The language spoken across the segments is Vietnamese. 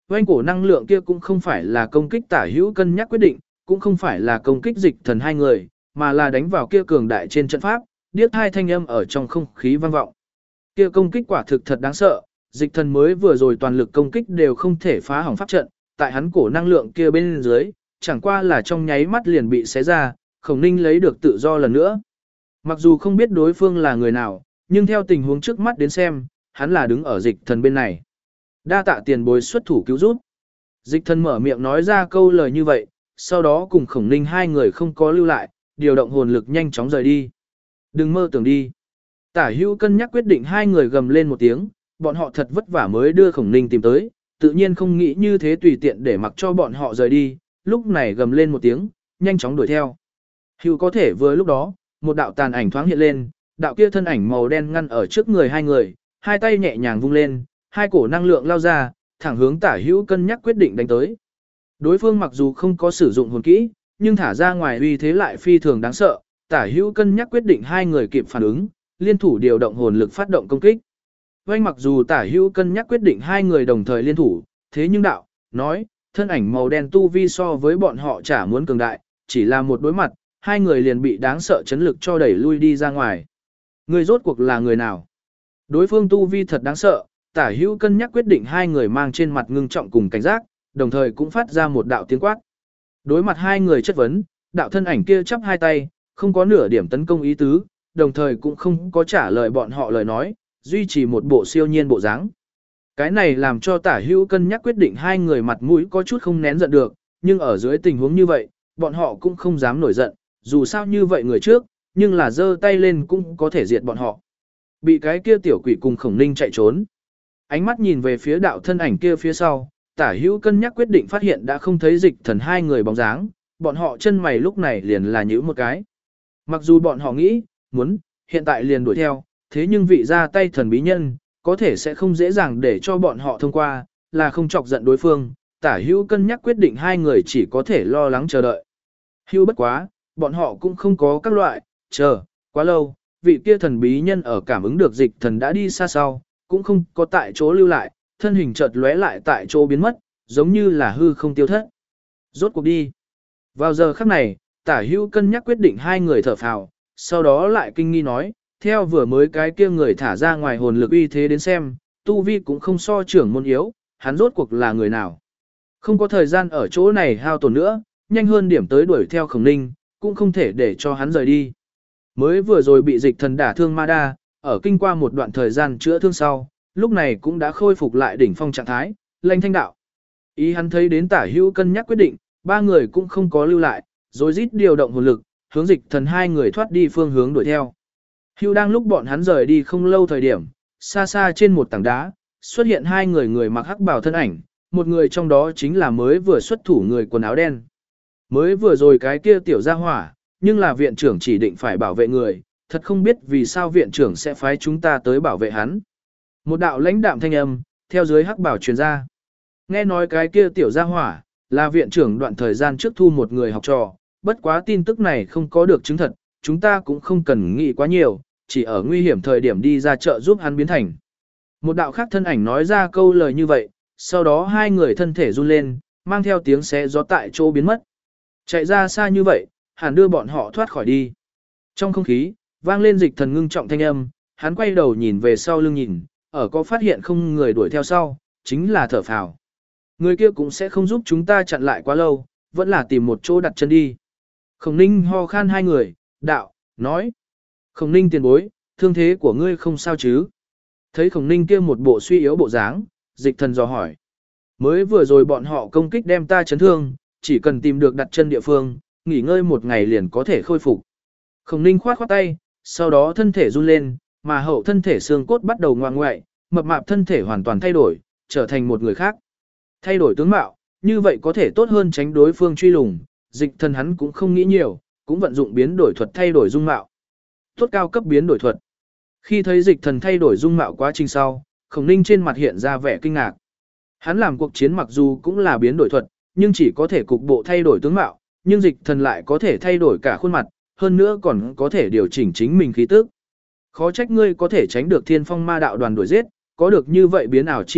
Oanh cổ năng lượng kia cũng không phải là công kích Tả Hữu cân nhắc quyết định, cũng không phải là công kích Dịch Thần hai người, mà là đánh vào kia cường đại trên trận pháp, điếc hai thanh âm ở trong không khí vang vọng. Kia công kích quả thực thật đáng sợ, Dịch Thần mới vừa rồi toàn lực công kích đều không thể phá hỏng pháp trận, tại hắn cổ năng lượng kia bên dưới, chẳng qua là trong nháy mắt liền bị xé ra, Khổng Ninh lấy được tự do lần nữa. Mặc dù không biết đối phương là người nào, nhưng theo tình huống trước mắt đến xem, hắn là đứng ở Dịch Thần bên này. Đa tạ tiền bối xuất thủ cứu giúp. Dịch Thần mở miệng nói ra câu lời như vậy, sau đó cùng Khổng Ninh hai người không có lưu lại, điều động hồn lực nhanh chóng rời đi. Đừng mơ tưởng đi. Tả Hữu cân nhắc quyết định hai người gầm lên một tiếng, bọn họ thật vất vả mới đưa Khổng Ninh tìm tới, tự nhiên không nghĩ như thế tùy tiện để mặc cho bọn họ rời đi, lúc này gầm lên một tiếng, nhanh chóng đuổi theo. Hữu có thể vừa lúc đó, một đạo tàn ảnh thoáng hiện lên, đạo kia thân ảnh màu đen ngăn ở trước người, hai tay nhẹ nhàng vung lên, hai cổ năng lượng lao ra, thẳng hướng Tả Hữu cân nhắc quyết định đánh tới. Đối phương mặc dù không có sử dụng hồn kỹ, nhưng thả ra ngoài uy thế lại phi thường đáng sợ, Tả Hữu cân nhắc quyết định hai người kịp phản ứng, liên thủ điều động hồn lực phát động công kích. Vành mặc dù Tả Hữu cân nhắc quyết định hai người đồng thời liên thủ, thế nhưng nói, thân ảnh màu đen tu vi so với bọn họ chả muốn cường đại, chỉ là một đối mặt, hai người liền bị đáng sợ chấn lực cho đẩy lui đi ra ngoài. Người rốt cuộc là người nào? Đối phương tu vi thật đáng sợ, Tả Hữu cân nhắc quyết định hai người mang trên mặt ngưng trọng cùng cảnh giác, đồng thời cũng phát ra một đạo tiếng quát. Đối mặt hai người chất vấn, đạo thân ảnh kia chắp hai tay, không có nửa điểm tấn công ý tứ, đồng thời cũng không có trả lời bọn họ lời nói, duy trì một bộ siêu nhiên bộ dáng. Cái này làm cho Tả Hữu cân nhắc quyết định hai người mặt mũi có chút không nén giận được, nhưng ở dưới tình huống như vậy, bọn họ cũng không dám nổi giận, dù sao như vậy người trước, nhưng là giơ tay lên cũng có thể diệt bọn họ. Bị cái kia tiểu quỷ cùng Khổng Ninh chạy trốn. Ánh mắt nhìn về phía đạo thân ảnh kia phía sau, Tả Hữu cân nhắc quyết định phát hiện đã không thấy Dịch Thần hai người bóng dáng, bọn họ chân mày lúc này liền là nhíu một cái. Mặc dù bọn họ nghĩ, muốn, hiện tại liền đuổi theo, thế nhưng vị ra tay thần bí nhân, có thể sẽ không dễ dàng để cho bọn họ thông qua, là không chọc giận đối phương, Tả Hữu cân nhắc quyết định hai người chỉ có thể lo lắng chờ đợi. Hữu bất quá, bọn họ cũng không có các loại, chờ, quá lâu, vị kia thần bí nhân ở cảm ứng được Dịch Thần đã đi xa sau, cũng không có tại chỗ lưu lại, thân hình chợt lóe lại tại chỗ biến mất, giống như là hư không tiêu thất. Rốt cuộc đi. Vào giờ khắc này, Tả Hữu cân nhắc quyết định hai người thở phào, sau đó lại kinh nghi nói, theo vừa mới cái kia người thả ra ngoài hồn lực uy thế đến xem, tu vi cũng không so trưởng môn yếu, hắn rốt cuộc là người nào. Không có thời gian ở chỗ này hao tổn nữa, nhanh hơn điểm tới đuổi theo Khổng Ninh, cũng không thể để cho hắn rời đi. Mới vừa rồi bị Dịch Thần đả thương ma đa, ở kinh qua một đoạn thời gian chữa thương sau, lúc này cũng đã khôi phục lại đỉnh phong trạng thái, Lanh Thanh đạo. Ý hắn thấy đến Tả Hữu cân nhắc quyết định, ba người cũng không có lưu lại, rồi rít điều động hồn lực, hướng Dịch Thần hai người thoát đi phương hướng đuổi theo. Hữu đang lúc bọn hắn rời đi không lâu thời điểm, xa xa trên một tảng đá, xuất hiện hai người mặc hắc bào thân ảnh, một người trong đó chính là mới vừa xuất thủ người quần áo đen. Mới vừa rồi cái kia tiểu gia hỏa, nhưng là viện trưởng chỉ định phải bảo vệ người, thật không biết vì sao viện trưởng sẽ phái chúng ta tới bảo vệ hắn. Một đạo lãnh đạm thanh âm, theo dưới hắc bảo truyền ra. Nghe nói cái kia tiểu gia hỏa, là viện trưởng đoạn thời gian trước thu một người học trò, bất quá tin tức này không có được chứng thật, chúng ta cũng không cần nghĩ quá nhiều, chỉ ở nguy hiểm thời điểm đi ra chợ giúp hắn biến thành. Một đạo khác thân ảnh nói ra câu lời như vậy, sau đó hai người thân thể run lên, mang theo tiếng xé gió tại chỗ biến mất. Chạy ra xa như vậy, hẳn đưa bọn họ thoát khỏi đi. Trong không khí, vang lên Dịch Thần ngưng trọng thanh âm, hắn quay đầu nhìn về sau lưng nhìn, ở có phát hiện không người đuổi theo sau, chính là thở phào. Người kia cũng sẽ không giúp chúng ta chặn lại quá lâu, vẫn là tìm một chỗ đặt chân đi. Khổng Ninh ho khan hai người, đạo, nói. Khổng Ninh tiền bối, thương thế của ngươi không sao chứ? Thấy Khổng Ninh kia một bộ suy yếu bộ dáng, Dịch Thần dò hỏi. Mới vừa rồi bọn họ công kích đem ta chấn thương, chỉ cần tìm được đặt chân địa phương, nghỉ ngơi một ngày liền có thể khôi phục. Khổng Ninh khoát khoát tay, sau đó thân thể run lên, mà hậu thân thể xương cốt bắt đầu ngoạng ngoại, mập mạp thân thể hoàn toàn thay đổi, trở thành một người khác. Thay đổi tướng mạo, như vậy có thể tốt hơn tránh đối phương truy lùng, Dịch Thần hắn cũng không nghĩ nhiều, cũng vận dụng biến đổi thuật thay đổi dung mạo. Tốt cao cấp biến đổi thuật. Khi thấy Dịch Thần thay đổi dung mạo quá trình sau, Khổng Ninh trên mặt hiện ra vẻ kinh ngạc. Hắn làm cuộc chiến mặc dù cũng là biến đổi thuật, nhưng chỉ có thể cục bộ thay đổi tướng mạo, nhưng Dịch Thần lại có thể thay đổi cả khuôn mặt, hơn nữa còn có thể điều chỉnh chính mình khí tức. Khó trách ngươi có thể tránh được Thiên Phong Ma đạo đoàn đuổi giết, có được như vậy biến ảo chi thuật,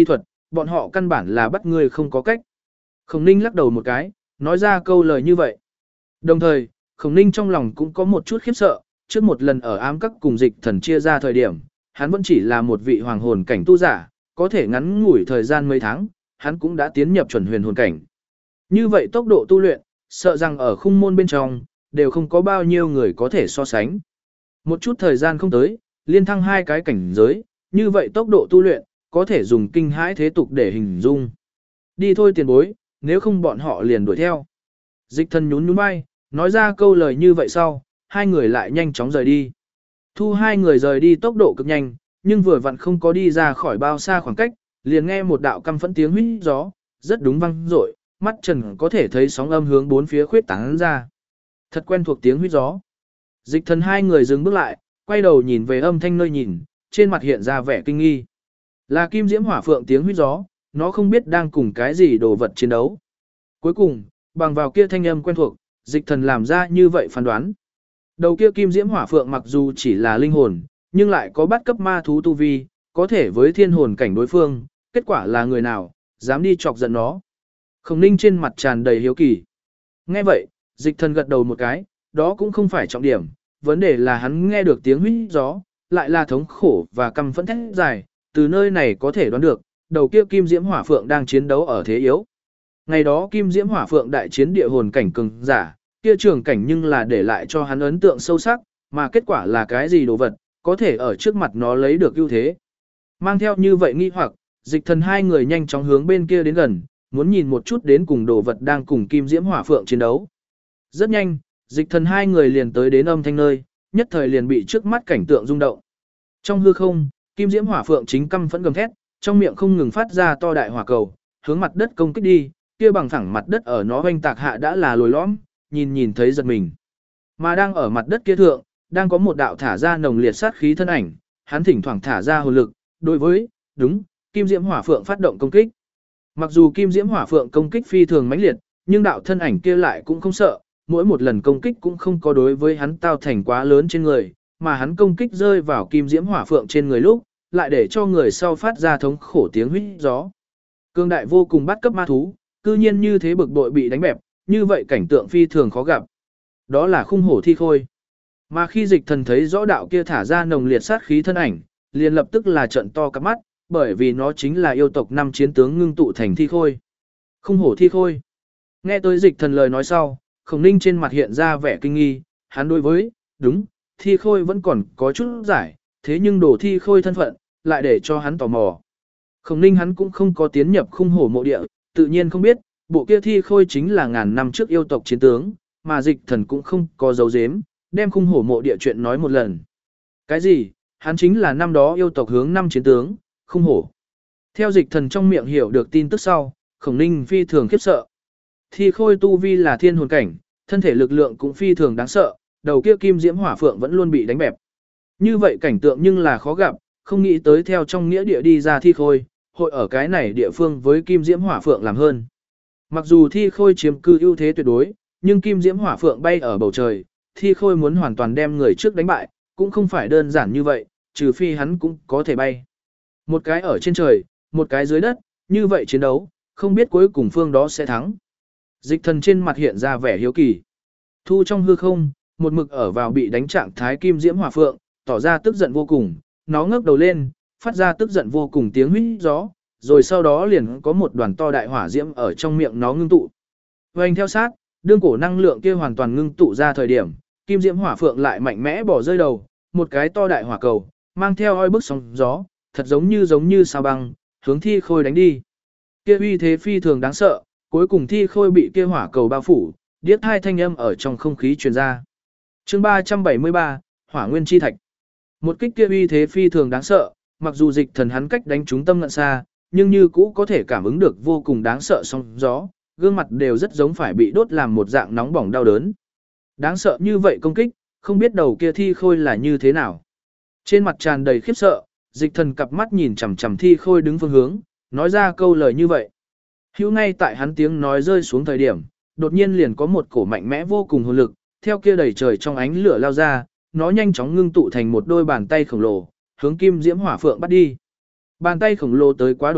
bọn họ căn bản là bắt ngươi không có cách. Khổng Ninh lắc đầu một cái, nói ra câu lời như vậy. Đồng thời, Khổng Ninh trong lòng cũng có một chút khiếp sợ, trước một lần ở ám các cùng dịch thần chia ra thời điểm, hắn vẫn chỉ là một vị hoàng hồn cảnh tu giả, có thể ngắn ngủi thời gian mấy tháng, hắn cũng đã tiến nhập chuẩn huyền hồn cảnh. Như vậy tốc độ tu luyện, sợ rằng ở khung môn bên trong, đều không có bao nhiêu người có thể so sánh. Một chút thời gian không tới, liên thăng 2 cái cảnh giới, như vậy tốc độ tu luyện, có thể dùng kinh hãi thế tục để hình dung. Đi thôi tiền bối, nếu không bọn họ liền đuổi theo. Dịch thần nhún nhún vai, nói ra câu lời như vậy sau, hai người lại nhanh chóng rời đi. Thu hai người rời đi tốc độ cực nhanh, nhưng vừa vặn không có đi ra khỏi bao xa khoảng cách, liền nghe một đạo căm phẫn tiếng huýt gió, rất đúng vang dội, mắt Trần có thể thấy sóng âm hướng bốn phía khuyết tán ra. Thật quen thuộc tiếng huýt gió. Dịch thần hai người dừng bước lại, quay đầu nhìn về âm thanh nơi nhìn, trên mặt hiện ra vẻ kinh nghi. Là kim diễm hỏa phượng tiếng huýt gió, nó không biết đang cùng cái gì đồ vật chiến đấu. Cuối cùng, bằng vào kia thanh âm quen thuộc, dịch thần làm ra như vậy phán đoán. Đầu kia kim diễm hỏa phượng mặc dù chỉ là linh hồn, nhưng lại có bắt cấp ma thú tu vi, có thể với thiên hồn cảnh đối phương, kết quả là người nào, dám đi chọc giận nó. Khổng Ninh trên mặt tràn đầy hiếu kỳ. Nghe vậy, dịch thần gật đầu một cái, đó cũng không phải trọng điểm, vấn đề là hắn nghe được tiếng huýt gió, lại là thống khổ và căm phẫn thét dài, từ nơi này có thể đoán được, đầu kia kim diễm hỏa phượng đang chiến đấu ở thế yếu. Ngày đó kim diễm hỏa phượng đại chiến địa hồn cảnh cường giả, kia trường cảnh nhưng là để lại cho hắn ấn tượng sâu sắc, mà kết quả là cái gì đồ vật, có thể ở trước mặt nó lấy được ưu thế. Mang theo như vậy nghi hoặc, dịch thần hai người nhanh chóng hướng bên kia đến gần, muốn nhìn một chút đến cùng đồ vật đang cùng kim diễm hỏa phượng chiến đấu. Rất nhanh, dịch thần hai người liền tới đến âm thanh nơi, nhất thời liền bị trước mắt cảnh tượng rung động. Trong hư không, kim diễm hỏa phượng chính căm phẫn gầm thét, trong miệng không ngừng phát ra to đại hỏa cầu, hướng mặt đất công kích đi, kia bằng phẳng mặt đất ở nó hoành tạc hạ đã là lồi lõm, nhìn thấy giật mình. Mà đang ở mặt đất kia thượng, đang có một đạo thả ra nồng liệt sát khí thân ảnh, hắn thỉnh thoảng thả ra hồn lực, đối với, đúng, kim diễm hỏa phượng phát động công kích. Mặc dù kim diễm hỏa phượng công kích phi thường mãnh liệt, nhưng đạo thân ảnh kia lại cũng không sợ, mỗi một lần công kích cũng không có đối với hắn tạo thành quá lớn trên người, mà hắn công kích rơi vào kim diễm hỏa phượng trên người lúc, lại để cho người sau phát ra thống khổ tiếng huýt gió. Cương đại vô cùng bắt cấp ma thú, cư nhiên như thế bực bội bị đánh bẹp, như vậy cảnh tượng phi thường khó gặp. Đó là khung hổ thi khôi. Mà khi dịch thần thấy rõ đạo kia thả ra nồng liệt sát khí thân ảnh, liền lập tức là trận to cặp mắt, bởi vì nó chính là yêu tộc 5 chiến tướng ngưng tụ thành thi khôi. Khung hổ thi khôi. Nghe tới dịch thần lời nói sau, Khổng Ninh trên mặt hiện ra vẻ kinh nghi, hắn đối với, đúng, thi khôi vẫn còn có chút giải, thế nhưng đổ thi khôi thân phận, lại để cho hắn tò mò. Khổng Ninh hắn cũng không có tiến nhập khung hổ mộ địa, tự nhiên không biết, bộ kia thi khôi chính là ngàn năm trước yêu tộc chiến tướng, mà dịch thần cũng không có dấu dếm, đem khung hổ mộ địa chuyện nói một lần. Cái gì? Hắn chính là năm đó yêu tộc hướng 5 chiến tướng, khung hổ. Theo dịch thần trong miệng hiểu được tin tức sau, Khổng Ninh phi thường khiếp sợ. Thi khôi tu vi là thiên hồn cảnh, thân thể lực lượng cũng phi thường đáng sợ, đầu kia kim diễm hỏa phượng vẫn luôn bị đánh bẹp. Như vậy cảnh tượng nhưng là khó gặp, không nghĩ tới theo trong nghĩa địa đi ra thi khôi, hội ở cái này địa phương với kim diễm hỏa phượng làm hơn. Mặc dù thi khôi chiếm cư ưu thế tuyệt đối, nhưng kim diễm hỏa phượng bay ở bầu trời, thi khôi muốn hoàn toàn đem người trước đánh bại, cũng không phải đơn giản như vậy, trừ phi hắn cũng có thể bay. Một cái ở trên trời, một cái dưới đất, như vậy chiến đấu, không biết cuối cùng phương đó sẽ thắng. Dịch thần trên mặt hiện ra vẻ hiếu kỳ. Thu trong hư không, một mực ở vào bị đánh trạng thái kim diễm hỏa phượng, tỏ ra tức giận vô cùng, nó ngước đầu lên, phát ra tức giận vô cùng tiếng huýt gió, rồi sau đó liền có một đoàn to đại hỏa diễm ở trong miệng nó ngưng tụ. Hoành theo sát, đương cổ năng lượng kia hoàn toàn ngưng tụ ra thời điểm, kim diễm hỏa phượng lại mạnh mẽ bỏ rơi đầu, một cái to đại hỏa cầu, mang theo oi bức sóng gió, thật giống như sao băng, hướng thi khôi đánh đi. Kia uy thế phi thường đáng sợ, cuối cùng thi khôi bị kia hỏa cầu bao phủ, điếc hai thanh âm ở trong không khí truyền ra. Chương 373, Hỏa Nguyên Chi Thạch. Một kích kia uy thế phi thường đáng sợ, mặc dù dịch thần hắn cách đánh trúng tâm ngận xa, nhưng như cũ có thể cảm ứng được vô cùng đáng sợ sóng gió, gương mặt đều rất giống phải bị đốt làm một dạng nóng bỏng đau đớn. Đáng sợ như vậy công kích, không biết đầu kia thi khôi là như thế nào. Trên mặt tràn đầy khiếp sợ, dịch thần cặp mắt nhìn chằm chằm thi khôi đứng phương hướng, nói ra câu lời như vậy. Hữu ngay tại hắn tiếng nói rơi xuống thời điểm, đột nhiên liền có một cổ mạnh mẽ vô cùng hồn lực, theo kia đầy trời trong ánh lửa lao ra, nó nhanh chóng ngưng tụ thành một đôi bàn tay khổng lồ, hướng kim diễm hỏa phượng bắt đi. Bàn tay khổng lồ tới quá đột ngột,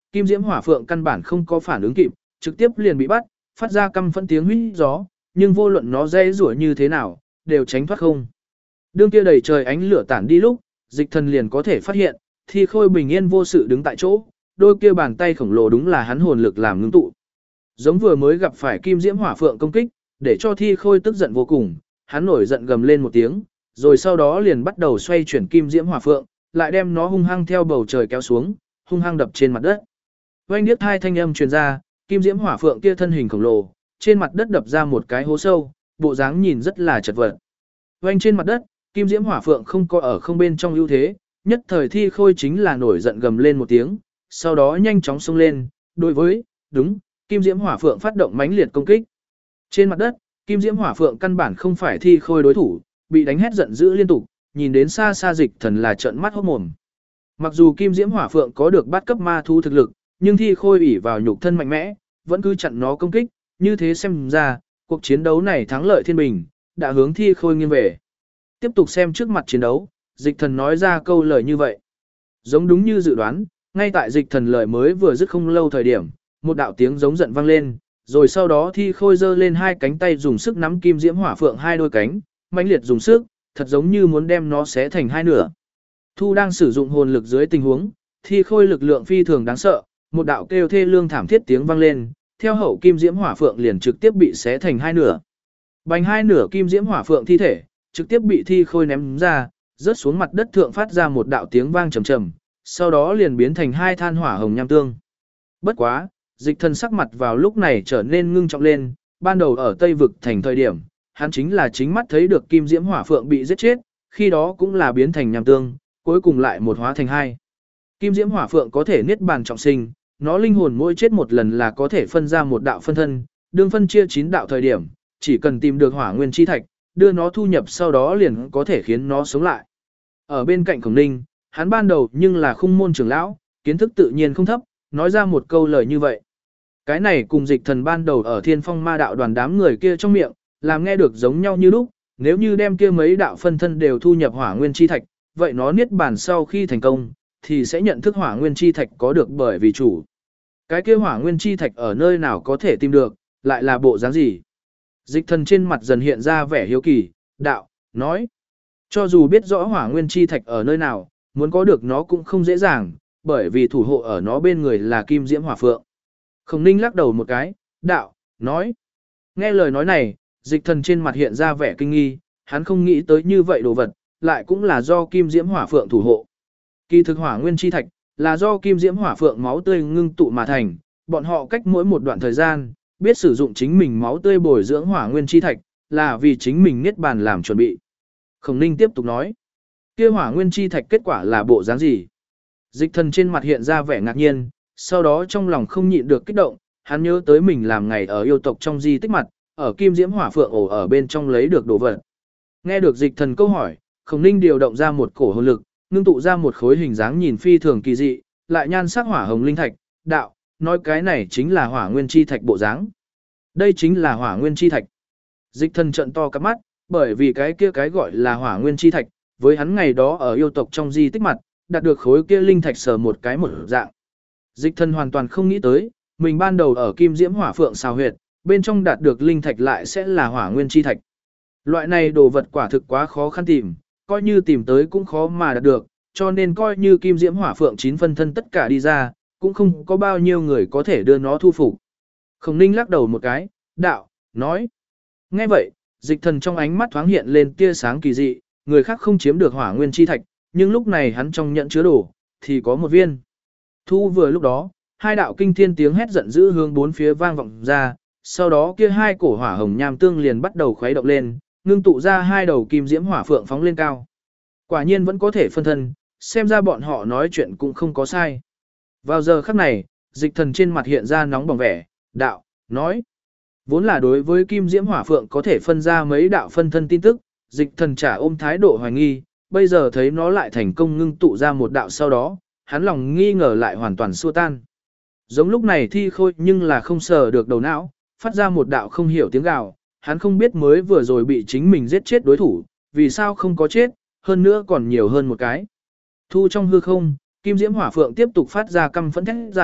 Kim Diễm Hỏa Phượng căn bản không có phản ứng kịp, trực tiếp liền bị bắt, phát ra căm phẫn tiếng huýt gió, nhưng vô luận nó dây rủa như thế nào, đều tránh thoát không. Đương kia đầy trời ánh lửa tản đi lúc, Dịch Thần liền có thể phát hiện, Thi Khôi bình yên vô sự đứng tại chỗ, đôi kia bàn tay khổng lồ đúng là hắn hồn lực làm ngưng tụ. Giống vừa mới gặp phải Kim Diễm Hỏa Phượng công kích, để cho Thi Khôi tức giận vô cùng, hắn nổi giận gầm lên một tiếng, rồi sau đó liền bắt đầu xoay chuyển Kim Diễm Hỏa Phượng, lại đem nó hung hăng theo bầu trời kéo xuống, hung hăng đập trên mặt đất. Oanh điếc hai thanh âm truyền ra, Kim Diễm Hỏa Phượng kia thân hình khổng lồ, trên mặt đất đập ra một cái hố sâu, bộ dáng nhìn rất là chật vật. Oanh trên mặt đất, Kim Diễm Hỏa Phượng không có ở không bên trong ưu thế, nhất thời Thi Khôi chính là nổi giận gầm lên một tiếng, sau đó nhanh chóng xông lên, đối với, đúng, Kim Diễm Hỏa Phượng phát động mãnh liệt công kích. Trên mặt đất, Kim Diễm Hỏa Phượng căn bản không phải Thi Khôi đối thủ, bị đánh hét giận dữ liên tục, nhìn đến xa xa Dịch Thần là trợn mắt hốt mồm. Mặc dù Kim Diễm Hỏa Phượng có được bát cấp ma thú thực lực, nhưng Thi Khôi ỷ vào nhục thân mạnh mẽ, vẫn cứ chặn nó công kích, như thế xem ra, cuộc chiến đấu này thắng lợi thiên bình, đã hướng Thi Khôi nghiêng về. Tiếp tục xem trước mặt chiến đấu, Dịch Thần nói ra câu lời như vậy. Giống đúng như dự đoán, ngay tại Dịch Thần lời mới vừa dứt không lâu thời điểm, một đạo tiếng giống giận vang lên, rồi sau đó Thi Khôi giơ lên hai cánh tay dùng sức nắm Kim Diễm Hỏa Phượng hai đôi cánh, mãnh liệt dùng sức, thật giống như muốn đem nó xé thành hai nửa. Thu đang sử dụng hồn lực dưới tình huống, Thi Khôi lực lượng phi thường đáng sợ, một đạo kêu thê lương thảm thiết tiếng vang lên, theo hậu Kim Diễm Hỏa Phượng liền trực tiếp bị xé thành hai nửa. Bành hai nửa Kim Diễm Hỏa Phượng thi thể, trực tiếp bị Thi Khôi ném ra, rớt xuống mặt đất thượng phát ra một đạo tiếng vang trầm trầm, sau đó liền biến thành hai than hỏa hồng nham tương. Bất quá, Dịch Thần sắc mặt vào lúc này trở nên ngưng trọng lên, ban đầu ở Tây vực thành thời điểm, hắn chính là chính mắt thấy được Kim Diễm Hỏa Phượng bị giết chết, khi đó cũng là biến thành nham tương, cuối cùng lại một hóa thành hai. Kim Diễm Hỏa Phượng có thể niết bàn trọng sinh, nó linh hồn mỗi chết một lần là có thể phân ra một đạo phân thân, đương phân chia 9 đạo thời điểm, chỉ cần tìm được Hỏa Nguyên chi thạch, đưa nó thu nhập sau đó liền có thể khiến nó sống lại. Ở bên cạnh Khổng Ninh, hắn ban đầu nhưng là khung môn trưởng lão, kiến thức tự nhiên không thấp, nói ra một câu lời như vậy. Cái này cùng Dịch Thần ban đầu ở Thiên Phong Ma đạo đoàn đám người kia trong miệng, làm nghe được giống nhau như lúc, nếu như đem kia mấy đạo phân thân đều thu nhập Hỏa Nguyên chi thạch, vậy nó niết bàn sau khi thành công, thì sẽ nhận thức Hỏa Nguyên chi thạch có được bởi vì chủ. Cái kia Hỏa Nguyên chi thạch ở nơi nào có thể tìm được, lại là bộ dáng gì? Dịch Thần trên mặt dần hiện ra vẻ hiếu kỳ, đạo, nói. Cho dù biết rõ Hỏa Nguyên chi thạch ở nơi nào, muốn có được nó cũng không dễ dàng, bởi vì thủ hộ ở nó bên người là Kim Diễm Hỏa Phượng. Khổng Ninh lắc đầu một cái, đạo, nói. Nghe lời nói này, Dịch Thần trên mặt hiện ra vẻ kinh nghi, hắn không nghĩ tới như vậy đồ vật, lại cũng là do Kim Diễm Hỏa Phượng thủ hộ. Kỳ thực Hỏa Nguyên chi thạch là do Kim Diễm Hỏa Phượng máu tươi ngưng tụ mà thành, bọn họ cách mỗi một đoạn thời gian, biết sử dụng chính mình máu tươi bồi dưỡng Hỏa Nguyên chi thạch, là vì chính mình niết bàn làm chuẩn bị. Khổng Ninh tiếp tục nói, kia Hỏa Nguyên chi thạch kết quả là bộ dáng gì? Dịch Thần trên mặt hiện ra vẻ ngạc nhiên, sau đó trong lòng không nhịn được kích động, hắn nhớ tới mình làm ngày ở yêu tộc trong di tích mặt, ở Kim Diễm Hỏa Phượng ổ ở bên trong lấy được đồ vật. Nghe được Dịch Thần câu hỏi, Khổng Ninh điều động ra một cổ hồn lực, ngưng tụ ra một khối hình dáng nhìn phi thường kỳ dị, lại nhan sắc hỏa hồng linh thạch, đạo, nói cái này chính là Hỏa Nguyên chi thạch bộ dáng. Đây chính là Hỏa Nguyên chi thạch. Dịch Thần trợn to cắp mắt, bởi vì cái kia cái gọi là Hỏa Nguyên chi thạch, với hắn ngày đó ở yêu tộc trong di tích mặt, đạt được khối kia linh thạch sờ một cái một dạng. Dịch Thần hoàn toàn không nghĩ tới, mình ban đầu ở Kim Diễm Hỏa Phượng xào huyệt, bên trong đạt được linh thạch lại sẽ là Hỏa Nguyên chi thạch. Loại này đồ vật quả thực quá khó khăn tìm, coi như tìm tới cũng khó mà đạt được, cho nên coi như Kim Diễm Hỏa Phượng 9 phân thân tất cả đi ra, cũng không có bao nhiêu người có thể đưa nó thu phục. Khổng Ninh lắc đầu một cái, đạo, nói. Nghe vậy, Dịch Thần trong ánh mắt thoáng hiện lên tia sáng kỳ dị, người khác không chiếm được Hỏa Nguyên chi thạch, nhưng lúc này hắn trong nhận chứa đồ, thì có một viên. Thu vừa lúc đó, hai đạo kinh thiên tiếng hét giận dữ hướng bốn phía vang vọng ra, sau đó kia hai cổ hỏa hồng nham tương liền bắt đầu khuấy động lên, ngưng tụ ra hai đầu Kim Diễm Hỏa Phượng phóng lên cao. Quả nhiên vẫn có thể phân thân, xem ra bọn họ nói chuyện cũng không có sai. Vào giờ khắc này, Dịch Thần trên mặt hiện ra nóng bỏng vẻ, đạo, nói. Vốn là đối với Kim Diễm Hỏa Phượng có thể phân ra mấy đạo phân thân tin tức, Dịch Thần trả ôm thái độ hoài nghi, bây giờ thấy nó lại thành công ngưng tụ ra một đạo sau đó, hắn lòng nghi ngờ lại hoàn toàn xua tan. Giống lúc này Thi Khôi nhưng là không sờ được đầu não, phát ra một đạo không hiểu tiếng gào, hắn không biết mới vừa rồi bị chính mình giết chết đối thủ, vì sao không có chết, hơn nữa còn nhiều hơn một cái. Thu trong hư không, Kim Diễm Hỏa Phượng tiếp tục phát ra căm phẫn thét dài,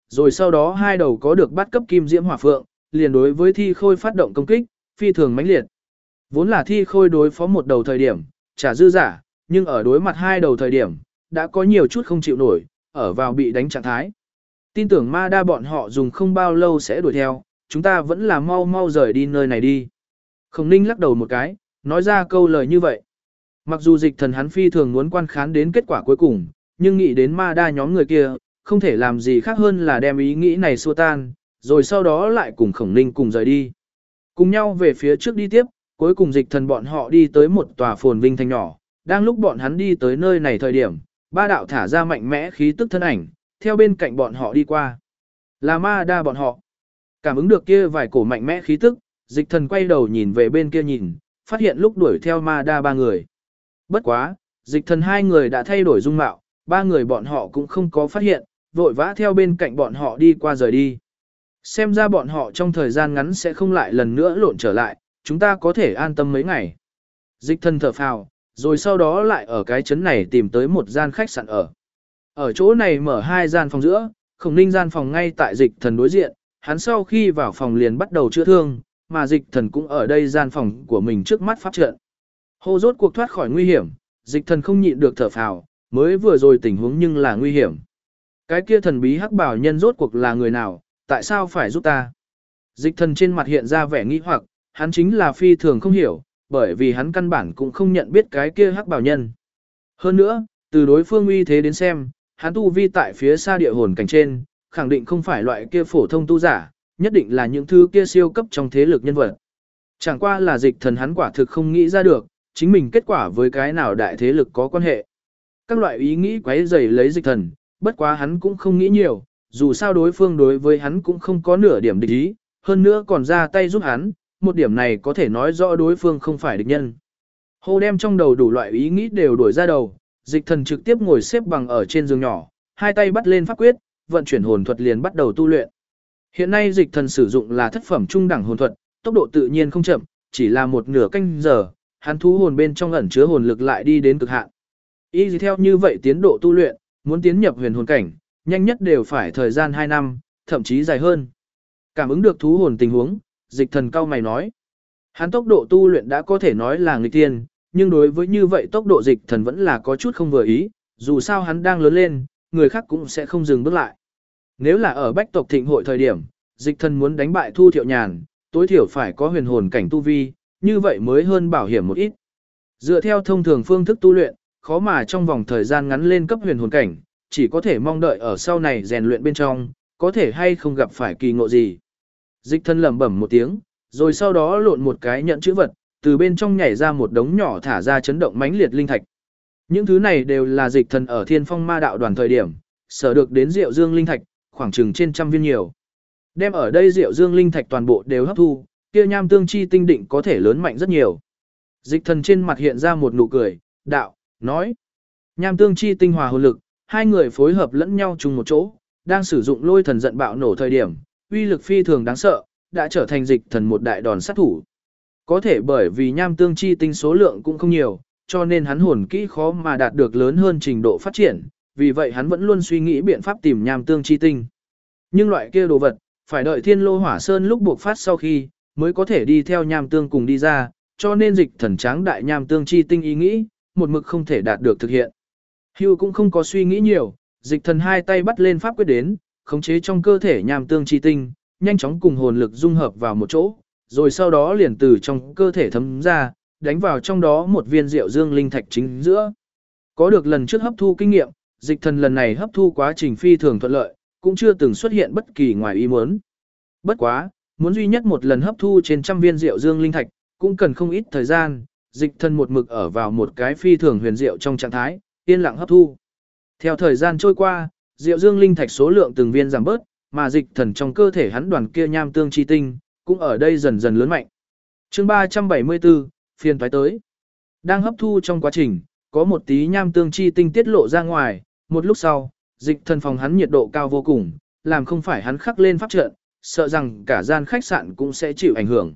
rồi sau đó hai đầu có được bắt cấp kim diễm hỏa phượng, liền đối với thi khôi phát động công kích, phi thường mãnh liệt. Vốn là thi khôi đối phó một đầu thời điểm, trả dư giả, nhưng ở đối mặt hai đầu thời điểm, đã có nhiều chút không chịu nổi, ở vào bị đánh trạng thái. Tin tưởng ma đa bọn họ dùng không bao lâu sẽ đuổi theo, chúng ta vẫn là mau mau rời đi nơi này đi. Khổng Ninh lắc đầu một cái, nói ra câu lời như vậy. Mặc dù dịch thần hắn phi thường muốn quan khán đến kết quả cuối cùng, nhưng nghĩ đến ma đa nhóm người kia, không thể làm gì khác hơn là đem ý nghĩ này xua tan, rồi sau đó lại cùng Khổng Ninh cùng rời đi. Cùng nhau về phía trước đi tiếp, cuối cùng dịch thần bọn họ đi tới một tòa phồn vinh thành nhỏ, đang lúc bọn hắn đi tới nơi này thời điểm, ba đạo thả ra mạnh mẽ khí tức thân ảnh, theo bên cạnh bọn họ đi qua. Là ma đa bọn họ. Cảm ứng được kia vài cổ mạnh mẽ khí tức, dịch thần quay đầu nhìn về bên kia nhìn, phát hiện lúc đuổi theo ma đa ba người. Bất quá, dịch thần hai người đã thay đổi dung mạo, ba người bọn họ cũng không có phát hiện, vội vã theo bên cạnh bọn họ đi qua rời đi. Xem ra bọn họ trong thời gian ngắn sẽ không lại lần nữa lộn trở lại, chúng ta có thể an tâm mấy ngày. Dịch thần thở phào, rồi sau đó lại ở cái trấn này tìm tới một gian khách sạn ở. Ở chỗ này mở hai gian phòng giữa, Khổng Ninh gian phòng ngay tại dịch thần đối diện, hắn sau khi vào phòng liền bắt đầu chữa thương, mà dịch thần cũng ở đây gian phòng của mình trước mắt pháp trận. Hô rốt cuộc thoát khỏi nguy hiểm, dịch thần không nhịn được thở phào, mới vừa rồi tình huống nhưng là nguy hiểm. Cái kia thần bí hắc bảo nhân rốt cuộc là người nào, tại sao phải giúp ta? Dịch thần trên mặt hiện ra vẻ nghi hoặc, hắn chính là phi thường không hiểu, bởi vì hắn căn bản cũng không nhận biết cái kia hắc bảo nhân. Hơn nữa, từ đối phương uy thế đến xem, hắn tu vi tại phía xa địa hồn cảnh trên, khẳng định không phải loại kia phổ thông tu giả, nhất định là những thứ kia siêu cấp trong thế lực nhân vật. Chẳng qua là dịch thần hắn quả thực không nghĩ ra được, chính mình kết quả với cái nào đại thế lực có quan hệ. Các loại ý nghĩ quấy rầy lấy dịch thần, bất quá hắn cũng không nghĩ nhiều, dù sao đối phương đối với hắn cũng không có nửa điểm địch ý, hơn nữa còn ra tay giúp hắn, một điểm này có thể nói rõ đối phương không phải địch nhân. Hồ đem trong đầu đủ loại ý nghĩ đều đuổi ra đầu, dịch thần trực tiếp ngồi xếp bằng ở trên giường nhỏ, hai tay bắt lên pháp quyết, vận chuyển hồn thuật liền bắt đầu tu luyện. Hiện nay dịch thần sử dụng là thất phẩm trung đẳng hồn thuật, tốc độ tự nhiên không chậm, chỉ là một nửa canh giờ, hắn thú hồn bên trong ẩn chứa hồn lực lại đi đến cực hạn. Y theo như vậy tiến độ tu luyện, muốn tiến nhập huyền hồn cảnh, nhanh nhất đều phải thời gian 2 năm, thậm chí dài hơn. Cảm ứng được thú hồn tình huống, dịch thần cao mày nói. Hắn tốc độ tu luyện đã có thể nói là nghịch tiên, nhưng đối với như vậy tốc độ dịch thần vẫn là có chút không vừa ý, dù sao hắn đang lớn lên, người khác cũng sẽ không dừng bước lại. Nếu là ở bách tộc thịnh hội thời điểm, dịch thần muốn đánh bại Thu Thiệu Nhàn, tối thiểu phải có huyền hồn cảnh tu vi, như vậy mới hơn bảo hiểm một ít. Dựa theo thông thường phương thức tu luyện, khó mà trong vòng thời gian ngắn lên cấp huyền hồn cảnh, chỉ có thể mong đợi ở sau này rèn luyện bên trong, có thể hay không gặp phải kỳ ngộ gì. Dịch thần lẩm bẩm một tiếng, rồi sau đó lộn một cái nhận chữ vật, từ bên trong nhảy ra một đống nhỏ thả ra chấn động mãnh liệt linh thạch. Những thứ này đều là dịch thần ở Thiên Phong Ma Đạo đoàn thời điểm, sở được đến Diệu Dương linh thạch, khoảng chừng trên trăm viên nhiều. Đem ở đây Diệu Dương linh thạch toàn bộ đều hấp thu, kia nham tương chi tinh định có thể lớn mạnh rất nhiều. Dịch thần trên mặt hiện ra một nụ cười, đạo, nói. Nham tương chi tinh hòa hồn lực, hai người phối hợp lẫn nhau chung một chỗ, đang sử dụng lôi thần giận bạo nổ thời điểm, uy lực phi thường đáng sợ, đã trở thành dịch thần một đại đòn sát thủ. Có thể bởi vì nham tương chi tinh số lượng cũng không nhiều, cho nên hắn hồn kỹ khó mà đạt được lớn hơn trình độ phát triển, vì vậy hắn vẫn luôn suy nghĩ biện pháp tìm nham tương chi tinh. Nhưng loại kia đồ vật, phải đợi Thiên Lô Hỏa Sơn lúc buộc phát sau khi, mới có thể đi theo nham tương cùng đi ra, cho nên dịch thần tráng đại nham tương chi tinh ý nghĩ, một mực không thể đạt được thực hiện. Hưu cũng không có suy nghĩ nhiều, dịch thần hai tay bắt lên pháp quyết đến, khống chế trong cơ thể nham tương chi tinh, nhanh chóng cùng hồn lực dung hợp vào một chỗ, rồi sau đó liền từ trong cơ thể thấm ra, đánh vào trong đó một viên Diệu Dương linh thạch chính giữa. Có được lần trước hấp thu kinh nghiệm, dịch thần lần này hấp thu quá trình phi thường thuận lợi, cũng chưa từng xuất hiện bất kỳ ngoài ý muốn. Bất quá, muốn duy nhất một lần hấp thu trên trăm viên Diệu Dương linh thạch, cũng cần không ít thời gian, dịch thần một mực ở vào một cái phi thường huyền diệu trong trạng thái, yên lặng hấp thu. Theo thời gian trôi qua, Diệu Dương linh thạch số lượng từng viên giảm bớt, mà dịch thần trong cơ thể hắn đoàn kia nham tương chi tinh, cũng ở đây dần dần lớn mạnh. Chương 374, phiên toái tới. Đang hấp thu trong quá trình, có một tí nham tương chi tinh tiết lộ ra ngoài, một lúc sau, dịch thần phòng hắn nhiệt độ cao vô cùng, làm không phải hắn khắc lên pháp trận, sợ rằng cả gian khách sạn cũng sẽ chịu ảnh hưởng.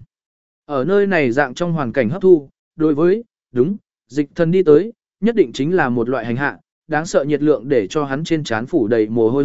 Ở nơi này dạng trong hoàn cảnh hấp thu, đối với, đúng, dịch thần đi tới, nhất định chính là một loại hành hạ, đáng sợ nhiệt lượng để cho hắn trên trán phủ đầy mồ hôi hột,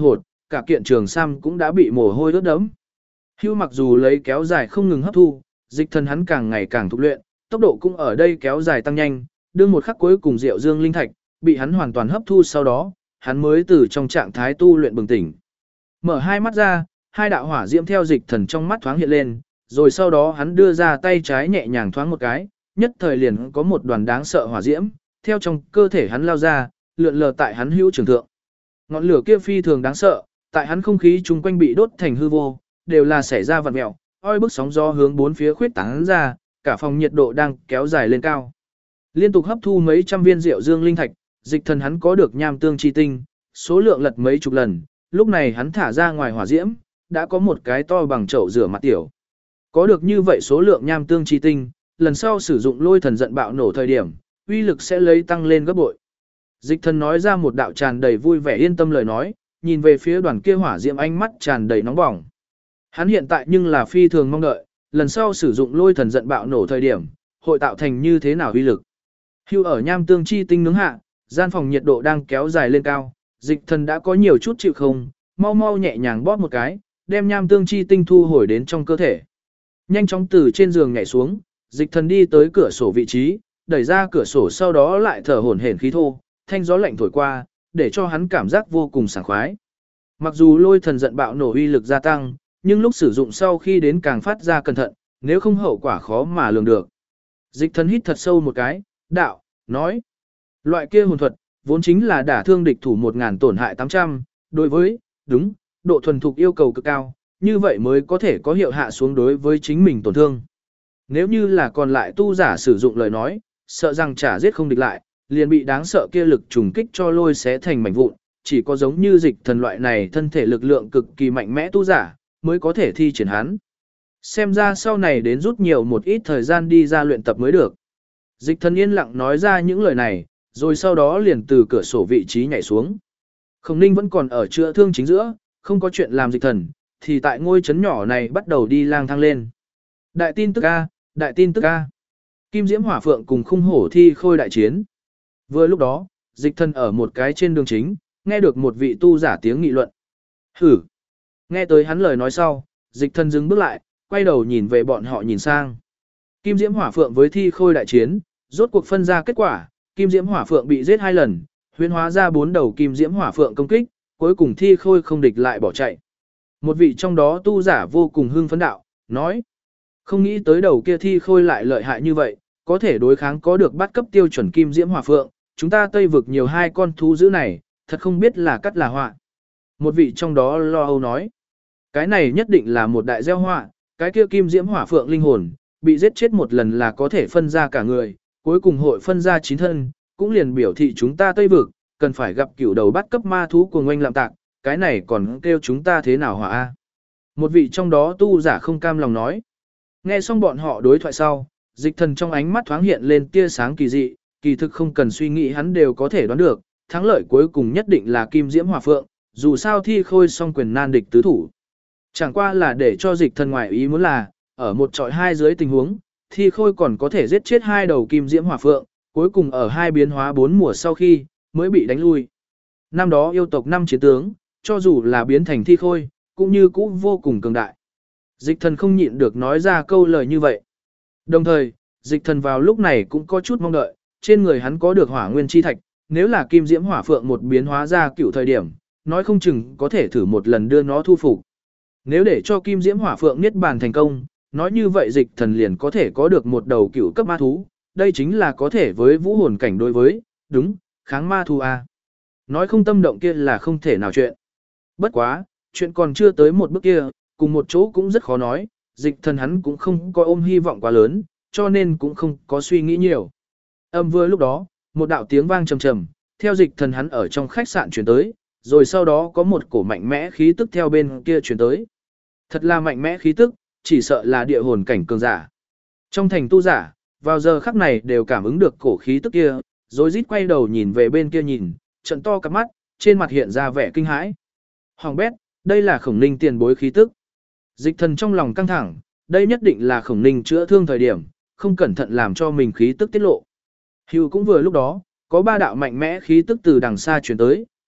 cả kiện trường sam cũng đã bị mồ hôi ướt đẫm. Hưu mặc dù lấy kéo dài không ngừng hấp thu, dịch thần hắn càng ngày càng thục luyện, tốc độ cũng ở đây kéo dài tăng nhanh, đương một khắc cuối cùng Diệu Dương linh thạch bị hắn hoàn toàn hấp thu sau đó, hắn mới từ trong trạng thái tu luyện bừng tỉnh. Mở hai mắt ra, hai đạo hỏa diễm theo dịch thần trong mắt thoáng hiện lên, rồi sau đó hắn đưa ra tay trái nhẹ nhàng thoáng một cái, nhất thời liền có một đoàn đáng sợ hỏa diễm, theo trong cơ thể hắn lao ra, lượn lờ tại hắn hữu trường thượng. Ngọn lửa kia phi thường đáng sợ, tại hắn không khí chung quanh bị đốt thành hư vô, đều là xảy ra vặn mèo, oi bức sóng gió hướng bốn phía khuyết tán ra, cả phòng nhiệt độ đang kéo dài lên cao. Liên tục hấp thu mấy trăm viên Diệu Dương linh thạch, dịch thần hắn có được nham tương chi tinh, số lượng lật mấy chục lần, lúc này hắn thả ra ngoài hỏa diễm, đã có một cái to bằng chậu rửa mặt tiểu. Có được như vậy số lượng nham tương chi tinh, lần sau sử dụng lôi thần giận bạo nổ thời điểm, uy lực sẽ lấy tăng lên gấp bội. Dịch thần nói ra một đạo tràn đầy vui vẻ yên tâm lời nói, nhìn về phía đoàn kia hỏa diễm ánh mắt tràn đầy nóng bỏng. Hắn hiện tại nhưng là phi thường mong đợi, lần sau sử dụng lôi thần giận bạo nổ thời điểm, hội tạo thành như thế nào uy lực. Hưu ở nham tương chi tinh nướng hạ, gian phòng nhiệt độ đang kéo dài lên cao, dịch thần đã có nhiều chút chịu không, mau mau nhẹ nhàng bóp một cái, đem nham tương chi tinh thu hồi đến trong cơ thể. Nhanh chóng từ trên giường nhảy xuống, dịch thần đi tới cửa sổ vị trí, đẩy ra cửa sổ sau đó lại thở hổn hển khí thô, thanh gió lạnh thổi qua, để cho hắn cảm giác vô cùng sảng khoái. Mặc dù lôi thần giận bạo nổ uy lực gia tăng, nhưng lúc sử dụng sau khi đến càng phát ra cẩn thận, nếu không hậu quả khó mà lường được. Dịch thần hít thật sâu một cái, đạo, nói. Loại kia hồn thuật, vốn chính là đả thương địch thủ 1000 tổn hại 800, đối với, đúng, độ thuần thục yêu cầu cực cao, như vậy mới có thể có hiệu hạ xuống đối với chính mình tổn thương. Nếu như là còn lại tu giả sử dụng lời nói, sợ rằng trả giết không địch lại, liền bị đáng sợ kia lực trùng kích cho lôi xé thành mảnh vụn, chỉ có giống như dịch thần loại này thân thể lực lượng cực kỳ mạnh mẽ tu giả, mới có thể thi triển hắn. Xem ra sau này đến rút nhiều một ít thời gian đi ra luyện tập mới được. Dịch thần yên lặng nói ra những lời này, rồi sau đó liền từ cửa sổ vị trí nhảy xuống. Khổng Ninh vẫn còn ở chữa thương chính giữa, không có chuyện làm dịch thần, thì tại ngôi trấn nhỏ này bắt đầu đi lang thang lên. Đại tin tức A, đại tin tức A. Kim Diễm Hỏa Phượng cùng khung hổ thi khôi đại chiến. Vừa lúc đó, dịch thần ở một cái trên đường chính, nghe được một vị tu giả tiếng nghị luận. Hử! Nghe tới hắn lời nói sau, dịch thần dừng bước lại, quay đầu nhìn về bọn họ nhìn sang. Kim Diễm Hỏa Phượng với thi khôi đại chiến, rốt cuộc phân ra kết quả, Kim Diễm Hỏa Phượng bị giết 2 lần, huyễn hóa ra 4 đầu Kim Diễm Hỏa Phượng công kích, cuối cùng thi khôi không địch lại bỏ chạy. Một vị trong đó tu giả vô cùng hưng phấn đạo, nói. Không nghĩ tới đầu kia thi khôi lại lợi hại như vậy, có thể đối kháng có được bắt cấp tiêu chuẩn Kim Diễm Hỏa Phượng, chúng ta Tây vực nhiều 2 con thú dữ này, thật không biết là cắt là họa. Một vị trong đó lo âu nói. Cái này nhất định là một đại gieo họa, cái kia Kim Diễm Hỏa Phượng linh hồn, bị giết chết một lần là có thể phân ra cả người, cuối cùng hội phân ra 9 thân, cũng liền biểu thị chúng ta Tây vực, cần phải gặp cửu đầu bắt cấp ma thú của ngoanh lạm tạc, cái này còn kêu chúng ta thế nào hỏa a? Một vị trong đó tu giả không cam lòng nói. Nghe xong bọn họ đối thoại sau, dịch thần trong ánh mắt thoáng hiện lên tia sáng kỳ dị, kỳ thực không cần suy nghĩ hắn đều có thể đoán được, thắng lợi cuối cùng nhất định là Kim Diễm Hỏa Phượng, dù sao thi khôi song quyền nan địch tứ thủ. Chẳng qua là để cho dịch thần ngoại ý muốn là, ở một trọi 2 dưới tình huống, thi khôi còn có thể giết chết 2 đầu Kim Diễm Hỏa Phượng, cuối cùng ở 2 biến hóa 4 mùa sau khi, mới bị đánh lui. Năm đó yêu tộc 5 chiến tướng, cho dù là biến thành thi khôi, cũng như cũ vô cùng cường đại. Dịch thần không nhịn được nói ra câu lời như vậy. Đồng thời, dịch thần vào lúc này cũng có chút mong đợi, trên người hắn có được hỏa nguyên chi thạch, nếu là Kim Diễm Hỏa Phượng một biến hóa ra cựu thời điểm, nói không chừng có thể thử một lần đưa nó thu phục. Nếu để cho Kim Diễm Hỏa Phượng niết bàn thành công, nói như vậy dịch thần liền có thể có được một đầu cựu cấp ma thú, đây chính là có thể với vũ hồn cảnh đối với, đúng, kháng ma thú a. Nói không tâm động kia là không thể nào chuyện. Bất quá, chuyện còn chưa tới một bước kia, cùng một chỗ cũng rất khó nói, dịch thần hắn cũng không có ôm hy vọng quá lớn, cho nên cũng không có suy nghĩ nhiều. Vừa lúc đó, một đạo tiếng vang trầm trầm, theo dịch thần hắn ở trong khách sạn chuyển tới, rồi sau đó có một cổ mạnh mẽ khí tức theo bên kia chuyển tới. Thật là mạnh mẽ khí tức, chỉ sợ là địa hồn cảnh cường giả. Trong thành tu giả, vào giờ khắc này đều cảm ứng được cổ khí tức kia, rồi rít quay đầu nhìn về bên kia nhìn, trận to cặp mắt, trên mặt hiện ra vẻ kinh hãi. Hoàng bét, đây là Khổng Ninh tiền bối khí tức. Dịch thần trong lòng căng thẳng, đây nhất định là Khổng Ninh chữa thương thời điểm, không cẩn thận làm cho mình khí tức tiết lộ. Hưu cũng vừa lúc đó, có 3 đạo mạnh mẽ khí tức từ đằng xa chuyển tới,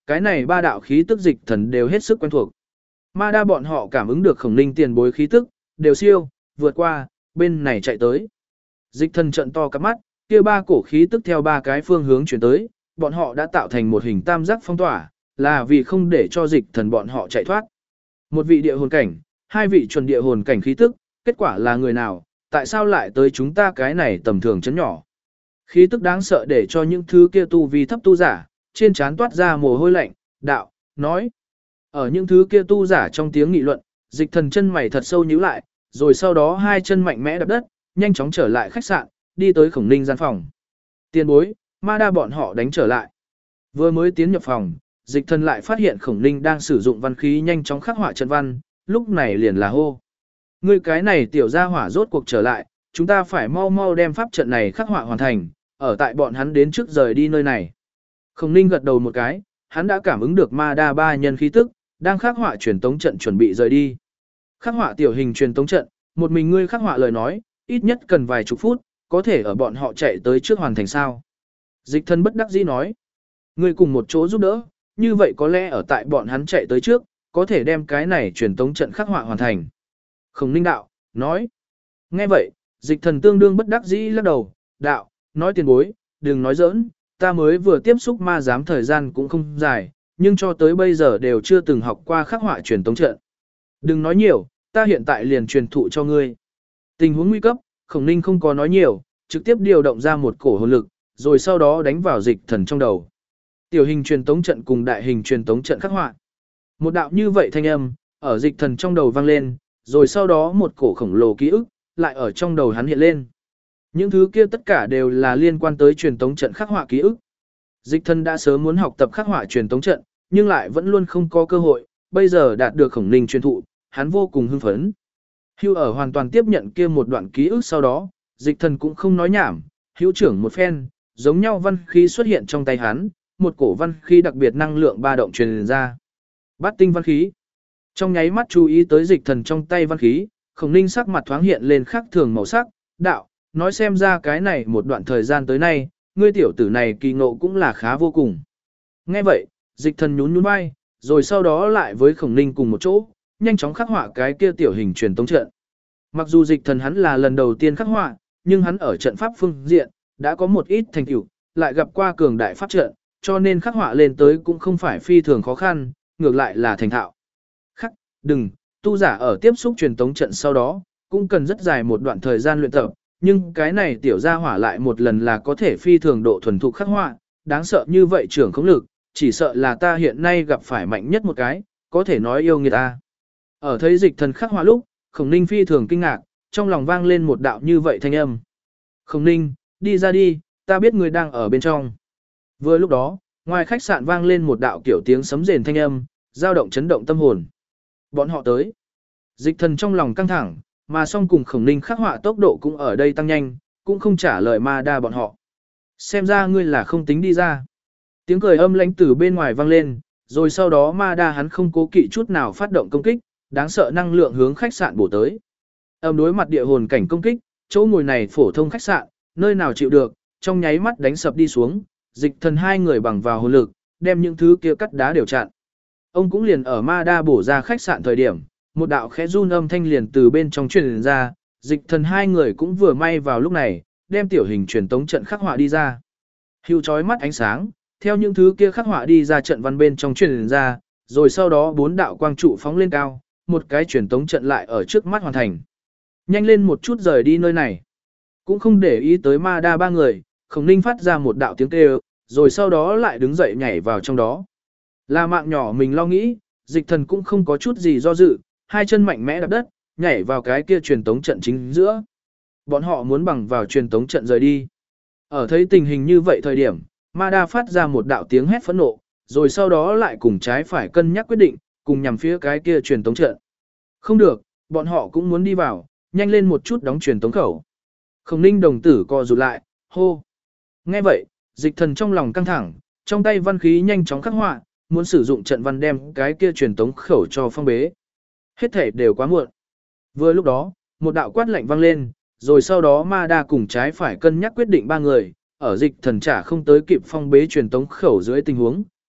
Cái này ba đạo khí tức dịch thần đều hết sức quen thuộc. Ma đa bọn họ cảm ứng được Khổng Ninh tiền bối khí tức, đều siêu, vượt qua, bên này chạy tới. Dịch thần trận to cặp mắt, kia ba cổ khí tức theo ba cái phương hướng chuyển tới, bọn họ đã tạo thành một hình tam giác phong tỏa, là vì không để cho dịch thần bọn họ chạy thoát. Một vị địa hồn cảnh, hai vị chuẩn địa hồn cảnh khí tức, kết quả là người nào, tại sao lại tới chúng ta cái này tầm thường chấn nhỏ. Khí tức đáng sợ để cho những thứ kia tu vi thấp tu giả, trên trán toát ra mồ hôi lạnh, đạo, nói. Ở những thứ kia tu giả trong tiếng nghị luận, dịch thần chân mày thật sâu nhíu lại, rồi sau đó hai chân mạnh mẽ đập đất, nhanh chóng trở lại khách sạn, đi tới Khổng Ninh gian phòng. Tiền bối, ma đa bọn họ đánh trở lại. Vừa mới tiến nhập phòng, dịch thần lại phát hiện Khổng Ninh đang sử dụng văn khí nhanh chóng khắc họa trận văn, lúc này liền là hô. Ngươi cái này tiểu gia hỏa rốt cuộc trở lại, chúng ta phải mau mau đem pháp trận này khắc họa hoàn thành, ở tại bọn hắn đến trước rời đi nơi này. Khổng Ninh gật đầu một cái, hắn đã cảm ứng được ma đa ba nhân khí tức, đang khắc họa truyền tống trận chuẩn bị rời đi. Khắc họa tiểu hình truyền tống trận, một mình ngươi khắc họa lời nói, ít nhất cần vài chục phút, có thể ở bọn họ chạy tới trước hoàn thành sao. Dịch thần bất đắc dĩ nói, ngươi cùng một chỗ giúp đỡ, như vậy có lẽ ở tại bọn hắn chạy tới trước, có thể đem cái này truyền tống trận khắc họa hoàn thành. Khổng Ninh đạo, nói. Nghe vậy, dịch thần tương đương bất đắc dĩ lắc đầu, đạo, nói tiền bối, đừng nói giỡn, ta mới vừa tiếp xúc ma giám thời gian cũng không dài, nhưng cho tới bây giờ đều chưa từng học qua khắc họa truyền tống trận. Đừng nói nhiều, ta hiện tại liền truyền thụ cho ngươi. Tình huống nguy cấp, Khổng Ninh không có nói nhiều, trực tiếp điều động ra một cổ hồn lực, rồi sau đó đánh vào dịch thần trong đầu. Tiểu hình truyền tống trận cùng đại hình truyền tống trận khắc họa. Một đạo như vậy thanh âm, ở dịch thần trong đầu vang lên, rồi sau đó một cổ khổng lồ ký ức, lại ở trong đầu hắn hiện lên. Những thứ kia tất cả đều là liên quan tới truyền tống trận khắc họa ký ức. Dịch thần đã sớm muốn học tập khắc họa truyền tống trận, nhưng lại vẫn luôn không có cơ hội, bây giờ đạt được Khổng Ninh truyền thụ, hắn vô cùng hưng phấn. Hưu ở hoàn toàn tiếp nhận kia một đoạn ký ức sau đó, dịch thần cũng không nói nhảm, hữu trưởng một phen, giống nhau văn khí xuất hiện trong tay hắn, một cổ văn khí đặc biệt năng lượng ba động truyền ra. Bát tinh văn khí. Trong nháy mắt chú ý tới dịch thần trong tay văn khí, Khổng Ninh sắc mặt thoáng hiện lên khác thường màu sắc, đạo, nói xem ra cái này một đoạn thời gian tới nay, ngươi tiểu tử này kỳ ngộ cũng là khá vô cùng. Nghe vậy, dịch thần nhún nhún vai, rồi sau đó lại với Khổng Ninh cùng một chỗ, nhanh chóng khắc họa cái kia tiểu hình truyền tống trận. Mặc dù dịch thần hắn là lần đầu tiên khắc họa, nhưng hắn ở trận pháp phương diện đã có một ít thành tựu, lại gặp qua cường đại pháp trận, cho nên khắc họa lên tới cũng không phải phi thường khó khăn, ngược lại là thành thạo. Khắc, đừng, tu giả ở tiếp xúc truyền tống trận sau đó, cũng cần rất dài một đoạn thời gian luyện tập, nhưng cái này tiểu gia hỏa lại một lần là có thể phi thường độ thuần thục khắc họa, đáng sợ như vậy trưởng không lực, chỉ sợ là ta hiện nay gặp phải mạnh nhất một cái, có thể nói yêu người ta. Ở thấy dịch thần khắc họa lúc, Khổng Ninh phi thường kinh ngạc, trong lòng vang lên một đạo như vậy thanh âm. Khổng Ninh, đi ra đi, ta biết người đang ở bên trong. Vừa lúc đó, ngoài khách sạn vang lên một đạo kiểu tiếng sấm rền thanh âm, dao động chấn động tâm hồn. Bọn họ tới. Dịch thần trong lòng căng thẳng, mà song cùng Khổng Ninh khắc họa tốc độ cũng ở đây tăng nhanh, cũng không trả lời ma đa bọn họ. Xem ra ngươi là không tính đi ra. Tiếng cười âm lãnh từ bên ngoài vang lên, rồi sau đó ma đa hắn không cố kỵ chút nào phát động công kích, đáng sợ năng lượng hướng khách sạn bổ tới. Âm đối mặt địa hồn cảnh công kích, chỗ ngồi này phổ thông khách sạn, nơi nào chịu được, trong nháy mắt đánh sập đi xuống, dịch thần hai người bằng vào hồn lực, đem những thứ kia cắt đá đều chặn. Ông cũng liền ở ma đa bổ ra khách sạn thời điểm, một đạo khẽ run âm thanh liền từ bên trong truyền ra, dịch thần hai người cũng vừa may vào lúc này, đem tiểu hình truyền tống trận khắc họa đi ra. Hưu chói mắt ánh sáng, theo những thứ kia khắc họa đi ra trận văn bên trong truyền ra, rồi sau đó bốn đạo quang trụ phóng lên cao, một cái truyền tống trận lại ở trước mắt hoàn thành. Nhanh lên một chút rời đi nơi này. Cũng không để ý tới ma đa ba người, Khổng Ninh phát ra một đạo tiếng kêu, rồi sau đó lại đứng dậy nhảy vào trong đó. Là mạng nhỏ mình lo nghĩ, dịch thần cũng không có chút gì do dự, hai chân mạnh mẽ đạp đất, nhảy vào cái kia truyền tống trận chính giữa. Bọn họ muốn bằng vào truyền tống trận rời đi. Ở thấy tình hình như vậy thời điểm, ma đa phát ra một đạo tiếng hét phẫn nộ, rồi sau đó lại cùng trái phải cân nhắc quyết định, cùng nhằm phía cái kia truyền tống trận. Không được, bọn họ cũng muốn đi vào, nhanh lên một chút đóng truyền tống khẩu. Khổng Ninh đồng tử co rụt lại, hô. Nghe vậy, dịch thần trong lòng căng thẳng, trong tay văn khí nhanh chóng khắc họa, muốn sử dụng trận văn đem cái kia truyền tống khẩu cho phong bế. Hết thể đều quá muộn. Vừa lúc đó, một đạo quát lạnh vang lên, rồi sau đó ma đa cùng trái phải cân nhắc quyết định ba người, ở dịch thần trả không tới kịp phong bế truyền tống khẩu dưới tình huống,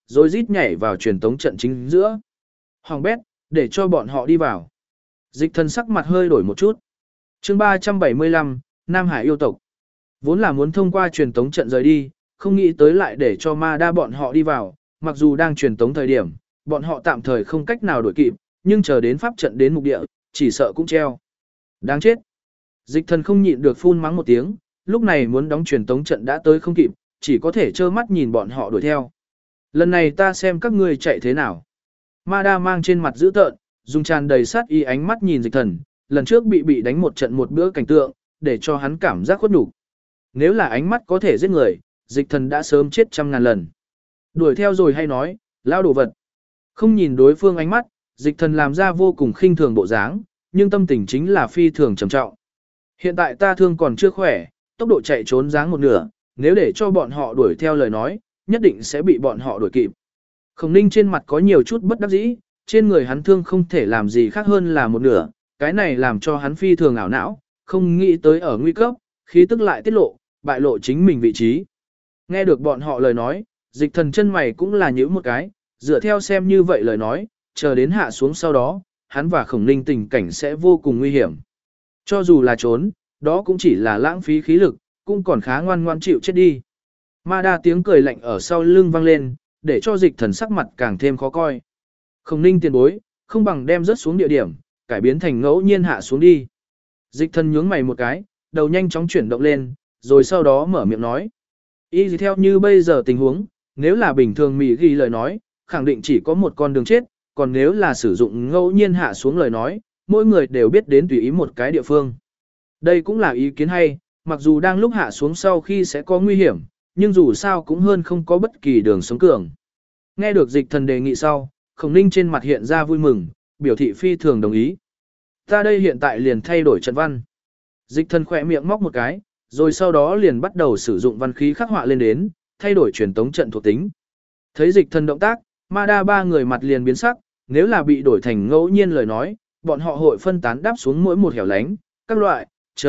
rồi rít nhảy vào truyền tống trận chính giữa. Hoàng bét, để cho bọn họ đi vào. Dịch thần sắc mặt hơi đổi một chút. chương 375, Nam Hải yêu tộc. Vốn là muốn thông qua truyền tống trận rời đi, không nghĩ tới lại để cho ma đa bọn họ đi vào, mặc dù đang truyền tống thời điểm, bọn họ tạm thời không cách nào đuổi kịp, nhưng chờ đến pháp trận đến mục địa, chỉ sợ cũng treo. Đáng chết. Dịch thần không nhịn được phun mắng một tiếng, lúc này muốn đóng truyền tống trận đã tới không kịp, chỉ có thể trơ mắt nhìn bọn họ đuổi theo. Lần này ta xem các ngươi chạy thế nào. Ma đa mang trên mặt dữ tợn, dùng tràn đầy sát ý ánh mắt nhìn dịch thần, lần trước bị đánh một trận một bữa cảnh tượng, để cho hắn cảm giác khuất nhục. Nếu là ánh mắt có thể giết người, dịch thần đã sớm chết trăm ngàn lần. Đuổi theo rồi hay nói, lao đồ vật. Không nhìn đối phương ánh mắt, dịch thần làm ra vô cùng khinh thường bộ dáng, nhưng tâm tình chính là phi thường trầm trọng. Hiện tại ta thương còn chưa khỏe, tốc độ chạy trốn dáng một nửa, nếu để cho bọn họ đuổi theo lời nói, nhất định sẽ bị bọn họ đuổi kịp. Khổng Ninh trên mặt có nhiều chút bất đắc dĩ, trên người hắn thương không thể làm gì khác hơn là một nửa, cái này làm cho hắn phi thường ảo não, không nghĩ tới ở nguy cấp, khí tức lại tiết lộ, bại lộ chính mình vị trí. Nghe được bọn họ lời nói, dịch thần chân mày cũng là nhíu một cái, dựa theo xem như vậy lời nói, chờ đến hạ xuống sau đó, hắn và Khổng Ninh tình cảnh sẽ vô cùng nguy hiểm. Cho dù là trốn, đó cũng chỉ là lãng phí khí lực, cũng còn khá ngoan ngoan chịu chết đi. Ma đa tiếng cười lạnh ở sau lưng vang lên, để cho dịch thần sắc mặt càng thêm khó coi. Khổng Ninh tiền bối, không bằng đem rớt xuống địa điểm, cải biến thành ngẫu nhiên hạ xuống đi. Dịch thần nhướng mày một cái, đầu nhanh chóng chuyển động lên, rồi sau đó mở miệng nói. Y theo như bây giờ tình huống, nếu là bình thường Mỹ ghi lời nói, khẳng định chỉ có một con đường chết, còn nếu là sử dụng ngẫu nhiên hạ xuống lời nói, mỗi người đều biết đến tùy ý một cái địa phương. Đây cũng là ý kiến hay, mặc dù đang lúc hạ xuống sau khi sẽ có nguy hiểm, nhưng dù sao cũng hơn không có bất kỳ đường sống cường. Nghe được dịch thần đề nghị sau, Khổng Ninh trên mặt hiện ra vui mừng, biểu thị phi thường đồng ý. Ta đây hiện tại liền thay đổi trận văn. Dịch thần khỏe miệng móc một cái, rồi sau đó liền bắt đầu sử dụng văn khí khắc họa lên đến, thay đổi truyền tống trận thuộc tính. Thấy dịch thần động tác, ma đa ba người mặt liền biến sắc, nếu là bị đổi thành ngẫu nhiên lời nói, bọn họ hội phân tán đáp xuống mỗi một hẻo lánh, các loại,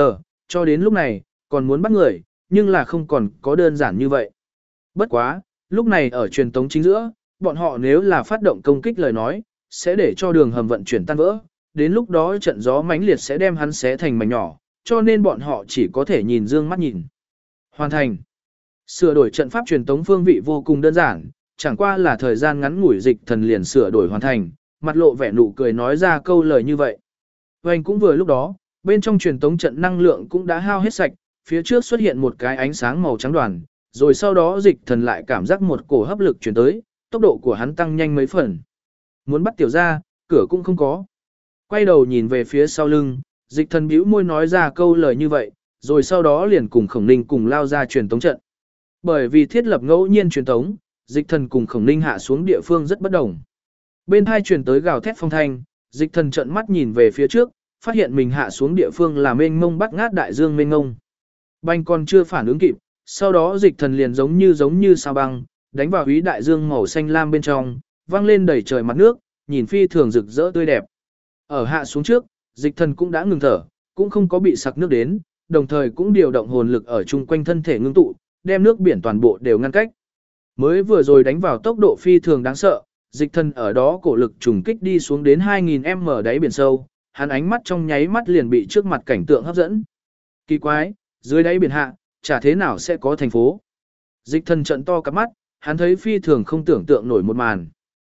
cho đến lúc này, còn muốn bắt người, nhưng là không còn có đơn giản như vậy. Bất quá, lúc này ở truyền tống chính giữa, bọn họ nếu là phát động công kích lời nói, sẽ để cho đường hầm vận chuyển tan vỡ, đến lúc đó trận gió mãnh liệt sẽ đem hắn xé thành mảnh nhỏ, cho nên bọn họ chỉ có thể nhìn dương mắt nhìn. Hoàn thành. Sửa đổi trận pháp truyền tống phương vị vô cùng đơn giản, chẳng qua là thời gian ngắn ngủi dịch thần liền sửa đổi hoàn thành, mặt lộ vẻ nụ cười nói ra câu lời như vậy. Vành cũng vừa lúc đó, bên trong truyền tống trận năng lượng cũng đã hao hết sạch, phía trước xuất hiện một cái ánh sáng màu trắng đoàn, rồi sau đó dịch thần lại cảm giác một cổ hấp lực truyền tới, tốc độ của hắn tăng nhanh mấy phần. Muốn bắt tiểu ra, cửa cũng không có. Quay đầu nhìn về phía sau lưng, dịch thần bĩu môi nói ra câu lời như vậy, rồi sau đó liền cùng Khổng Ninh cùng lao ra truyền tống trận. Bởi vì thiết lập ngẫu nhiên truyền tống, dịch thần cùng Khổng Ninh hạ xuống địa phương rất bất đồng. Bên hai truyền tới gào thét phong thanh, dịch thần trợn mắt nhìn về phía trước, phát hiện mình hạ xuống địa phương là mênh mông bắt ngát đại dương mênh mông. Banh còn chưa phản ứng kịp, sau đó dịch thần liền giống như sao băng, đánh vào úy đại dương màu xanh lam bên trong, văng lên đầy trời mặt nước, nhìn phi thường rực rỡ tươi đẹp. Ở hạ xuống trước, dịch thần cũng đã ngừng thở, cũng không có bị sặc nước đến, đồng thời cũng điều động hồn lực ở chung quanh thân thể ngưng tụ, đem nước biển toàn bộ đều ngăn cách. Mới vừa rồi đánh vào tốc độ phi thường đáng sợ, dịch thần ở đó cổ lực trùng kích đi xuống đến 2000m đáy biển sâu, hắn ánh mắt trong nháy mắt liền bị trước mặt cảnh tượng hấp dẫn. Kỳ quái, dưới đáy biển hạ, chả thế nào sẽ có thành phố. Dịch thần trận to cặp mắt, hắn thấy phi thường không tưởng tượng nổi một màn.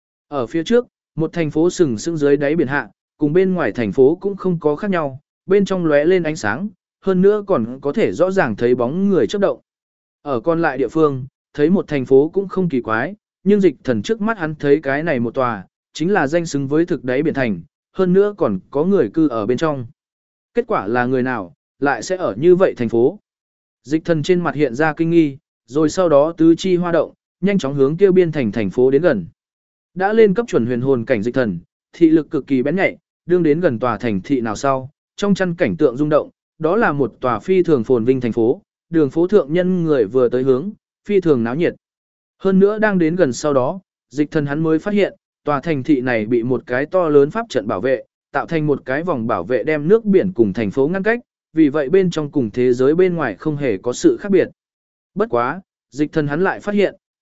Ở phía trước, một thành phố sừng sững dưới đáy biển hạ, cùng bên ngoài thành phố cũng không có khác nhau, bên trong lóe lên ánh sáng, hơn nữa còn có thể rõ ràng thấy bóng người chớp động. Ở còn lại địa phương, thấy một thành phố cũng không kỳ quái, nhưng dịch thần trước mắt hắn thấy cái này một tòa, chính là danh xứng với thực đáy biển thành, hơn nữa còn có người cư ở bên trong. Kết quả là người nào, lại sẽ ở như vậy thành phố. Dịch thần trên mặt hiện ra kinh nghi, rồi sau đó tứ chi hoa động, nhanh chóng hướng kêu biên thành phố đến gần. Đã lên cấp chuẩn huyền hồn cảnh dịch thần, thị lực cực kỳ bén nhạy, đương đến gần tòa thành thị nào sau, trong chăn cảnh tượng rung động, đó là một tòa phi thường phồn vinh thành phố, đường phố thượng nhân người vừa tới hướng, phi thường náo nhiệt. Hơn nữa đang đến gần sau đó, dịch thần hắn mới phát hiện, tòa thành thị này bị một cái to lớn pháp trận bảo vệ, tạo thành một cái vòng bảo vệ đem nước biển cùng thành phố ngăn cách, vì vậy bên trong cùng thế giới bên ngoài không hề có sự khác biệt. Bất quá, dịch thần hắn lại phát hiện,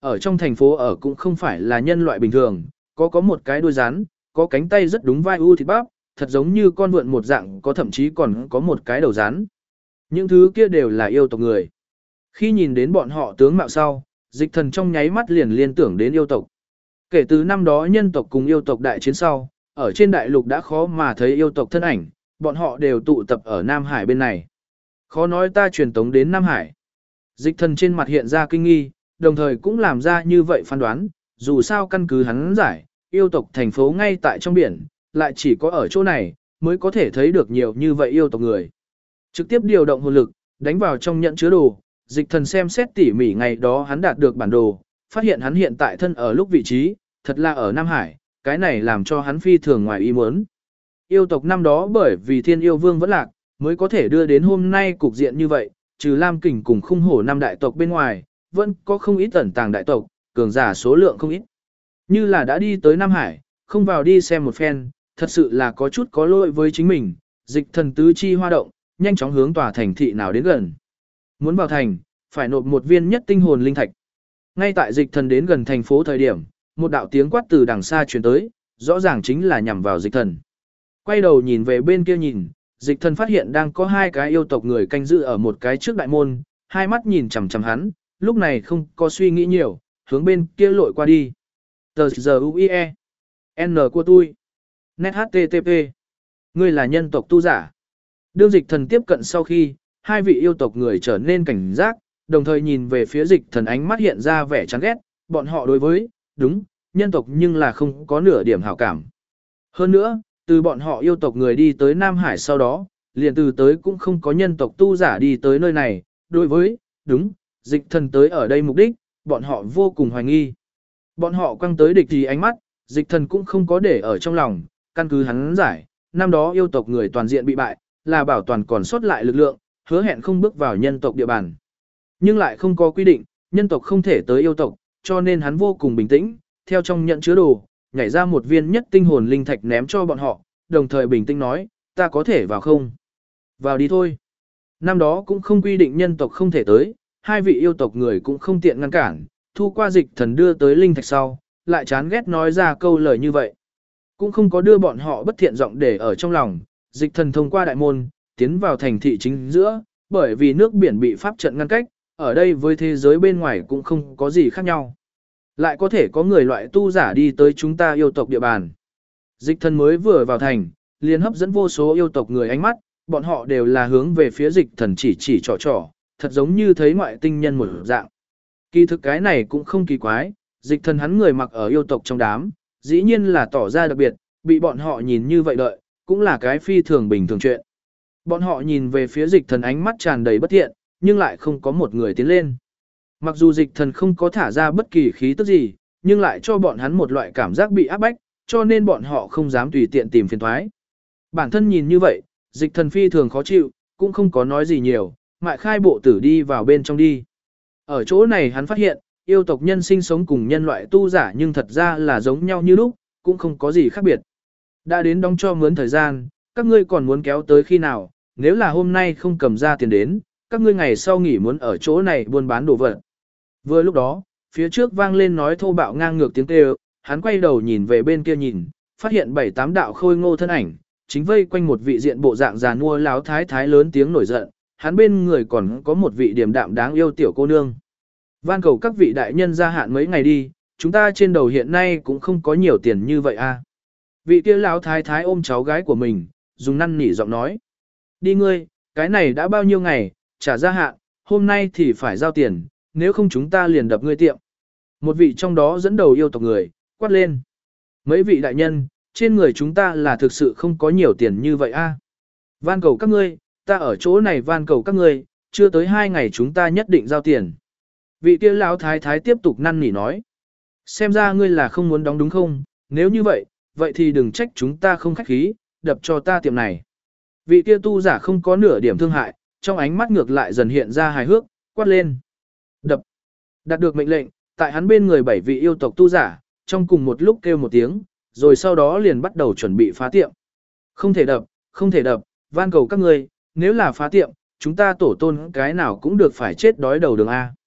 ở trong thành phố ở cũng không phải là nhân loại bình thường, có một cái đuôi rắn, có cánh tay rất đúng vai u thịt bắp, thật giống như con vượn một dạng, có thậm chí còn có một cái đầu rắn. Những thứ kia đều là yêu tộc người. Khi nhìn đến bọn họ tướng mạo sau, Dịch Thần trong nháy mắt liền liên tưởng đến yêu tộc. Kể từ năm đó nhân tộc cùng yêu tộc đại chiến sau, ở trên đại lục đã khó mà thấy yêu tộc thân ảnh, bọn họ đều tụ tập ở Nam Hải bên này. Khó nói ta truyền tống đến Nam Hải. Dịch Thần trên mặt hiện ra kinh nghi, đồng thời cũng làm ra như vậy phán đoán, dù sao căn cứ hắn giải, yêu tộc thành phố ngay tại trong biển, lại chỉ có ở chỗ này, mới có thể thấy được nhiều như vậy yêu tộc người. Trực tiếp điều động hồn lực, đánh vào trong nhận chứa đồ, Dịch Thần xem xét tỉ mỉ ngày đó hắn đạt được bản đồ, phát hiện hắn hiện tại thân ở lúc vị trí, thật là ở Nam Hải, cái này làm cho hắn phi thường ngoài ý muốn. Yêu tộc năm đó bởi vì Thiên Yêu Vương vẫn lạc, mới có thể đưa đến hôm nay cục diện như vậy, trừ Lam Kình cùng Khung Hổ năm đại tộc bên ngoài, vẫn có không ít ẩn tàng đại tộc, cường giả số lượng không ít. Như là đã đi tới Nam Hải, không vào đi xem một phen, thật sự là có chút có lỗi với chính mình, Dịch Thần tứ chi hoa động, nhanh chóng hướng tòa thành thị nào đến gần. Muốn vào thành, phải nộp một viên nhất tinh hồn linh thạch. Ngay tại Dịch Thần đến gần thành phố thời điểm, một đạo tiếng quát từ đằng xa truyền tới, rõ ràng chính là nhằm vào Dịch Thần. Quay đầu nhìn về bên kia nhìn, Dịch Thần phát hiện đang có hai cái yêu tộc người canh giữ ở một cái trước đại môn, hai mắt nhìn chằm chằm hắn, lúc này không có suy nghĩ nhiều, hướng bên kia lội qua đi. Tờ giờ UIE N của tôi Net HTTP Ngươi là nhân tộc tu giả. Đương Dịch Thần tiếp cận sau khi, hai vị yêu tộc người trở nên cảnh giác, đồng thời nhìn về phía Dịch Thần, ánh mắt hiện ra vẻ chán ghét, bọn họ đối với, đúng, nhân tộc nhưng là không có nửa điểm hảo cảm. Hơn nữa, từ bọn họ yêu tộc người đi tới Nam Hải sau đó, liền từ tới cũng không có nhân tộc tu giả đi tới nơi này, đối với, đúng, Dịch Thần tới ở đây mục đích, bọn họ vô cùng hoài nghi. Bọn họ quăng tới địch thì ánh mắt, Dịch Thần cũng không có để ở trong lòng, căn cứ hắn giải, năm đó yêu tộc người toàn diện bị bại, là bảo toàn còn sót lại lực lượng, hứa hẹn không bước vào nhân tộc địa bàn. Nhưng lại không có quy định, nhân tộc không thể tới yêu tộc, cho nên hắn vô cùng bình tĩnh, theo trong nhận chứa đồ, nhảy ra một viên nhất tinh hồn linh thạch ném cho bọn họ, đồng thời bình tĩnh nói, ta có thể vào không? Vào đi thôi. Năm đó cũng không quy định nhân tộc không thể tới, hai vị yêu tộc người cũng không tiện ngăn cản, thu qua Dịch Thần đưa tới linh thạch sau, lại chán ghét nói ra câu lời như vậy. Cũng không có đưa bọn họ bất thiện giọng để ở trong lòng, Dịch Thần thông qua đại môn, tiến vào thành thị chính giữa, bởi vì nước biển bị pháp trận ngăn cách, ở đây với thế giới bên ngoài cũng không có gì khác nhau. Lại có thể có người loại tu giả đi tới chúng ta yêu tộc địa bàn. Dịch Thần mới vừa vào thành, liền hấp dẫn vô số yêu tộc người ánh mắt, bọn họ đều là hướng về phía Dịch Thần chỉ trỏ trỏ, thật giống như thấy ngoại tinh nhân một dạng. Kỳ thực cái này cũng không kỳ quái, Dịch Thần hắn người mặc ở yêu tộc trong đám, dĩ nhiên là tỏ ra đặc biệt, bị bọn họ nhìn như vậy đợi, cũng là cái phi thường bình thường chuyện. Bọn họ nhìn về phía Dịch Thần ánh mắt tràn đầy bất thiện, nhưng lại không có một người tiến lên. Mặc dù Dịch Thần không có thả ra bất kỳ khí tức gì, nhưng lại cho bọn hắn một loại cảm giác bị áp bách, cho nên bọn họ không dám tùy tiện tìm phiền toái. Bản thân nhìn như vậy, Dịch Thần phi thường khó chịu, cũng không có nói gì nhiều, mại khai bộ tử đi vào bên trong đi. Ở chỗ này hắn phát hiện, yêu tộc nhân sinh sống cùng nhân loại tu giả nhưng thật ra là giống nhau như lúc, cũng không có gì khác biệt. Đã đến đóng cho mướn thời gian, các ngươi còn muốn kéo tới khi nào, nếu là hôm nay không cầm ra tiền đến, các ngươi ngày sau nghỉ muốn ở chỗ này buôn bán đồ vật. Vừa lúc đó, phía trước vang lên nói thô bạo ngang ngược tiếng kêu, hắn quay đầu nhìn về bên kia nhìn, phát hiện 7-8 đạo khôi ngô thân ảnh, chính vây quanh một vị diện bộ dạng già nua láo thái thái lớn tiếng nổi giận, hắn bên người còn có một vị điềm đạm đáng yêu tiểu cô nương. Van cầu các vị đại nhân gia hạn mấy ngày đi, chúng ta trên đầu hiện nay cũng không có nhiều tiền như vậy a. Vị kia lão thái thái ôm cháu gái của mình, dùng năn nỉ giọng nói. Đi ngươi, cái này đã bao nhiêu ngày, trả gia hạn, hôm nay thì phải giao tiền, nếu không chúng ta liền đập ngươi tiệm. Một vị trong đó dẫn đầu yêu tộc người, quát lên. Mấy vị đại nhân, trên người chúng ta là thực sự không có nhiều tiền như vậy a. Van cầu các ngươi, ta ở chỗ này van cầu các ngươi, chưa tới 2 ngày chúng ta nhất định giao tiền. Vị kia lão thái thái tiếp tục năn nỉ nói. Xem ra ngươi là không muốn đóng đúng không, nếu như vậy, vậy thì đừng trách chúng ta không khách khí, đập cho ta tiệm này. Vị kia tu giả không có nửa điểm thương hại, trong ánh mắt ngược lại dần hiện ra hài hước, quát lên. Đập. Đạt được mệnh lệnh, tại hắn bên người 7 vị yêu tộc tu giả, trong cùng một lúc kêu một tiếng, rồi sau đó liền bắt đầu chuẩn bị phá tiệm. Không thể đập, không thể đập, van cầu các ngươi, nếu là phá tiệm, chúng ta tổ tôn cái nào cũng được phải chết đói đầu đường A.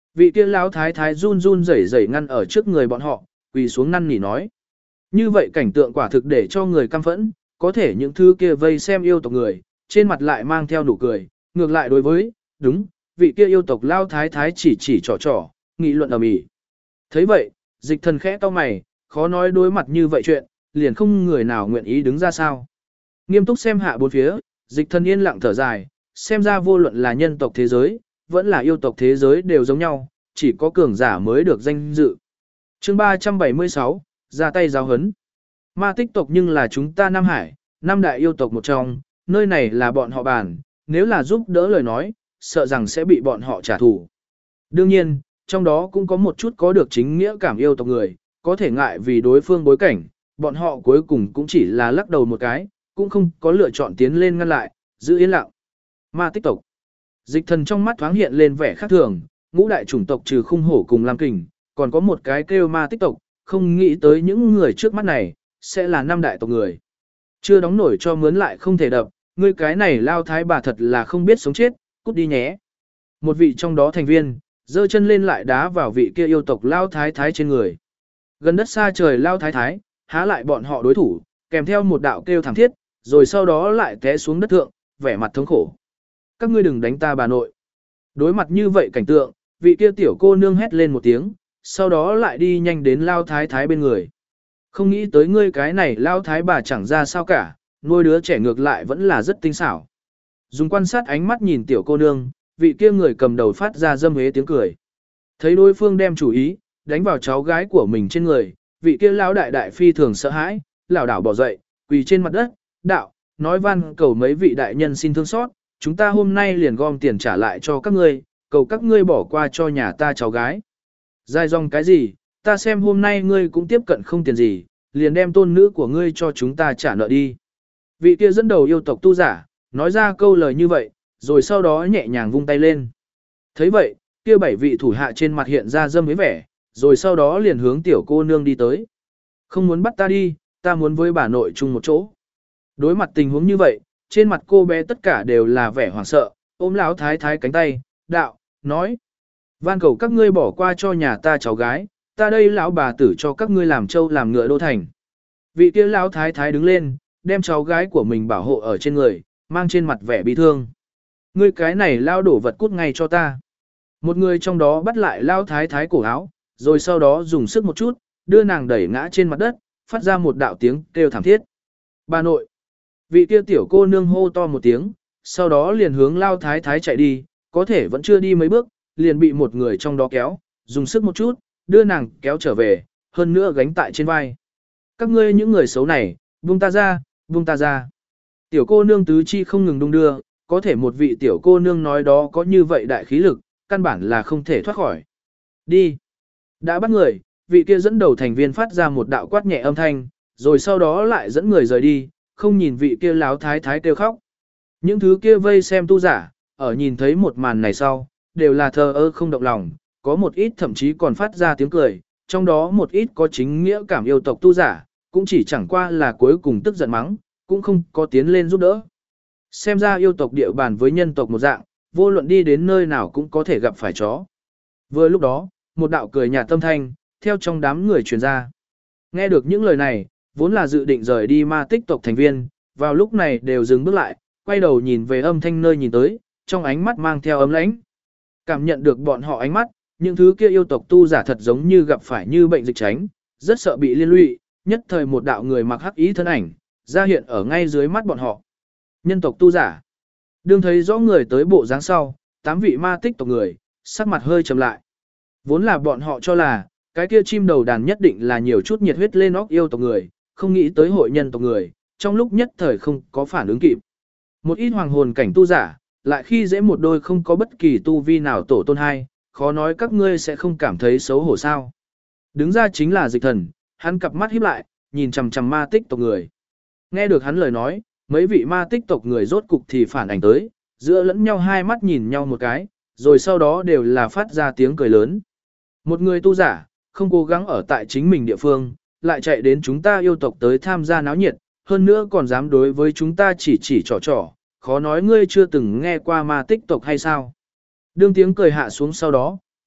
Vị kia lão thái thái run run rẩy rẩy ngăn ở trước người bọn họ, quỳ xuống năn nỉ nói. Như vậy cảnh tượng quả thực để cho người căm phẫn, có thể những thứ kia vây xem yêu tộc người, trên mặt lại mang theo nụ cười, ngược lại đối với, đúng, vị kia yêu tộc lão thái thái chỉ trò trò, nghị luận ầm ĩ. Thấy vậy, Dịch Thần khẽ cau mày, khó nói đối mặt như vậy chuyện, liền không người nào nguyện ý đứng ra sao. Nghiêm túc xem hạ bốn phía, Dịch Thần yên lặng thở dài, xem ra vô luận là nhân tộc thế giới, vẫn là yêu tộc thế giới đều giống nhau, chỉ có cường giả mới được danh dự. Chương 376, ra tay giáo hấn. Ma Tích tộc nhưng là chúng ta Nam Hải, năm đại yêu tộc một trong, nơi này là bọn họ bàn, nếu là giúp đỡ lời nói, sợ rằng sẽ bị bọn họ trả thù. Đương nhiên, trong đó cũng có một chút có được chính nghĩa cảm yêu tộc người, có thể ngại vì đối phương bối cảnh, bọn họ cuối cùng cũng chỉ là lắc đầu một cái, cũng không có lựa chọn tiến lên ngăn lại, giữ yên lặng. Ma Tích tộc. Dịch Thần trong mắt thoáng hiện lên vẻ khác thường, ngũ đại chủng tộc trừ khung hổ cùng Lam Kình, còn có một cái kêu Ma Tích tộc, không nghĩ tới những người trước mắt này, sẽ là năm đại tộc người. Chưa đóng nổi cho mướn lại không thể đập, ngươi cái này lao thái bà thật là không biết sống chết, cút đi nhé. Một vị trong đó thành viên, giơ chân lên lại đá vào vị kia yêu tộc lao thái thái trên người. Gần đất xa trời lao thái thái, há lại bọn họ đối thủ, kèm theo một đạo kêu thảm thiết, rồi sau đó lại té xuống đất thượng, vẻ mặt thống khổ. Các ngươi đừng đánh ta bà nội. Đối mặt như vậy cảnh tượng, vị kia tiểu cô nương hét lên một tiếng, sau đó lại đi nhanh đến lao thái thái bên người. Không nghĩ tới ngươi cái này lao thái bà chẳng ra sao cả, nuôi đứa trẻ ngược lại vẫn là rất tinh xảo. Dùng quan sát ánh mắt nhìn tiểu cô nương, vị kia người cầm đầu phát ra dâm hế tiếng cười. Thấy đối phương đem chủ ý, đánh vào cháu gái của mình trên người, vị kia lão đại đại phi thường sợ hãi, lảo đảo bỏ dậy, quỳ trên mặt đất, đạo, nói van cầu mấy vị đại nhân xin thương xót, chúng ta hôm nay liền gom tiền trả lại cho các ngươi, cầu các ngươi bỏ qua cho nhà ta cháu gái. Dài dòng cái gì, ta xem hôm nay ngươi cũng tiếp cận không tiền gì, liền đem tôn nữ của ngươi cho chúng ta trả nợ đi. Vị kia dẫn đầu yêu tộc tu giả, nói ra câu lời như vậy, rồi sau đó nhẹ nhàng vung tay lên. Thấy vậy, kia bảy vị thủ hạ trên mặt hiện ra dâm với vẻ, rồi sau đó liền hướng tiểu cô nương đi tới. Không muốn bắt ta đi, ta muốn với bà nội chung một chỗ. Đối mặt tình huống như vậy, trên mặt cô bé tất cả đều là vẻ hoảng sợ, ôm lão thái thái cánh tay, đạo, nói. Van cầu các ngươi bỏ qua cho nhà ta cháu gái, ta đây lão bà tử cho các ngươi làm trâu làm ngựa đô thành. Vị kia lão thái thái đứng lên, đem cháu gái của mình bảo hộ ở trên người, mang trên mặt vẻ bi thương. Ngươi cái này lao đổ vật cút ngay cho ta. Một người trong đó bắt lại lão thái thái cổ áo, rồi sau đó dùng sức một chút, đưa nàng đẩy ngã trên mặt đất, phát ra một đạo tiếng kêu thảm thiết. Bà nội. Vị kia tiểu cô nương hô to một tiếng, sau đó liền hướng lao thái thái chạy đi, có thể vẫn chưa đi mấy bước, liền bị một người trong đó kéo, dùng sức một chút, đưa nàng kéo trở về, hơn nữa gánh tại trên vai. Các ngươi những người xấu này, buông ta ra, buông ta ra. Tiểu cô nương tứ chi không ngừng đung đưa, có thể một vị tiểu cô nương nói đó có như vậy đại khí lực, căn bản là không thể thoát khỏi. Đi. Đã bắt người, vị kia dẫn đầu thành viên phát ra một đạo quát nhẹ âm thanh, rồi sau đó lại dẫn người rời đi, không nhìn vị kia láo thái thái kêu khóc. Những thứ kia vây xem tu giả, ở nhìn thấy một màn này sau, đều là thờ ơ không động lòng, có một ít thậm chí còn phát ra tiếng cười, trong đó một ít có chính nghĩa cảm yêu tộc tu giả, cũng chỉ chẳng qua là cuối cùng tức giận mắng, cũng không có tiến lên giúp đỡ. Xem ra yêu tộc địa bàn với nhân tộc một dạng, vô luận đi đến nơi nào cũng có thể gặp phải chó. Vừa lúc đó, một đạo cười nhạt tâm thanh, theo trong đám người truyền ra. Nghe được những lời này, vốn là dự định rời đi ma tích tộc thành viên, vào lúc này đều dừng bước lại, quay đầu nhìn về âm thanh nơi nhìn tới, trong ánh mắt mang theo ấm lãnh. Cảm nhận được bọn họ ánh mắt, những thứ kia yêu tộc tu giả thật giống như gặp phải như bệnh dịch tránh, rất sợ bị liên lụy, nhất thời một đạo người mặc hắc ý thân ảnh, ra hiện ở ngay dưới mắt bọn họ. Nhân tộc tu giả. Đương thấy rõ người tới bộ dáng sau, 8 vị ma tích tộc người, sắc mặt hơi trầm lại. Vốn là bọn họ cho là, cái kia chim đầu đàn nhất định là nhiều chút nhiệt huyết lên óc yêu tộc người, không nghĩ tới hội nhân tộc người, trong lúc nhất thời không có phản ứng kịp. Một ít hoàng hồn cảnh tu giả, lại khi dễ một đôi không có bất kỳ tu vi nào tổ tôn hai, khó nói các ngươi sẽ không cảm thấy xấu hổ sao. Đứng ra chính là Dịch Thần, hắn cặp mắt híp lại, nhìn chằm chằm ma tích tộc người. Nghe được hắn lời nói, mấy vị ma tích tộc người rốt cục thì phản ảnh tới, giữa lẫn nhau hai mắt nhìn nhau một cái, rồi sau đó đều là phát ra tiếng cười lớn. Một người tu giả, không cố gắng ở tại chính mình địa phương, lại chạy đến chúng ta yêu tộc tới tham gia náo nhiệt, hơn nữa còn dám đối với chúng ta chỉ trò, khó nói ngươi chưa từng nghe qua ma tích tộc hay sao. Đương tiếng cười hạ xuống sau đó,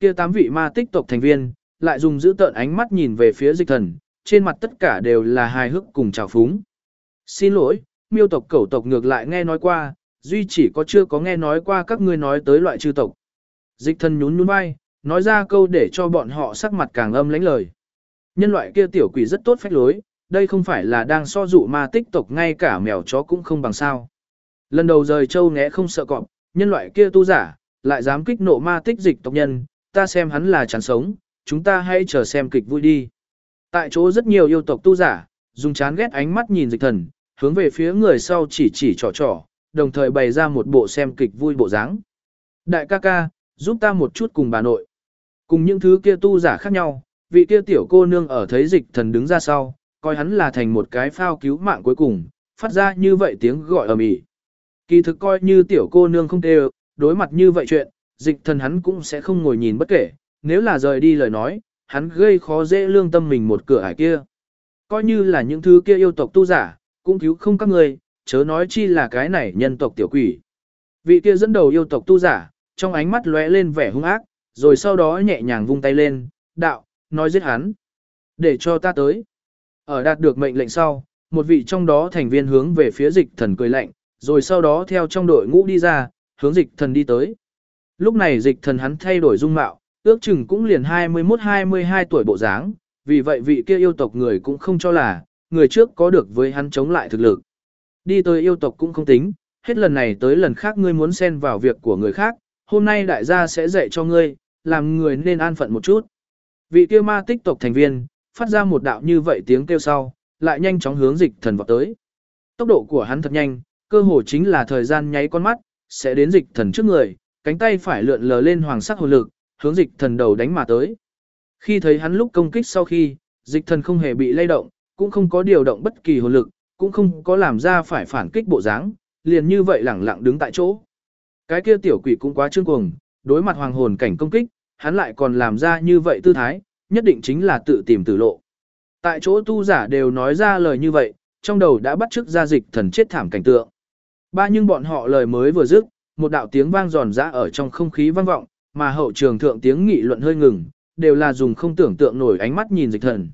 Kia 8 vị ma tích tộc thành viên, lại dùng giữ tợn ánh mắt nhìn về phía dịch thần, trên mặt tất cả đều là hài hước cùng trào phúng. Xin lỗi, miêu tộc cẩu tộc ngược lại nghe nói qua, duy chỉ có chưa có nghe nói qua các ngươi nói tới loại chư tộc. Dịch thần nhún nhún vai, nói ra câu để cho bọn họ sắc mặt càng âm lãnh lời. Nhân loại kia tiểu quỷ rất tốt phách lối, đây không phải là đang so dụ ma tích tộc ngay cả mèo chó cũng không bằng sao. Lần đầu rời châu nghé không sợ cọp, nhân loại kia tu giả, lại dám kích nộ ma tích dịch tộc nhân, ta xem hắn là chán sống, chúng ta hãy chờ xem kịch vui đi. Tại chỗ rất nhiều yêu tộc tu giả, dùng chán ghét ánh mắt nhìn dịch thần, hướng về phía người sau chỉ chỉ trò trò, đồng thời bày ra một bộ xem kịch vui bộ dáng. Đại ca ca, giúp ta một chút cùng bà nội. Cùng những thứ kia tu giả khác nhau, vị kia tiểu cô nương ở thấy dịch thần đứng ra sau, coi hắn là thành một cái phao cứu mạng cuối cùng, phát ra như vậy tiếng gọi ầm ĩ. Kỳ thực coi như tiểu cô nương không tê, đối mặt như vậy chuyện, dịch thần hắn cũng sẽ không ngồi nhìn bất kể, nếu là rời đi lời nói, hắn gây khó dễ lương tâm mình một cửa ải kia. Coi như là những thứ kia yêu tộc tu giả, cũng cứu không các người, chớ nói chi là cái này nhân tộc tiểu quỷ. Vị kia dẫn đầu yêu tộc tu giả, trong ánh mắt lóe lên vẻ hung ác, rồi sau đó nhẹ nhàng vung tay lên, đạo, nói giết hắn. Để cho ta tới. Ở đạt được mệnh lệnh sau, một vị trong đó thành viên hướng về phía dịch thần cười lạnh, rồi sau đó theo trong đội ngũ đi ra, hướng dịch thần đi tới. Lúc này dịch thần hắn thay đổi dung mạo, ước chừng cũng liền 21-22 tuổi bộ dáng, vì vậy vị kia yêu tộc người cũng không cho là, người trước có được với hắn chống lại thực lực. Đi tới yêu tộc cũng không tính, hết lần này tới lần khác ngươi muốn xen vào việc của người khác, hôm nay đại gia sẽ dạy cho ngươi, làm người nên an phận một chút. Vị kia ma tích tộc thành viên, phát ra một đạo như vậy tiếng kêu sau, lại nhanh chóng hướng dịch thần vào tới. Tốc độ của hắn thật nhanh, cơ hồ chính là thời gian nháy con mắt, sẽ đến dịch thần trước người, cánh tay phải lượn lờ lên hoàng sắc hồn lực, hướng dịch thần đầu đánh mà tới. Khi thấy hắn lúc công kích sau khi, dịch thần không hề bị lay động, cũng không có điều động bất kỳ hồn lực, cũng không có làm ra phải phản kích bộ dáng, liền như vậy lẳng lặng đứng tại chỗ. Cái kia tiểu quỷ cũng quá trương cuồng, đối mặt hoàng hồn cảnh công kích, hắn lại còn làm ra như vậy tư thái, nhất định chính là tự tìm tử lộ. Tại chỗ tu giả đều nói ra lời như vậy, trong đầu đã bắt chước ra dịch thần chết thảm cảnh tượng. Nhưng bọn họ lời mới vừa dứt, một đạo tiếng vang giòn giã ở trong không khí vang vọng, mà hậu trường thượng tiếng nghị luận hơi ngừng, đều là dùng không tưởng tượng nổi ánh mắt nhìn dịch thần.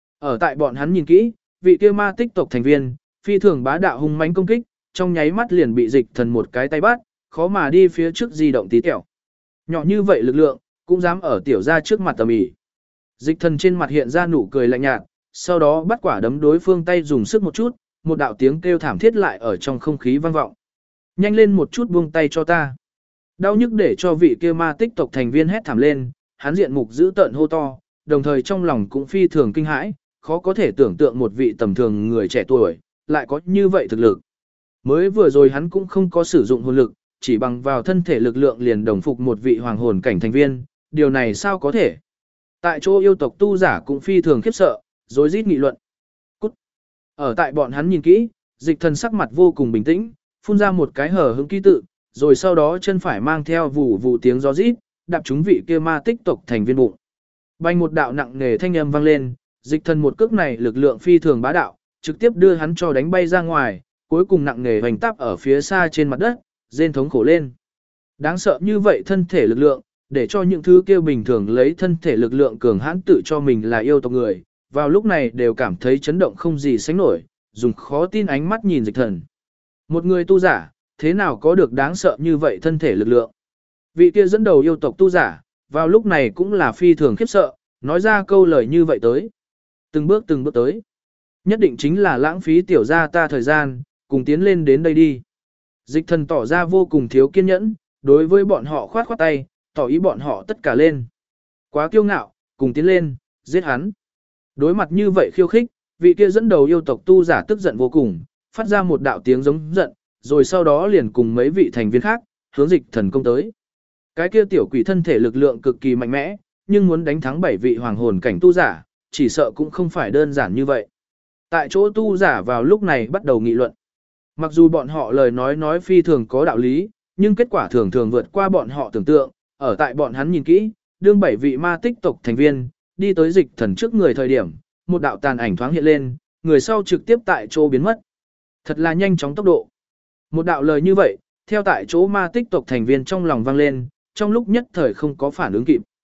Ở tại bọn hắn nhìn kỹ, vị kia ma tích tộc thành viên, phi thường bá đạo hung mãnh công kích, trong nháy mắt liền bị dịch thần một cái tay bắt, khó mà đi phía trước di động tí tẹo. Nhỏ như vậy lực lượng, cũng dám ở tiểu gia trước mặt tầm ỉ. Dịch thần trên mặt hiện ra nụ cười lạnh nhạt, sau đó bắt quả đấm đối phương tay dùng sức một chút, một đạo tiếng kêu thảm thiết lại ở trong không khí vang vọng. Nhanh lên một chút buông tay cho ta. Đau nhức để cho vị kia ma tích tộc thành viên hét thảm lên, hắn diện mục dữ tợn hô to, đồng thời trong lòng cũng phi thường kinh hãi, khó có thể tưởng tượng một vị tầm thường người trẻ tuổi, lại có như vậy thực lực. Mới vừa rồi hắn cũng không có sử dụng hồn lực, chỉ bằng vào thân thể lực lượng liền đồng phục một vị hoàng hồn cảnh thành viên, điều này sao có thể? Tại chỗ yêu tộc tu giả cũng phi thường khiếp sợ, rối rít nghị luận. Cút! Ở tại bọn hắn nhìn kỹ, dịch thần sắc mặt vô cùng bình tĩnh, phun ra một cái hở hững ký tự, rồi sau đó chân phải mang theo vù vù tiếng gió rít, đạp trúng vị kia ma tích tộc thành viên bụng. Bành một đạo nặng nề thanh âm vang lên, dịch thần một cước này lực lượng phi thường bá đạo, trực tiếp đưa hắn cho đánh bay ra ngoài, cuối cùng nặng nề hoành táp ở phía xa trên mặt đất, rên thống khổ lên. Đáng sợ như vậy thân thể lực lượng, để cho những thứ kia bình thường lấy thân thể lực lượng cường hãn tự cho mình là yêu tộc người, vào lúc này đều cảm thấy chấn động không gì sánh nổi, dùng khó tin ánh mắt nhìn dịch thần. Một người tu giả, thế nào có được đáng sợ như vậy thân thể lực lượng? Vị kia dẫn đầu yêu tộc tu giả, vào lúc này cũng là phi thường khiếp sợ, nói ra câu lời như vậy tới. Từng bước tới. Nhất định chính là lãng phí tiểu gia ta thời gian, cùng tiến lên đến đây đi. Dịch thần tỏ ra vô cùng thiếu kiên nhẫn, đối với bọn họ khoát khoát tay, tỏ ý bọn họ tất cả lên. Quá kiêu ngạo, cùng tiến lên, giết hắn. Đối mặt như vậy khiêu khích, vị kia dẫn đầu yêu tộc tu giả tức giận vô cùng, phát ra một đạo tiếng giống giận, rồi sau đó liền cùng mấy vị thành viên khác, hướng dịch thần công tới. Cái kia tiểu quỷ thân thể lực lượng cực kỳ mạnh mẽ, nhưng muốn đánh thắng 7 vị hoàng hồn cảnh tu giả, chỉ sợ cũng không phải đơn giản như vậy. Tại chỗ tu giả vào lúc này bắt đầu nghị luận. Mặc dù bọn họ lời nói phi thường có đạo lý, nhưng kết quả thường thường vượt qua bọn họ tưởng tượng, ở tại bọn hắn nhìn kỹ, đương 7 vị ma tích tộc thành viên, đi tới dịch thần trước người thời điểm, một đạo tàn ảnh thoáng hiện lên, người sau trực tiếp tại chỗ biến mất. Thật là nhanh chóng tốc độ. Một đạo lời như vậy, theo tại chỗ ma tích tộc thành viên trong lòng vang lên, trong lúc nhất thời không có phản ứng kịp.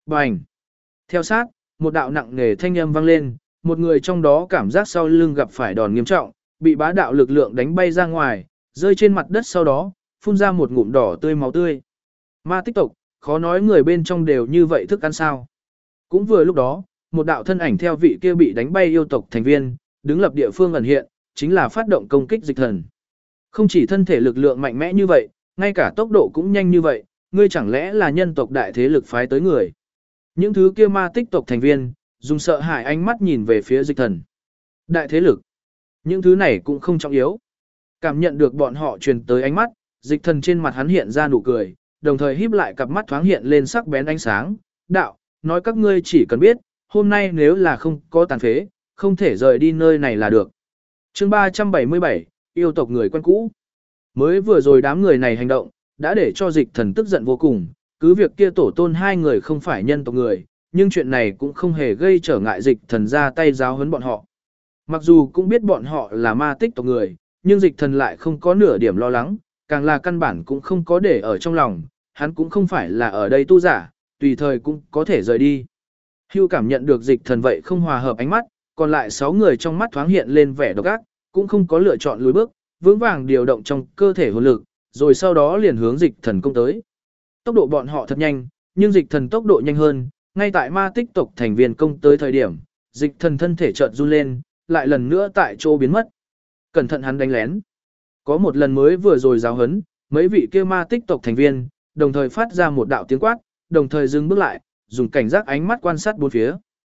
Bành! Theo sát, một đạo nặng nề thanh âm vang lên, một người trong đó cảm giác sau lưng gặp phải đòn nghiêm trọng, bị bá đạo lực lượng đánh bay ra ngoài, rơi trên mặt đất sau đó, phun ra một ngụm đỏ tươi máu tươi. Ma tích tộc, khó nói người bên trong đều như vậy thức ăn sao. Cũng vừa lúc đó, một đạo thân ảnh theo vị kia bị đánh bay yêu tộc thành viên, đứng lập địa phương ẩn hiện, chính là phát động công kích dịch thần. Không chỉ thân thể lực lượng mạnh mẽ như vậy, ngay cả tốc độ cũng nhanh như vậy, ngươi chẳng lẽ là nhân tộc đại thế lực phái tới người. Những thứ kia ma tích tộc thành viên, dùng sợ hãi ánh mắt nhìn về phía dịch thần. Đại thế lực. Những thứ này cũng không trọng yếu. Cảm nhận được bọn họ truyền tới ánh mắt, dịch thần trên mặt hắn hiện ra nụ cười, đồng thời híp lại cặp mắt thoáng hiện lên sắc bén ánh sáng. Đạo, nói các ngươi chỉ cần biết, hôm nay nếu là không có tàn phế, không thể rời đi nơi này là được. Chương 377, yêu tộc người quen cũ. Mới vừa rồi đám người này hành động, đã để cho dịch thần tức giận vô cùng, cứ việc kia tổ tôn hai người không phải nhân tộc người, nhưng chuyện này cũng không hề gây trở ngại dịch thần ra tay giáo huấn bọn họ. Mặc dù cũng biết bọn họ là ma tích tộc người, nhưng dịch thần lại không có nửa điểm lo lắng, càng là căn bản cũng không có để ở trong lòng, hắn cũng không phải là ở đây tu giả, tùy thời cũng có thể rời đi. Hưu cảm nhận được dịch thần vậy không hòa hợp ánh mắt, còn lại 6 người trong mắt thoáng hiện lên vẻ độc ác, cũng không có lựa chọn lùi bước, vững vàng điều động trong cơ thể hồn lực, rồi sau đó liền hướng dịch thần công tới. Tốc độ bọn họ thật nhanh, nhưng dịch thần tốc độ nhanh hơn, ngay tại ma tích tộc thành viên công tới thời điểm, dịch thần thân thể chợt run lên, lại lần nữa tại chỗ biến mất. Cẩn thận hắn đánh lén. Có một lần mới vừa rồi giáo huấn, mấy vị kia ma tích tộc thành viên, đồng thời phát ra một đạo tiếng quát, đồng thời dừng bước lại, dùng cảnh giác ánh mắt quan sát bốn phía.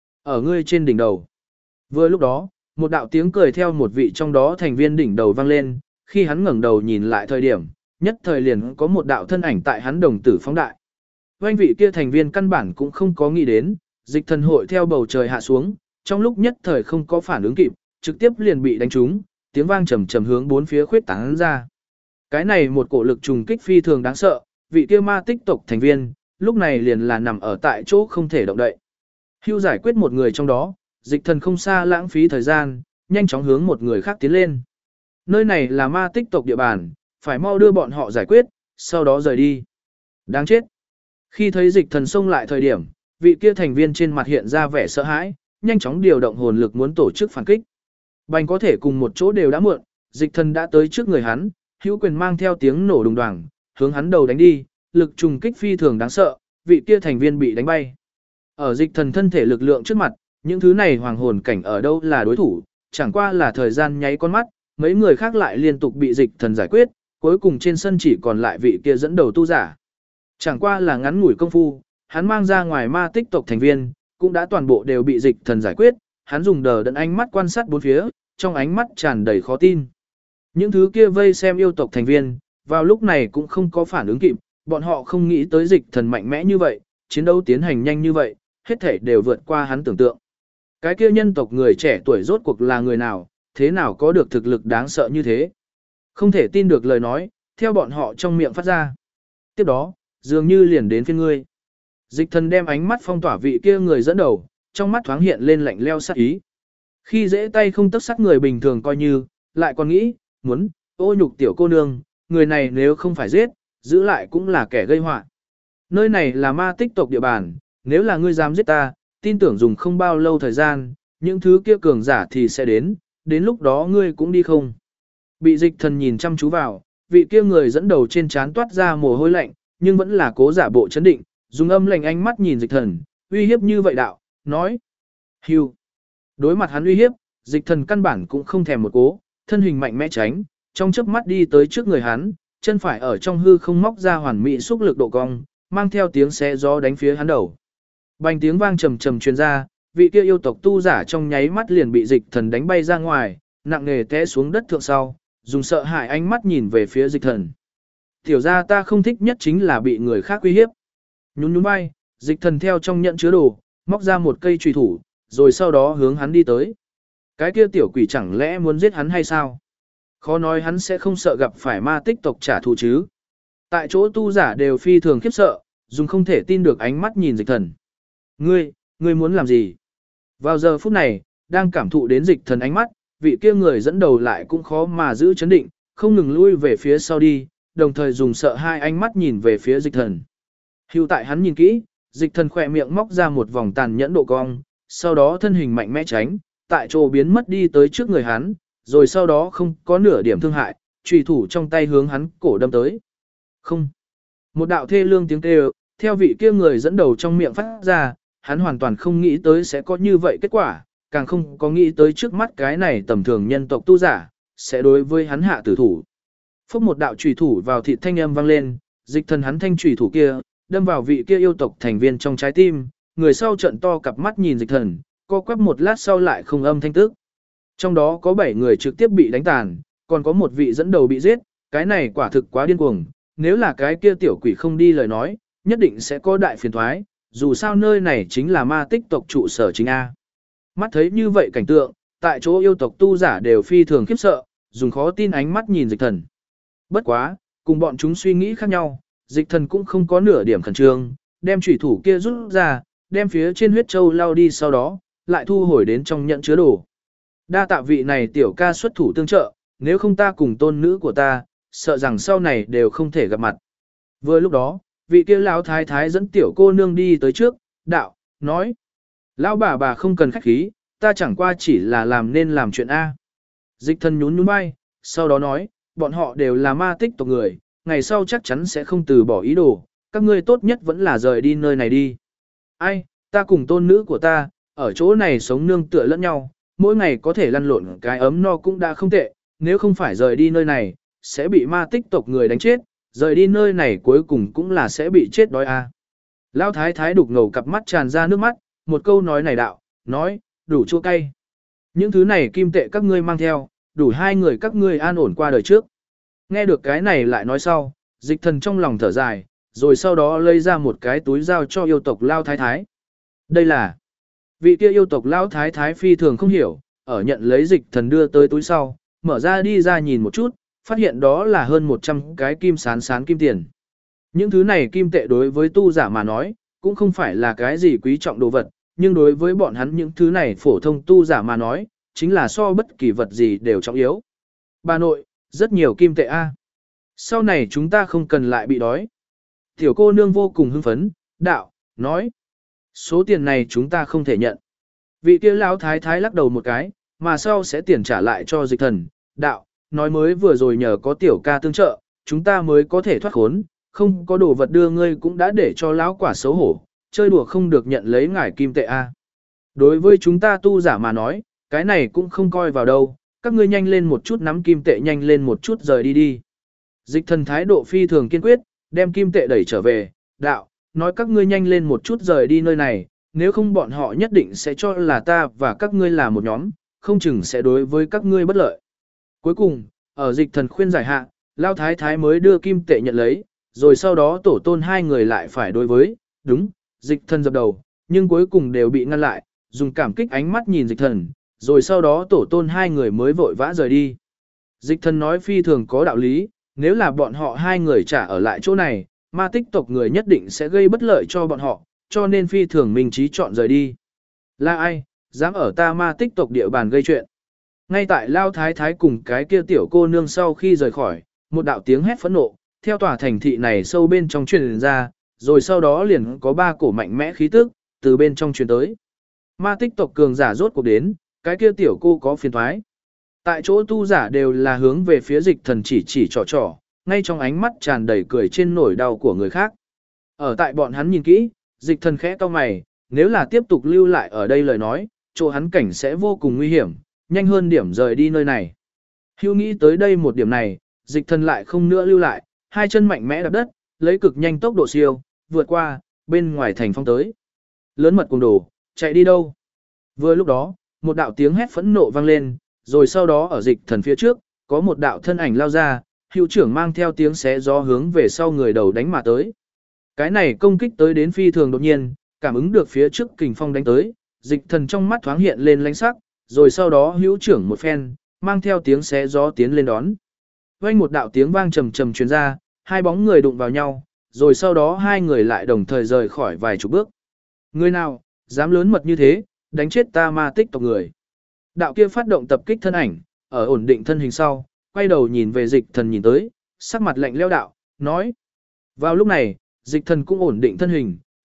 Ở ngươi trên đỉnh đầu. Vừa lúc đó, một đạo tiếng cười theo một vị trong đó thành viên đỉnh đầu vang lên, khi hắn ngẩng đầu nhìn lại thời điểm, nhất thời liền có một đạo thân ảnh tại hắn đồng tử phóng đại. Oanh vị kia thành viên căn bản cũng không có nghĩ đến, dịch thần hội theo bầu trời hạ xuống, trong lúc nhất thời không có phản ứng kịp, trực tiếp liền bị đánh trúng, tiếng vang trầm trầm hướng bốn phía khuyết tán ra. Cái này một cổ lực trùng kích phi thường đáng sợ, vị kia ma tích tộc thành viên, lúc này liền là nằm ở tại chỗ không thể động đậy. Hưu giải quyết một người trong đó, dịch thần không xa lãng phí thời gian, nhanh chóng hướng một người khác tiến lên. Nơi này là ma tích tộc địa bàn, phải mau đưa bọn họ giải quyết, sau đó rời đi. Đáng chết. Khi thấy dịch thần xông lại thời điểm, vị kia thành viên trên mặt hiện ra vẻ sợ hãi, nhanh chóng điều động hồn lực muốn tổ chức phản kích. Bành có thể cùng một chỗ đều đã muộn, dịch thần đã tới trước người hắn, hữu quyền mang theo tiếng nổ đùng đoàng, hướng hắn đầu đánh đi, lực trùng kích phi thường đáng sợ, vị kia thành viên bị đánh bay. Ở dịch thần thân thể lực lượng trước mặt, những thứ này hoàng hồn cảnh ở đâu là đối thủ, chẳng qua là thời gian nháy con mắt, mấy người khác lại liên tục bị dịch thần giải quyết, cuối cùng trên sân chỉ còn lại vị kia dẫn đầu tu giả. Chẳng qua là ngắn ngủi công phu, hắn mang ra ngoài ma tích tộc thành viên, cũng đã toàn bộ đều bị dịch thần giải quyết, hắn dùng đờ đẫn ánh mắt quan sát bốn phía, trong ánh mắt tràn đầy khó tin. Những thứ kia vây xem yêu tộc thành viên, vào lúc này cũng không có phản ứng kịp, bọn họ không nghĩ tới dịch thần mạnh mẽ như vậy, chiến đấu tiến hành nhanh như vậy, hết thảy đều vượt qua hắn tưởng tượng. Cái kia nhân tộc người trẻ tuổi rốt cuộc là người nào, thế nào có được thực lực đáng sợ như thế. Không thể tin được lời nói, theo bọn họ trong miệng phát ra. Tiếp đó, dường như liền đến phiên ngươi. Dịch thần đem ánh mắt phong tỏa vị kia người dẫn đầu, trong mắt thoáng hiện lên lạnh leo sát ý. Khi dễ tay không tấc sắt người bình thường coi như, lại còn nghĩ, muốn, ô nhục tiểu cô nương, người này nếu không phải giết, giữ lại cũng là kẻ gây họa. Nơi này là ma tích tộc địa bàn, nếu là ngươi dám giết ta, tin tưởng dùng không bao lâu thời gian, những thứ kia cường giả thì sẽ đến lúc đó ngươi cũng đi không. Bị dịch thần nhìn chăm chú vào, vị kia người dẫn đầu trên trán toát ra mồ hôi lạnh, nhưng vẫn là cố giả bộ chấn định, dùng âm lạnh ánh mắt nhìn dịch thần, uy hiếp như vậy đạo, nói. Hưu. Đối mặt hắn uy hiếp, dịch thần căn bản cũng không thèm một cố, thân hình mạnh mẽ tránh, trong chớp mắt đi tới trước người hắn, chân phải ở trong hư không móc ra hoàn mỹ xúc lực độ cong, mang theo tiếng xé gió đánh phía hắn đầu. Bành tiếng vang trầm trầm truyền ra, vị kia yêu tộc tu giả trong nháy mắt liền bị dịch thần đánh bay ra ngoài, nặng nề té xuống đất thượng sau, dùng sợ hãi ánh mắt nhìn về phía dịch thần. Tiểu ra ta không thích nhất chính là bị người khác uy hiếp. Nhún nhún vai, dịch thần theo trong nhận chứa đồ, móc ra một cây chùy thủ, rồi sau đó hướng hắn đi tới. Cái kia tiểu quỷ chẳng lẽ muốn giết hắn hay sao? Khó nói hắn sẽ không sợ gặp phải ma tích tộc trả thù chứ. Tại chỗ tu giả đều phi thường khiếp sợ, dùng không thể tin được ánh mắt nhìn dịch thần. Ngươi muốn làm gì? Vào giờ phút này, đang cảm thụ đến dịch thần ánh mắt, vị kia người dẫn đầu lại cũng khó mà giữ chấn định, không ngừng lui về phía sau đi, đồng thời dùng sợ hai ánh mắt nhìn về phía dịch thần. Hưu tại hắn nhìn kỹ, dịch thần khỏe miệng móc ra một vòng tàn nhẫn độ cong, sau đó thân hình mạnh mẽ tránh, tại chỗ biến mất đi tới trước người hắn, rồi sau đó không có nửa điểm thương hại, chùy thủ trong tay hướng hắn cổ đâm tới. Không. Một đạo thê lương tiếng kêu, theo vị kia người dẫn đầu trong miệng phát ra, hắn hoàn toàn không nghĩ tới sẽ có như vậy kết quả, càng không có nghĩ tới trước mắt cái này tầm thường nhân tộc tu giả, sẽ đối với hắn hạ tử thủ. Phốc một đạo chùy thủ vào thịt thanh âm vang lên, dịch thần hắn thanh chùy thủ kia, đâm vào vị kia yêu tộc thành viên trong trái tim, người sau trận to cặp mắt nhìn dịch thần, co quắp một lát sau lại không âm thanh tức. Trong đó có 7 người trực tiếp bị đánh tàn, còn có một vị dẫn đầu bị giết, cái này quả thực quá điên cuồng, nếu là cái kia tiểu quỷ không đi lời nói, nhất định sẽ có đại phiền thoái, dù sao nơi này chính là ma tích tộc trụ sở chính A. Mắt thấy như vậy cảnh tượng, tại chỗ yêu tộc tu giả đều phi thường khiếp sợ, dùng khó tin ánh mắt nhìn dịch thần. Bất quá, cùng bọn chúng suy nghĩ khác nhau, dịch thần cũng không có nửa điểm khẩn trương, đem chủy thủ kia rút ra, đem phía trên huyết châu lao đi sau đó, lại thu hồi đến trong nhận chứa đồ. Đa tạ vị này tiểu ca xuất thủ tương trợ, nếu không ta cùng tôn nữ của ta, sợ rằng sau này đều không thể gặp mặt. Vừa lúc đó, vị kia lão thái thái dẫn tiểu cô nương đi tới trước, đạo, nói. Lão bà không cần khách khí, ta chẳng qua chỉ là làm nên làm chuyện A. Dịch thần nhún nhún vai, sau đó nói, bọn họ đều là ma tích tộc người, ngày sau chắc chắn sẽ không từ bỏ ý đồ, các ngươi tốt nhất vẫn là rời đi nơi này đi. Ai, ta cùng tôn nữ của ta, ở chỗ này sống nương tựa lẫn nhau, mỗi ngày có thể lăn lộn cái ấm no cũng đã không tệ, nếu không phải rời đi nơi này, sẽ bị ma tích tộc người đánh chết, rời đi nơi này cuối cùng cũng là sẽ bị chết đói a. Lão thái thái đục ngầu cặp mắt tràn ra nước mắt, một câu nói này đạo, nói, đủ chua cay. Những thứ này kim tệ các ngươi mang theo, đủ 2 người các ngươi an ổn qua đời trước. Nghe được cái này lại nói sau, dịch thần trong lòng thở dài, rồi sau đó lấy ra một cái túi giao cho yêu tộc Lão thái thái. Đây là, vị kia yêu tộc Lão thái thái phi thường không hiểu, ở nhận lấy dịch thần đưa tới túi sau, mở ra đi ra nhìn một chút, phát hiện đó là hơn 100 cái kim sán sán kim tiền. Những thứ này kim tệ đối với tu giả mà nói, cũng không phải là cái gì quý trọng đồ vật, nhưng đối với bọn hắn những thứ này phổ thông tu giả mà nói, chính là so bất kỳ vật gì đều trọng yếu. Bà nội, rất nhiều kim tệ a. Sau này chúng ta không cần lại bị đói. Tiểu cô nương vô cùng hưng phấn, đạo, nói. Số tiền này chúng ta không thể nhận. Vị kia lão thái thái lắc đầu một cái, mà sau sẽ tiền trả lại cho dịch thần, đạo, nói mới vừa rồi nhờ có tiểu ca tương trợ, chúng ta mới có thể thoát khốn, không có đồ vật đưa ngươi cũng đã để cho lão quả xấu hổ, chơi đùa không được nhận lấy ngải kim tệ a. Đối với chúng ta tu giả mà nói, cái này cũng không coi vào đâu, các ngươi nhanh lên một chút nắm kim tệ nhanh lên một chút rời đi đi. Dịch thần thái độ phi thường kiên quyết, đem kim tệ đẩy trở về, đạo, nói các ngươi nhanh lên một chút rời đi nơi này, nếu không bọn họ nhất định sẽ cho là ta và các ngươi là một nhóm, không chừng sẽ đối với các ngươi bất lợi. Cuối cùng, ở dịch thần khuyên giải hạ, Lao Thái Thái mới đưa kim tệ nhận lấy, rồi sau đó tổ tôn 2 người lại phải đối với, đúng, dịch thần dập đầu, nhưng cuối cùng đều bị ngăn lại, dùng cảm kích ánh mắt nhìn dịch thần, rồi sau đó tổ tôn 2 người mới vội vã rời đi. Dịch thần nói phi thường có đạo lý, nếu là bọn họ 2 người trả ở lại chỗ này, ma tích tộc người nhất định sẽ gây bất lợi cho bọn họ, cho nên phi thường minh trí chọn rời đi. Là ai, dám ở ta ma tích tộc địa bàn gây chuyện? Ngay tại Lao Thái Thái cùng cái kia tiểu cô nương sau khi rời khỏi, một đạo tiếng hét phẫn nộ, theo tòa thành thị này sâu bên trong truyền ra, rồi sau đó liền có 3 cổ mạnh mẽ khí tức, từ bên trong truyền tới. Ma tích tộc cường giả rốt cuộc đến, cái kia tiểu cô có phiền thoái. Tại chỗ tu giả đều là hướng về phía dịch thần chỉ trò, ngay trong ánh mắt tràn đầy cười trên nỗi đau của người khác. Ở tại bọn hắn nhìn kỹ, dịch thần khẽ cau mày, nếu là tiếp tục lưu lại ở đây lời nói, chỗ hắn cảnh sẽ vô cùng nguy hiểm, nhanh hơn điểm rời đi nơi này. Hưu nghĩ tới đây một điểm này, dịch thần lại không nữa lưu lại, 2 chân mạnh mẽ đạp đất, lấy cực nhanh tốc độ siêu, vượt qua, bên ngoài thành phong tới. Lớn mật cùng đồ, chạy đi đâu? Vừa lúc đó, một đạo tiếng hét phẫn nộ vang lên, rồi sau đó ở dịch thần phía trước, có một đạo thân ảnh lao ra, hữu trưởng mang theo tiếng xé gió hướng về sau người đầu đánh mà tới. Cái này công kích tới đến phi thường đột nhiên, cảm ứng được phía trước kình phong đánh tới, dịch thần trong mắt thoáng hiện lên lánh sắc, rồi sau đó hữu trưởng một phen, mang theo tiếng xé gió tiến lên đón. Vang một đạo tiếng vang trầm trầm truyền ra, 2 bóng người đụng vào nhau, rồi sau đó 2 người lại đồng thời rời khỏi vài chục bước. Người nào, dám lớn mật như thế, đánh chết ta ma tích tộc người. Đạo kia phát động tập kích thân ảnh, ở ổn định thân hình sau, quay đầu nhìn về dịch thần nhìn tới, sắc mặt lạnh lẽo đạo, nói. Vào lúc này, dịch thần cũng ổn định thân hình,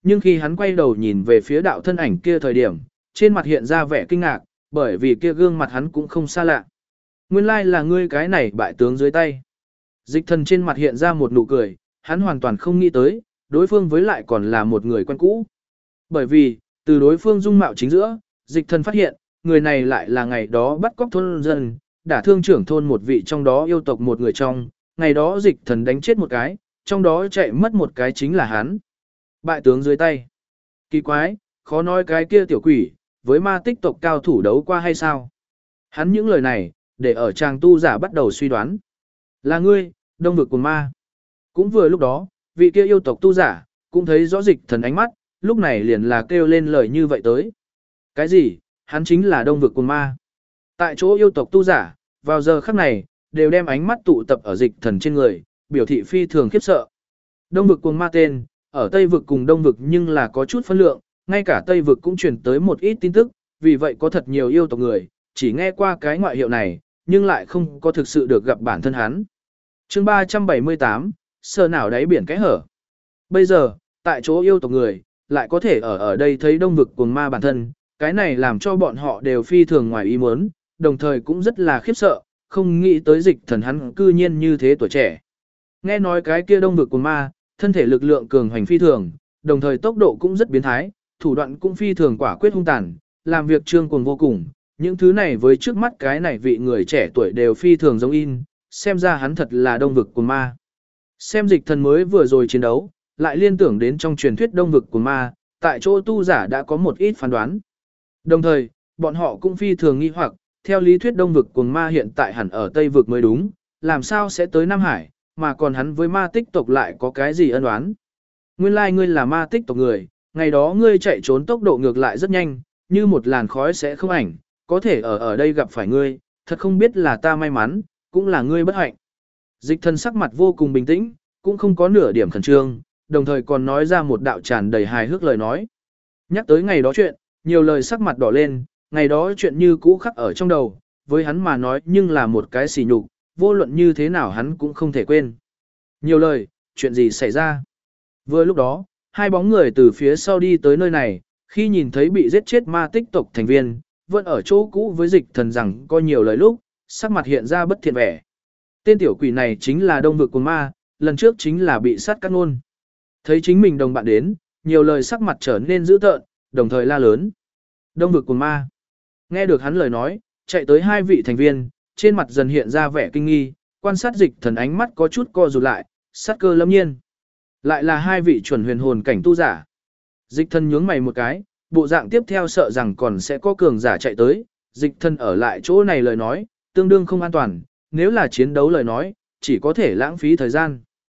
nhưng khi hắn quay đầu nhìn về phía đạo thân ảnh kia thời điểm, trên mặt hiện ra vẻ kinh ngạc, bởi vì kia gương mặt hắn cũng không xa lạ. Nguyên lai là ngươi cái này bại tướng dưới tay. Dịch thần trên mặt hiện ra một nụ cười, hắn hoàn toàn không nghĩ tới, đối phương với lại còn là một người quen cũ. Bởi vì, từ đối phương dung mạo chính giữa, dịch thần phát hiện, người này lại là ngày đó bắt cóc thôn dân, đả thương trưởng thôn một vị trong đó yêu tộc một người trong, ngày đó dịch thần đánh chết một cái, trong đó chạy mất một cái chính là hắn. Bại tướng dưới tay. Kỳ quái, khó nói cái kia tiểu quỷ, với ma tích tộc cao thủ đấu qua hay sao? Hắn những lời này, để ở chàng tu giả bắt đầu suy đoán. Là ngươi, đông vực cùng ma. Cũng vừa lúc đó, vị kia yêu tộc tu giả, cũng thấy rõ dịch thần ánh mắt, lúc này liền là kêu lên lời như vậy tới. Cái gì, hắn chính là đông vực cùng ma. Tại chỗ yêu tộc tu giả, vào giờ khắc này, đều đem ánh mắt tụ tập ở dịch thần trên người, biểu thị phi thường khiếp sợ. Đông vực cùng ma tên, ở Tây vực cùng Đông vực nhưng là có chút phân lượng, ngay cả Tây vực cũng truyền tới một ít tin tức, vì vậy có thật nhiều yêu tộc người, chỉ nghe qua cái ngoại hiệu này, nhưng lại không có thực sự được gặp bản thân hắn. Chương 378, sờ nào đáy biển cái hở. Bây giờ, tại chỗ yêu tộc người, lại có thể ở đây thấy đông vực cuồng ma bản thân, cái này làm cho bọn họ đều phi thường ngoài ý muốn, đồng thời cũng rất là khiếp sợ, không nghĩ tới dịch thần hắn cư nhiên như thế tuổi trẻ. Nghe nói cái kia đông vực cuồng ma, thân thể lực lượng cường hành phi thường, đồng thời tốc độ cũng rất biến thái, thủ đoạn cũng phi thường quả quyết hung tàn, làm việc trương cuồng vô cùng, những thứ này với trước mắt cái này vị người trẻ tuổi đều phi thường giống in, xem ra hắn thật là đông vực cuồng ma. Xem dịch thần mới vừa rồi chiến đấu, lại liên tưởng đến trong truyền thuyết đông vực cuồng ma, tại chỗ tu giả đã có một ít phán đoán. Đồng thời, bọn họ cũng phi thường nghi hoặc, theo lý thuyết đông vực cuồng ma hiện tại hẳn ở Tây vực mới đúng, làm sao sẽ tới Nam Hải, mà còn hắn với ma tích tộc lại có cái gì ân oán? Nguyên lai ngươi là ma tích tộc người, ngày đó ngươi chạy trốn tốc độ ngược lại rất nhanh, như một làn khói sẽ không ảnh, có thể ở đây gặp phải ngươi, thật không biết là ta may mắn, cũng là ngươi bất hạnh. Dịch thần sắc mặt vô cùng bình tĩnh, cũng không có nửa điểm khẩn trương, đồng thời còn nói ra một đạo tràn đầy hài hước lời nói. Nhắc tới ngày đó chuyện, nhiều lời sắc mặt đỏ lên, ngày đó chuyện như cũ khắc ở trong đầu, với hắn mà nói nhưng là một cái sỉ nhục, vô luận như thế nào hắn cũng không thể quên. Nhiều lời, chuyện gì xảy ra? Vừa lúc đó, hai bóng người từ phía sau đi tới nơi này, khi nhìn thấy bị giết chết ma tích tộc thành viên, vẫn ở chỗ cũ với dịch thần rằng có nhiều lời lúc, sắc mặt hiện ra bất thiện vẻ. Tên tiểu quỷ này chính là đông vực của ma, lần trước chính là bị sát cắt ngôn. Thấy chính mình đồng bạn đến, nhiều lời sắc mặt trở nên dữ tợn, đồng thời la lớn. Đông vực của ma. Nghe được hắn lời nói, chạy tới hai vị thành viên, trên mặt dần hiện ra vẻ kinh nghi, quan sát dịch thần ánh mắt có chút co rụt lại, sát cơ lâm nhiên. Lại là hai vị chuẩn huyền hồn cảnh tu giả. Dịch thần nhướng mày một cái, bộ dạng tiếp theo sợ rằng còn sẽ có cường giả chạy tới, dịch thần ở lại chỗ này lời nói, tương đương không an toàn, nếu là chiến đấu lời nói, chỉ có thể lãng phí thời gian.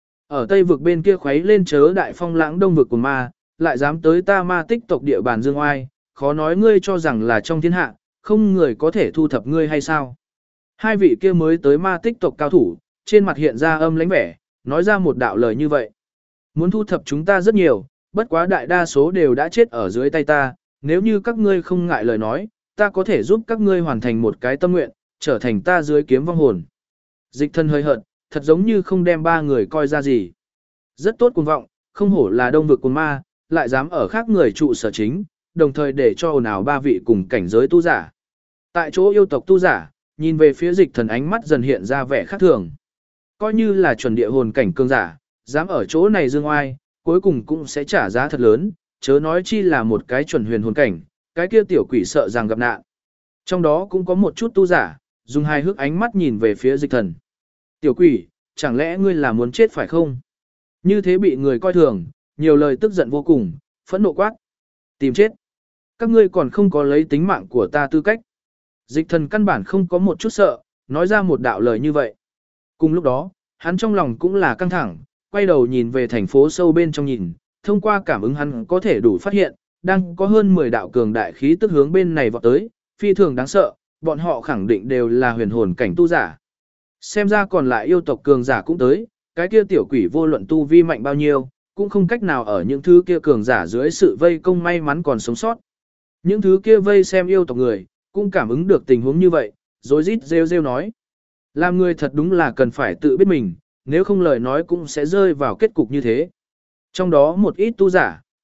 Ở Tây vực bên kia khuấy lên chớ đại phong lãng đông vực của ma, lại dám tới ta ma tích tộc địa bàn dương oai, khó nói ngươi cho rằng là trong thiên hạ, không người có thể thu thập ngươi hay sao. Hai vị kia mới tới ma tích tộc cao thủ, trên mặt hiện ra âm lãnh vẻ, nói ra một đạo lời như vậy. Muốn thu thập chúng ta rất nhiều, bất quá đại đa số đều đã chết ở dưới tay ta, nếu như các ngươi không ngại lời nói, ta có thể giúp các ngươi hoàn thành một cái tâm nguyện, trở thành ta dưới kiếm vong hồn. Dịch thân hơi hận, thật giống như không đem ba người coi ra gì. Rất tốt cuồng vọng, không hổ là đông vực cuồng ma, lại dám ở khác người trụ sở chính, đồng thời để cho ồn ào ba vị cùng cảnh giới tu giả. Tại chỗ yêu tộc tu giả, nhìn về phía dịch thần ánh mắt dần hiện ra vẻ khác thường. Coi như là chuẩn địa hồn cảnh cương giả, dám ở chỗ này dương oai, cuối cùng cũng sẽ trả giá thật lớn, chớ nói chi là một cái chuẩn huyền hồn cảnh, cái kia tiểu quỷ sợ rằng gặp nạn. Trong đó cũng có một chút tu giả, dùng hai hước ánh mắt nhìn về phía dịch thần. Tiểu quỷ, chẳng lẽ ngươi là muốn chết phải không? Như thế bị người coi thường, nhiều lời tức giận vô cùng, phẫn nộ quát. Tìm chết. Các ngươi còn không có lấy tính mạng của ta tư cách. Dịch thần căn bản không có một chút sợ, nói ra một đạo lời như vậy. Cùng lúc đó, hắn trong lòng cũng là căng thẳng, quay đầu nhìn về thành phố sâu bên trong nhìn, thông qua cảm ứng hắn có thể đủ phát hiện, đang có hơn 10 đạo cường đại khí tức hướng bên này vọt tới, phi thường đáng sợ, bọn họ khẳng định đều là huyền hồn cảnh tu giả. Xem ra còn lại yêu tộc cường giả cũng tới, cái kia tiểu quỷ vô luận tu vi mạnh bao nhiêu, cũng không cách nào ở những thứ kia cường giả dưới sự vây công may mắn còn sống sót. Những thứ kia vây xem yêu tộc người, cũng cảm ứng được tình huống như vậy, rối rít rêu rêu nói. Làm người thật đúng là cần phải tự biết mình, nếu không lời nói cũng sẽ rơi vào kết cục như thế. Trong đó một ít tu giả,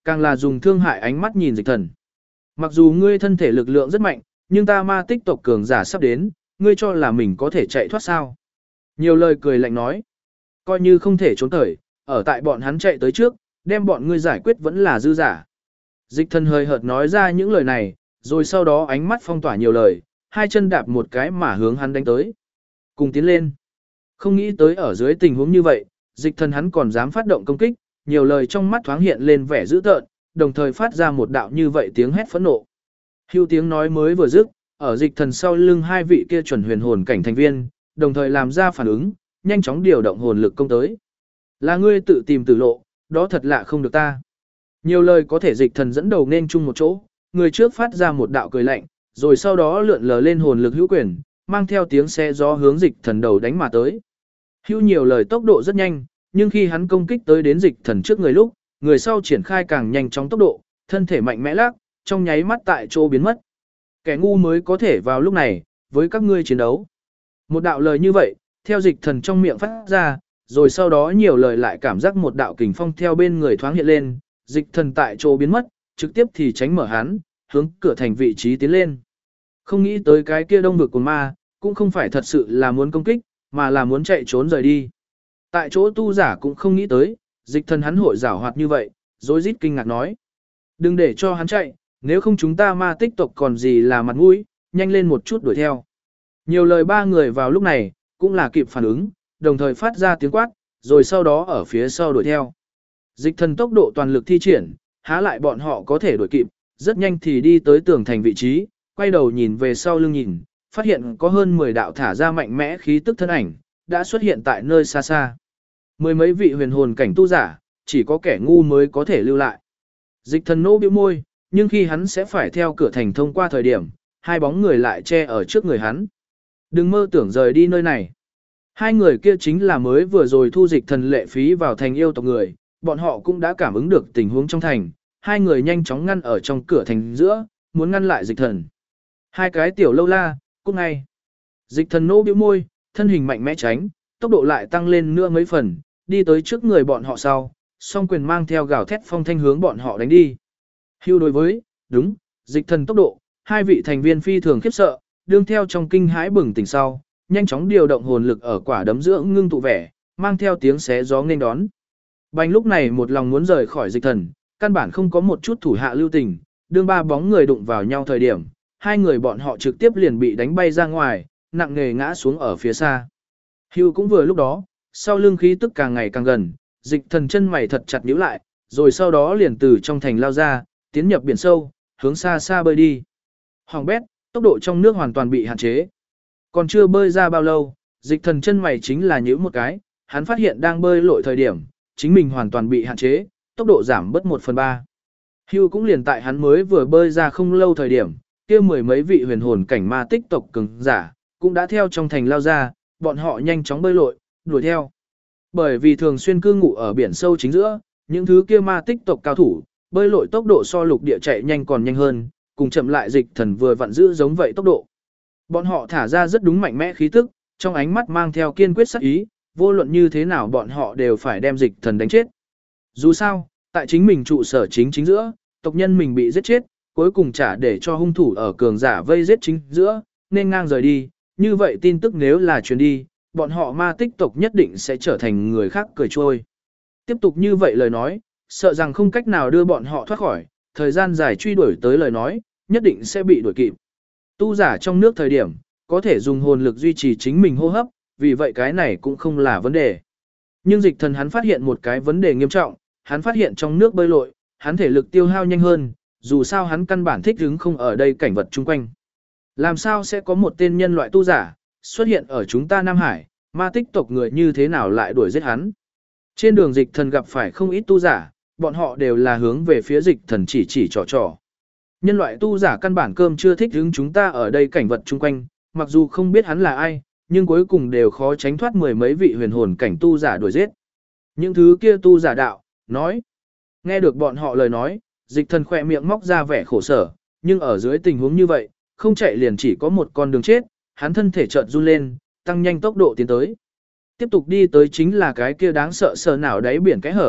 càng là dùng thương hại ánh mắt nhìn dịch thần. Mặc dù ngươi thân thể lực lượng rất mạnh, nhưng ta ma tích tộc cường giả sắp đến, ngươi cho là mình có thể chạy thoát sao? Nhiều lời cười lạnh nói. Coi như không thể trốn thời, ở tại bọn hắn chạy tới trước, đem bọn ngươi giải quyết vẫn là dư giả. Dịch thần hơi hợt nói ra những lời này, rồi sau đó ánh mắt phong tỏa nhiều lời, hai chân đạp một cái mà hướng hắn đánh tới. Cùng tiến lên. Không nghĩ tới ở dưới tình huống như vậy, dịch thần hắn còn dám phát động công kích, nhiều lời trong mắt thoáng hiện lên vẻ dữ tợn, đồng thời phát ra một đạo như vậy tiếng hét phẫn nộ. Hưu tiếng nói mới vừa dứt, ở dịch thần sau lưng hai vị kia chuẩn huyền hồn cảnh thành viên, đồng thời làm ra phản ứng, nhanh chóng điều động hồn lực công tới. Là ngươi tự tìm tử lộ, đó thật lạ không được ta. Nhiều lời có thể dịch thần dẫn đầu nên chung một chỗ, người trước phát ra một đạo cười lạnh, rồi sau đó lượn lờ lên hồn lực hữu quyền, mang theo tiếng xe gió hướng dịch thần đầu đánh mà tới. Hữu nhiều lời tốc độ rất nhanh, nhưng khi hắn công kích tới đến dịch thần trước người lúc, người sau triển khai càng nhanh chóng tốc độ, thân thể mạnh mẽ lắc, trong nháy mắt tại chỗ biến mất. Kẻ ngu mới có thể vào lúc này, với các ngươi chiến đấu. Một đạo lời như vậy, theo dịch thần trong miệng phát ra, rồi sau đó nhiều lời lại cảm giác một đạo kình phong theo bên người thoáng hiện lên, dịch thần tại chỗ biến mất, trực tiếp thì tránh mở hắn, hướng cửa thành vị trí tiến lên. Không nghĩ tới cái kia đông vực của ma, cũng không phải thật sự là muốn công kích, mà là muốn chạy trốn rời đi. Tại chỗ tu giả cũng không nghĩ tới, dịch thần hắn hội giảo hoạt như vậy, rối rít kinh ngạc nói. Đừng để cho hắn chạy, nếu không chúng ta ma tích tộc còn gì là mặt mũi, nhanh lên một chút đuổi theo. Nhiều lời ba người vào lúc này, cũng là kịp phản ứng, đồng thời phát ra tiếng quát, rồi sau đó ở phía sau đuổi theo. Dịch thần tốc độ toàn lực thi triển, há lại bọn họ có thể đuổi kịp, rất nhanh thì đi tới tường thành vị trí, quay đầu nhìn về sau lưng nhìn, phát hiện có hơn 10 đạo thả ra mạnh mẽ khí tức thân ảnh, đã xuất hiện tại nơi xa xa. Mười mấy vị huyền hồn cảnh tu giả, chỉ có kẻ ngu mới có thể lưu lại. Dịch thần nô bĩu môi, nhưng khi hắn sẽ phải theo cửa thành thông qua thời điểm, hai bóng người lại che ở trước người hắn. Đừng mơ tưởng rời đi nơi này. Hai người kia chính là mới vừa rồi thu dịch thần lệ phí vào thành yêu tộc người, bọn họ cũng đã cảm ứng được tình huống trong thành, hai người nhanh chóng ngăn ở trong cửa thành giữa, muốn ngăn lại dịch thần. Hai cái tiểu lâu la, cút ngay. Dịch thần nô bĩu môi, thân hình mạnh mẽ tránh, tốc độ lại tăng lên nữa mấy phần, đi tới trước người bọn họ sau, song quyền mang theo gào thét phong thanh hướng bọn họ đánh đi. Hưu đối với, đúng, dịch thần tốc độ, hai vị thành viên phi thường khiếp sợ, đương theo trong kinh hãi bừng tỉnh sau, nhanh chóng điều động hồn lực ở quả đấm giữa ngưng tụ vẻ, mang theo tiếng xé gió nghênh đón. Bành lúc này một lòng muốn rời khỏi dịch thần, căn bản không có một chút thủ hạ lưu tình, đương ba bóng người đụng vào nhau thời điểm, hai người bọn họ trực tiếp liền bị đánh bay ra ngoài, nặng nề ngã xuống ở phía xa. Hưu cũng vừa lúc đó, sau lưng khí tức càng ngày càng gần, dịch thần chân mày thật chặt nhíu lại, rồi sau đó liền từ trong thành lao ra, tiến nhập biển sâu, hướng xa xa bơi đi. Hoàng bét, tốc độ trong nước hoàn toàn bị hạn chế. Còn chưa bơi ra bao lâu, dịch thần chân mày chính là nhíu một cái, hắn phát hiện đang bơi lội thời điểm, chính mình hoàn toàn bị hạn chế, tốc độ giảm bớt 1/3. Hưu cũng liền tại hắn mới vừa bơi ra không lâu thời điểm, kia mười mấy vị huyền hồn cảnh ma tích tộc cường giả, cũng đã theo trong thành lao ra, bọn họ nhanh chóng bơi lội, đuổi theo. Bởi vì thường xuyên cư ngụ ở biển sâu chính giữa, những thứ kia ma tích tộc cao thủ, bơi lội tốc độ so lục địa chạy nhanh còn nhanh hơn, cùng chậm lại dịch thần vừa vặn giữ giống vậy tốc độ. Bọn họ thả ra rất đúng mạnh mẽ khí tức, trong ánh mắt mang theo kiên quyết sắc ý, vô luận như thế nào bọn họ đều phải đem dịch thần đánh chết. Dù sao, tại chính mình trụ sở chính giữa, tộc nhân mình bị giết chết, cuối cùng trả để cho hung thủ ở cường giả vây giết chính giữa, nên ngang rời đi, như vậy tin tức nếu là truyền đi, bọn họ ma tích tộc nhất định sẽ trở thành người khác cười trôi. Tiếp tục như vậy lời nói, sợ rằng không cách nào đưa bọn họ thoát khỏi, thời gian dài truy đuổi tới lời nói, nhất định sẽ bị đuổi kịp. Tu giả trong nước thời điểm, có thể dùng hồn lực duy trì chính mình hô hấp, vì vậy cái này cũng không là vấn đề. Nhưng dịch thần hắn phát hiện một cái vấn đề nghiêm trọng, hắn phát hiện trong nước bơi lội, hắn thể lực tiêu hao nhanh hơn, dù sao hắn căn bản thích ứng không ở đây cảnh vật chung quanh. Làm sao sẽ có một tên nhân loại tu giả, xuất hiện ở chúng ta Nam Hải, ma tích tộc người như thế nào lại đuổi giết hắn. Trên đường dịch thần gặp phải không ít tu giả, bọn họ đều là hướng về phía dịch thần chỉ trò trò. Nhân loại tu giả căn bản cơm chưa thích ứng chúng ta ở đây cảnh vật chung quanh, mặc dù không biết hắn là ai, nhưng cuối cùng đều khó tránh thoát mười mấy vị huyền hồn cảnh tu giả đuổi giết. Những thứ kia tu giả đạo, nói. Nghe được bọn họ lời nói, dịch thần khỏe miệng móc ra vẻ khổ sở, nhưng ở dưới tình huống như vậy, không chạy liền chỉ có một con đường chết, hắn thân thể chợt run lên, tăng nhanh tốc độ tiến tới. Tiếp tục đi tới chính là cái kia đáng sợ sờ nào đáy biển cái hở,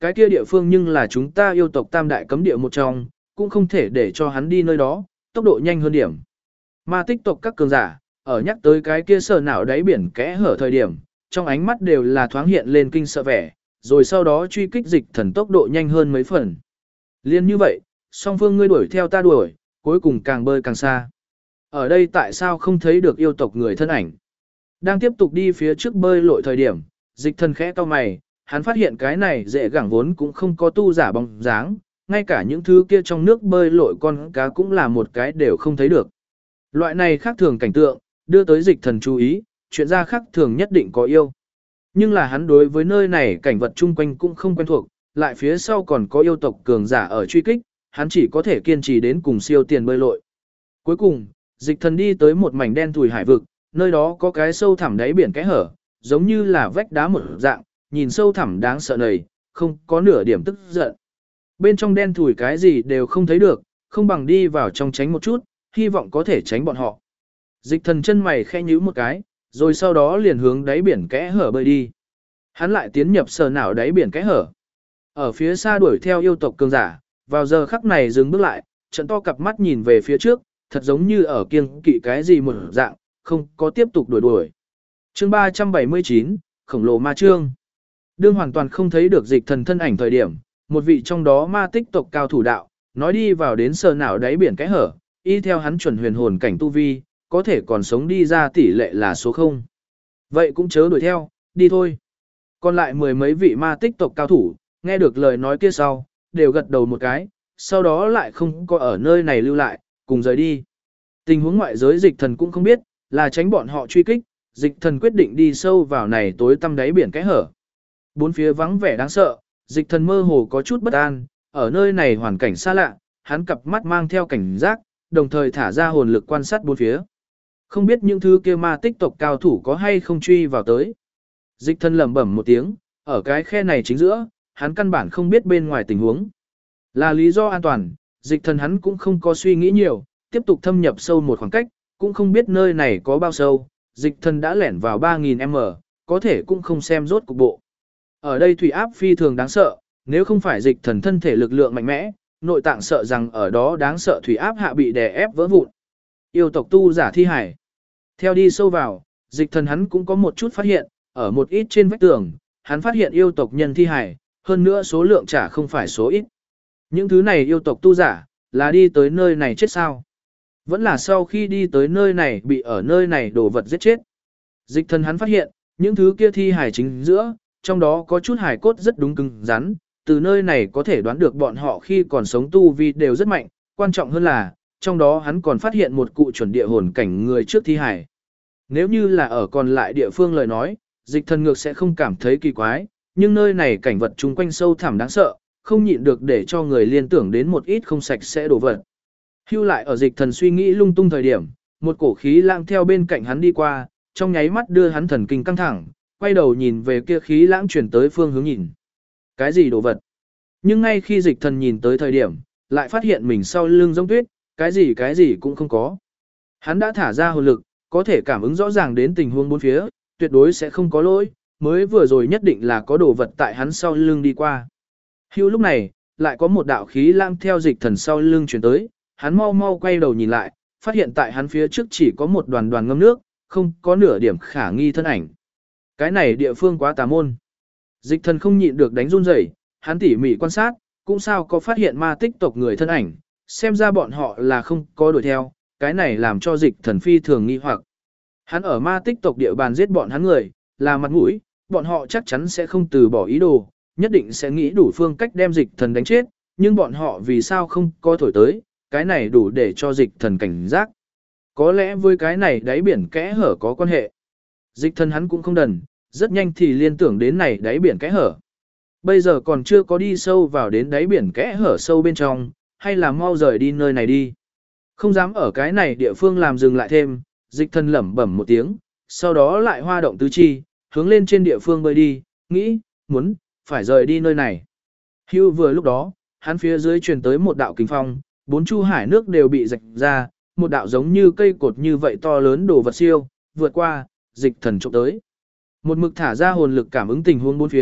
Cái kia địa phương nhưng là chúng ta yêu tộc tam đại cấm địa một trong, cũng không thể để cho hắn đi nơi đó, tốc độ nhanh hơn điểm. Ma tích tộc các cường giả, ở nhắc tới cái kia sở não đáy biển kẽ hở thời điểm, trong ánh mắt đều là thoáng hiện lên kinh sợ vẻ, rồi sau đó truy kích dịch thần tốc độ nhanh hơn mấy phần. Liên như vậy, song phương ngươi đuổi theo ta đuổi, cuối cùng càng bơi càng xa. Ở đây tại sao không thấy được yêu tộc người thân ảnh? Đang tiếp tục đi phía trước bơi lội thời điểm, dịch thần khẽ cau mày, hắn phát hiện cái này dễ gẳng vốn cũng không có tu giả bóng dáng, ngay cả những thứ kia trong nước bơi lội con cá cũng là một cái đều không thấy được. Loại này khác thường cảnh tượng, đưa tới dịch thần chú ý, chuyện ra khác thường nhất định có yêu. Nhưng là hắn đối với nơi này cảnh vật chung quanh cũng không quen thuộc, lại phía sau còn có yêu tộc cường giả ở truy kích, hắn chỉ có thể kiên trì đến cùng siêu tiền bơi lội. Cuối cùng, dịch thần đi tới một mảnh đen thùi hải vực, nơi đó có cái sâu thẳm đáy biển kẽ hở, giống như là vách đá một dạng, nhìn sâu thẳm đáng sợ này, không có nửa điểm tức giận. Bên trong đen thùi cái gì đều không thấy được, không bằng đi vào trong tránh một chút, hy vọng có thể tránh bọn họ. Dịch thần chân mày khẽ nhíu một cái, rồi sau đó liền hướng đáy biển kẽ hở bơi đi. Hắn lại tiến nhập sờ não đáy biển kẽ hở. Ở phía xa đuổi theo yêu tộc cường giả, vào giờ khắc này dừng bước lại, trận to cặp mắt nhìn về phía trước, thật giống như ở kiêng kỵ cái gì một dạng, không có tiếp tục đuổi. Chương 379, khổng lồ ma chương. Đương hoàn toàn không thấy được dịch thần thân ảnh thời điểm, một vị trong đó ma tích tộc cao thủ đạo, nói đi vào đến sờ não đáy biển kẽ hở, y theo hắn chuẩn huyền hồn cảnh tu vi, có thể còn sống đi ra tỷ lệ là số 0. Vậy cũng chớ đuổi theo, đi thôi. Còn lại mười mấy vị ma tích tộc cao thủ, nghe được lời nói kia sau, đều gật đầu một cái, sau đó lại không có ở nơi này lưu lại, cùng rời đi. Tình huống ngoại giới dịch thần cũng không biết, là tránh bọn họ truy kích, dịch thần quyết định đi sâu vào này tối tăm đáy biển kẽ hở. Bốn phía vắng vẻ đáng sợ, dịch thần mơ hồ có chút bất an, ở nơi này hoàn cảnh xa lạ, hắn cặp mắt mang theo cảnh giác, đồng thời thả ra hồn lực quan sát bốn phía. Không biết những thứ kia ma tích tộc cao thủ có hay không truy vào tới. Dịch thần lẩm bẩm một tiếng, ở cái khe này chính giữa, hắn căn bản không biết bên ngoài tình huống. Là lý do an toàn, dịch thần hắn cũng không có suy nghĩ nhiều, tiếp tục thâm nhập sâu một khoảng cách, cũng không biết nơi này có bao sâu, dịch thần đã lẻn vào 3000m, có thể cũng không xem rốt cục bộ. Ở đây thủy áp phi thường đáng sợ, nếu không phải dịch thần thân thể lực lượng mạnh mẽ, nội tạng sợ rằng ở đó đáng sợ thủy áp hạ bị đè ép vỡ vụn. Yêu tộc tu giả thi hải. Theo đi sâu vào, dịch thần hắn cũng có một chút phát hiện, ở một ít trên vách tường, hắn phát hiện yêu tộc nhân thi hải, hơn nữa số lượng chả không phải số ít. Những thứ này yêu tộc tu giả, là đi tới nơi này chết sao? Vẫn là sau khi đi tới nơi này bị ở nơi này đồ vật giết chết. Dịch thần hắn phát hiện, những thứ kia thi hải chính giữa, trong đó có chút hải cốt rất đúng cứng rắn, từ nơi này có thể đoán được bọn họ khi còn sống tu vi đều rất mạnh, quan trọng hơn là, trong đó hắn còn phát hiện một cụ chuẩn địa hồn cảnh người trước thi hải. Nếu như là ở còn lại địa phương lời nói, dịch thần ngược sẽ không cảm thấy kỳ quái, nhưng nơi này cảnh vật chung quanh sâu thẳm đáng sợ, không nhịn được để cho người liên tưởng đến một ít không sạch sẽ đổ vật. Hưu lại ở dịch thần suy nghĩ lung tung thời điểm, một cổ khí lãng theo bên cạnh hắn đi qua, trong nháy mắt đưa hắn thần kinh căng thẳng, quay đầu nhìn về kia khí lãng chuyển tới phương hướng nhìn. Cái gì đồ vật? Nhưng ngay khi dịch thần nhìn tới thời điểm, lại phát hiện mình sau lưng giống tuyết, cái gì cũng không có. Hắn đã thả ra hồn lực, có thể cảm ứng rõ ràng đến tình huống bốn phía, tuyệt đối sẽ không có lỗi, mới vừa rồi nhất định là có đồ vật tại hắn sau lưng đi qua. Hưu lúc này, lại có một đạo khí lãng theo dịch thần sau lưng chuyển tới, hắn mau mau quay đầu nhìn lại, phát hiện tại hắn phía trước chỉ có một đoàn đoàn ngâm nước, không có nửa điểm khả nghi thân ảnh. Cái này địa phương quá tà môn. Dịch thần không nhịn được đánh run rẩy, hắn tỉ mỉ quan sát, cũng sao có phát hiện ma tích tộc người thân ảnh, xem ra bọn họ là không có đuổi theo, cái này làm cho dịch thần phi thường nghi hoặc. Hắn ở ma tích tộc địa bàn giết bọn hắn người, là mặt mũi, bọn họ chắc chắn sẽ không từ bỏ ý đồ, nhất định sẽ nghĩ đủ phương cách đem dịch thần đánh chết, nhưng bọn họ vì sao không có thổi tới, cái này đủ để cho dịch thần cảnh giác. Có lẽ với cái này đáy biển kẽ hở có quan hệ. Dịch thần hắn cũng không đần, rất nhanh thì liên tưởng đến này đáy biển kẽ hở. Bây giờ còn chưa có đi sâu vào đến đáy biển kẽ hở sâu bên trong, hay là mau rời đi nơi này đi. Không dám ở cái này địa phương làm dừng lại thêm, dịch thần lẩm bẩm một tiếng, sau đó lại hoa động tứ chi, hướng lên trên địa phương bơi đi, nghĩ, phải rời đi nơi này. Hưu vừa lúc đó, hắn phía dưới truyền tới một đạo kinh phong, bốn chu hải nước đều bị rạch ra, một đạo giống như cây cột như vậy to lớn đồ vật siêu, vượt qua, dịch thần trộm tới. Một mực thả ra hồn lực cảm ứng tình huống bốn phía,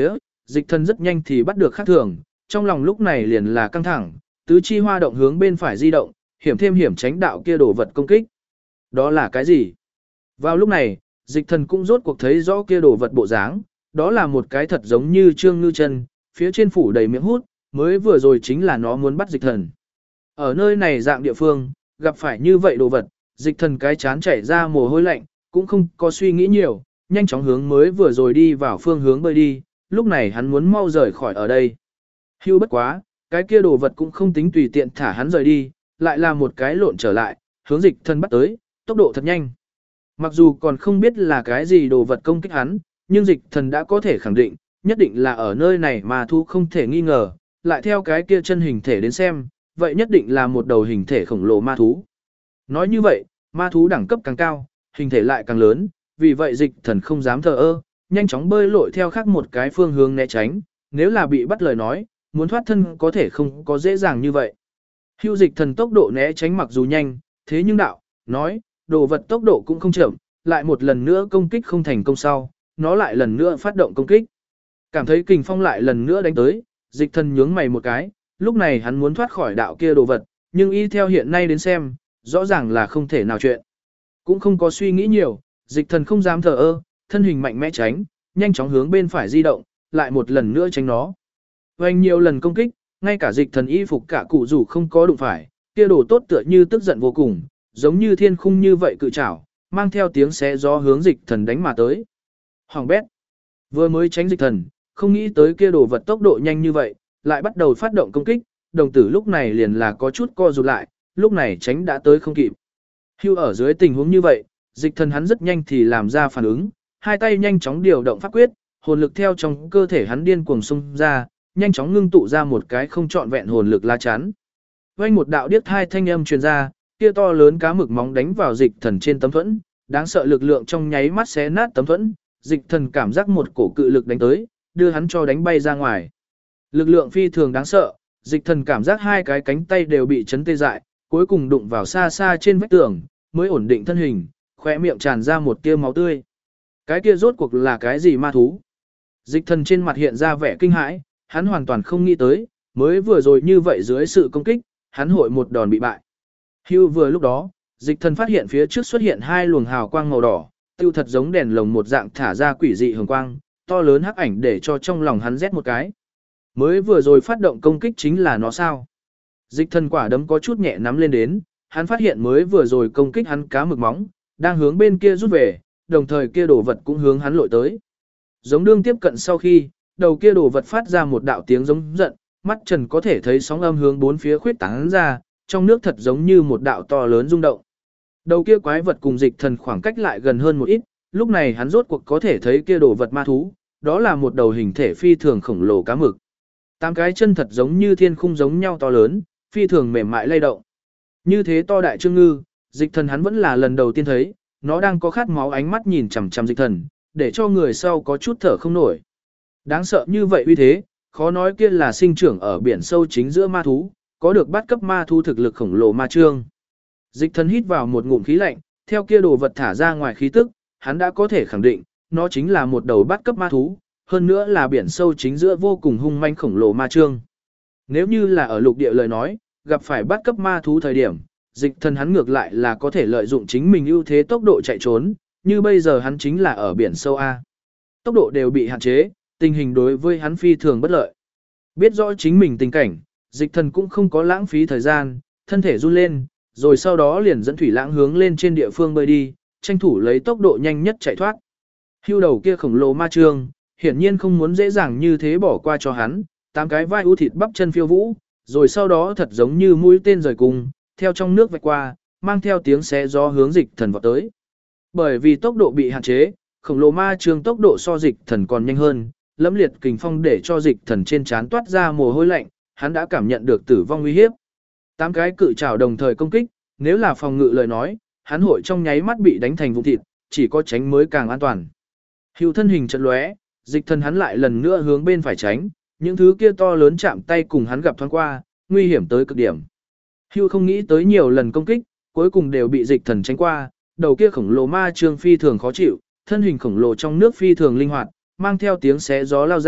Dịch thần rất nhanh thì bắt được khác thường, trong lòng lúc này liền là căng thẳng, tứ chi hoa động hướng bên phải di động, hiểm thêm hiểm tránh đạo kia đồ vật công kích. Đó là cái gì? Vào lúc này, dịch thần cũng rốt cuộc thấy rõ kia đồ vật bộ dáng, đó là một cái thật giống như trương ngư chân, phía trên phủ đầy miệng hút, mới vừa rồi chính là nó muốn bắt dịch thần. Ở nơi này dạng địa phương, gặp phải như vậy đồ vật, dịch thần cái chán chảy ra mồ hôi lạnh, cũng không có suy nghĩ nhiều, nhanh chóng hướng mới vừa rồi đi vào phương hướng bơi đi, lúc này hắn muốn mau rời khỏi ở đây. Hưu bất quá, cái kia đồ vật cũng không tính tùy tiện thả hắn rời đi, lại là một cái lộn trở lại, hướng dịch thần bắt tới, tốc độ thật nhanh. Mặc dù còn không biết là cái gì đồ vật công kích hắn, nhưng dịch thần đã có thể khẳng định, nhất định là ở nơi này mà thu không thể nghi ngờ, lại theo cái kia chân hình thể đến xem, vậy nhất định là một đầu hình thể khổng lồ ma thú. Nói như vậy, ma thú đẳng cấp càng cao, hình thể lại càng lớn, vì vậy dịch thần không dám thờ ơ, nhanh chóng bơi lội theo khác một cái phương hướng né tránh, nếu là bị bắt lời nói, muốn thoát thân có thể không có dễ dàng như vậy. Hưu dịch thần tốc độ né tránh mặc dù nhanh, thế nhưng đạo, nói, đồ vật tốc độ cũng không chậm, lại một lần nữa công kích không thành công sau, nó lại lần nữa phát động công kích. Cảm thấy kình phong lại lần nữa đánh tới, dịch thần nhướng mày một cái, lúc này hắn muốn thoát khỏi đạo kia đồ vật, nhưng y theo hiện nay đến xem, rõ ràng là không thể nào chuyện. Cũng không có suy nghĩ nhiều, dịch thần không dám thờ ơ, thân hình mạnh mẽ tránh, nhanh chóng hướng bên phải di động, lại một lần nữa tránh nó. Vành nhiều lần công kích, ngay cả dịch thần y phục cả cụ rủ không có đụng phải, kia đồ tốt tựa như tức giận vô cùng, giống như thiên khung như vậy cự trảo, mang theo tiếng xé gió hướng dịch thần đánh mà tới. Hoàng bét, vừa mới tránh dịch thần, không nghĩ tới kia đồ vật tốc độ nhanh như vậy, lại bắt đầu phát động công kích, đồng tử lúc này liền là có chút co rụt lại, lúc này tránh đã tới không kịp. Hưu ở dưới tình huống như vậy, dịch thần hắn rất nhanh thì làm ra phản ứng, hai tay nhanh chóng điều động pháp quyết, hồn lực theo trong cơ thể hắn điên cuồng xung ra, nhanh chóng ngưng tụ ra một cái không trọn vẹn hồn lực la chắn. Vang một đạo điếc hai thanh âm truyền ra, kia to lớn cá mực móng đánh vào dịch thần trên tấm thuẫn, đáng sợ lực lượng trong nháy mắt xé nát tấm thuẫn, dịch thần cảm giác một cổ cự lực đánh tới, đưa hắn cho đánh bay ra ngoài. Lực lượng phi thường đáng sợ, dịch thần cảm giác hai cái cánh tay đều bị chấn tê dại, cuối cùng đụng vào xa xa trên vách tường, mới ổn định thân hình, khóe miệng tràn ra một tia máu tươi. Cái kia rốt cuộc là cái gì ma thú? Dịch thần trên mặt hiện ra vẻ kinh hãi, hắn hoàn toàn không nghĩ tới, mới vừa rồi như vậy dưới sự công kích, hắn hội một đòn bị bại. Hưu vừa lúc đó, dịch thần phát hiện phía trước xuất hiện hai luồng hào quang màu đỏ, tiêu thật giống đèn lồng một dạng thả ra quỷ dị hồng quang, to lớn hắc ảnh để cho trong lòng hắn rét một cái. Mới vừa rồi phát động công kích chính là nó sao? Dịch thần quả đấm có chút nhẹ nắm lên đến, hắn phát hiện mới vừa rồi công kích hắn cá mực móng, đang hướng bên kia rút về, đồng thời kia đồ vật cũng hướng hắn lội tới. Giống đương tiếp cận sau khi, đầu kia đồ vật phát ra một đạo tiếng giống giận, mắt trần có thể thấy sóng âm hướng bốn phía khuyết tán ra, trong nước thật giống như một đạo to lớn rung động. Đầu kia quái vật cùng dịch thần khoảng cách lại gần hơn một ít, lúc này hắn rốt cuộc có thể thấy kia đồ vật ma thú, đó là một đầu hình thể phi thường khổng lồ cá mực. Tám cái chân thật giống như thiên khung giống nhau to lớn, phi thường mềm mại lay động. Như thế to đại trương ngư, dịch thần hắn vẫn là lần đầu tiên thấy, nó đang có khát máu ánh mắt nhìn chằm chằm dịch thần, để cho người sau có chút thở không nổi. Đáng sợ như vậy uy thế, khó nói kia là sinh trưởng ở biển sâu chính giữa ma thú, có được bắt cấp ma thú thực lực khổng lồ ma trương. Dịch thần hít vào một ngụm khí lạnh, theo kia đồ vật thả ra ngoài khí tức, hắn đã có thể khẳng định, nó chính là một đầu bắt cấp ma thú, hơn nữa là biển sâu chính giữa vô cùng hung manh khổng lồ ma trương. Nếu như là ở lục địa lời nói, gặp phải bắt cấp ma thú thời điểm, dịch thần hắn ngược lại là có thể lợi dụng chính mình ưu thế tốc độ chạy trốn, như bây giờ hắn chính là ở biển sâu A. Tốc độ đều bị hạn chế, tình hình đối với hắn phi thường bất lợi. Biết rõ chính mình tình cảnh, dịch thần cũng không có lãng phí thời gian, thân thể run lên, rồi sau đó liền dẫn thủy lãng hướng lên trên địa phương bơi đi, tranh thủ lấy tốc độ nhanh nhất chạy thoát. Hưu đầu kia khổng lồ ma trương, hiển nhiên không muốn dễ dàng như thế bỏ qua cho hắn, tám cái vai ưu thịt bắp chân phiêu vũ, rồi sau đó thật giống như mũi tên rời cung, theo trong nước vạch qua, mang theo tiếng xé gió hướng dịch thần vọt tới. Bởi vì tốc độ bị hạn chế, khổng lồ ma trương tốc độ so dịch thần còn nhanh hơn, lẫm liệt kình phong để cho dịch thần trên trán toát ra mồ hôi lạnh, hắn đã cảm nhận được tử vong nguy hiếp. Tám cái cự trảo đồng thời công kích, nếu là phòng ngự lời nói, hắn hội trong nháy mắt bị đánh thành vụn thịt, chỉ có tránh mới càng an toàn. Hưu thân hình chợt lóe, dịch thần hắn lại lần nữa hướng bên phải tránh, những thứ kia to lớn chạm tay cùng hắn gặp thoáng qua, nguy hiểm tới cực điểm. Hưu không nghĩ tới nhiều lần công kích, cuối cùng đều bị dịch thần tránh qua, đầu kia khổng lồ ma trương phi thường khó chịu, thân hình khổng lồ trong nước phi thường linh hoạt, mang theo tiếng xé gió lao ra,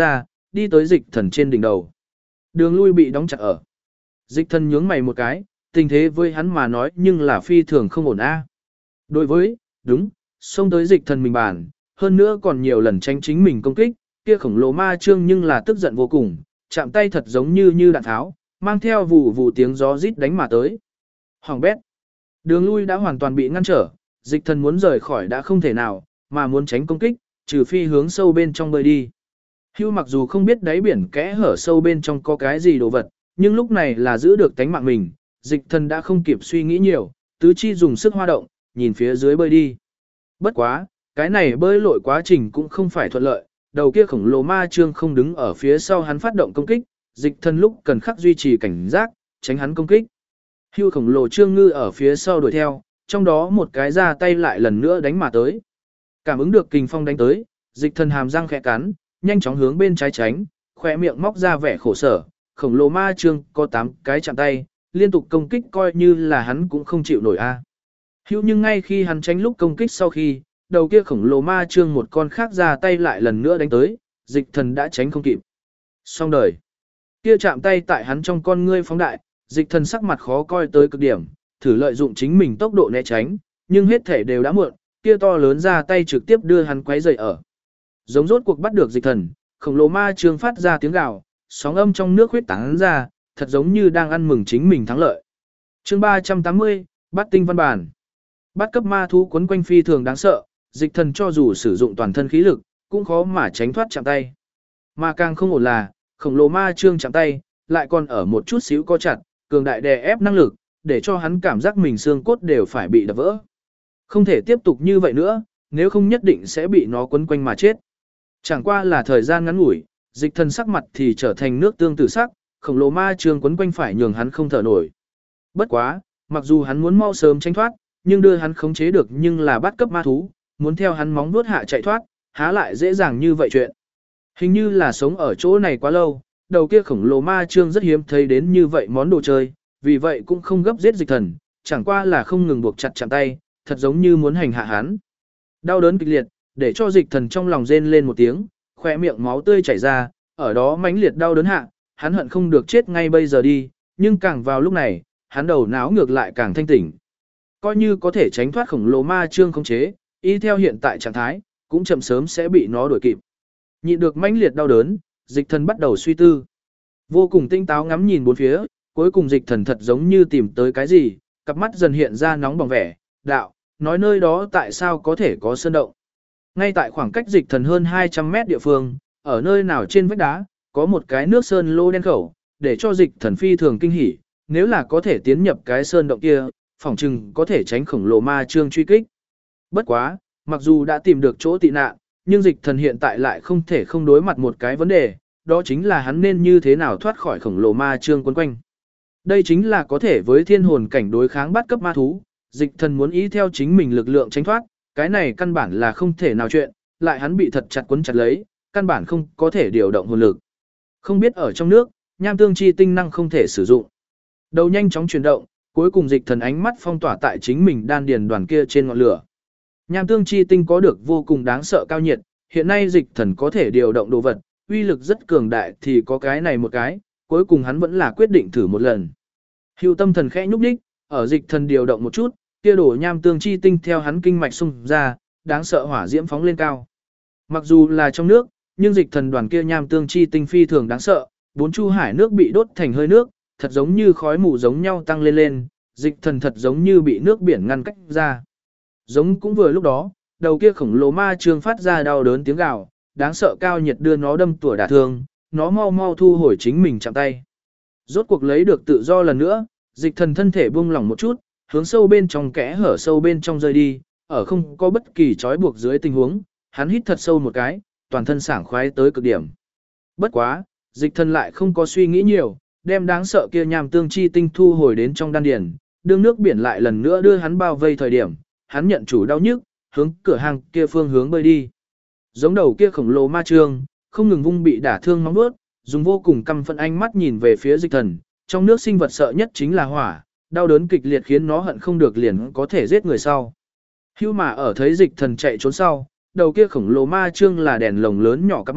đi tới dịch thần trên đỉnh đầu. Đường lui bị đóng chặt ở. Dịch thần nhướng mày một cái, tình thế với hắn mà nói nhưng là phi thường không ổn a. Đối với, đúng, xông tới dịch thần mình bàn, hơn nữa còn nhiều lần tránh chính mình công kích, kia khổng lồ ma trương nhưng là tức giận vô cùng, chạm tay thật giống như đạn tháo, mang theo vụ vụ tiếng gió rít đánh mà tới. Hoàng bét. Đường lui đã hoàn toàn bị ngăn trở, dịch thần muốn rời khỏi đã không thể nào, mà muốn tránh công kích, trừ phi hướng sâu bên trong bơi đi. Hưu mặc dù không biết đáy biển kẽ hở sâu bên trong có cái gì đồ vật, nhưng lúc này là giữ được tánh mạng mình, dịch thần đã không kịp suy nghĩ nhiều, tứ chi dùng sức hoa động, nhìn phía dưới bơi đi. Bất quá, cái này bơi lội quá trình cũng không phải thuận lợi, đầu kia khổng lồ ma trương không đứng ở phía sau hắn phát động công kích, dịch thần lúc cần khắc duy trì cảnh giác, tránh hắn công kích. Hưu khổng lồ trương ngư ở phía sau đuổi theo, trong đó một cái ra tay lại lần nữa đánh mà tới. Cảm ứng được kình phong đánh tới, dịch thần hàm răng khẽ cắn, nhanh chóng hướng bên trái tránh, khỏe miệng móc ra vẻ khổ sở, khổng lồ ma trương có 8 cái chạm tay, liên tục công kích coi như là hắn cũng không chịu nổi a. Hưu nhưng ngay khi hắn tránh lúc công kích sau khi, đầu kia khổng lồ ma trương một con khác ra tay lại lần nữa đánh tới, dịch thần đã tránh không kịp. Xong đời. Kia chạm tay tại hắn trong con ngươi phóng đại, dịch thần sắc mặt khó coi tới cực điểm, thử lợi dụng chính mình tốc độ né tránh, nhưng hết thể đều đã muộn, kia to lớn ra tay trực tiếp đưa hắn quấy rầy ở. Giống rốt cuộc bắt được dịch thần, khổng lồ ma trương phát ra tiếng gào, sóng âm trong nước huyết tán ra, thật giống như đang ăn mừng chính mình thắng lợi. Chương 380, Bát tinh văn bản. Bát cấp ma thú quấn quanh phi thường đáng sợ, dịch thần cho dù sử dụng toàn thân khí lực, cũng khó mà tránh thoát chạm tay. Mà càng không ổn là, khổng lồ ma trương chạm tay, lại còn ở một chút xíu co chặt, cường đại đè ép năng lực, để cho hắn cảm giác mình xương cốt đều phải bị đập vỡ. Không thể tiếp tục như vậy nữa, nếu không nhất định sẽ bị nó quấn quanh mà chết. Chẳng qua là thời gian ngắn ngủi, dịch thần sắc mặt thì trở thành nước tương tự sắc, khổng lồ ma trương quấn quanh phải nhường hắn không thở nổi. Bất quá, mặc dù hắn muốn mau sớm tránh thoát, nhưng đưa hắn khống chế được nhưng là bắt cấp ma thú, muốn theo hắn móng vuốt hạ chạy thoát, há lại dễ dàng như vậy chuyện. Hình như là sống ở chỗ này quá lâu, đầu kia khổng lồ ma trương rất hiếm thấy đến như vậy món đồ chơi, vì vậy cũng không gấp giết dịch thần, chẳng qua là không ngừng buộc chặt chạm tay, thật giống như muốn hành hạ hắn. Đau đớn kịch liệt, để cho dịch thần trong lòng rên lên một tiếng, khỏe miệng máu tươi chảy ra, ở đó mãnh liệt đau đớn hạ, hắn hận không được chết ngay bây giờ đi, nhưng càng vào lúc này, hắn đầu não ngược lại càng thanh tỉnh. Coi như có thể tránh thoát khổng lồ ma trương khống chế, y theo hiện tại trạng thái, cũng chậm sớm sẽ bị nó đuổi kịp. Nhịn được mãnh liệt đau đớn, dịch thần bắt đầu suy tư. Vô cùng tinh táo ngắm nhìn bốn phía, cuối cùng dịch thần thật giống như tìm tới cái gì, cặp mắt dần hiện ra nóng bỏng vẻ, đạo, nói nơi đó tại sao có thể có sơn động. Ngay tại khoảng cách dịch thần hơn 200 mét địa phương, ở nơi nào trên vách đá, có một cái nước sơn lô đen khẩu, để cho dịch thần phi thường kinh hỉ, nếu là có thể tiến nhập cái sơn động kia, phỏng chừng có thể tránh khổng lồ ma trương truy kích. Bất quá, mặc dù đã tìm được chỗ tị nạn, nhưng dịch thần hiện tại lại không thể không đối mặt một cái vấn đề, đó chính là hắn nên như thế nào thoát khỏi khổng lồ ma trương quấn quanh. Đây chính là có thể với thiên hồn cảnh đối kháng bắt cấp ma thú, dịch thần muốn ý theo chính mình lực lượng tránh thoát, cái này căn bản là không thể nào chuyện, lại hắn bị thật chặt quấn chặt lấy, căn bản không có thể điều động hồn lực. Không biết ở trong nước, nham tương chi tinh năng không thể sử dụng. Đầu nhanh chóng chuyển động, cuối cùng dịch thần ánh mắt phong tỏa tại chính mình đan điền đoàn kia trên ngọn lửa. Nham tương chi tinh có được vô cùng đáng sợ cao nhiệt, hiện nay dịch thần có thể điều động đồ vật, uy lực rất cường đại thì có cái này một cái, cuối cùng hắn vẫn là quyết định thử một lần. Hưu tâm thần khẽ nhúc đích, ở dịch thần điều động một chút, kia đổ nham tương chi tinh theo hắn kinh mạch xung ra, đáng sợ hỏa diễm phóng lên cao. Mặc dù là trong nước, nhưng dịch thần đoàn kia nham tương chi tinh phi thường đáng sợ, bốn chu hải nước bị đốt thành hơi nước, thật giống như khói mù giống nhau tăng lên lên, dịch thần thật giống như bị nước biển ngăn cách ra. Giống cũng vừa lúc đó, đầu kia khổng lồ ma trương phát ra đau đớn tiếng gào, đáng sợ cao nhiệt đưa nó đâm tủa đả thương, nó mau mau thu hồi chính mình chạm tay. Rốt cuộc lấy được tự do lần nữa, dịch thần thân thể buông lỏng một chút, hướng sâu bên trong kẽ hở sâu bên trong rơi đi, ở không có bất kỳ trói buộc dưới tình huống, hắn hít thật sâu một cái, toàn thân sảng khoái tới cực điểm. Bất quá, dịch thần lại không có suy nghĩ nhiều, đem đáng sợ kia nham tương chi tinh thu hồi đến trong đan điền, đương nước biển lại lần nữa đưa hắn bao vây thời điểm, hắn nhận chủ đau nhức, hướng cửa hàng kia phương hướng bơi đi. Giống đầu kia khổng lồ ma trương, không ngừng vung bị đả thương móng vuốt, dùng vô cùng căm phẫn ánh mắt nhìn về phía dịch thần, trong nước sinh vật sợ nhất chính là hỏa, đau đớn kịch liệt khiến nó hận không được liền có thể giết người sau. Hưu mà ở thấy dịch thần chạy trốn sau, đầu kia khổng lồ ma trương là đèn lồng lớn nhỏ cắp mắt,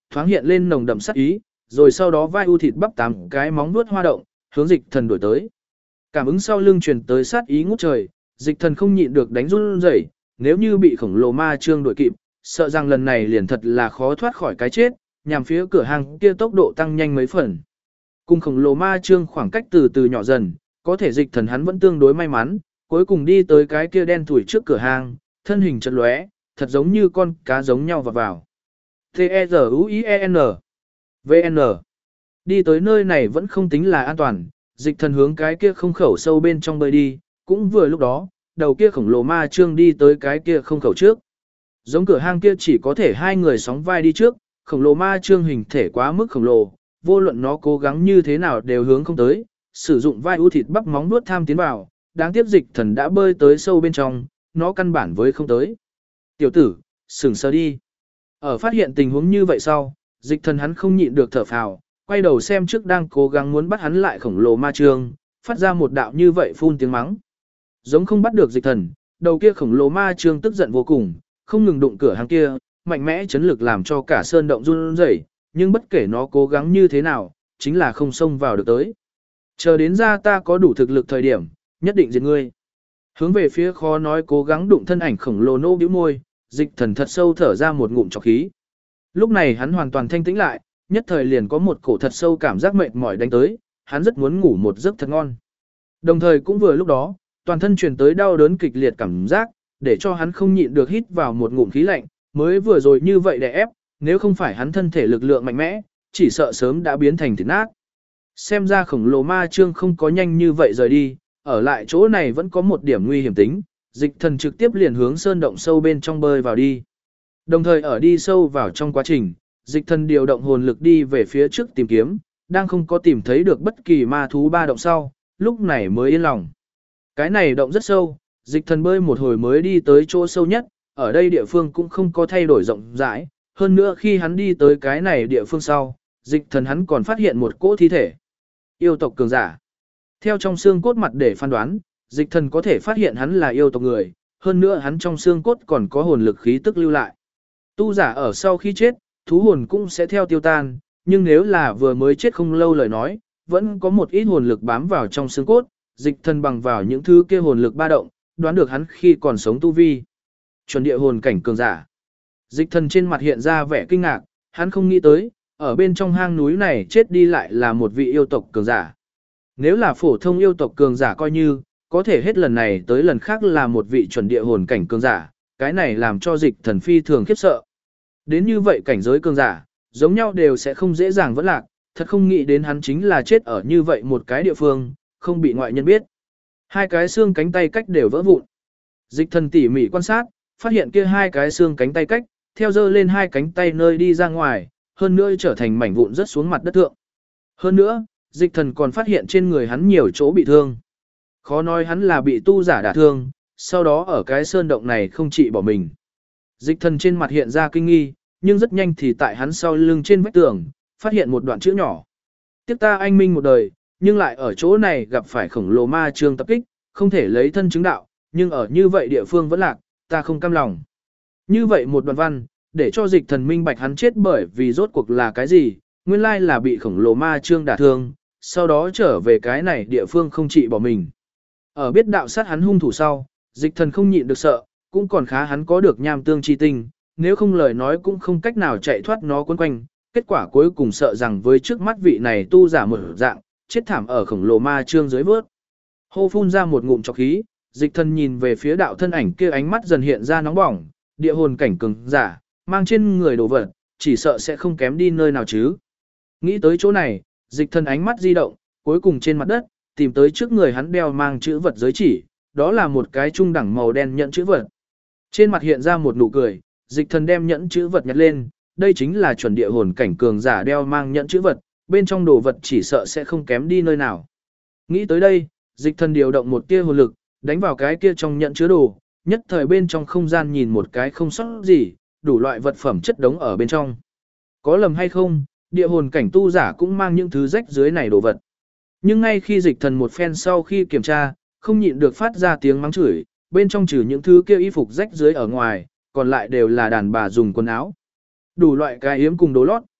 thoáng hiện lên nồng đậm sát ý, rồi sau đó vai u thịt bắp 8 cái móng vuốt hoa động, hướng Dịch Thần đuổi tới. Cảm ứng sau lưng truyền tới sát ý ngút trời, Dịch Thần không nhịn được đánh run rẩy, nếu như bị khổng lồ ma trương đuổi kịp, sợ rằng lần này liền thật là khó thoát khỏi cái chết, nhằm phía cửa hàng kia tốc độ tăng nhanh mấy phần. Cùng khổng lồ ma trương khoảng cách từ từ nhỏ dần, có thể Dịch Thần hắn vẫn tương đối may mắn, cuối cùng đi tới cái kia đen tủi trước cửa hàng, thân hình chật lóe, thật giống như con cá giống nhau vào vào. T-E-Z-U-I-E-N VN Đi tới nơi này vẫn không tính là an toàn, Dịch Thần hướng cái kia không khẩu sâu bên trong bơi đi, cũng vừa lúc đó, đầu kia khổng lồ ma trương đi tới cái kia không khẩu trước. Giống cửa hang kia chỉ có thể hai người sóng vai đi trước, khổng lồ ma trương hình thể quá mức khổng lồ, vô luận nó cố gắng như thế nào đều hướng không tới, sử dụng vai ưu thịt bắp móng nuốt tham tiến vào, đáng tiếc Dịch Thần đã bơi tới sâu bên trong, nó căn bản với không tới. Tiểu tử, sừng sờ đi. Ở phát hiện tình huống như vậy sau, Dịch Thần hắn không nhịn được thở phào, quay đầu xem trước đang cố gắng muốn bắt hắn lại khổng lồ ma trương, phát ra một đạo như vậy phun tiếng mắng. Giống không bắt được Dịch Thần, đầu kia khổng lồ ma trương tức giận vô cùng, không ngừng đụng cửa hàng kia, mạnh mẽ chấn lực làm cho cả sơn động run rẩy, nhưng bất kể nó cố gắng như thế nào, chính là không xông vào được tới. Chờ đến ra ta có đủ thực lực thời điểm, nhất định diệt ngươi. Hướng về phía khó nói cố gắng đụng thân ảnh khổng lồ nô bĩu môi, Dịch Thần thật sâu thở ra một ngụm trọc khí. Lúc này hắn hoàn toàn thanh tĩnh lại, nhất thời liền có một cổ thật sâu cảm giác mệt mỏi đánh tới, hắn rất muốn ngủ một giấc thật ngon. Đồng thời cũng vừa lúc đó, toàn thân truyền tới đau đớn kịch liệt cảm giác, để cho hắn không nhịn được hít vào một ngụm khí lạnh, mới vừa rồi như vậy đè ép, nếu không phải hắn thân thể lực lượng mạnh mẽ, chỉ sợ sớm đã biến thành thịt nát. Xem ra khổng lồ ma trương không có nhanh như vậy rời đi, ở lại chỗ này vẫn có một điểm nguy hiểm tính, Dịch Thần trực tiếp liền hướng sơn động sâu bên trong bơi vào đi. Đồng thời ở đi sâu vào trong quá trình, Dịch Thần điều động hồn lực đi về phía trước tìm kiếm, đang không có tìm thấy được bất kỳ ma thú ba động sau, lúc này mới yên lòng. Cái này động rất sâu, Dịch Thần bơi một hồi mới đi tới chỗ sâu nhất, ở đây địa phương cũng không có thay đổi rộng rãi, hơn nữa khi hắn đi tới cái này địa phương sau, Dịch Thần hắn còn phát hiện một cỗ thi thể. Yêu tộc cường giả. Theo trong xương cốt mặt để phán đoán, Dịch Thần có thể phát hiện hắn là yêu tộc người, hơn nữa hắn trong xương cốt còn có hồn lực khí tức lưu lại. Tu giả ở sau khi chết, thú hồn cũng sẽ theo tiêu tan, nhưng nếu là vừa mới chết không lâu lời nói, vẫn có một ít hồn lực bám vào trong xương cốt, Dịch Thần bằng vào những thứ kia hồn lực ba động, đoán được hắn khi còn sống tu vi. Chuẩn địa hồn cảnh cường giả. Dịch Thần trên mặt hiện ra vẻ kinh ngạc, hắn không nghĩ tới, ở bên trong hang núi này chết đi lại là một vị yêu tộc cường giả. Nếu là phổ thông yêu tộc cường giả coi như, có thể hết lần này tới lần khác là một vị chuẩn địa hồn cảnh cường giả, cái này làm cho Dịch Thần phi thường khiếp sợ. Đến như vậy cảnh giới cường giả, giống nhau đều sẽ không dễ dàng vẫn lạc, thật không nghĩ đến hắn chính là chết ở như vậy một cái địa phương, không bị ngoại nhân biết. Hai cái xương cánh tay cách đều vỡ vụn. Dịch Thần tỉ mỉ quan sát, phát hiện kia hai cái xương cánh tay cách, theo dơ lên hai cánh tay nơi đi ra ngoài, hơn nữa trở thành mảnh vụn rớt xuống mặt đất thượng. Hơn nữa, Dịch Thần còn phát hiện trên người hắn nhiều chỗ bị thương. Khó nói hắn là bị tu giả đả thương, sau đó ở cái sơn động này không trị bỏ mình. Dịch Thần trên mặt hiện ra kinh nghi, nhưng rất nhanh thì tại hắn sau lưng trên vách tường, phát hiện một đoạn chữ nhỏ. Tiếc ta anh minh một đời, nhưng lại ở chỗ này gặp phải khổng lồ ma trương tập kích, không thể lấy thân chứng đạo, nhưng ở như vậy địa phương vẫn lạc, ta không cam lòng. Như vậy một đoạn văn, để cho Dịch Thần minh bạch hắn chết bởi vì rốt cuộc là cái gì, nguyên lai là bị khổng lồ ma trương đả thương, sau đó trở về cái này địa phương không trị bỏ mình. Ở biết đạo sát hắn hung thủ sau, Dịch Thần không nhịn được sợ, cũng còn khá hắn có được nham tương chi tinh, nếu không lời nói cũng không cách nào chạy thoát nó quấn quanh, kết quả cuối cùng sợ rằng với trước mắt vị này tu giả một dạng, chết thảm ở khổng lồ ma trương dưới vớt. Hô phun ra một ngụm trọc khí, Dịch Thần nhìn về phía đạo thân ảnh kia, ánh mắt dần hiện ra nóng bỏng, địa hồn cảnh cường giả, mang trên người đồ vật, chỉ sợ sẽ không kém đi nơi nào chứ. Nghĩ tới chỗ này, Dịch Thần ánh mắt di động, cuối cùng trên mặt đất, tìm tới trước người hắn đeo mang chữ vật giới chỉ, đó là một cái trung đẳng màu đen nhẫn chữ vật. Trên mặt hiện ra một nụ cười, Dịch Thần đem nhẫn chữ vật nhặt lên, đây chính là chuẩn địa hồn cảnh cường giả đeo mang nhẫn chữ vật, bên trong đồ vật chỉ sợ sẽ không kém đi nơi nào. Nghĩ tới đây, Dịch Thần điều động một tia hồn lực, đánh vào cái kia trong nhẫn chứa đồ, nhất thời bên trong không gian nhìn một cái không sót gì, đủ loại vật phẩm chất đống ở bên trong. Có lầm hay không, địa hồn cảnh tu giả cũng mang những thứ rách dưới này đồ vật. Nhưng ngay khi Dịch Thần một phen sau khi kiểm tra, không nhịn được phát ra tiếng mắng chửi, bên trong trừ những thứ kia y phục rách dưới ở ngoài, còn lại đều là đàn bà dùng quần áo. Đủ loại cái yếm cùng đồ lót,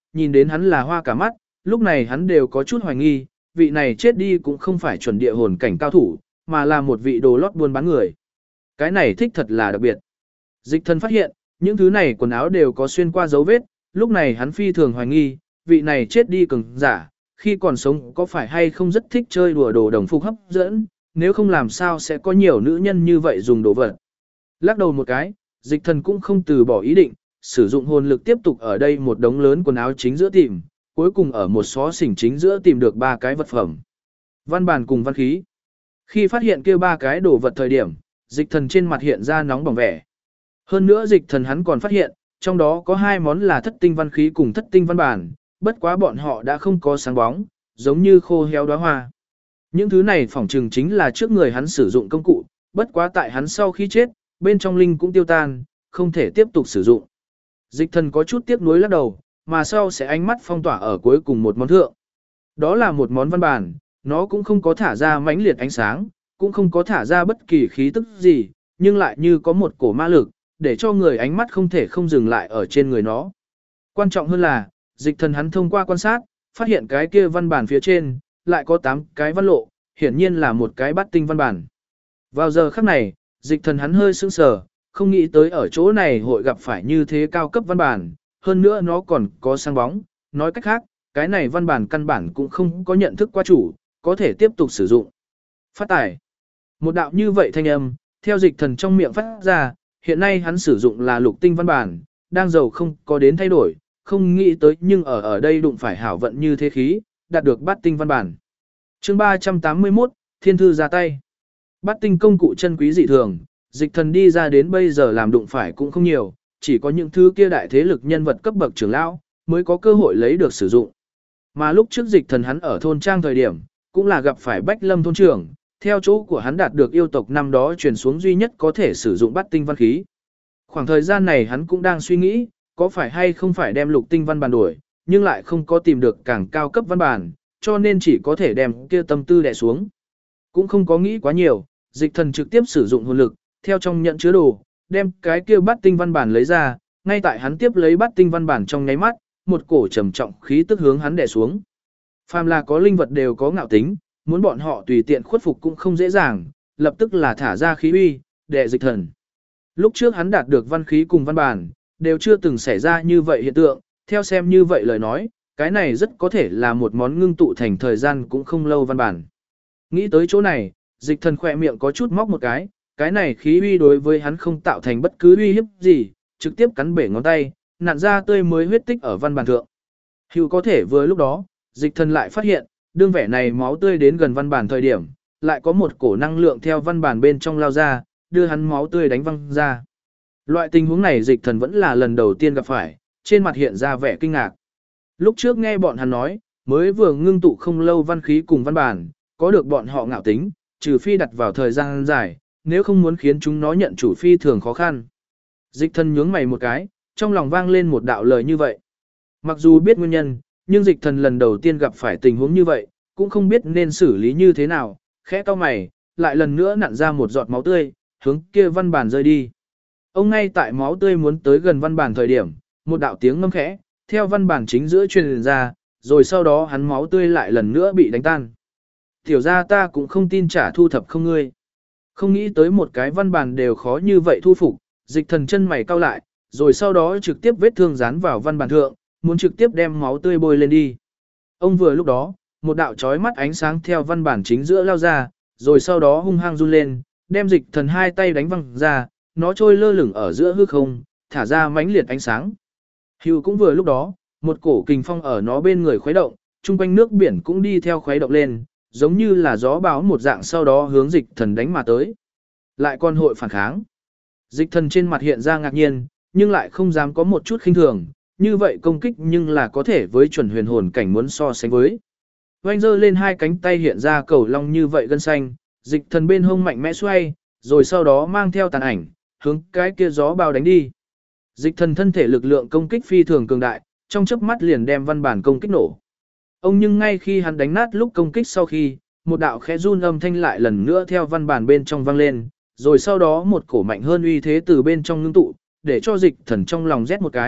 nhìn đến hắn là hoa cả mắt, lúc này hắn đều có chút hoài nghi, vị này chết đi cũng không phải chuẩn địa hồn cảnh cao thủ, mà là một vị đồ lót buôn bán người. Cái này thích thật là đặc biệt. Dịch thần phát hiện, những thứ này quần áo đều có xuyên qua dấu vết, lúc này hắn phi thường hoài nghi, vị này chết đi cường giả, khi còn sống có phải hay không rất thích chơi đùa đồ đồng phục hấp dẫn, nếu không làm sao sẽ có nhiều nữ nhân như vậy dùng đồ vật. Lắc đầu một cái, dịch thần cũng không từ bỏ ý định, sử dụng hồn lực tiếp tục ở đây một đống lớn quần áo chính giữa tìm, cuối cùng ở một xó xỉnh chính giữa tìm được 3 cái vật phẩm. Văn bản cùng văn khí. Khi phát hiện kia 3 cái đồ vật thời điểm, dịch thần trên mặt hiện ra nóng bỏng vẻ. Hơn nữa dịch thần hắn còn phát hiện, trong đó có 2 món là thất tinh văn khí cùng thất tinh văn bản, bất quá bọn họ đã không có sáng bóng, giống như khô héo đóa hoa. Những thứ này phỏng chừng chính là trước người hắn sử dụng công cụ, bất quá tại hắn sau khi chết, bên trong linh cũng tiêu tan, không thể tiếp tục sử dụng. Dịch thần có chút tiếc nuối lắc đầu, mà sau sẽ ánh mắt phong tỏa ở cuối cùng một món thượng. Đó là một món văn bản, nó cũng không có thả ra mãnh liệt ánh sáng, cũng không có thả ra bất kỳ khí tức gì, nhưng lại như có một cổ ma lực, để cho người ánh mắt không thể không dừng lại ở trên người nó. Quan trọng hơn là, dịch thần hắn thông qua quan sát, phát hiện cái kia văn bản phía trên, lại có 8 cái văn lộ, hiển nhiên là một cái bát tinh văn bản. Vào giờ khắc này, dịch thần hắn hơi sững sờ, không nghĩ tới ở chỗ này hội gặp phải như thế cao cấp văn bản, hơn nữa nó còn có sáng bóng, nói cách khác, cái này văn bản căn bản cũng không có nhận thức qua chủ, có thể tiếp tục sử dụng. Phát tải. Một đạo như vậy thanh âm, theo dịch thần trong miệng phát ra, hiện nay hắn sử dụng là lục tinh văn bản, đang giàu không có đến thay đổi, không nghĩ tới nhưng ở đây đụng phải hảo vận như thế khí, đạt được bát tinh văn bản. Chương 381, Thiên thư ra tay. Bát tinh công cụ chân quý dị thường, dịch thần đi ra đến bây giờ làm đụng phải cũng không nhiều, chỉ có những thứ kia đại thế lực nhân vật cấp bậc trưởng lão mới có cơ hội lấy được sử dụng. Mà lúc trước dịch thần hắn ở thôn trang thời điểm, cũng là gặp phải Bách Lâm thôn trưởng, theo chỗ của hắn đạt được yêu tộc năm đó truyền xuống duy nhất có thể sử dụng bát tinh văn khí. Khoảng thời gian này hắn cũng đang suy nghĩ, có phải hay không phải đem lục tinh văn bản đổi, nhưng lại không có tìm được càng cao cấp văn bản, cho nên chỉ có thể đem kia tâm tư đè xuống. Cũng không có nghĩ quá nhiều, dịch thần trực tiếp sử dụng hồn lực, theo trong nhận chứa đồ, đem cái kia bát tinh văn bản lấy ra, ngay tại hắn tiếp lấy bát tinh văn bản trong nháy mắt, một cổ trầm trọng khí tức hướng hắn đè xuống. Phàm là có linh vật đều có ngạo tính, muốn bọn họ tùy tiện khuất phục cũng không dễ dàng, lập tức là thả ra khí uy, đè dịch thần. Lúc trước hắn đạt được văn khí cùng văn bản, đều chưa từng xảy ra như vậy hiện tượng, theo xem như vậy lời nói, cái này rất có thể là một món ngưng tụ thành thời gian cũng không lâu văn bản. Nghĩ tới chỗ này, dịch thần khỏe miệng có chút móc một cái này khí uy đối với hắn không tạo thành bất cứ uy hiếp gì, trực tiếp cắn bể ngón tay, nặn ra tươi mới huyết tích ở văn bản thượng. Hữu có thể vừa lúc đó, dịch thần lại phát hiện, đương vẻ này máu tươi đến gần văn bản thời điểm, lại có một cổ năng lượng theo văn bản bên trong lao ra, đưa hắn máu tươi đánh văng ra. Loại tình huống này dịch thần vẫn là lần đầu tiên gặp phải, trên mặt hiện ra vẻ kinh ngạc. Lúc trước nghe bọn hắn nói, mới vừa ngưng tụ không lâu văn khí cùng văn bản, có được bọn họ ngạo tính, trừ phi đặt vào thời gian dài, nếu không muốn khiến chúng nó nhận chủ phi thường khó khăn. Dịch thần nhướng mày một cái, trong lòng vang lên một đạo lời như vậy. Mặc dù biết nguyên nhân, nhưng dịch thần lần đầu tiên gặp phải tình huống như vậy, cũng không biết nên xử lý như thế nào, khẽ cau mày, lại lần nữa nặn ra một giọt máu tươi, hướng kia văn bản rơi đi. Ông ngay tại máu tươi muốn tới gần văn bản thời điểm, một đạo tiếng ngâm khẽ, theo văn bản chính giữa truyền ra, rồi sau đó hắn máu tươi lại lần nữa bị đánh tan. Tiểu ra ta cũng không tin trả thu thập không ngươi. Không nghĩ tới một cái văn bản đều khó như vậy thu phục, dịch thần chân mày cau lại, rồi sau đó trực tiếp vết thương dán vào văn bản thượng, muốn trực tiếp đem máu tươi bôi lên đi. Ông vừa lúc đó, một đạo chói mắt ánh sáng theo văn bản chính giữa lao ra, rồi sau đó hung hăng run lên, đem dịch thần hai tay đánh văng ra, nó trôi lơ lửng ở giữa hư không, thả ra mãnh liệt ánh sáng. Hưu cũng vừa lúc đó, một cổ kình phong ở nó bên người khuấy động, chung quanh nước biển cũng đi theo khuấy động lên, giống như là gió bão một dạng sau đó hướng dịch thần đánh mà tới. Lại còn hội phản kháng. Dịch thần trên mặt hiện ra ngạc nhiên, nhưng lại không dám có một chút khinh thường, như vậy công kích nhưng là có thể với chuẩn huyền hồn cảnh muốn so sánh với. Oanh giơ lên hai cánh tay hiện ra cầu long như vậy gân xanh, dịch thần bên hông mạnh mẽ xoay, rồi sau đó mang theo tàn ảnh, hướng cái kia gió bao đánh đi. Dịch thần thân thể lực lượng công kích phi thường cường đại, trong chớp mắt liền đem văn bản công kích nổ. Ông nhưng ngay khi hắn đánh nát lúc công kích sau khi, một đạo khẽ run âm thanh lại lần nữa theo văn bản bên trong vang lên, rồi sau đó một cổ mạnh hơn uy thế từ bên trong ngưng tụ, để cho dịch thần trong lòng rét một cái,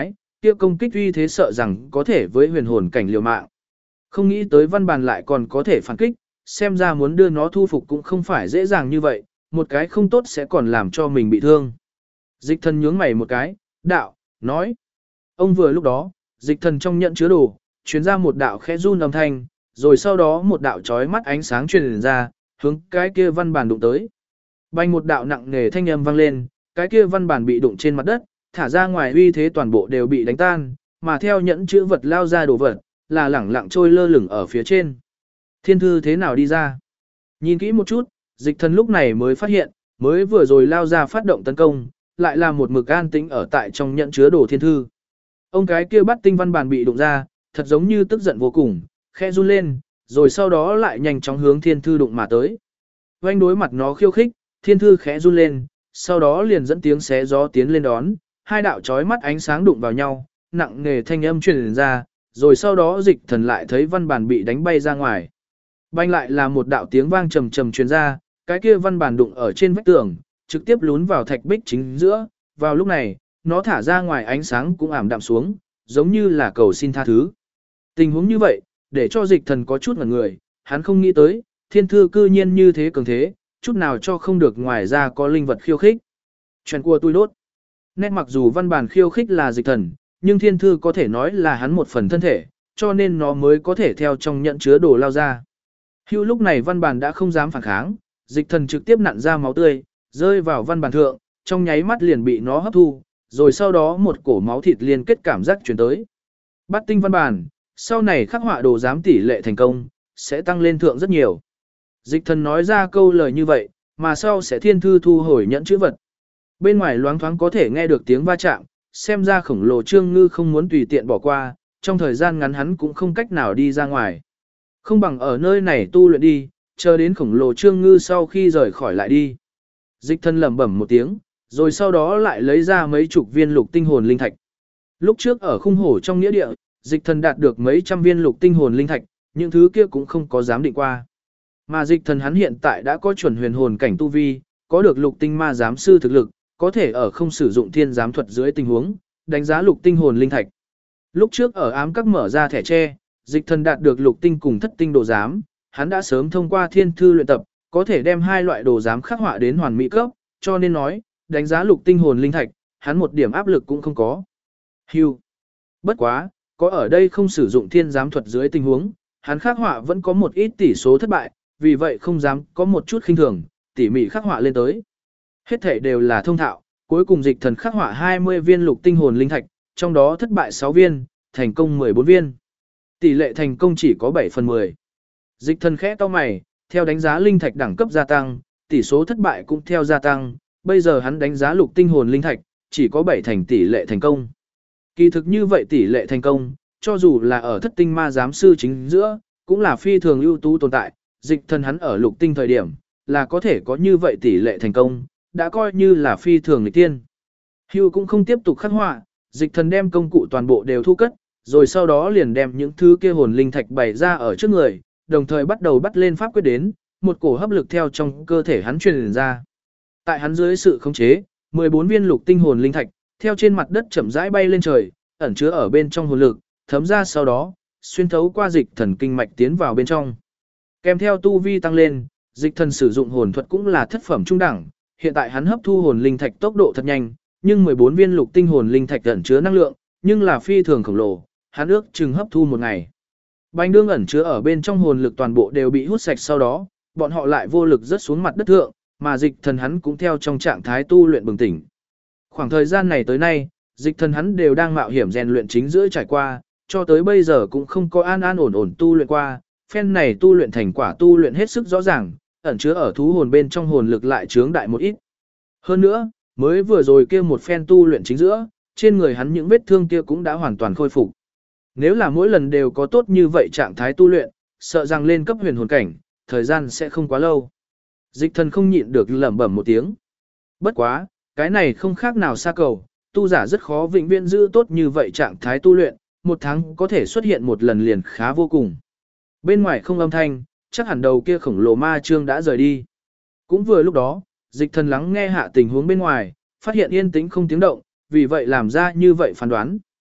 kia công kích uy thế sợ rằng có thể với huyền hồn cảnh liều mạng. Không nghĩ tới văn bàn lại còn có thể phản kích, xem ra muốn đưa nó thu phục cũng không phải dễ dàng như vậy, một cái không tốt sẽ còn làm cho mình bị thương. Dịch thần nhướng mày một cái, đạo, nói. Ông vừa lúc đó, dịch thần trong nhận chứa đồ, truyền ra một đạo khẽ run âm thanh, rồi sau đó một đạo chói mắt ánh sáng truyền ra, hướng cái kia văn bản đụng tới. Bành một đạo nặng nề thanh âm vang lên, cái kia văn bản bị đụng trên mặt đất, thả ra ngoài uy thế toàn bộ đều bị đánh tan, mà theo nhẫn chữ vật lao ra đồ vật, là lẳng lặng trôi lơ lửng ở phía trên. Thiên thư thế nào đi ra? Nhìn kỹ một chút, dịch thần lúc này mới phát hiện, mới vừa rồi lao ra phát động tấn công, lại là một mực an tĩnh ở tại trong nhẫn chứa đồ thiên thư. Ông cái kia bắt tinh văn bản bị đụng ra, thật giống như tức giận vô cùng, khẽ run lên, rồi sau đó lại nhanh chóng hướng thiên thư đụng mà tới. Oanh đối mặt nó khiêu khích, thiên thư khẽ run lên, sau đó liền dẫn tiếng xé gió tiến lên đón, hai đạo chói mắt ánh sáng đụng vào nhau, nặng nề thanh âm truyền ra, rồi sau đó dịch thần lại thấy văn bản bị đánh bay ra ngoài. Banh lại là một đạo tiếng vang trầm trầm truyền ra, cái kia văn bản đụng ở trên vách tường, trực tiếp lún vào thạch bích chính giữa, vào lúc này, nó thả ra ngoài ánh sáng cũng ảm đạm xuống, giống như là cầu xin tha thứ. Tình huống như vậy, để cho dịch thần có chút ngẩn người, hắn không nghĩ tới, thiên thư cư nhiên như thế cường thế, chút nào cho không được ngoài ra có linh vật khiêu khích. Chuyện của tôi đốt. Nét mặc dù văn bản khiêu khích là dịch thần, nhưng thiên thư có thể nói là hắn một phần thân thể, cho nên nó mới có thể theo trong nhận chứa đồ lao ra. Hưu lúc này văn bản đã không dám phản kháng, dịch thần trực tiếp nặn ra máu tươi, rơi vào văn bản thượng, trong nháy mắt liền bị nó hấp thu, rồi sau đó một cổ máu thịt liên kết cảm giác chuyển tới. Bắt tinh văn bản, sau này khắc họa đồ giám tỷ lệ thành công, sẽ tăng lên thượng rất nhiều. Dịch thần nói ra câu lời như vậy, mà sau sẽ thiên thư thu hồi nhẫn chữ vật. Bên ngoài loáng thoáng có thể nghe được tiếng va chạm, xem ra khổng lồ Trương Ngư không muốn tùy tiện bỏ qua, trong thời gian ngắn hắn cũng không cách nào đi ra ngoài. Không bằng ở nơi này tu luyện đi, chờ đến khổng lồ Trương Ngư sau khi rời khỏi lại đi. Dịch thần lẩm bẩm một tiếng, rồi sau đó lại lấy ra mấy chục viên lục tinh hồn linh thạch. Lúc trước ở khung hổ trong nghĩa địa, dịch thần đạt được mấy trăm viên lục tinh hồn linh thạch, những thứ kia cũng không có dám định qua. Mà dịch thần hắn hiện tại đã có chuẩn huyền hồn cảnh tu vi, có được lục tinh ma giám sư thực lực, có thể ở không sử dụng thiên giám thuật dưới tình huống, đánh giá lục tinh hồn linh thạch. Lúc trước ở ám các mở ra thẻ tre, dịch thần đạt được lục tinh cùng thất tinh đồ giám, hắn đã sớm thông qua thiên thư luyện tập, có thể đem hai loại đồ giám khắc họa đến hoàn mỹ cấp, cho nên nói, đánh giá lục tinh hồn linh thạch, hắn một điểm áp lực cũng không có. Hưu. Bất quá, có ở đây không sử dụng thiên giám thuật dưới tình huống, hắn khắc họa vẫn có một ít tỷ số thất bại, vì vậy không dám có một chút khinh thường, tỉ mỉ khắc họa lên tới. Hết thể đều là thông thạo, cuối cùng dịch thần khắc họa 20 viên lục tinh hồn linh thạch, trong đó thất bại 6 viên, thành công 14 viên. Tỷ lệ thành công chỉ có 7/10. Dịch thần khẽ cau mày, theo đánh giá linh thạch đẳng cấp gia tăng, tỷ số thất bại cũng theo gia tăng, bây giờ hắn đánh giá lục tinh hồn linh thạch, chỉ có 7 thành tỷ lệ thành công. Kỳ thực như vậy tỷ lệ thành công, cho dù là ở thất tinh ma giám sư chính giữa, cũng là phi thường ưu tú tồn tại, dịch thần hắn ở lục tinh thời điểm, là có thể có như vậy tỷ lệ thành công, đã coi như là phi thường nghịch tiên. Hưu cũng không tiếp tục khắc họa, dịch thần đem công cụ toàn bộ đều thu cất, rồi sau đó liền đem những thứ kia hồn linh thạch bày ra ở trước người, đồng thời bắt đầu bắt lên pháp quyết đến, một cổ hấp lực theo trong cơ thể hắn truyền ra. Tại hắn dưới sự khống chế, 14 viên lục tinh hồn linh thạch, theo trên mặt đất chậm rãi bay lên trời, ẩn chứa ở bên trong hồn lực, thấm ra sau đó, xuyên thấu qua dịch thần kinh mạch tiến vào bên trong. Kèm theo tu vi tăng lên, dịch thần sử dụng hồn thuật cũng là thất phẩm trung đẳng, hiện tại hắn hấp thu hồn linh thạch tốc độ thật nhanh, nhưng 14 viên lục tinh hồn linh thạch ẩn chứa năng lượng, nhưng là phi thường khổng lồ, hắn ước chừng hấp thu một ngày. Bánh đương ẩn chứa ở bên trong hồn lực toàn bộ đều bị hút sạch sau đó, bọn họ lại vô lực rớt xuống mặt đất thượng, mà dịch thần hắn cũng theo trong trạng thái tu luyện bừng tỉnh. Khoảng thời gian này tới nay, dịch thần hắn đều đang mạo hiểm rèn luyện chính giữa trải qua, cho tới bây giờ cũng không có an an ổn ổn tu luyện qua, phen này tu luyện thành quả tu luyện hết sức rõ ràng, ẩn chứa ở thú hồn bên trong hồn lực lại chướng đại một ít. Hơn nữa, mới vừa rồi kia một phen tu luyện chính giữa, trên người hắn những vết thương kia cũng đã hoàn toàn khôi phục. Nếu là mỗi lần đều có tốt như vậy trạng thái tu luyện, sợ rằng lên cấp huyền hồn cảnh, thời gian sẽ không quá lâu. Dịch thần không nhịn được lẩm bẩm một tiếng. Bất quá, cái này không khác nào xa cầu, tu giả rất khó vĩnh viễn giữ tốt như vậy trạng thái tu luyện, một tháng có thể xuất hiện một lần liền khá vô cùng. Bên ngoài không âm thanh, chắc hẳn đầu kia khổng lồ ma trương đã rời đi. Cũng vừa lúc đó, dịch thần lắng nghe hạ tình huống bên ngoài, phát hiện yên tĩnh không tiếng động, vì vậy làm ra như vậy phán đoán.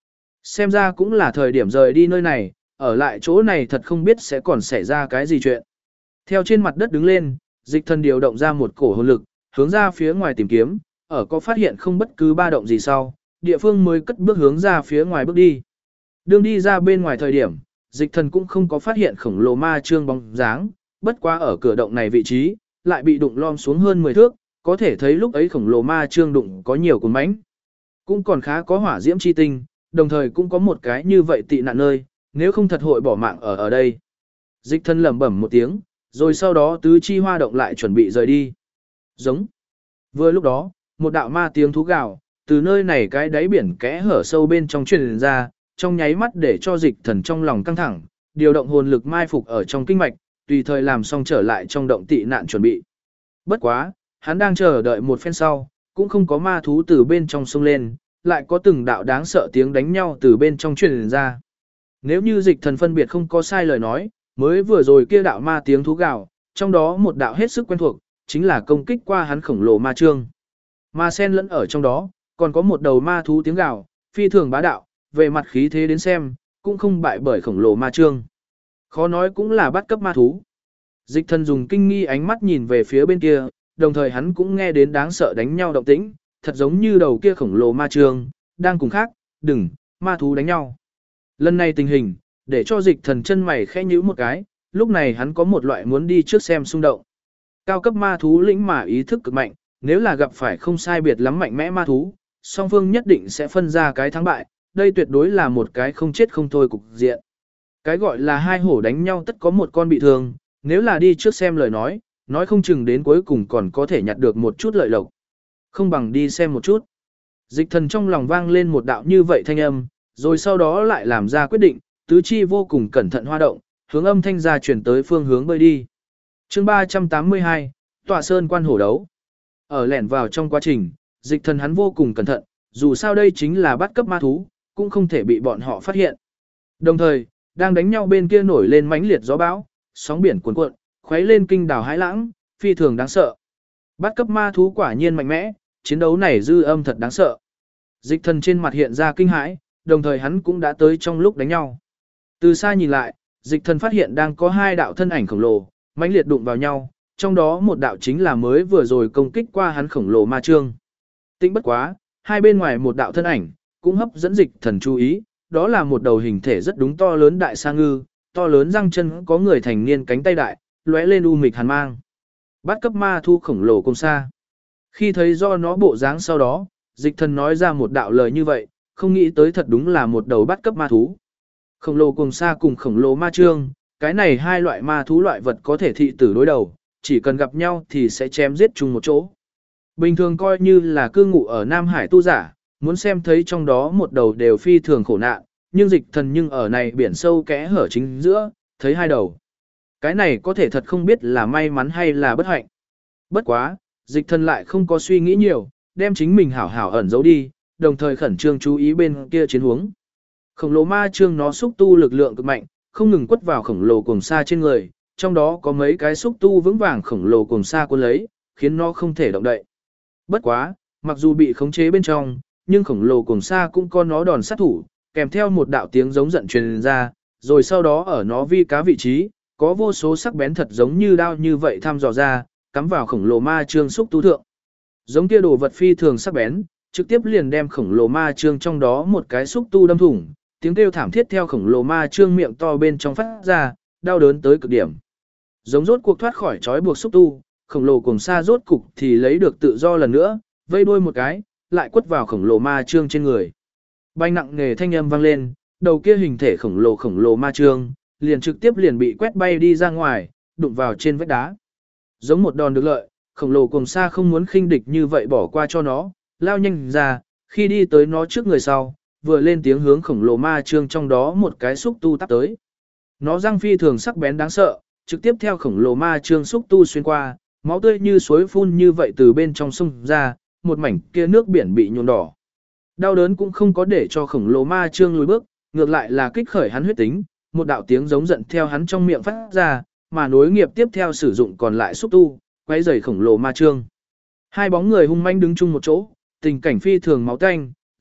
Xem ra cũng là thời điểm rời đi nơi này, ở lại chỗ này thật không biết sẽ còn xảy ra cái gì chuyện. Theo trên mặt đất đứng lên, dịch thần điều động ra một cổ hồn lực, hướng ra phía ngoài tìm kiếm, ở có phát hiện không bất cứ ba động gì sau, địa phương mới cất bước hướng ra phía ngoài bước đi. Đường đi ra bên ngoài thời điểm, dịch thần cũng không có phát hiện khổng lồ ma trương bóng dáng, bất quá ở cửa động này vị trí, lại bị đụng lom xuống hơn 10 thước, có thể thấy lúc ấy khổng lồ ma trương đụng có nhiều cuốn mãnh. Cũng còn khá có hỏa diễm chi tinh, đồng thời cũng có một cái như vậy tị nạn nơi, nếu không thật hội bỏ mạng ở đây. Dịch thần lẩm bẩm một tiếng, rồi sau đó tứ chi hoa động lại chuẩn bị rời đi. Giống. Vừa lúc đó, một đạo ma tiếng thú gào, từ nơi này cái đáy biển kẽ hở sâu bên trong truyền ra, trong nháy mắt để cho dịch thần trong lòng căng thẳng, điều động hồn lực mai phục ở trong kinh mạch, tùy thời làm xong trở lại trong động tị nạn chuẩn bị. Bất quá, hắn đang chờ đợi một phen sau, cũng không có ma thú từ bên trong sông lên, lại có từng đạo đáng sợ tiếng đánh nhau từ bên trong truyền ra. Nếu như dịch thần phân biệt không có sai lời nói, mới vừa rồi kia đạo ma tiếng thú gào, trong đó một đạo hết sức quen thuộc, chính là công kích qua hắn khổng lồ ma trương. Ma sen lẫn ở trong đó, còn có một đầu ma thú tiếng gào, phi thường bá đạo, về mặt khí thế đến xem, cũng không bại bởi khổng lồ ma trương. Khó nói cũng là bắt cấp ma thú. Dịch thần dùng kinh nghi ánh mắt nhìn về phía bên kia, đồng thời hắn cũng nghe đến đáng sợ đánh nhau động tĩnh, thật giống như đầu kia khổng lồ ma trương, đang cùng khác, đừng, ma thú đánh nhau. Lần này tình hình, để cho dịch thần chân mày khẽ nhíu một cái, lúc này hắn có một loại muốn đi trước xem xung động. Cao cấp ma thú lĩnh mà ý thức cực mạnh, nếu là gặp phải không sai biệt lắm mạnh mẽ ma thú, song phương nhất định sẽ phân ra cái thắng bại, đây tuyệt đối là một cái không chết không thôi cục diện. Cái gọi là hai hổ đánh nhau tất có một con bị thương, nếu là đi trước xem lời nói không chừng đến cuối cùng còn có thể nhặt được một chút lợi lộc. Không bằng đi xem một chút. Dịch thần trong lòng vang lên một đạo như vậy thanh âm, rồi sau đó lại làm ra quyết định, tứ chi vô cùng cẩn thận hoa động, hướng âm thanh ra chuyển tới phương hướng bơi đi. Chương 382, Tọa Sơn quan hổ đấu. Ở lẻn vào trong quá trình, dịch thần hắn vô cùng cẩn thận, dù sao đây chính là bắt cấp ma thú, cũng không thể bị bọn họ phát hiện. Đồng thời, đang đánh nhau bên kia nổi lên mãnh liệt gió bão, sóng biển cuồn cuộn, khuấy lên kinh đảo hãi lãng, phi thường đáng sợ. Bắt cấp ma thú quả nhiên mạnh mẽ, chiến đấu này dư âm thật đáng sợ. Dịch thần trên mặt hiện ra kinh hãi, đồng thời hắn cũng đã tới trong lúc đánh nhau. Từ xa nhìn lại, dịch thần phát hiện đang có hai đạo thân ảnh khổng lồ, mãnh liệt đụng vào nhau, trong đó một đạo chính là mới vừa rồi công kích qua hắn khổng lồ ma trương. Tính bất quá, hai bên ngoài một đạo thân ảnh, cũng hấp dẫn dịch thần chú ý, đó là một đầu hình thể rất đúng to lớn đại sa ngư, to lớn răng chân có người thành niên cánh tay đại, lóe lên u mịch hàn mang. Bắt cấp ma thu khổng lồ công sa. Khi thấy do nó bộ dáng sau đó, dịch thần nói ra một đạo lời như vậy, không nghĩ tới thật đúng là một đầu bắt cấp ma thú. Khổng lồ cùng sa cùng khổng lồ ma trương, cái này hai loại ma thú loại vật có thể thị tử đối đầu, chỉ cần gặp nhau thì sẽ chém giết chung một chỗ. Bình thường coi như là cư ngụ ở Nam Hải tu giả, muốn xem thấy trong đó một đầu đều phi thường khổ nạn, nhưng dịch thần nhưng ở này biển sâu kẽ hở chính giữa, thấy hai đầu. Cái này có thể thật không biết là may mắn hay là bất hạnh. Bất quá, dịch thần lại không có suy nghĩ nhiều, đem chính mình hảo hảo ẩn giấu đi, đồng thời khẩn trương chú ý bên kia chiến huống. Khổng lồ ma trương nó xúc tu lực lượng cực mạnh, không ngừng quất vào khổng lồ cuồng sa trên người, trong đó có mấy cái xúc tu vững vàng khổng lồ cuồng sa cuốn lấy, khiến nó không thể động đậy. Bất quá, mặc dù bị khống chế bên trong, nhưng khổng lồ cuồng sa cũng có nó đòn sát thủ, kèm theo một đạo tiếng giống giận truyền ra, rồi sau đó ở nó vi cá vị trí, có vô số sắc bén thật giống như đao như vậy thăm dò ra, cắm vào khổng lồ ma trương xúc tu thượng. Giống kia đồ vật phi thường sắc bén, trực tiếp liền đem khổng lồ ma trương trong đó một cái xúc tu đâm thủng, tiếng kêu thảm thiết theo khổng lồ ma trương miệng to bên trong phát ra, đau đớn tới cực điểm. Giống rốt cuộc thoát khỏi trói buộc xúc tu, khổng lồ cùng xa rốt cục thì lấy được tự do lần nữa, vây đuôi một cái, lại quất vào khổng lồ ma trương trên người. Banh nặng nghề thanh âm vang lên, đầu kia hình thể khổng lồ ma trương, liền trực tiếp liền bị quét bay đi ra ngoài, đụng vào trên vách đá. Giống một đòn được lợi, khổng lồ cùng xa không muốn khinh địch như vậy bỏ qua cho nó, lao nhanh ra, khi đi tới nó trước người sau, vừa lên tiếng hướng khổng lồ ma trương trong đó một cái xúc tu tắp tới. Nó răng phi thường sắc bén đáng sợ, trực tiếp theo khổng lồ ma trương xúc tu xuyên qua, máu tươi như suối phun như vậy từ bên trong sông ra, một mảnh kia nước biển bị nhuộm đỏ. Đau đớn cũng không có để cho khổng lồ ma trương lùi bước, ngược lại là kích khởi hắn huyết tính, một đạo tiếng giống giận theo hắn trong miệng phát ra, mà nối nghiệp tiếp theo sử dụng còn lại xúc tu, quấy rầy khổng lồ ma trương. Hai bóng người hung manh đứng chung một chỗ, tình cảnh phi thường máu tanh,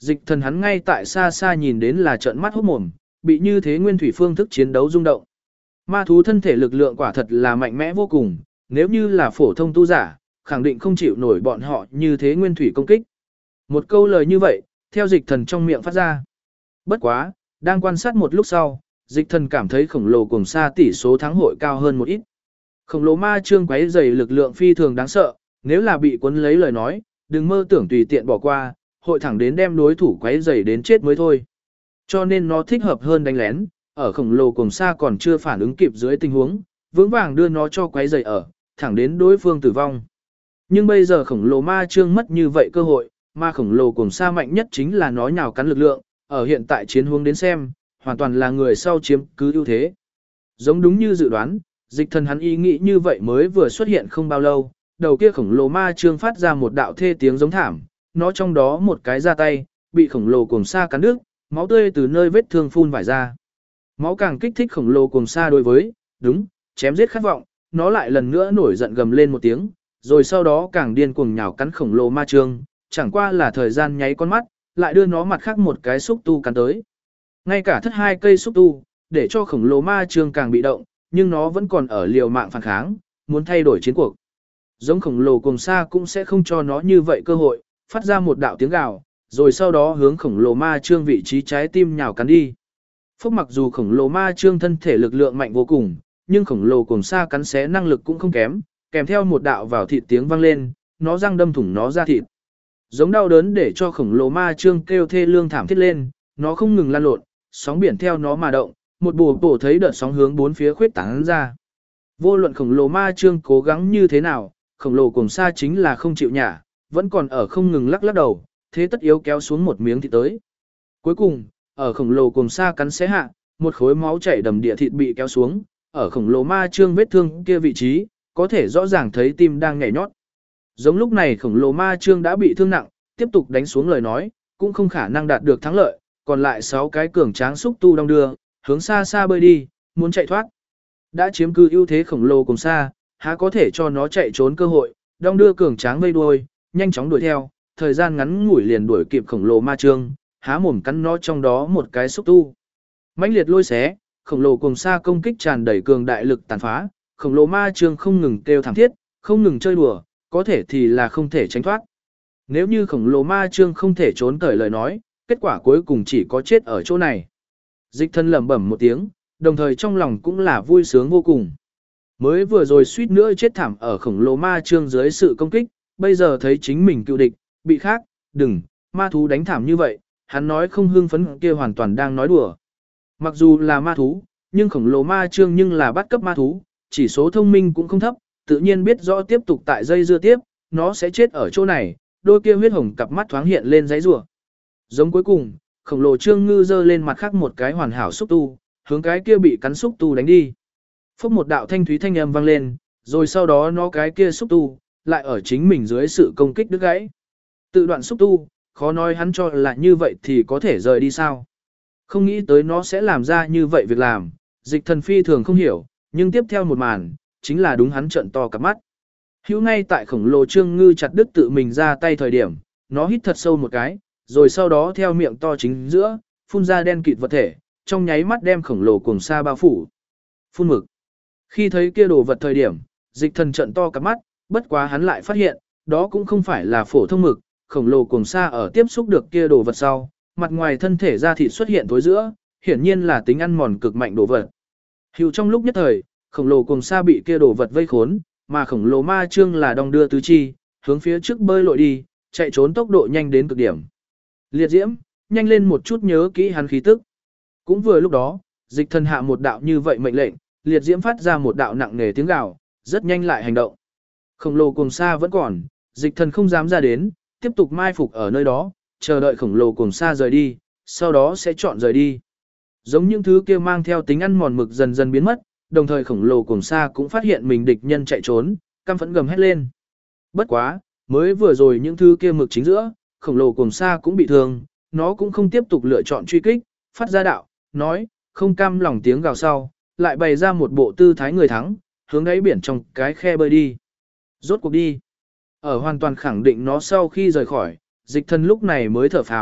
Dịch thần hắn ngay tại xa xa nhìn đến là trợn mắt hốt mồm, bị như thế nguyên thủy phương thức chiến đấu rung động. Ma thú thân thể lực lượng quả thật là mạnh mẽ vô cùng, nếu như là phổ thông tu giả, khẳng định không chịu nổi bọn họ như thế nguyên thủy công kích. Một câu lời như vậy, theo dịch thần trong miệng phát ra. Bất quá, đang quan sát một lúc sau, dịch thần cảm thấy khổng lồ cùng xa tỷ số thắng hội cao hơn một ít. Khổng lồ ma trương quấy dày lực lượng phi thường đáng sợ, nếu là bị cuốn lấy lời nói, đừng mơ tưởng tùy tiện bỏ qua, hội thẳng đến đem đối thủ quấy dày đến chết mới thôi. Cho nên nó thích hợp hơn đánh lén, ở khổng lồ cùng xa còn chưa phản ứng kịp dưới tình huống, vững vàng đưa nó cho quấy dày ở, thẳng đến đối phương tử vong. Nhưng bây giờ khổng lồ ma trương mất như vậy cơ hội, mà khổng lồ cùng xa mạnh nhất chính là nó nhào cắn lực lượng, ở hiện tại chiến hướng đến xem, hoàn toàn là người sau chiếm cứ ưu thế. Giống đúng như dự đoán, dịch thần hắn ý nghĩ như vậy mới vừa xuất hiện không bao lâu, đầu kia khổng lồ ma trương phát ra một đạo thê tiếng giống thảm, nó trong đó một cái ra tay, bị khổng lồ cuồng sa cắn đứt, máu tươi từ nơi vết thương phun vải ra. Máu càng kích thích khổng lồ cuồng sa đối với, đúng, chém giết khát vọng, nó lại lần nữa nổi giận gầm lên một tiếng, rồi sau đó càng điên cuồng nhào cắn khổng lồ ma trương, chẳng qua là thời gian nháy con mắt, lại đưa nó mặt khác một cái xúc tu cắn tới. Ngay cả thất hai cây xúc tu, để cho khổng lồ ma trương càng bị động, nhưng nó vẫn còn ở liều mạng phản kháng, muốn thay đổi chiến cuộc. Giống khổng lồ cùng xa cũng sẽ không cho nó như vậy cơ hội, phát ra một đạo tiếng gào, rồi sau đó hướng khổng lồ ma trương vị trí trái tim nhào cắn đi. Phúc mặc dù khổng lồ ma trương thân thể lực lượng mạnh vô cùng, nhưng khổng lồ cùng xa cắn xé năng lực cũng không kém, kèm theo một đạo vào thịt tiếng vang lên, nó răng đâm thủng nó ra thịt. Giống đau đớn để cho khổng lồ ma trương kêu thê lương thảm thiết lên, nó không ngừng lăn lộn, sóng biển theo nó mà động, một bổ thấy đợt sóng hướng bốn phía khuyết tán ra. Vô luận khổng lồ ma trương cố gắng như thế nào, khổng lồ cùng xa chính là không chịu nhả, vẫn còn ở không ngừng lắc lắc đầu, thế tất yếu kéo xuống một miếng thịt tới. Cuối cùng, ở khổng lồ cùng xa cắn xé hạ, một khối máu chảy đầm địa thịt bị kéo xuống, ở khổng lồ ma trương vết thương kia vị trí, có thể rõ ràng thấy tim đang nhảy nhót. Giống lúc này khổng lồ ma trương đã bị thương nặng, tiếp tục đánh xuống lời nói, cũng không khả năng đạt được thắng lợi, còn lại 6 cái cường tráng xúc tu đong đưa, hướng xa xa bơi đi, muốn chạy thoát. Đã chiếm cứ ưu thế khổng lồ cùng xa, há có thể cho nó chạy trốn cơ hội, đong đưa cường tráng vây đuôi, nhanh chóng đuổi theo, thời gian ngắn ngủi liền đuổi kịp khổng lồ ma trương, há mồm cắn nó trong đó một cái xúc tu. Mãnh liệt lôi xé, khổng lồ cùng xa công kích tràn đầy cường đại lực tàn phá, khổng lồ ma trương không ngừng kêu thảm thiết, không ngừng chơi đùa, có thể thì là không thể tránh thoát. Nếu như khổng lồ ma trương không thể trốn cởi lời nói, kết quả cuối cùng chỉ có chết ở chỗ này. Dịch thân lẩm bẩm một tiếng, đồng thời trong lòng cũng là vui sướng vô cùng. Mới vừa rồi suýt nữa chết thảm ở khổng lồ ma trương dưới sự công kích, bây giờ thấy chính mình cựu địch, bị khác, đừng, ma thú đánh thảm như vậy, hắn nói không hưng phấn kia hoàn toàn đang nói đùa. Mặc dù là ma thú, nhưng khổng lồ ma trương nhưng là bắt cấp ma thú, chỉ số thông minh cũng không thấp, tự nhiên biết rõ tiếp tục tại dây dưa tiếp, nó sẽ chết ở chỗ này, đôi kia huyết hồng cặp mắt thoáng hiện lên giấy rủa. Giống cuối cùng, khổng lồ trương ngư giơ lên mặt khác một cái hoàn hảo xúc tu, hướng cái kia bị cắn xúc tu đánh đi. Phốc một đạo thanh thúy thanh âm vang lên, rồi sau đó nó cái kia xúc tu, lại ở chính mình dưới sự công kích đứt gãy. Tự đoạn xúc tu, khó nói hắn cho là như vậy thì có thể rời đi sao. Không nghĩ tới nó sẽ làm ra như vậy việc làm, dịch thần phi thường không hiểu, nhưng tiếp theo một màn, chính là đúng hắn trợn to cả mắt. Hữu ngay tại khổng lồ trương ngư chặt đứt tự mình ra tay thời điểm, nó hít thật sâu một cái, rồi sau đó theo miệng to chính giữa, phun ra đen kịt vật thể, trong nháy mắt đem khổng lồ cuồng sa bao phủ. Phun mực. Khi thấy kia đồ vật thời điểm, dịch thần trợn to cả mắt, bất quá hắn lại phát hiện, đó cũng không phải là phổ thông mực, khổng lồ cuồng sa ở tiếp xúc được kia đồ vật sau, mặt ngoài thân thể da thịt xuất hiện tối giữa, hiển nhiên là tính ăn mòn cực mạnh đồ vật. Hữu trong lúc nhất thời, khổng lồ cuồng sa bị kia đồ vật vây khốn, mà khổng lồ ma trương là đong đưa tứ chi, hướng phía trước bơi lội đi, chạy trốn tốc độ nhanh đến cực điểm. Liệt diễm, nhanh lên một chút nhớ kỹ hắn khí tức. Cũng vừa lúc đó, dịch thần hạ một đạo như vậy mệnh lệnh, liệt diễm phát ra một đạo nặng nề tiếng gào, rất nhanh lại hành động. Khổng lồ cuồng sa vẫn còn, dịch thần không dám ra đến, tiếp tục mai phục ở nơi đó, chờ đợi khổng lồ cuồng sa rời đi, sau đó sẽ chọn rời đi. Giống những thứ kia mang theo tính ăn mòn mực dần dần biến mất, đồng thời khổng lồ cuồng sa cũng phát hiện mình địch nhân chạy trốn, căm phẫn gầm hét lên. Bất quá, mới vừa rồi những thứ kia mực chính giữa, khổng lồ cuồng sa cũng bị thương, nó cũng không tiếp tục lựa chọn truy kích, phát ra đạo, nói, không cam lòng tiếng gào sau, lại bày ra một bộ tư thái người thắng, hướng đáy biển trong cái khe bơi đi. Rốt cuộc đi. Ở hoàn toàn khẳng định nó sau khi rời khỏi, dịch thần lúc này mới thở phào,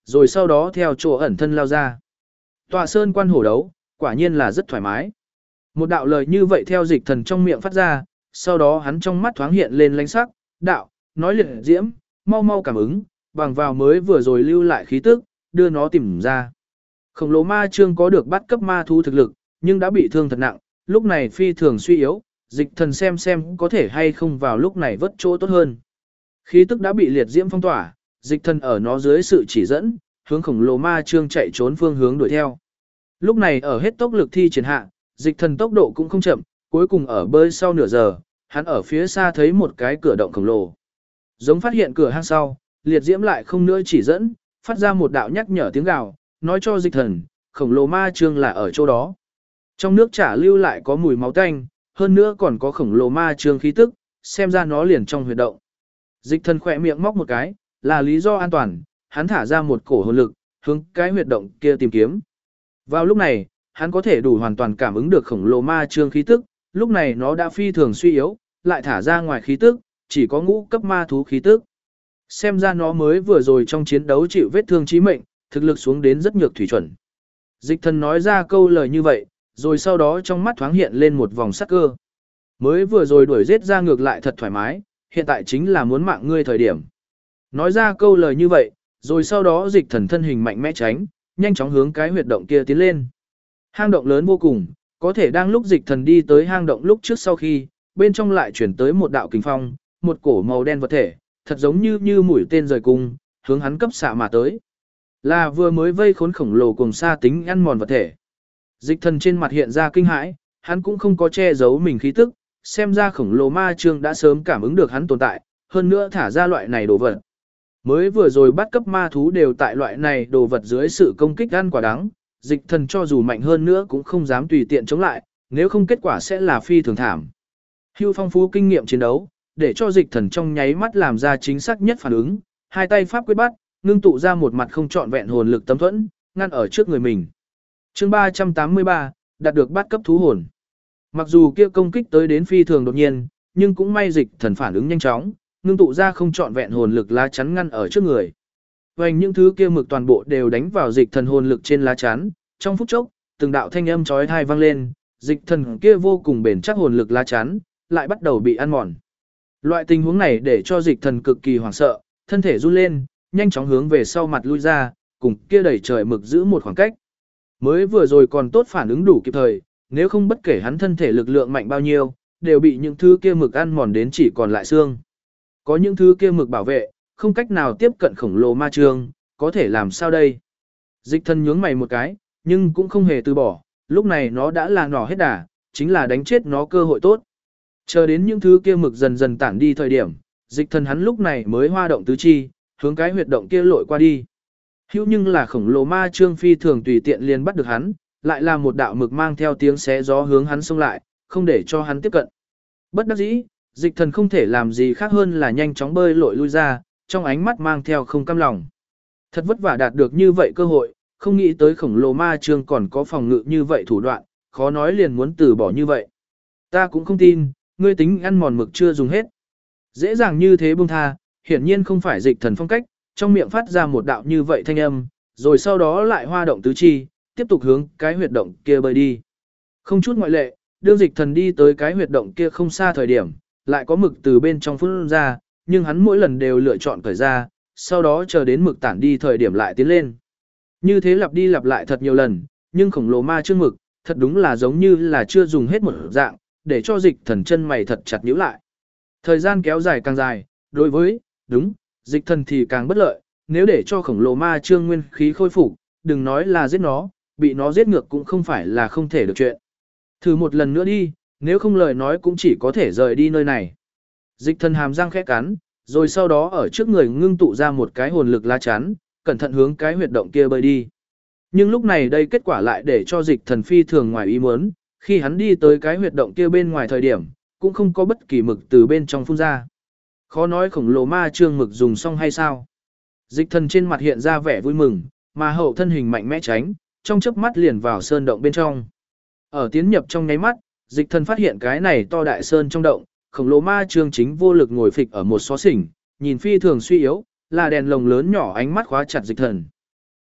rồi sau đó theo chỗ ẩn thân lao ra. Tọa sơn quan hổ đấu, quả nhiên là rất thoải mái. Một đạo lời như vậy theo dịch thần trong miệng phát ra, sau đó hắn trong mắt thoáng hiện lên lánh sắc, đạo, nói liệt diễm, mau mau cảm ứng, bằng vào mới vừa rồi lưu lại khí tức, đưa nó tìm ra. Khổng lồ ma trương có được bắt cấp ma thú thực lực, nhưng đã bị thương thật nặng, lúc này phi thường suy yếu, dịch thần xem có thể hay không vào lúc này vớt chỗ tốt hơn. Khí tức đã bị liệt diễm phong tỏa, dịch thần ở nó dưới sự chỉ dẫn, hướng khổng lồ ma trương chạy trốn phương hướng đuổi theo. Lúc này ở hết tốc lực thi triển hạ, dịch thần tốc độ cũng không chậm, cuối cùng ở bơi sau nửa giờ, hắn ở phía xa thấy một cái cửa động khổng lồ. Giống phát hiện cửa hang sau, liệt diễm lại không nữa chỉ dẫn, phát ra một đạo nhắc nhở tiếng gào, nói cho dịch thần, khổng lồ ma trương là ở chỗ đó. Trong nước chả lưu lại có mùi máu tanh, hơn nữa còn có khổng lồ ma trương khí tức, xem ra nó liền trong huyệt động. Dịch thần khỏe miệng móc một cái, là lý do an toàn, hắn thả ra một cổ hồn lực, hướng cái huyệt động kia tìm kiếm. Vào lúc này, hắn có thể đủ hoàn toàn cảm ứng được khổng lồ ma trương khí tức, lúc này nó đã phi thường suy yếu, lại thả ra ngoài khí tức, chỉ có ngũ cấp ma thú khí tức. Xem ra nó mới vừa rồi trong chiến đấu chịu vết thương chí mệnh, thực lực xuống đến rất nhược thủy chuẩn. Dịch thần nói ra câu lời như vậy, rồi sau đó trong mắt thoáng hiện lên một vòng sắc cơ. Mới vừa rồi đuổi giết ra ngược lại thật thoải mái, hiện tại chính là muốn mạng ngươi thời điểm. Nói ra câu lời như vậy, rồi sau đó dịch thần thân hình mạnh mẽ tránh, nhanh chóng hướng cái huyệt động kia tiến lên. Hang động lớn vô cùng, có thể đang lúc dịch thần đi tới hang động lúc trước sau khi, bên trong lại chuyển tới một đạo kình phong, một cổ màu đen vật thể, thật giống như mũi tên rời cung, hướng hắn cấp xạ mà tới. Là vừa mới vây khốn khổng lồ cùng xa tính ăn mòn vật thể. Dịch thần trên mặt hiện ra kinh hãi, hắn cũng không có che giấu mình khí tức, xem ra khổng lồ ma trương đã sớm cảm ứng được hắn tồn tại, hơn nữa thả ra loại này đồ vật. Mới vừa rồi bắt cấp ma thú đều tại loại này đồ vật dưới sự công kích ăn quả đắng, dịch thần cho dù mạnh hơn nữa cũng không dám tùy tiện chống lại, nếu không kết quả sẽ là phi thường thảm. Hưu phong phú kinh nghiệm chiến đấu, để cho dịch thần trong nháy mắt làm ra chính xác nhất phản ứng, hai tay pháp quyết bắt, ngưng tụ ra một mặt không trọn vẹn hồn lực tấm thuẫn, ngăn ở trước người mình. Chương 383, đạt được bắt cấp thú hồn. Mặc dù kia công kích tới đến phi thường đột nhiên, nhưng cũng may dịch thần phản ứng nhanh chóng, ngưng tụ ra không trọn vẹn hồn lực lá chắn ngăn ở trước người. Vành những thứ kia mực toàn bộ đều đánh vào dịch thần hồn lực trên lá chắn, trong phút chốc, từng đạo thanh âm chói tai vang lên, dịch thần kia vô cùng bền chắc hồn lực lá chắn, lại bắt đầu bị ăn mòn. Loại tình huống này để cho dịch thần cực kỳ hoảng sợ, thân thể run lên, nhanh chóng hướng về sau mặt lui ra, cùng kia đẩy trời mực giữ một khoảng cách. Mới vừa rồi còn tốt phản ứng đủ kịp thời, nếu không bất kể hắn thân thể lực lượng mạnh bao nhiêu, đều bị những thứ kia mực ăn mòn đến chỉ còn lại xương. Có những thứ kia mực bảo vệ, không cách nào tiếp cận khổng lồ ma trương, có thể làm sao đây? Dịch thần nhướng mày một cái, nhưng cũng không hề từ bỏ, lúc này nó đã là nỏ hết đà, chính là đánh chết nó cơ hội tốt. Chờ đến những thứ kia mực dần dần tản đi thời điểm, dịch thần hắn lúc này mới hoa động tứ chi, hướng cái huyệt động kia lội qua đi. Hữu nhưng là khổng lồ ma trương phi thường tùy tiện liền bắt được hắn, lại là một đạo mực mang theo tiếng xé gió hướng hắn xông lại, không để cho hắn tiếp cận. Bất đắc dĩ, dịch thần không thể làm gì khác hơn là nhanh chóng bơi lội lui ra, trong ánh mắt mang theo không cam lòng. Thật vất vả đạt được như vậy cơ hội, không nghĩ tới khổng lồ ma trương còn có phòng ngự như vậy thủ đoạn, khó nói liền muốn từ bỏ như vậy. Ta cũng không tin, ngươi tính ăn mòn mực chưa dùng hết. Dễ dàng như thế buông tha, hiển nhiên không phải dịch thần phong cách, trong miệng phát ra một đạo như vậy thanh âm, rồi sau đó lại hoa động tứ chi, tiếp tục hướng cái huyệt động kia bơi đi. Không chút ngoại lệ, đương dịch thần đi tới cái huyệt động kia không xa thời điểm, lại có mực từ bên trong phun ra, nhưng hắn mỗi lần đều lựa chọn cởi ra, sau đó chờ đến mực tản đi thời điểm lại tiến lên. Như thế lặp đi lặp lại thật nhiều lần, nhưng khổng lồ ma trương mực, thật đúng là giống như là chưa dùng hết một dạng, để cho dịch thần chân mày thật chặt nhíu lại. Thời gian kéo dài càng dài, đối với, đúng, dịch thần thì càng bất lợi, nếu để cho khổng lồ ma trương nguyên khí khôi phục, đừng nói là giết nó, bị nó giết ngược cũng không phải là không thể được chuyện. Thử một lần nữa đi, nếu không lời nói cũng chỉ có thể rời đi nơi này. Dịch thần hàm răng khẽ cắn, rồi sau đó ở trước người ngưng tụ ra một cái hồn lực lá chắn, cẩn thận hướng cái huyệt động kia bơi đi. Nhưng lúc này đây kết quả lại để cho dịch thần phi thường ngoài ý muốn, khi hắn đi tới cái huyệt động kia bên ngoài thời điểm, cũng không có bất kỳ mực từ bên trong phun ra. Khó nói khổng lồ ma trương mực dùng xong hay sao? Dịch thần trên mặt hiện ra vẻ vui mừng, mà hậu thân hình mạnh mẽ tránh, trong chớp mắt liền vào sơn động bên trong. Ở tiến nhập trong nháy mắt, dịch thần phát hiện cái này to đại sơn trong động, khổng lồ ma trương chính vô lực ngồi phịch ở một xó xỉnh, nhìn phi thường suy yếu, là đèn lồng lớn nhỏ ánh mắt khóa chặt dịch thần.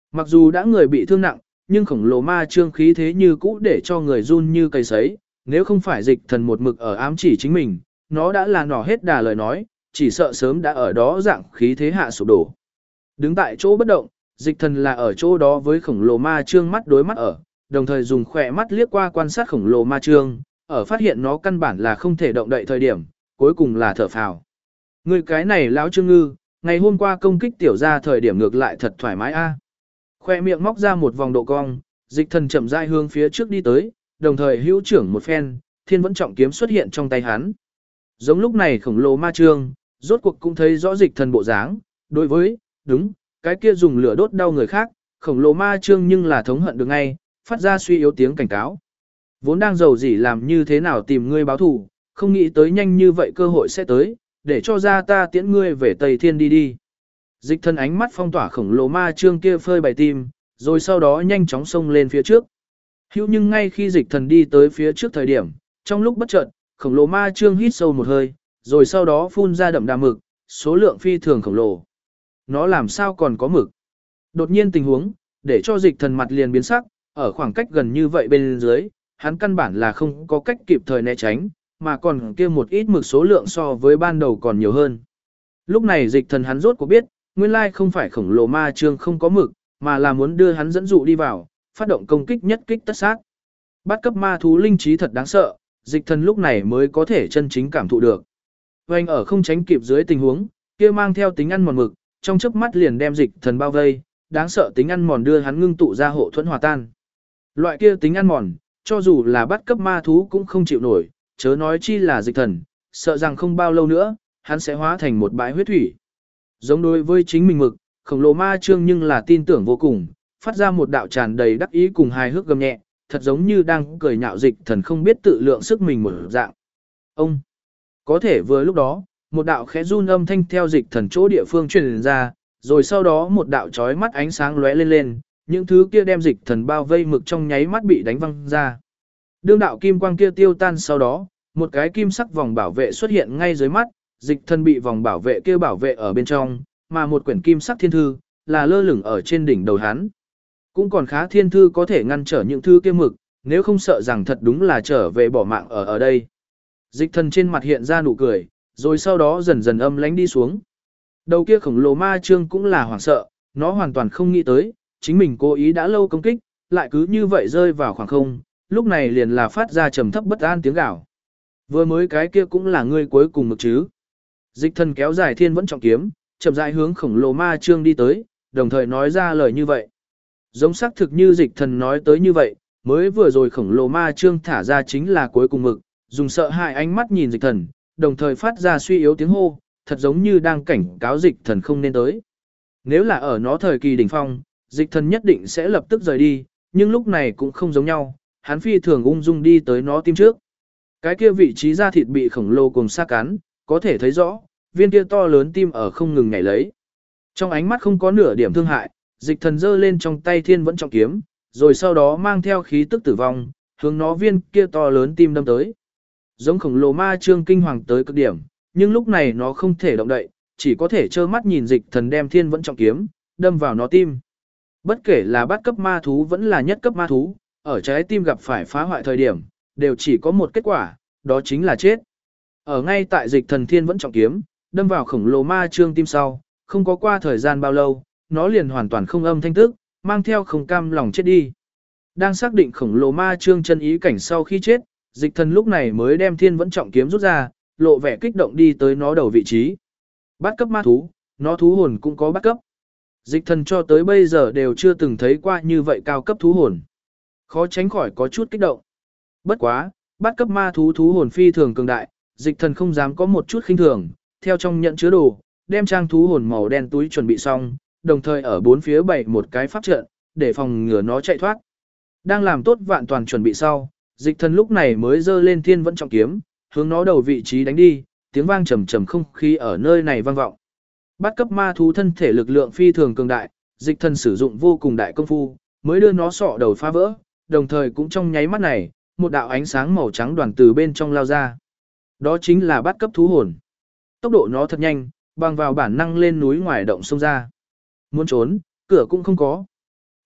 Mặc dù đã người bị thương nặng, nhưng khổng lồ ma trương khí thế như cũ để cho người run như cầy sấy, nếu không phải dịch thần một mực ở ám chỉ chính mình, nó đã là nỏ hết đà lời nói, chỉ sợ sớm đã ở đó dạng khí thế hạ sụp đổ. Đứng tại chỗ bất động, dịch thần là ở chỗ đó với khổng lồ ma trương mắt đối mắt ở, đồng thời dùng khỏe mắt liếc qua quan sát khổng lồ ma trương, ở phát hiện nó căn bản là không thể động đậy thời điểm, cuối cùng là thở phào. Người cái này lão Trương Ngư, ngày hôm qua công kích tiểu ra thời điểm ngược lại thật thoải mái a. Khoe miệng móc ra một vòng độ cong, dịch thần chậm rãi hướng phía trước đi tới, đồng thời hữu trưởng một phen, thiên vẫn trọng kiếm xuất hiện trong tay hắn. Giống lúc này khổng lồ ma trương, rốt cuộc cũng thấy rõ dịch thần bộ dáng, đối với, đúng, cái kia dùng lửa đốt đau người khác, khổng lồ ma trương nhưng là thống hận được ngay, phát ra suy yếu tiếng cảnh cáo. Vốn đang giàu gì làm như thế nào tìm ngươi báo thù, không nghĩ tới nhanh như vậy cơ hội sẽ tới, để cho ra ta tiễn ngươi về Tây Thiên đi đi. Dịch thần ánh mắt phong tỏa khổng lồ ma trương kia phơi bày tim, rồi sau đó nhanh chóng xông lên phía trước. Hữu nhưng ngay khi dịch thần đi tới phía trước thời điểm, trong lúc bất chợt, khổng lồ ma trương hít sâu một hơi, rồi sau đó phun ra đậm đà mực, số lượng phi thường khổng lồ. Nó làm sao còn có mực? Đột nhiên tình huống, để cho dịch thần mặt liền biến sắc, ở khoảng cách gần như vậy bên dưới, hắn căn bản là không có cách kịp thời né tránh, mà còn kia một ít mực số lượng so với ban đầu còn nhiều hơn. Lúc này dịch thần hắn rốt cuộc biết, nguyên lai không phải khổng lồ ma trương không có mực, mà là muốn đưa hắn dẫn dụ đi vào, phát động công kích nhất kích tất sát. Bắt cấp ma thú linh trí thật đáng sợ, dịch thần lúc này mới có thể chân chính cảm thụ được. Hoành ở không tránh kịp dưới tình huống, kia mang theo tính ăn mòn mực, trong chớp mắt liền đem dịch thần bao vây, đáng sợ tính ăn mòn đưa hắn ngưng tụ ra hộ thuẫn hòa tan. Loại kia tính ăn mòn, cho dù là bắt cấp ma thú cũng không chịu nổi, chớ nói chi là dịch thần, sợ rằng không bao lâu nữa, hắn sẽ hóa thành một bãi huyết thủy. Giống đối với chính mình mực, khổng lồ ma trương nhưng là tin tưởng vô cùng, phát ra một đạo tràn đầy đắc ý cùng hài hước gầm nhẹ, thật giống như đang cười nhạo dịch thần không biết tự lượng sức mình một dạng. Ông, có thể vừa lúc đó, một đạo khẽ run âm thanh theo dịch thần chỗ địa phương truyền ra, rồi sau đó một đạo chói mắt ánh sáng lóe lên lên, những thứ kia đem dịch thần bao vây mực trong nháy mắt bị đánh văng ra. Đương đạo kim quang kia tiêu tan sau đó, một cái kim sắc vòng bảo vệ xuất hiện ngay dưới mắt, dịch thần bị vòng bảo vệ kia bảo vệ ở bên trong, mà một quyển kim sắc thiên thư là lơ lửng ở trên đỉnh đầu hắn. Cũng còn khá thiên thư có thể ngăn trở những thứ kia mực, nếu không sợ rằng thật đúng là trở về bỏ mạng ở đây. Dịch thần trên mặt hiện ra nụ cười, rồi sau đó dần dần âm lánh đi xuống. Đầu kia khổng lồ ma trương cũng là hoảng sợ, nó hoàn toàn không nghĩ tới, chính mình cố ý đã lâu công kích, lại cứ như vậy rơi vào khoảng không, lúc này liền là phát ra trầm thấp bất an tiếng gào. Vừa mới cái kia cũng là ngươi cuối cùng mực chứ. Dịch thần kéo dài thiên vẫn trọng kiếm, chậm rãi hướng khổng lồ ma trương đi tới, đồng thời nói ra lời như vậy. Giống xác thực như dịch thần nói tới như vậy, mới vừa rồi khổng lồ ma trương thả ra chính là cuối cùng mực, dùng sợ hãi ánh mắt nhìn dịch thần, đồng thời phát ra suy yếu tiếng hô, thật giống như đang cảnh cáo dịch thần không nên tới. Nếu là ở nó thời kỳ đỉnh phong, dịch thần nhất định sẽ lập tức rời đi, nhưng lúc này cũng không giống nhau, hắn phi thường ung dung đi tới nó tim trước. Cái kia vị trí da thịt bị khổng lồ cùng sa cắn, có thể thấy rõ, viên kia to lớn tim ở không ngừng nhảy lấy. Trong ánh mắt không có nửa điểm thương hại, dịch thần giơ lên trong tay thiên vẫn trọng kiếm, rồi sau đó mang theo khí tức tử vong, hướng nó viên kia to lớn tim đâm tới. Giống khổng lồ ma trương kinh hoàng tới cực điểm, nhưng lúc này nó không thể động đậy, chỉ có thể trơ mắt nhìn dịch thần đem thiên vẫn trọng kiếm, đâm vào nó tim. Bất kể là bát cấp ma thú vẫn là nhất cấp ma thú, ở trái tim gặp phải phá hoại thời điểm, đều chỉ có một kết quả, đó chính là chết. Ở ngay tại dịch thần thiên vẫn trọng kiếm, đâm vào khổng lồ ma trương tim sau, không có qua thời gian bao lâu, nó liền hoàn toàn không âm thanh tức, mang theo không cam lòng chết đi. Đang xác định khổng lồ ma trương chân ý cảnh sau khi chết, dịch thần lúc này mới đem thiên vẫn trọng kiếm rút ra, lộ vẻ kích động đi tới nó đầu vị trí. Bát cấp ma thú, nó thú hồn cũng có bát cấp. Dịch thần cho tới bây giờ đều chưa từng thấy qua như vậy cao cấp thú hồn. Khó tránh khỏi có chút kích động. Bất quá, bát cấp ma thú thú hồn phi thường cường đại, dịch thần không dám có một chút khinh thường, theo trong nhận chứa đồ, đem trang thú hồn màu đen túi chuẩn bị xong, đồng thời ở bốn phía bày một cái pháp trận, để phòng ngừa nó chạy thoát. Đang làm tốt vạn toàn chuẩn bị sau, dịch thần lúc này mới giơ lên thiên vẫn trọng kiếm, hướng nó đầu vị trí đánh đi, tiếng vang trầm trầm không khí ở nơi này vang vọng. Bát cấp ma thú thân thể lực lượng phi thường cường đại, dịch thần sử dụng vô cùng đại công phu, mới đưa nó sọ đầu phá vỡ, đồng thời cũng trong nháy mắt này, một đạo ánh sáng màu trắng đoàn từ bên trong lao ra. Đó chính là bát cấp thú hồn. Tốc độ nó thật nhanh, bằng vào bản năng lên núi ngoài động sông ra. Muốn trốn, cửa cũng không có.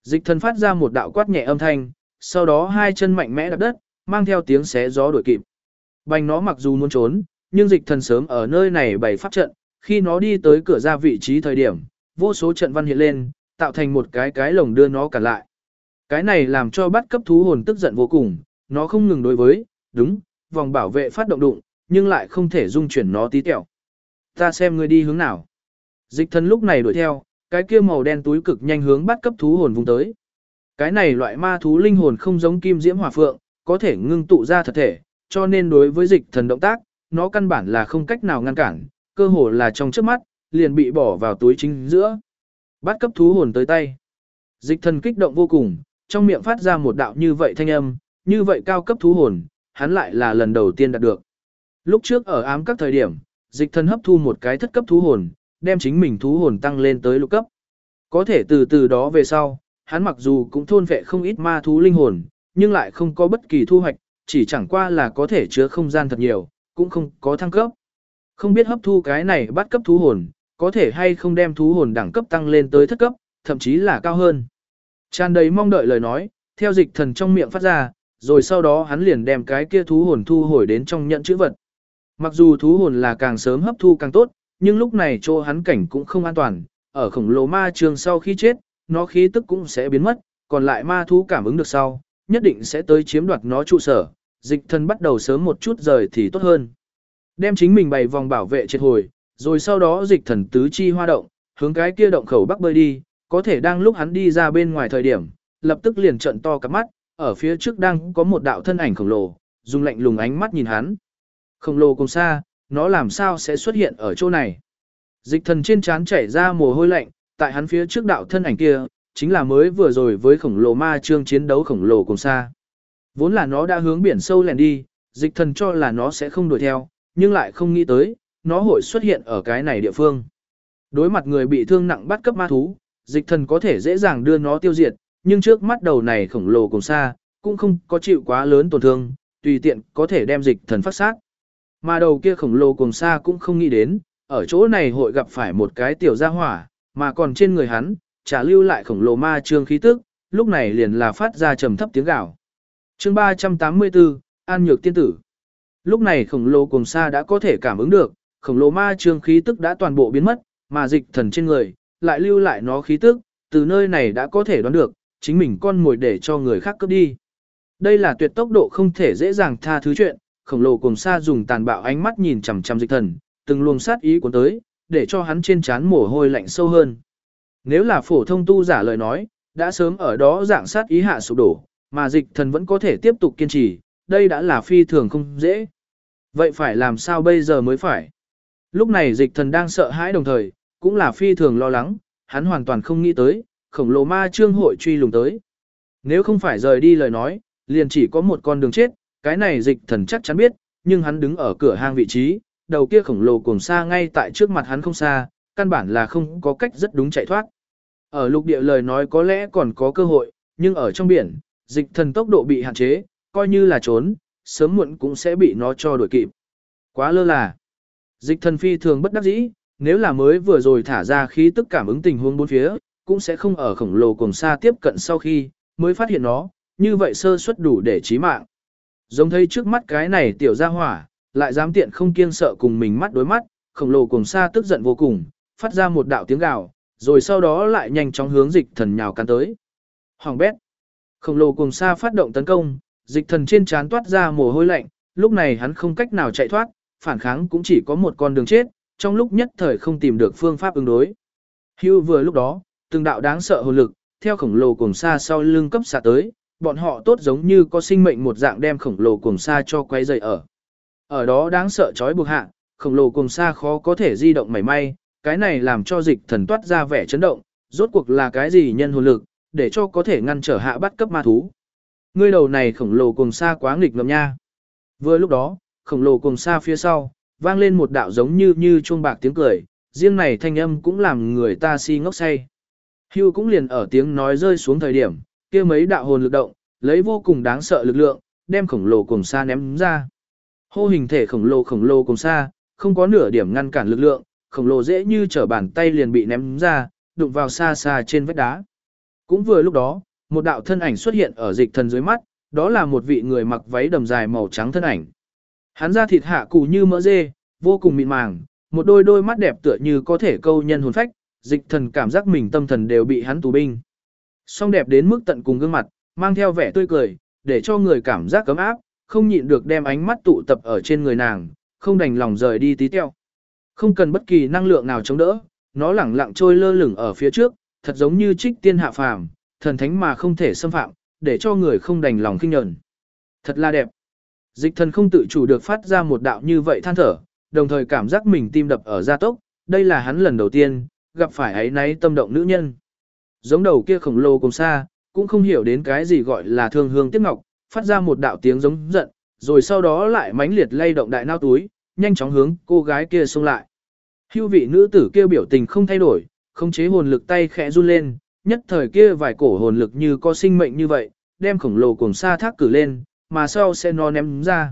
Dịch thần phát ra một đạo quát nhẹ âm thanh, sau đó hai chân mạnh mẽ đạp đất, mang theo tiếng xé gió đuổi kịp. Bành nó mặc dù muốn trốn, nhưng dịch thần sớm ở nơi này bày pháp trận, khi nó đi tới cửa ra vị trí thời điểm, vô số trận văn hiện lên, tạo thành một cái lồng đưa nó cản lại. Cái này làm cho bắt cấp thú hồn tức giận vô cùng, nó không ngừng đối với, đúng, vòng bảo vệ phát động đụng, nhưng lại không thể dung chuyển nó tí tẹo. Ta xem ngươi đi hướng nào. Dịch thần lúc này đuổi theo, cái kia màu đen túi cực nhanh hướng bắt cấp thú hồn vùng tới. Cái này loại ma thú linh hồn không giống kim diễm hỏa phượng, có thể ngưng tụ ra thật thể, cho nên đối với dịch thần động tác, nó căn bản là không cách nào ngăn cản, cơ hồ là trong trước mắt, liền bị bỏ vào túi chính giữa. Bắt cấp thú hồn tới tay. Dịch thần kích động vô cùng, trong miệng phát ra một đạo như vậy thanh âm, như vậy cao cấp thú hồn, hắn lại là lần đầu tiên đạt được. Lúc trước ở ám các thời điểm, dịch thần hấp thu một cái thất cấp thú hồn, đem chính mình thú hồn tăng lên tới lục cấp. Có thể từ đó về sau, hắn mặc dù cũng thôn vệ không ít ma thú linh hồn, nhưng lại không có bất kỳ thu hoạch, chỉ chẳng qua là có thể chứa không gian thật nhiều, cũng không có thăng cấp. Không biết hấp thu cái này bắt cấp thú hồn, có thể hay không đem thú hồn đẳng cấp tăng lên tới thất cấp, thậm chí là cao hơn. Tràn đầy mong đợi lời nói, theo dịch thần trong miệng phát ra, rồi sau đó hắn liền đem cái kia thú hồn thu hồi đến trong nhận chữ vật. Mặc dù thú hồn là càng sớm hấp thu càng tốt, nhưng lúc này chỗ hắn cảnh cũng không an toàn, ở khổng lồ ma trường sau khi chết, nó khí tức cũng sẽ biến mất, còn lại ma thú cảm ứng được sau, nhất định sẽ tới chiếm đoạt nó trụ sở, dịch thần bắt đầu sớm một chút rời thì tốt hơn. Đem chính mình bày vòng bảo vệ triệt hồi, rồi sau đó dịch thần tứ chi hoa động, hướng cái kia động khẩu bắc bơi đi, có thể đang lúc hắn đi ra bên ngoài thời điểm, lập tức liền trợn to cặp mắt, ở phía trước đang có một đạo thân ảnh khổng lồ, dùng lạnh lùng ánh mắt nhìn hắn. Khổng lồ cùng xa, nó làm sao sẽ xuất hiện ở chỗ này? Dịch thần trên trán chảy ra mồ hôi lạnh, tại hắn phía trước đạo thân ảnh kia, chính là mới vừa rồi với khổng lồ ma trương chiến đấu khổng lồ cùng xa. Vốn là nó đã hướng biển sâu lẻn đi, dịch thần cho là nó sẽ không đuổi theo, nhưng lại không nghĩ tới, nó hội xuất hiện ở cái này địa phương. Đối mặt người bị thương nặng bắt cấp ma thú, dịch thần có thể dễ dàng đưa nó tiêu diệt, nhưng trước mắt đầu này khổng lồ cùng xa, cũng không có chịu quá lớn tổn thương, tùy tiện có thể đem dịch thần phát sát. Mà đầu kia khổng lồ cùng xa cũng không nghĩ đến, ở chỗ này hội gặp phải một cái tiểu gia hỏa, mà còn trên người hắn, trả lưu lại khổng lồ ma trương khí tức, lúc này liền là phát ra trầm thấp tiếng gào. Chương 384, An Nhược tiên tử. Lúc này khổng lồ cùng xa đã có thể cảm ứng được, khổng lồ ma trương khí tức đã toàn bộ biến mất, mà dịch thần trên người lại lưu lại nó khí tức, từ nơi này đã có thể đoán được, chính mình con mồi để cho người khác cướp đi. Đây là tuyệt tốc độ không thể dễ dàng tha thứ chuyện, khổng lồ cùng xa dùng tàn bạo ánh mắt nhìn chằm chằm dịch thần, từng luồng sát ý cuốn tới, để cho hắn trên trán mồ hôi lạnh sâu hơn. Nếu là phổ thông tu giả lời nói, đã sớm ở đó dạng sát ý hạ sụp đổ, mà dịch thần vẫn có thể tiếp tục kiên trì, đây đã là phi thường không dễ. Vậy phải làm sao bây giờ mới phải? Lúc này dịch thần đang sợ hãi đồng thời, cũng là phi thường lo lắng, hắn hoàn toàn không nghĩ tới, khổng lồ ma trương hội truy lùng tới. Nếu không phải rời đi lời nói, liền chỉ có một con đường chết, cái này dịch thần chắc chắn biết, nhưng hắn đứng ở cửa hang vị trí, đầu kia khổng lồ cùng xa ngay tại trước mặt hắn không xa, căn bản là không có cách rất đúng chạy thoát. Ở lục địa lời nói có lẽ còn có cơ hội, nhưng ở trong biển, dịch thần tốc độ bị hạn chế, coi như là trốn, sớm muộn cũng sẽ bị nó cho đuổi kịp. Quá lơ là. Dịch thần phi thường bất đắc dĩ, nếu là mới vừa rồi thả ra khí tức cảm ứng tình huống bốn phía, cũng sẽ không ở khổng lồ cùng xa tiếp cận sau khi, mới phát hiện nó, như vậy sơ suất đủ để chí mạng. Giống thấy trước mắt cái này tiểu gia hỏa, lại dám tiện không kiêng sợ cùng mình mắt đối mắt, khổng lồ cùng xa tức giận vô cùng, phát ra một đạo tiếng gào, rồi sau đó lại nhanh chóng hướng dịch thần nhào cắn tới. Hoàng bét. Khổng lồ cùng xa phát động tấn công, dịch thần trên trán toát ra mồ hôi lạnh, lúc này hắn không cách nào chạy thoát, phản kháng cũng chỉ có một con đường chết, trong lúc nhất thời không tìm được phương pháp ứng đối. Hưu vừa lúc đó, từng đạo đáng sợ hồn lực, theo khổng lồ cùng xa sau lưng cấp xạ tới, bọn họ tốt giống như có sinh mệnh một dạng đem khổng lồ cùng xa cho quay dày ở. Ở đó đáng sợ chói buộc hạ, khổng lồ cùng xa khó có thể di động mảy may, cái này làm cho dịch thần toát ra vẻ chấn động, rốt cuộc là cái gì nhân hồn lực, để cho có thể ngăn trở hạ bắt cấp ma thú. Ngươi đầu này khổng lồ cùng xa quá nghịch ngợm nha. Vừa lúc đó, khổng lồ cùng xa phía sau, vang lên một đạo giống như chuông bạc tiếng cười, riêng này thanh âm cũng làm người ta si ngốc say. Hưu cũng liền ở tiếng nói rơi xuống thời điểm, kia mấy đạo hồn lực động, lấy vô cùng đáng sợ lực lượng, đem khổng lồ cùng xa ném ra. Hô hình thể khổng lồ cùng xa, không có nửa điểm ngăn cản lực lượng, khổng lồ dễ như trở bàn tay liền bị ném ra, đụng vào xa xa trên vách đá. Cũng vừa lúc đó, một đạo thân ảnh xuất hiện ở dịch thần dưới mắt, đó là một vị người mặc váy đầm dài màu trắng thân ảnh. Hắn da thịt hạ cù như mỡ dê, vô cùng mịn màng, một đôi đôi mắt đẹp tựa như có thể câu nhân hồn phách, dịch thần cảm giác mình tâm thần đều bị hắn tù binh. Song đẹp đến mức tận cùng gương mặt, mang theo vẻ tươi cười, để cho người cảm giác cấm áp, không nhịn được đem ánh mắt tụ tập ở trên người nàng, không đành lòng rời đi tí teo. Không cần bất kỳ năng lượng nào chống đỡ, nó lẳng lặng trôi lơ lửng ở phía trước, thật giống như trích tiên hạ phàm, thần thánh mà không thể xâm phạm, để cho người không đành lòng khinh nhẫn. Thật là đẹp. Dịch thần không tự chủ được phát ra một đạo như vậy than thở, đồng thời cảm giác mình tim đập ở gia tốc, đây là hắn lần đầu tiên gặp phải ấy náy tâm động nữ nhân. Giống đầu kia khổng lồ cùng xa, cũng không hiểu đến cái gì gọi là thương hương tiếc ngọc, phát ra một đạo tiếng giống giận, rồi sau đó lại mãnh liệt lay động đại nao túi, nhanh chóng hướng cô gái kia xông lại. Hưu vị nữ tử kia biểu tình không thay đổi, khống chế hồn lực tay khẽ run lên, nhất thời kia vài cổ hồn lực như có sinh mệnh như vậy, đem khổng lồ cùng xa thác cử lên, mà sau sẽ nó ném ra.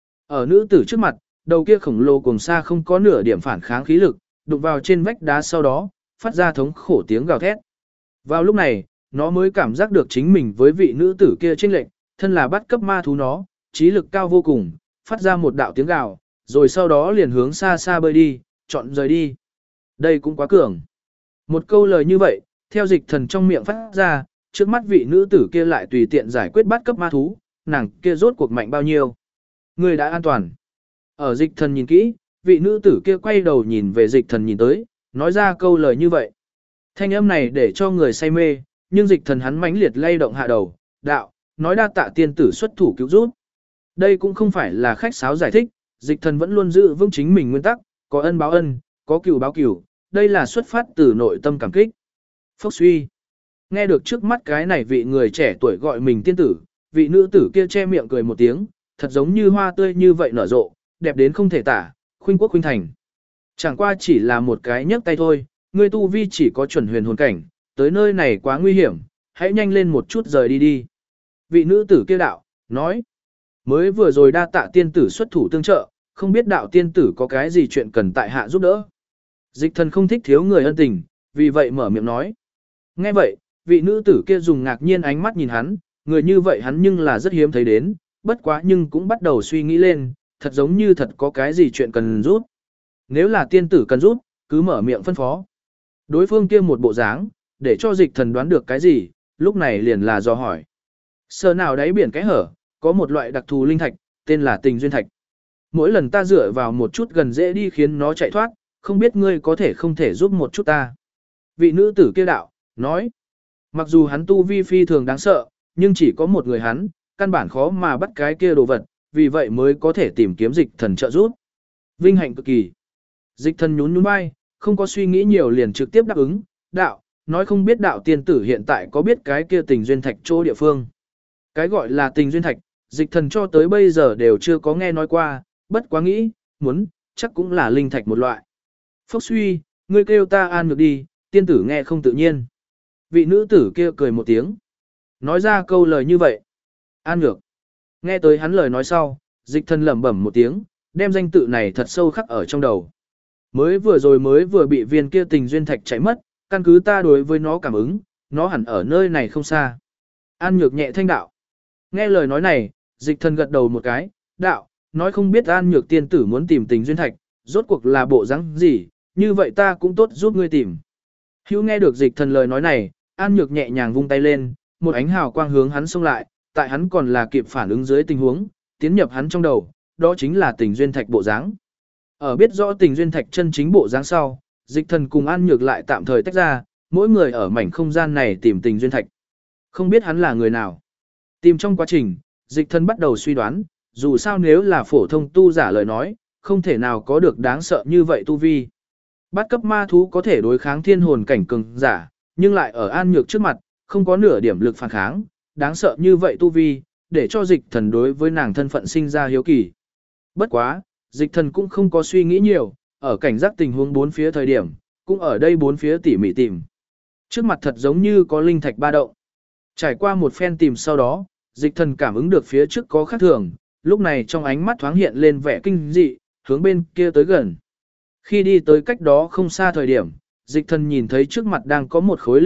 Ở nữ tử trước mặt, đầu kia khổng lồ cùng xa không có nửa điểm phản kháng khí lực, đụng vào trên vách đá sau đó, phát ra thống khổ tiếng gào thét. Vào lúc này, nó mới cảm giác được chính mình với vị nữ tử kia chênh lệch, thân là bắt cấp ma thú nó, trí lực cao vô cùng, phát ra một đạo tiếng gào, rồi sau đó liền hướng xa xa bơi đi, chọn rời đi. Đây cũng quá cường. Một câu lời như vậy, theo dịch thần trong miệng phát ra, trước mắt vị nữ tử kia lại tùy tiện giải quyết bắt cấp ma thú, nàng kia rốt cuộc mạnh bao nhiêu. Người đã an toàn. Ở dịch thần nhìn kỹ, vị nữ tử kia quay đầu nhìn về dịch thần nhìn tới, nói ra câu lời như vậy. Thanh âm này để cho người say mê, nhưng dịch thần hắn mãnh liệt lay động hạ đầu, đạo, nói đa tạ tiên tử xuất thủ cứu giúp. Đây cũng không phải là khách sáo giải thích, dịch thần vẫn luôn giữ vững chính mình nguyên tắc, có ân báo ân, có cừu báo cừu, đây là xuất phát từ nội tâm cảm kích. Phốc suy. Nghe được trước mắt cái này vị người trẻ tuổi gọi mình tiên tử, vị nữ tử kia che miệng cười một tiếng, thật giống như hoa tươi như vậy nở rộ, đẹp đến không thể tả, khuynh quốc khuynh thành. Chẳng qua chỉ là một cái nhấc tay thôi, ngươi tu vi chỉ có chuẩn huyền hồn cảnh, tới nơi này quá nguy hiểm, hãy nhanh lên một chút rời đi đi. Vị nữ tử kia đạo, nói, mới vừa rồi đa tạ tiên tử xuất thủ tương trợ, không biết đạo tiên tử có cái gì chuyện cần tại hạ giúp đỡ. Dịch thần không thích thiếu người ân tình, vì vậy mở miệng nói. Nghe vậy, vị nữ tử kia dùng ngạc nhiên ánh mắt nhìn hắn, người như vậy hắn nhưng là rất hiếm thấy đến, bất quá nhưng cũng bắt đầu suy nghĩ lên, thật giống như thật có cái gì chuyện cần giúp. Nếu là tiên tử cần giúp, cứ mở miệng phân phó. Đối phương kia một bộ dáng, để cho dịch thần đoán được cái gì, lúc này liền là do hỏi. Sở nào đáy biển cái hở, có một loại đặc thù linh thạch, tên là tình duyên thạch. Mỗi lần ta dựa vào một chút gần dễ đi khiến nó chạy thoát, không biết ngươi có thể không thể giúp một chút ta. Vị nữ tử kia đạo, nói, mặc dù hắn tu vi phi thường đáng sợ, nhưng chỉ có một người hắn, căn bản khó mà bắt cái kia đồ vật, vì vậy mới có thể tìm kiếm dịch thần trợ giúp. Vinh hạnh cực kỳ. Dịch thần nhún nhún vai, không có suy nghĩ nhiều liền trực tiếp đáp ứng, đạo, nói không biết đạo tiên tử hiện tại có biết cái kia tình duyên thạch chỗ địa phương. Cái gọi là tình duyên thạch, dịch thần cho tới bây giờ đều chưa có nghe nói qua, bất quá nghĩ, muốn, chắc cũng là linh thạch một loại. Phốc suy, ngươi kêu ta an ngược đi, tiên tử nghe không tự nhiên. Vị nữ tử kia cười một tiếng. Nói ra câu lời như vậy. An ngược. Nghe tới hắn lời nói sau, dịch thần lẩm bẩm một tiếng, đem danh tự này thật sâu khắc ở trong đầu. Mới vừa bị viên kia tình duyên thạch chạy mất, căn cứ ta đối với nó cảm ứng, nó hẳn ở nơi này không xa. An nhược nhẹ thanh đạo. Nghe lời nói này, dịch thần gật đầu một cái, đạo, nói không biết an nhược tiên tử muốn tìm tình duyên thạch, rốt cuộc là bộ rắn gì, như vậy ta cũng tốt giúp ngươi tìm. Hữu nghe được dịch thần lời nói này, an nhược nhẹ nhàng vung tay lên, một ánh hào quang hướng hắn xông lại, tại hắn còn là kịp phản ứng dưới tình huống, tiến nhập hắn trong đầu, đó chính là tình duyên thạch bộ dáng. Ở biết rõ tình duyên thạch chân chính bộ dáng sau, dịch thần cùng an nhược lại tạm thời tách ra, mỗi người ở mảnh không gian này tìm tình duyên thạch. Không biết hắn là người nào. Tìm trong quá trình, dịch thần bắt đầu suy đoán, dù sao nếu là phổ thông tu giả lời nói, không thể nào có được đáng sợ như vậy tu vi. Bắt cấp ma thú có thể đối kháng thiên hồn cảnh cường giả, nhưng lại ở an nhược trước mặt, không có nửa điểm lực phản kháng, đáng sợ như vậy tu vi, để cho dịch thần đối với nàng thân phận sinh ra hiếu kỳ. Bất quá, dịch thần cũng không có suy nghĩ nhiều, ở cảnh giác tình huống bốn phía thời điểm, cũng ở đây bốn phía tỉ mỉ tìm. Trước mặt thật giống như có linh thạch ba động. Trải qua một phen tìm sau đó, dịch thần cảm ứng được phía trước có khác thường, lúc này trong ánh mắt thoáng hiện lên vẻ kinh dị, hướng bên kia tới gần. Khi đi tới cách đó không xa thời điểm, dịch thần nhìn thấy trước mặt đang có một khối linh thạch,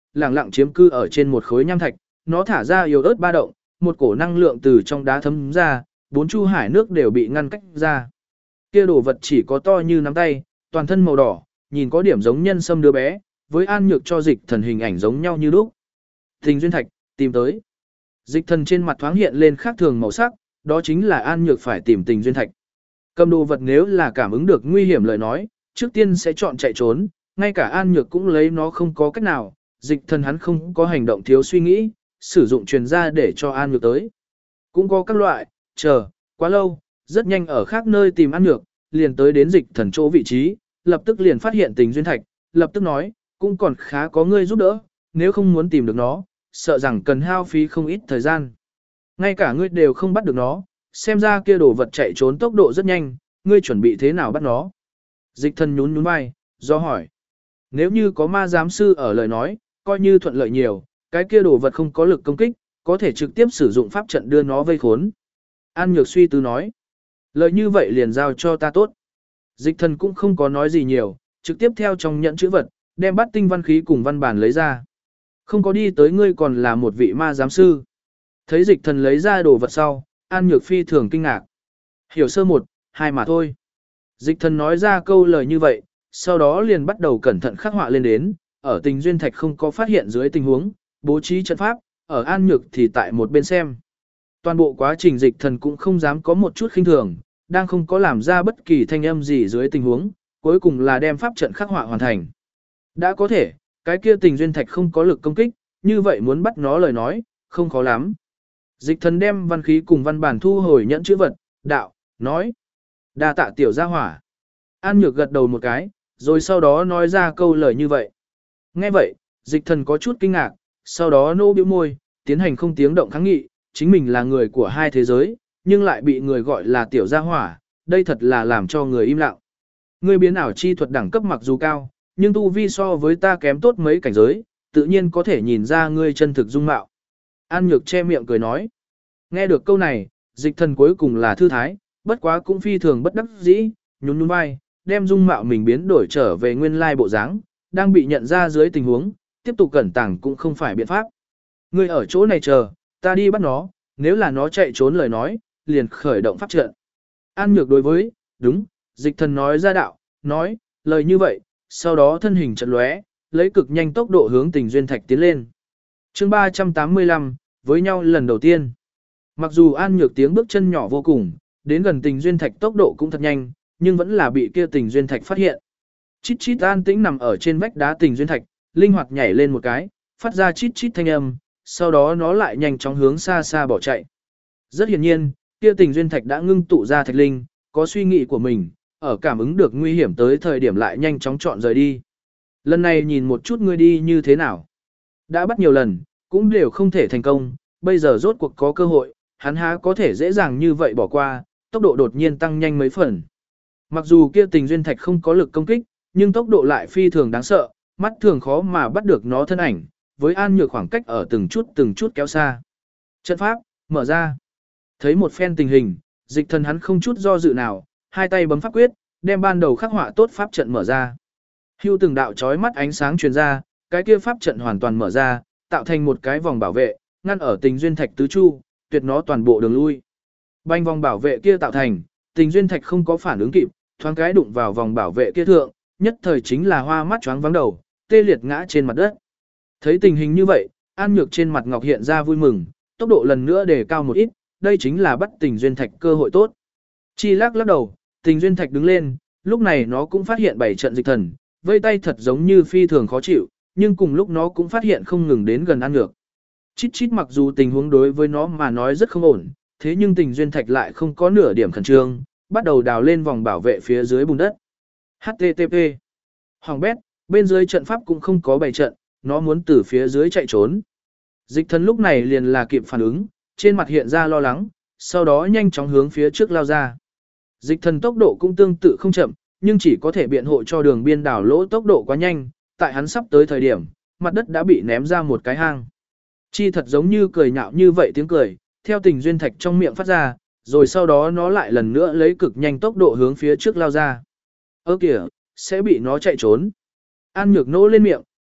lẳng lặng chiếm cư ở trên một khối nham thạch, nó thả ra yếu ớt ba động, một cổ năng lượng từ trong đá thấm ra, bốn chu hải nước đều bị ngăn cách ra. Kia đồ vật chỉ có to như nắm tay, toàn thân màu đỏ, nhìn có điểm giống nhân sâm đứa bé, với An Nhược cho Dịch Thần hình ảnh giống nhau như lúc. Tình duyên thạch, tìm tới. Dịch Thần trên mặt thoáng hiện lên khác thường màu sắc, đó chính là An Nhược phải tìm tình duyên thạch. Cầm đồ vật nếu là cảm ứng được nguy hiểm lời nói, trước tiên sẽ chọn chạy trốn, ngay cả An Nhược cũng lấy nó không có cách nào, Dịch Thần hắn không có hành động thiếu suy nghĩ, sử dụng truyền ra để cho An Nhược tới. Cũng có các loại, chờ, quá lâu, rất nhanh ở khác nơi tìm An Nhược, liền tới đến Dịch Thần chỗ vị trí, lập tức liền phát hiện tình duyên thạch, lập tức nói, cũng còn khá có ngươi giúp đỡ, nếu không muốn tìm được nó, sợ rằng cần hao phí không ít thời gian. Ngay cả ngươi đều không bắt được nó, xem ra kia đồ vật chạy trốn tốc độ rất nhanh, ngươi chuẩn bị thế nào bắt nó? Dịch Thần nhún nhún vai, do hỏi. Nếu như có ma giám sư ở lời nói, coi như thuận lợi nhiều, cái kia đồ vật không có lực công kích, có thể trực tiếp sử dụng pháp trận đưa nó vây khốn. An Nhược suy tư nói. Lời như vậy liền giao cho ta tốt. Dịch Thần cũng không có nói gì nhiều, trực tiếp theo trong nhận chữ vật, đem bát tinh văn khí cùng văn bản lấy ra. Không có đi tới ngươi còn là một vị ma giám sư. Thấy Dịch Thần lấy ra đồ vật sau, An Nhược phi thường kinh ngạc. Hiểu sơ một, hai mà thôi. Dịch Thần nói ra câu lời như vậy, sau đó liền bắt đầu cẩn thận khắc họa lên đến, ở tình duyên thạch không có phát hiện dưới tình huống, bố trí trận pháp, ở An Nhược thì tại một bên xem. Toàn bộ quá trình Dịch Thần cũng không dám có một chút khinh thường, đang không có làm ra bất kỳ thanh âm gì dưới tình huống, cuối cùng là đem pháp trận khắc họa hoàn thành. Đã có thể, cái kia tình duyên thạch không có lực công kích, như vậy muốn bắt nó lời nói, không khó lắm. Dịch Thần đem văn khí cùng văn bản thu hồi nhẫn chữ vật, đạo, nói. Đa tạ tiểu gia hỏa. An Nhược gật đầu một cái, rồi sau đó nói ra câu lời như vậy. Nghe vậy, Dịch Thần có chút kinh ngạc, sau đó nô bĩu môi, tiến hành không tiếng động kháng nghị, chính mình là người của hai thế giới, nhưng lại bị người gọi là tiểu gia hỏa, đây thật là làm cho người im lặng. Ngươi biến ảo chi thuật đẳng cấp mặc dù cao, nhưng tu vi so với ta kém tốt mấy cảnh giới, tự nhiên có thể nhìn ra ngươi chân thực dung mạo. An Nhược che miệng cười nói. Nghe được câu này, Dịch Thần cuối cùng là thư thái, bất quá cũng phi thường bất đắc dĩ, nhún nhún vai, đem dung mạo mình biến đổi trở về nguyên lai bộ dáng, đang bị nhận ra dưới tình huống, tiếp tục cẩn tàng cũng không phải biện pháp. Ngươi ở chỗ này chờ, ta đi bắt nó, nếu là nó chạy trốn lời nói, liền khởi động pháp trận. An Nhược đối với, đúng, Dịch Thần nói ra đạo, nói, lời như vậy, sau đó thân hình trận lóe, lấy cực nhanh tốc độ hướng tình duyên thạch tiến lên. Chương 385, với nhau lần đầu tiên. Mặc dù An Nhược tiếng bước chân nhỏ vô cùng, đến gần tình duyên thạch tốc độ cũng thật nhanh, nhưng vẫn là bị kia tình duyên thạch phát hiện. Chít chít an tĩnh nằm ở trên vách đá tình duyên thạch, linh hoạt nhảy lên một cái, phát ra chít chít thanh âm, sau đó nó lại nhanh chóng hướng xa xa bỏ chạy. Rất hiển nhiên, kia tình duyên thạch đã ngưng tụ ra thạch linh, có suy nghĩ của mình, ở cảm ứng được nguy hiểm tới thời điểm lại nhanh chóng chọn rời đi. Lần này nhìn một chút ngươi đi như thế nào. Đã bắt nhiều lần, cũng đều không thể thành công, bây giờ rốt cuộc có cơ hội, hắn há có thể dễ dàng như vậy bỏ qua, tốc độ đột nhiên tăng nhanh mấy phần. Mặc dù kia tình duyên thạch không có lực công kích, nhưng tốc độ lại phi thường đáng sợ, mắt thường khó mà bắt được nó thân ảnh, với An Nhược khoảng cách ở từng chút kéo xa. Trận pháp, mở ra. Thấy một phen tình hình, Dịch Thần hắn không chút do dự nào, hai tay bấm pháp quyết, đem ban đầu khắc họa tốt pháp trận mở ra. Hưu từng đạo chói mắt ánh sáng truyền ra, cái kia pháp trận hoàn toàn mở ra, tạo thành một cái vòng bảo vệ, ngăn ở tình duyên thạch tứ chu, tuyệt nó toàn bộ đường lui. Banh vòng bảo vệ kia tạo thành, tình duyên thạch không có phản ứng kịp, thoáng cái đụng vào vòng bảo vệ kia thượng, nhất thời chính là hoa mắt choáng vắng đầu, tê liệt ngã trên mặt đất. Thấy tình hình như vậy, An Nhược trên mặt ngọc hiện ra vui mừng, tốc độ lần nữa đề cao một ít, đây chính là bắt tình duyên thạch cơ hội tốt. Chi lắc lắc đầu, tình duyên thạch đứng lên, lúc này nó cũng phát hiện bảy trận Dịch Thần, vây tay thật giống như phi thường khó chịu, nhưng cùng lúc nó cũng phát hiện không ngừng đến gần An Nhược. Chít chít mặc dù tình huống đối với nó mà nói rất không ổn, thế nhưng tình duyên thạch lại không có nửa điểm khẩn trương, bắt đầu đào lên vòng bảo vệ phía dưới bùn đất. HTTP. Hoàng bét, bên dưới trận pháp cũng không có bày trận, nó muốn từ phía dưới chạy trốn. Dịch Thần lúc này liền là kịp phản ứng, trên mặt hiện ra lo lắng, sau đó nhanh chóng hướng phía trước lao ra. Dịch Thần tốc độ cũng tương tự không chậm, nhưng chỉ có thể biện hộ cho đường biên đảo lỗ tốc độ quá nhanh, tại hắn sắp tới thời điểm, mặt đất đã bị ném ra một cái hang. Chi thật giống như cười nhạo như vậy tiếng cười, theo tình duyên thạch trong miệng phát ra, rồi sau đó nó lại lần nữa lấy cực nhanh tốc độ hướng phía trước lao ra. Ơ kìa, sẽ bị nó chạy trốn. An Nhược nỗ lên miệng,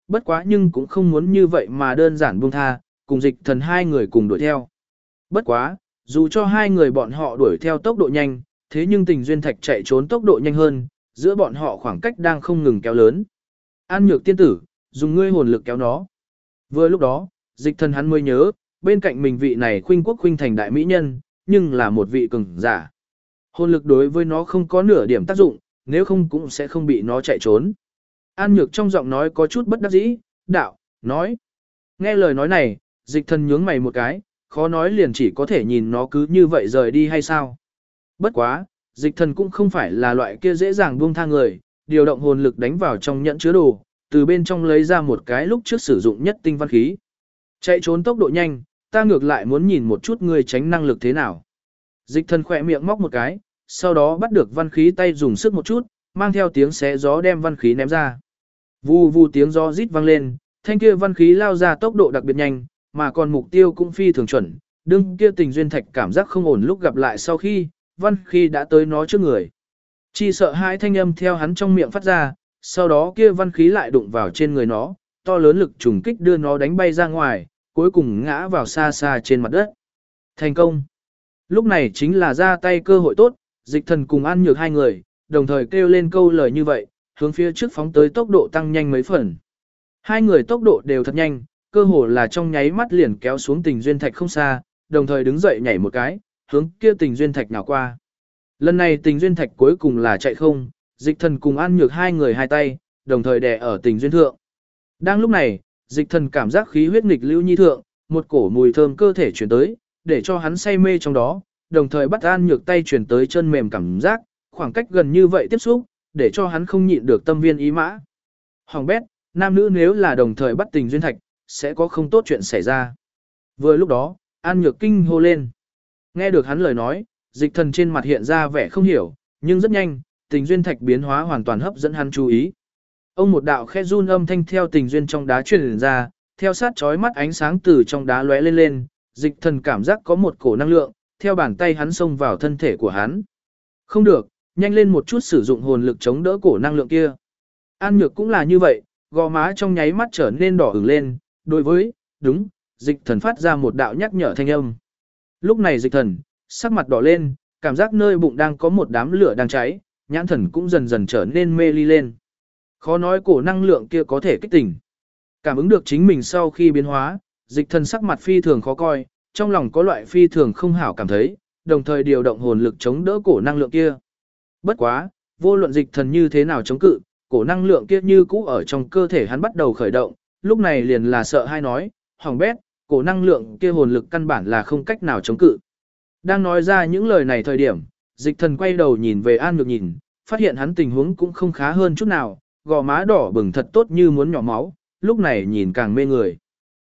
bất quá nhưng cũng không muốn như vậy mà đơn giản buông tha, cùng dịch thần hai người cùng đuổi theo. Bất quá, dù cho hai người bọn họ đuổi theo tốc độ nhanh, thế nhưng Tình Duyên Thạch chạy trốn tốc độ nhanh hơn, giữa bọn họ khoảng cách đang không ngừng kéo lớn. An Nhược tiên tử, dùng ngươi hồn lực kéo nó. Vừa lúc đó, dịch thần hắn mới nhớ, bên cạnh mình vị này khuynh quốc khuynh thành đại mỹ nhân, nhưng là một vị cường giả. Hồn lực đối với nó không có nửa điểm tác dụng, nếu không cũng sẽ không bị nó chạy trốn. An Nhược trong giọng nói có chút bất đắc dĩ, đạo, nói. Nghe lời nói này, dịch thần nhướng mày một cái, khó nói liền chỉ có thể nhìn nó cứ như vậy rời đi hay sao. Bất quá, dịch thần cũng không phải là loại kia dễ dàng buông tha người, điều động hồn lực đánh vào trong nhẫn chứa đồ, từ bên trong lấy ra một cái lúc trước sử dụng nhất tinh văn khí. Chạy trốn tốc độ nhanh, ta ngược lại muốn nhìn một chút người tránh năng lực thế nào. Dịch thần khỏe miệng móc một cái, sau đó bắt được văn khí tay dùng sức một chút, mang theo tiếng xé gió đem văn khí ném ra. Vù vù tiếng gió rít vang lên, thanh kia văn khí lao ra tốc độ đặc biệt nhanh, mà còn mục tiêu cũng phi thường chuẩn. Đương kia Tình Duyên Thạch cảm giác không ổn lúc gặp lại sau khi, văn khí đã tới nó trước người. Chỉ sợ hãi thanh âm theo hắn trong miệng phát ra, sau đó kia văn khí lại đụng vào trên người nó, to lớn lực trùng kích đưa nó đánh bay ra ngoài, cuối cùng ngã vào xa xa trên mặt đất. Thành công! Lúc này chính là ra tay cơ hội tốt, dịch thần cùng An Nhược hai người, đồng thời kêu lên câu lời như vậy, hướng phía trước phóng tới tốc độ tăng nhanh mấy phần. Hai người tốc độ đều thật nhanh, cơ hồ là trong nháy mắt liền kéo xuống Tình Duyên Thạch không xa, đồng thời đứng dậy nhảy một cái, hướng kia Tình Duyên Thạch nào qua. Lần này Tình Duyên Thạch cuối cùng là chạy không, dịch thần cùng An Nhược hai người hai tay, đồng thời đè ở Tình Duyên thượng. Đang lúc này, dịch thần cảm giác khí huyết nghịch lưu nhi thượng, một cổ mùi thơm cơ thể chuyển tới, để cho hắn say mê trong đó, đồng thời bắt An Nhược tay chuyển tới chân mềm cảm giác, khoảng cách gần như vậy tiếp xúc, để cho hắn không nhịn được tâm viên ý mã. Hoàng bét, nam nữ nếu là đồng thời bắt Tình Duyên Thạch, sẽ có không tốt chuyện xảy ra. Vừa lúc đó, An Nhược kinh hô lên. Nghe được hắn lời nói, dịch thần trên mặt hiện ra vẻ không hiểu, nhưng rất nhanh, Tình Duyên Thạch biến hóa hoàn toàn hấp dẫn hắn chú ý. Ông một đạo khẽ run âm thanh theo Tình Duyên trong đá truyền ra, theo sát chói mắt ánh sáng từ trong đá lóe lên lên, dịch thần cảm giác có một cổ năng lượng, theo bàn tay hắn xông vào thân thể của hắn. Không được, nhanh lên một chút sử dụng hồn lực chống đỡ cổ năng lượng kia. An Nhược cũng là như vậy, gò má trong nháy mắt trở nên đỏ ửng lên, đối với, đúng, dịch thần phát ra một đạo nhắc nhở thanh âm. Lúc này dịch thần, sắc mặt đỏ lên, cảm giác nơi bụng đang có một đám lửa đang cháy, nhãn thần cũng dần dần trở nên mê ly lên. Khó nói cổ năng lượng kia có thể kích tỉnh. Cảm ứng được chính mình sau khi biến hóa, dịch thần sắc mặt phi thường khó coi, trong lòng có loại phi thường không hảo cảm thấy, đồng thời điều động hồn lực chống đỡ cổ năng lượng kia. Bất quá, vô luận dịch thần như thế nào chống cự, cổ năng lượng kia như cũ ở trong cơ thể hắn bắt đầu khởi động, lúc này liền là sợ hay nói, hỏng bét, cổ năng lượng kia hồn lực căn bản là không cách nào chống cự. Đang nói ra những lời này thời điểm, dịch thần quay đầu nhìn về An Nhược nhìn, phát hiện hắn tình huống cũng không khá hơn chút nào, gò má đỏ bừng thật tốt như muốn nhỏ máu, lúc này nhìn càng mê người.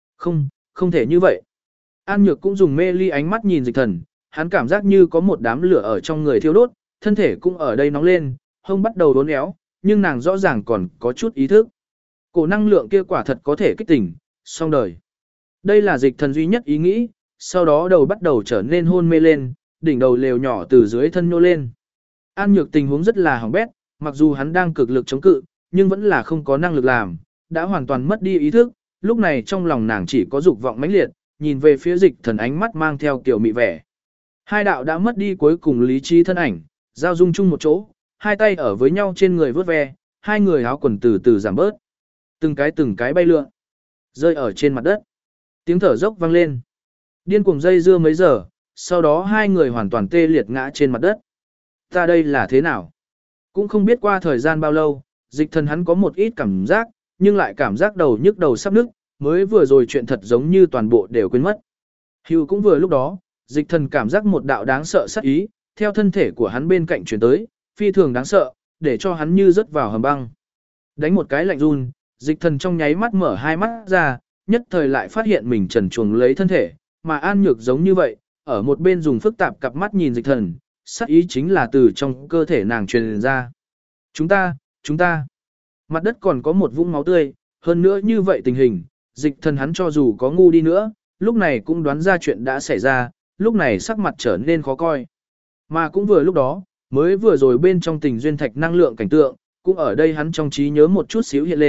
Không thể như vậy. An Nhược cũng dùng mê ly ánh mắt nhìn dịch thần, hắn cảm giác như có một đám lửa ở trong người thiêu đốt, thân thể cũng ở đây nóng lên, hông bắt đầu đốn éo, nhưng nàng rõ ràng còn có chút ý thức. Cổ năng lượng kia quả thật có thể kích tỉnh, xong đời. Đây là dịch thần duy nhất ý nghĩ, sau đó đầu bắt đầu trở nên hôn mê lên, đỉnh đầu lều nhỏ từ dưới thân nhô lên. An Nhược tình huống rất là hỏng bét, mặc dù hắn đang cực lực chống cự, nhưng vẫn là không có năng lực làm, đã hoàn toàn mất đi ý thức, lúc này trong lòng nàng chỉ có dục vọng mãnh liệt, nhìn về phía dịch thần ánh mắt mang theo kiểu mị vẻ. Hai đạo đã mất đi cuối cùng lý trí thân ảnh, giao dung chung một chỗ, hai tay ở với nhau trên người vớt ve, hai người áo quần từ từ giảm bớt. Từng cái bay lượn, rơi ở trên mặt đất. Tiếng thở dốc vang lên. Điên cuồng dây dưa mấy giờ, sau đó hai người hoàn toàn tê liệt ngã trên mặt đất. Ta đây là thế nào? Cũng không biết qua thời gian bao lâu, dịch thần hắn có một ít cảm giác, nhưng lại cảm giác đầu nhức đầu sắp nức, mới vừa rồi chuyện thật giống như toàn bộ đều quên mất. Hưu cũng vừa lúc đó, dịch thần cảm giác một đạo đáng sợ sát ý, theo thân thể của hắn bên cạnh chuyển tới, phi thường đáng sợ, để cho hắn như rớt vào hầm băng. Đánh một cái lạnh run, dịch thần trong nháy mắt mở hai mắt ra, nhất thời lại phát hiện mình trần truồng lấy thân thể, mà An Nhược giống như vậy, ở một bên dùng phức tạp cặp mắt nhìn dịch thần, sát ý chính là từ trong cơ thể nàng truyền ra. Chúng ta, mặt đất còn có một vũng máu tươi, hơn nữa như vậy tình hình, dịch thần hắn cho dù có ngu đi nữa, lúc này cũng đoán ra chuyện đã xảy ra, lúc này sắc mặt trở nên khó coi. Mà cũng vừa lúc đó, mới vừa rồi bên trong Tình Duyên Thạch năng lượng cảnh tượng, cũng ở đây hắn trong trí nhớ một chút xíu hiện lên,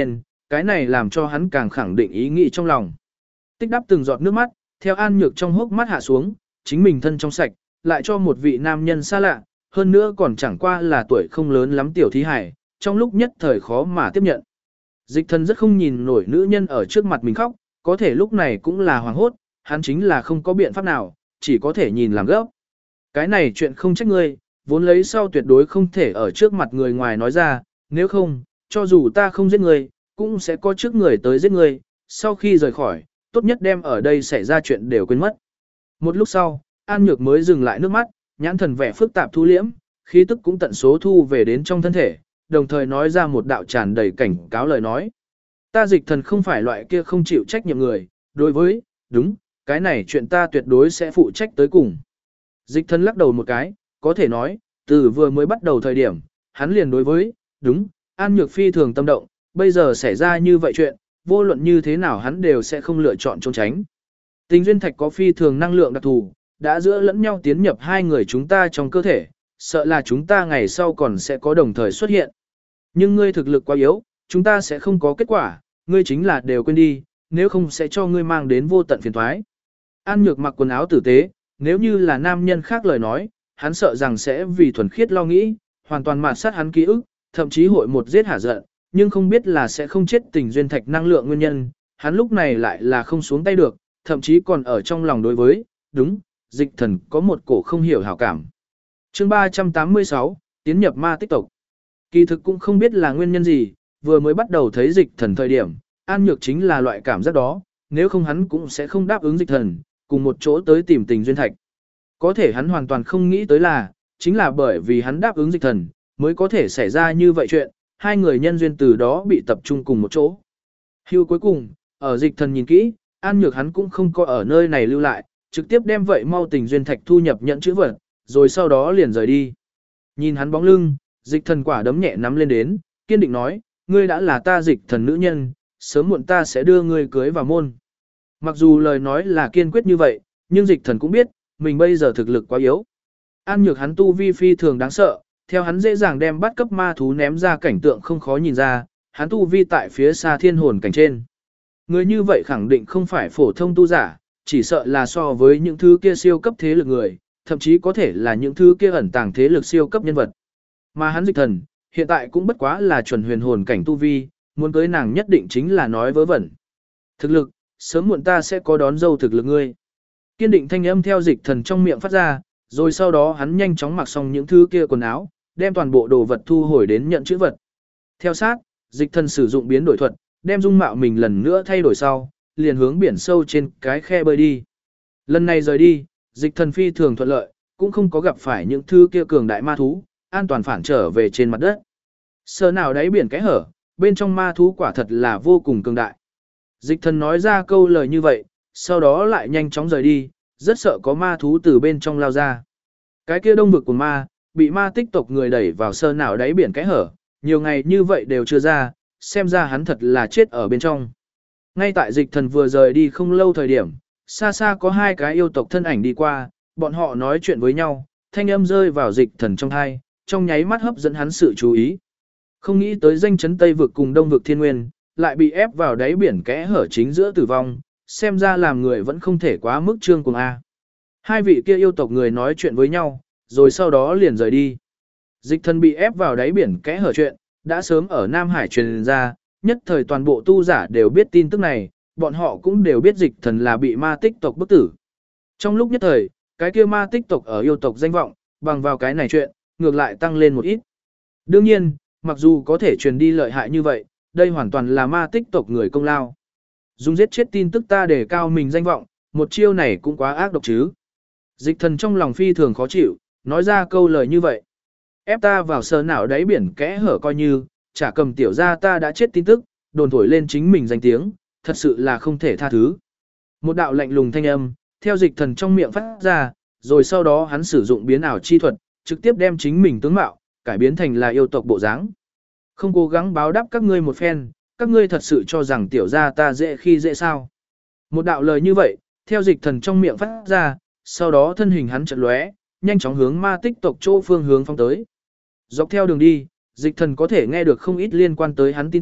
cái này làm cho hắn càng khẳng định ý nghĩ trong lòng. Tích đắp từng giọt nước mắt, theo An Nhược trong hốc mắt hạ xuống, chính mình thân trong sạch, lại cho một vị nam nhân xa lạ, hơn nữa còn chẳng qua là tuổi không lớn lắm tiểu thí hải, trong lúc nhất thời khó mà tiếp nhận. Dịch Thần rất không nhìn nổi nữ nhân ở trước mặt mình khóc, có thể lúc này cũng là hoảng hốt, hắn chính là không có biện pháp nào, chỉ có thể nhìn làm gấp. Cái này chuyện không trách ngươi, vốn lấy sau tuyệt đối không thể ở trước mặt người ngoài nói ra, nếu không, cho dù ta không giết ngươi, cũng sẽ có trước người tới giết ngươi, sau khi rời khỏi, tốt nhất đem ở đây xảy ra chuyện đều quên mất. Một lúc sau, An Nhược mới dừng lại nước mắt, nhãn thần vẻ phức tạp thu liễm, khí tức cũng tận số thu về đến trong thân thể, đồng thời nói ra một đạo tràn đầy cảnh cáo lời nói. Ta Dịch Thần không phải loại kia không chịu trách nhiệm người, đối với, đúng, cái này chuyện ta tuyệt đối sẽ phụ trách tới cùng. Dịch Thần lắc đầu một cái, có thể nói, từ vừa mới bắt đầu thời điểm, hắn liền đối với, đúng, An Nhược phi thường tâm động, bây giờ xảy ra như vậy chuyện, vô luận như thế nào hắn đều sẽ không lựa chọn trốn tránh. Tình duyên thạch có phi thường năng lượng đặc thù, đã giữa lẫn nhau tiến nhập hai người chúng ta trong cơ thể, sợ là chúng ta ngày sau còn sẽ có đồng thời xuất hiện. Nhưng ngươi thực lực quá yếu, chúng ta sẽ không có kết quả, ngươi chính là đều quên đi, nếu không sẽ cho ngươi mang đến vô tận phiền toái. An Nhược mặc quần áo tử tế, nếu như là nam nhân khác lời nói, hắn sợ rằng sẽ vì thuần khiết lo nghĩ, hoàn toàn mạt sát hắn ký ức, thậm chí hội một giết hả giận, nhưng không biết là sẽ không chết tình duyên thạch năng lượng nguyên nhân, hắn lúc này lại là không xuống tay được, thậm chí còn ở trong lòng đối với, đúng, Dịch Thần có một cổ không hiểu hảo cảm. Chương 386, tiến nhập ma tích tộc. Kỳ thực cũng không biết là nguyên nhân gì, vừa mới bắt đầu thấy Dịch Thần thời điểm, An Nhược chính là loại cảm giác đó, nếu không hắn cũng sẽ không đáp ứng Dịch Thần, cùng một chỗ tới tìm tình duyên thạch. Có thể hắn hoàn toàn không nghĩ tới là, chính là bởi vì hắn đáp ứng Dịch Thần, mới có thể xảy ra như vậy chuyện, hai người nhân duyên từ đó bị tập trung cùng một chỗ. Hưu cuối cùng, ở Dịch Thần nhìn kỹ, An Nhược hắn cũng không có ở nơi này lưu lại, trực tiếp đem vậy mau tình duyên thạch thu nhập nhận chữ vật, rồi sau đó liền rời đi. Nhìn hắn bóng lưng, Dịch Thần quả đấm nhẹ nắm lên đến, kiên định nói, ngươi đã là ta Dịch Thần nữ nhân, sớm muộn ta sẽ đưa ngươi cưới vào môn. Mặc dù lời nói là kiên quyết như vậy, nhưng Dịch Thần cũng biết, mình bây giờ thực lực quá yếu. An Nhược hắn tu vi phi thường đáng sợ, theo hắn dễ dàng đem bắt cấp ma thú ném ra cảnh tượng không khó nhìn ra, hắn tu vi tại phía xa thiên hồn cảnh trên. Người như vậy khẳng định không phải phổ thông tu giả, chỉ sợ là so với những thứ kia siêu cấp thế lực người, thậm chí có thể là những thứ kia ẩn tàng thế lực siêu cấp nhân vật. Mà hắn Dịch Thần, hiện tại cũng bất quá là chuẩn huyền hồn cảnh tu vi, muốn cưới nàng nhất định chính là nói vớ vẩn. Thực lực, sớm muộn ta sẽ có đón dâu thực lực ngươi. Kiên định thanh âm theo Dịch Thần trong miệng phát ra, rồi sau đó hắn nhanh chóng mặc xong những thứ kia quần áo, đem toàn bộ đồ vật thu hồi đến nhận chữ vật. Theo sát, Dịch Thần sử dụng biến đổi thuật, đem dung mạo mình lần nữa thay đổi sau, liền hướng biển sâu trên cái khe bơi đi. Lần này rời đi, Dịch Thần phi thường thuận lợi, cũng không có gặp phải những thứ kia cường đại ma thú, an toàn phản trở về trên mặt đất. Sờ nào đáy biển cái hở, bên trong ma thú quả thật là vô cùng cường đại. Dịch Thần nói ra câu lời như vậy, sau đó lại nhanh chóng rời đi, rất sợ có ma thú từ bên trong lao ra. Cái kia đông vực của ma, bị ma tích tộc người đẩy vào sơ nào đáy biển cái hở, nhiều ngày như vậy đều chưa ra, xem ra hắn thật là chết ở bên trong. Ngay tại Dịch Thần vừa rời đi không lâu thời điểm, xa xa có hai cái yêu tộc thân ảnh đi qua, bọn họ nói chuyện với nhau, thanh âm rơi vào Dịch Thần trong tai, trong nháy mắt hấp dẫn hắn sự chú ý. Không nghĩ tới danh chấn Tây vực cùng Đông vực Thiên Nguyên, lại bị ép vào đáy biển kẽ hở chính giữa tử vong, xem ra làm người vẫn không thể quá mức trương cuồng a. Hai vị kia yêu tộc người nói chuyện với nhau, rồi sau đó liền rời đi. Dịch Thần bị ép vào đáy biển kẽ hở chuyện, đã sớm ở Nam Hải truyền ra, nhất thời toàn bộ tu giả đều biết tin tức này, bọn họ cũng đều biết Dịch Thần là bị ma tích tộc bức tử. Trong lúc nhất thời, cái kia ma tích tộc ở yêu tộc danh vọng, bằng vào cái này chuyện, ngược lại tăng lên một ít. Đương nhiên, mặc dù có thể truyền đi lợi hại như vậy, đây hoàn toàn là ma tích tộc người công lao. Dùng giết chết tin tức ta để cao mình danh vọng, một chiêu này cũng quá ác độc chứ. Dịch Thần trong lòng phi thường khó chịu, nói ra câu lời như vậy. Ép ta vào sờ nào đáy biển kẽ hở coi như, chả cầm tiểu ra ta đã chết tin tức, đồn thổi lên chính mình danh tiếng, thật sự là không thể tha thứ. Một đạo lạnh lùng thanh âm, theo Dịch Thần trong miệng phát ra, rồi sau đó hắn sử dụng biến ảo chi thuật, trực tiếp đem chính mình tướng mạo, cải biến thành là yêu tộc bộ dáng. Không cố gắng báo đáp các ngươi một phen, các ngươi thật sự cho rằng tiểu gia ta dễ khi dễ sao. Một đạo lời như vậy, theo Dịch Thần trong miệng phát ra, sau đó thân hình hắn chợt lóe, nhanh chóng hướng ma tích tộc chỗ phương hướng phóng tới. Dọc theo đường đi, Dịch Thần có thể nghe được không ít liên quan tới hắn tin tức,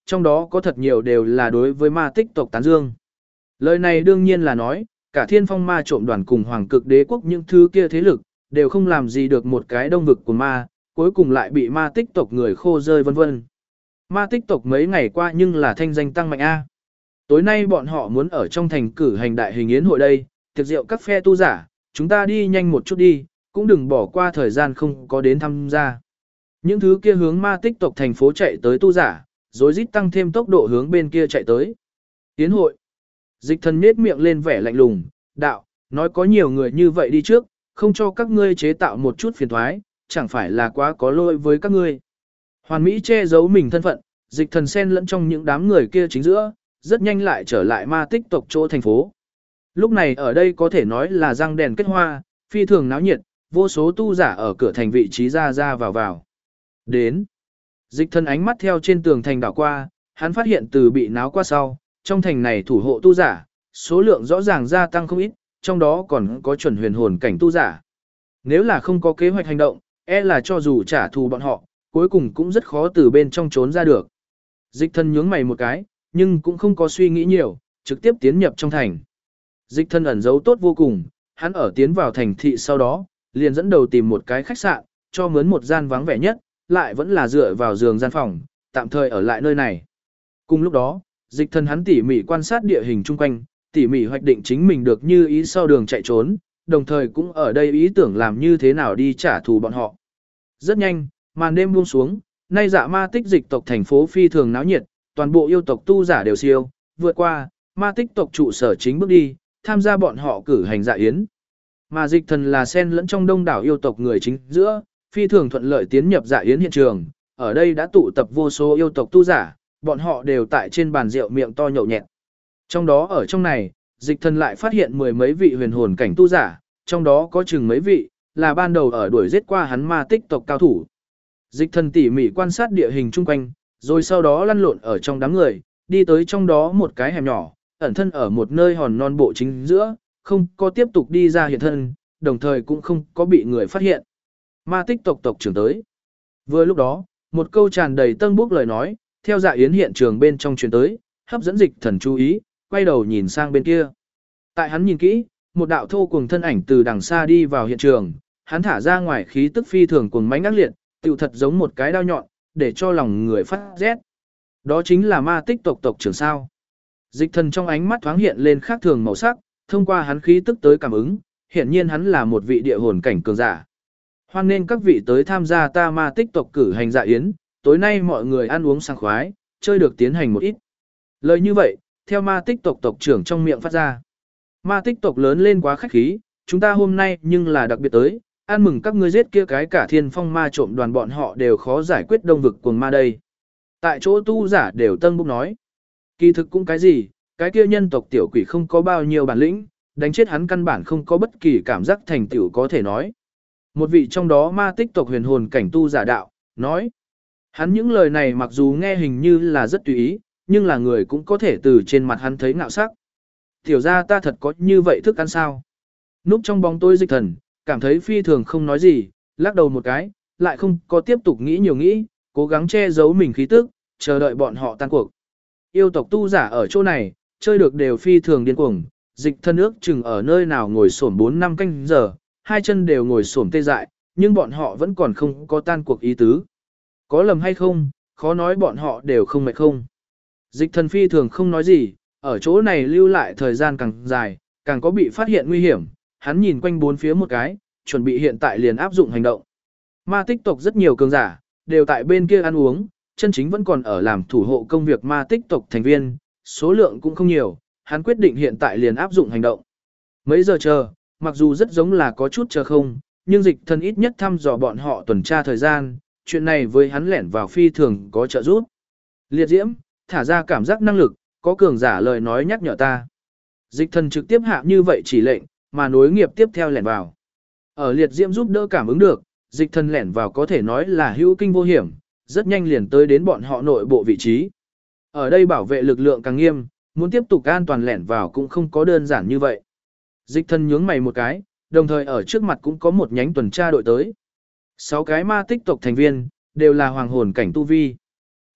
trong đó có thật nhiều đều là đối với ma tích tộc tán dương. Lời này đương nhiên là nói, cả thiên phong ma trộm đoàn cùng hoàng cực đế quốc những thứ kia thế lực, đều không làm gì được một cái đông vực của ma, cuối cùng lại bị ma tích tộc người khô rơi vân vân. Ma tích tộc mấy ngày qua nhưng là thanh danh tăng mạnh A. Tối nay bọn họ muốn ở trong thành cử hành đại hình yến hội đây, tiệc rượu các phe tu giả, chúng ta đi nhanh một chút đi, cũng đừng bỏ qua thời gian không có đến tham gia. Những thứ kia hướng ma tích tộc thành phố chạy tới tu giả, rồi rít tăng thêm tốc độ hướng bên kia chạy tới. Yến hội. Dịch thần nết miệng lên vẻ lạnh lùng, đạo, nói có nhiều người như vậy đi trước, không cho các ngươi chế tạo một chút phiền thoái, chẳng phải là quá có lỗi với các ngươi. Hoàn Mỹ che giấu mình thân phận, dịch thần xen lẫn trong những đám người kia chính giữa, rất nhanh lại trở lại ma tích tộc chỗ thành phố. Lúc này ở đây có thể nói là răng đèn kết hoa, phi thường náo nhiệt, vô số tu giả ở cửa thành vị trí ra ra vào vào. Đến. Dịch thần ánh mắt theo trên tường thành đảo qua, hắn phát hiện từ bị náo qua sau, trong thành này thủ hộ tu giả, số lượng rõ ràng gia tăng không ít, trong đó còn có chuẩn huyền hồn cảnh tu giả. Nếu là không có kế hoạch hành động, e là cho dù trả thù bọn họ, cuối cùng cũng rất khó từ bên trong trốn ra được. Dịch thần nhướng mày một cái, nhưng cũng không có suy nghĩ nhiều, trực tiếp tiến nhập trong thành. Dịch thần ẩn giấu tốt vô cùng, hắn ở tiến vào thành thị sau đó, liền dẫn đầu tìm một cái khách sạn, cho mướn một gian vắng vẻ nhất, lại vẫn là dựa vào giường gian phòng, tạm thời ở lại nơi này. Cùng lúc đó, dịch thần hắn tỉ mỉ quan sát địa hình chung quanh, tỉ mỉ hoạch định chính mình được như ý sau đường chạy trốn, đồng thời cũng ở đây ý tưởng làm như thế nào đi trả thù bọn họ. Rất nhanh, màn đêm buông xuống, nay dạ ma tích dịch tộc thành phố phi thường náo nhiệt, toàn bộ yêu tộc tu giả đều siêu, vượt qua, ma tích tộc trụ sở chính bước đi, tham gia bọn họ cử hành dạ yến. Mà dịch thần là xen lẫn trong đông đảo yêu tộc người chính giữa, phi thường thuận lợi tiến nhập dạ yến hiện trường, ở đây đã tụ tập vô số yêu tộc tu giả, bọn họ đều tại trên bàn rượu miệng to nhậu nhẹt. Trong đó ở trong này, dịch thần lại phát hiện mười mấy vị huyền hồn cảnh tu giả, trong đó có chừng mấy vị, là ban đầu ở đuổi giết qua hắn ma tích tộc cao thủ. Dịch thần tỉ mỉ quan sát địa hình chung quanh, rồi sau đó lăn lộn ở trong đám người, đi tới trong đó một cái hẻm nhỏ, ẩn thân ở một nơi hòn non bộ chính giữa, không có tiếp tục đi ra hiện thân, đồng thời cũng không có bị người phát hiện. Ma tích tộc tộc trưởng tới. Vừa lúc đó, một câu tràn đầy tân bốc lời nói, theo dạ yến hiện trường bên trong truyền tới, hấp dẫn dịch thần chú ý, quay đầu nhìn sang bên kia. Tại hắn nhìn kỹ, một đạo thô cuồng thân ảnh từ đằng xa đi vào hiện trường, hắn thả ra ngoài khí tức phi thường cuồng mãnh ác liệt, tựu thật giống một cái đao nhọn, để cho lòng người phát rét. Đó chính là ma tích tộc tộc trưởng sao. Dịch thần trong ánh mắt thoáng hiện lên khác thường màu sắc, thông qua hắn khí tức tới cảm ứng, hiển nhiên hắn là một vị địa hồn cảnh cường giả. Hoan nên các vị tới tham gia ta ma tích tộc cử hành dạ yến, tối nay mọi người ăn uống sảng khoái, chơi được tiến hành một ít. Lời như vậy, theo ma tích tộc tộc trưởng trong miệng phát ra. Ma tích tộc lớn lên quá khách khí, chúng ta hôm nay nhưng là đặc biệt tới, ăn mừng các ngươi giết kia cái cả thiên phong ma trộm đoàn bọn họ đều khó giải quyết đông vực cuồng ma đây. Tại chỗ tu giả đều tân bốc nói. Kỳ thực cũng cái gì, cái kia nhân tộc tiểu quỷ không có bao nhiêu bản lĩnh, đánh chết hắn căn bản không có bất kỳ cảm giác thành tựu có thể nói. Một vị trong đó ma tích tộc huyền hồn cảnh tu giả đạo, nói. Hắn những lời này mặc dù nghe hình như là rất tùy ý, nhưng là người cũng có thể từ trên mặt hắn thấy ngạo sắc. Tiểu ra ta thật có như vậy thức ăn sao? Núp trong bóng tối dịch thần, cảm thấy phi thường không nói gì, lắc đầu một cái, lại không có tiếp tục nghĩ nhiều nghĩ, cố gắng che giấu mình khí tức, chờ đợi bọn họ tan cuộc. Yêu tộc tu giả ở chỗ này, chơi được đều phi thường điên cuồng, dịch thân ước chừng ở nơi nào ngồi xổm 4-5 canh giờ, hai chân đều ngồi xổm tê dại, nhưng bọn họ vẫn còn không có tan cuộc ý tứ. Có lầm hay không, khó nói bọn họ đều không mệt không. Dịch thần phi thường không nói gì, ở chỗ này lưu lại thời gian càng dài, càng có bị phát hiện nguy hiểm, hắn nhìn quanh bốn phía một cái, chuẩn bị hiện tại liền áp dụng hành động. Ma tích tộc rất nhiều cường giả, đều tại bên kia ăn uống, chân chính vẫn còn ở làm thủ hộ công việc ma tích tộc thành viên, số lượng cũng không nhiều, hắn quyết định hiện tại liền áp dụng hành động. Mấy giờ chờ, mặc dù rất giống là có chút chờ không, nhưng dịch thần ít nhất thăm dò bọn họ tuần tra thời gian, chuyện này với hắn lẻn vào phi thường có trợ giúp. Liệt diễm, thả ra cảm giác năng lực, có cường giả lời nói nhắc nhở ta. Dịch thần trực tiếp hạ như vậy chỉ lệnh, mà nối nghiệp tiếp theo lẻn vào. Ở liệt diễm giúp đỡ cảm ứng được, dịch thần lẻn vào có thể nói là hữu kinh vô hiểm, rất nhanh liền tới đến bọn họ nội bộ vị trí. Ở đây bảo vệ lực lượng càng nghiêm, muốn tiếp tục an toàn lẻn vào cũng không có đơn giản như vậy. Dịch thần nhướng mày một cái, đồng thời ở trước mặt cũng có một nhánh tuần tra đội tới. 6 cái ma tích tộc thành viên, đều là hoàng hồn cảnh tu vi.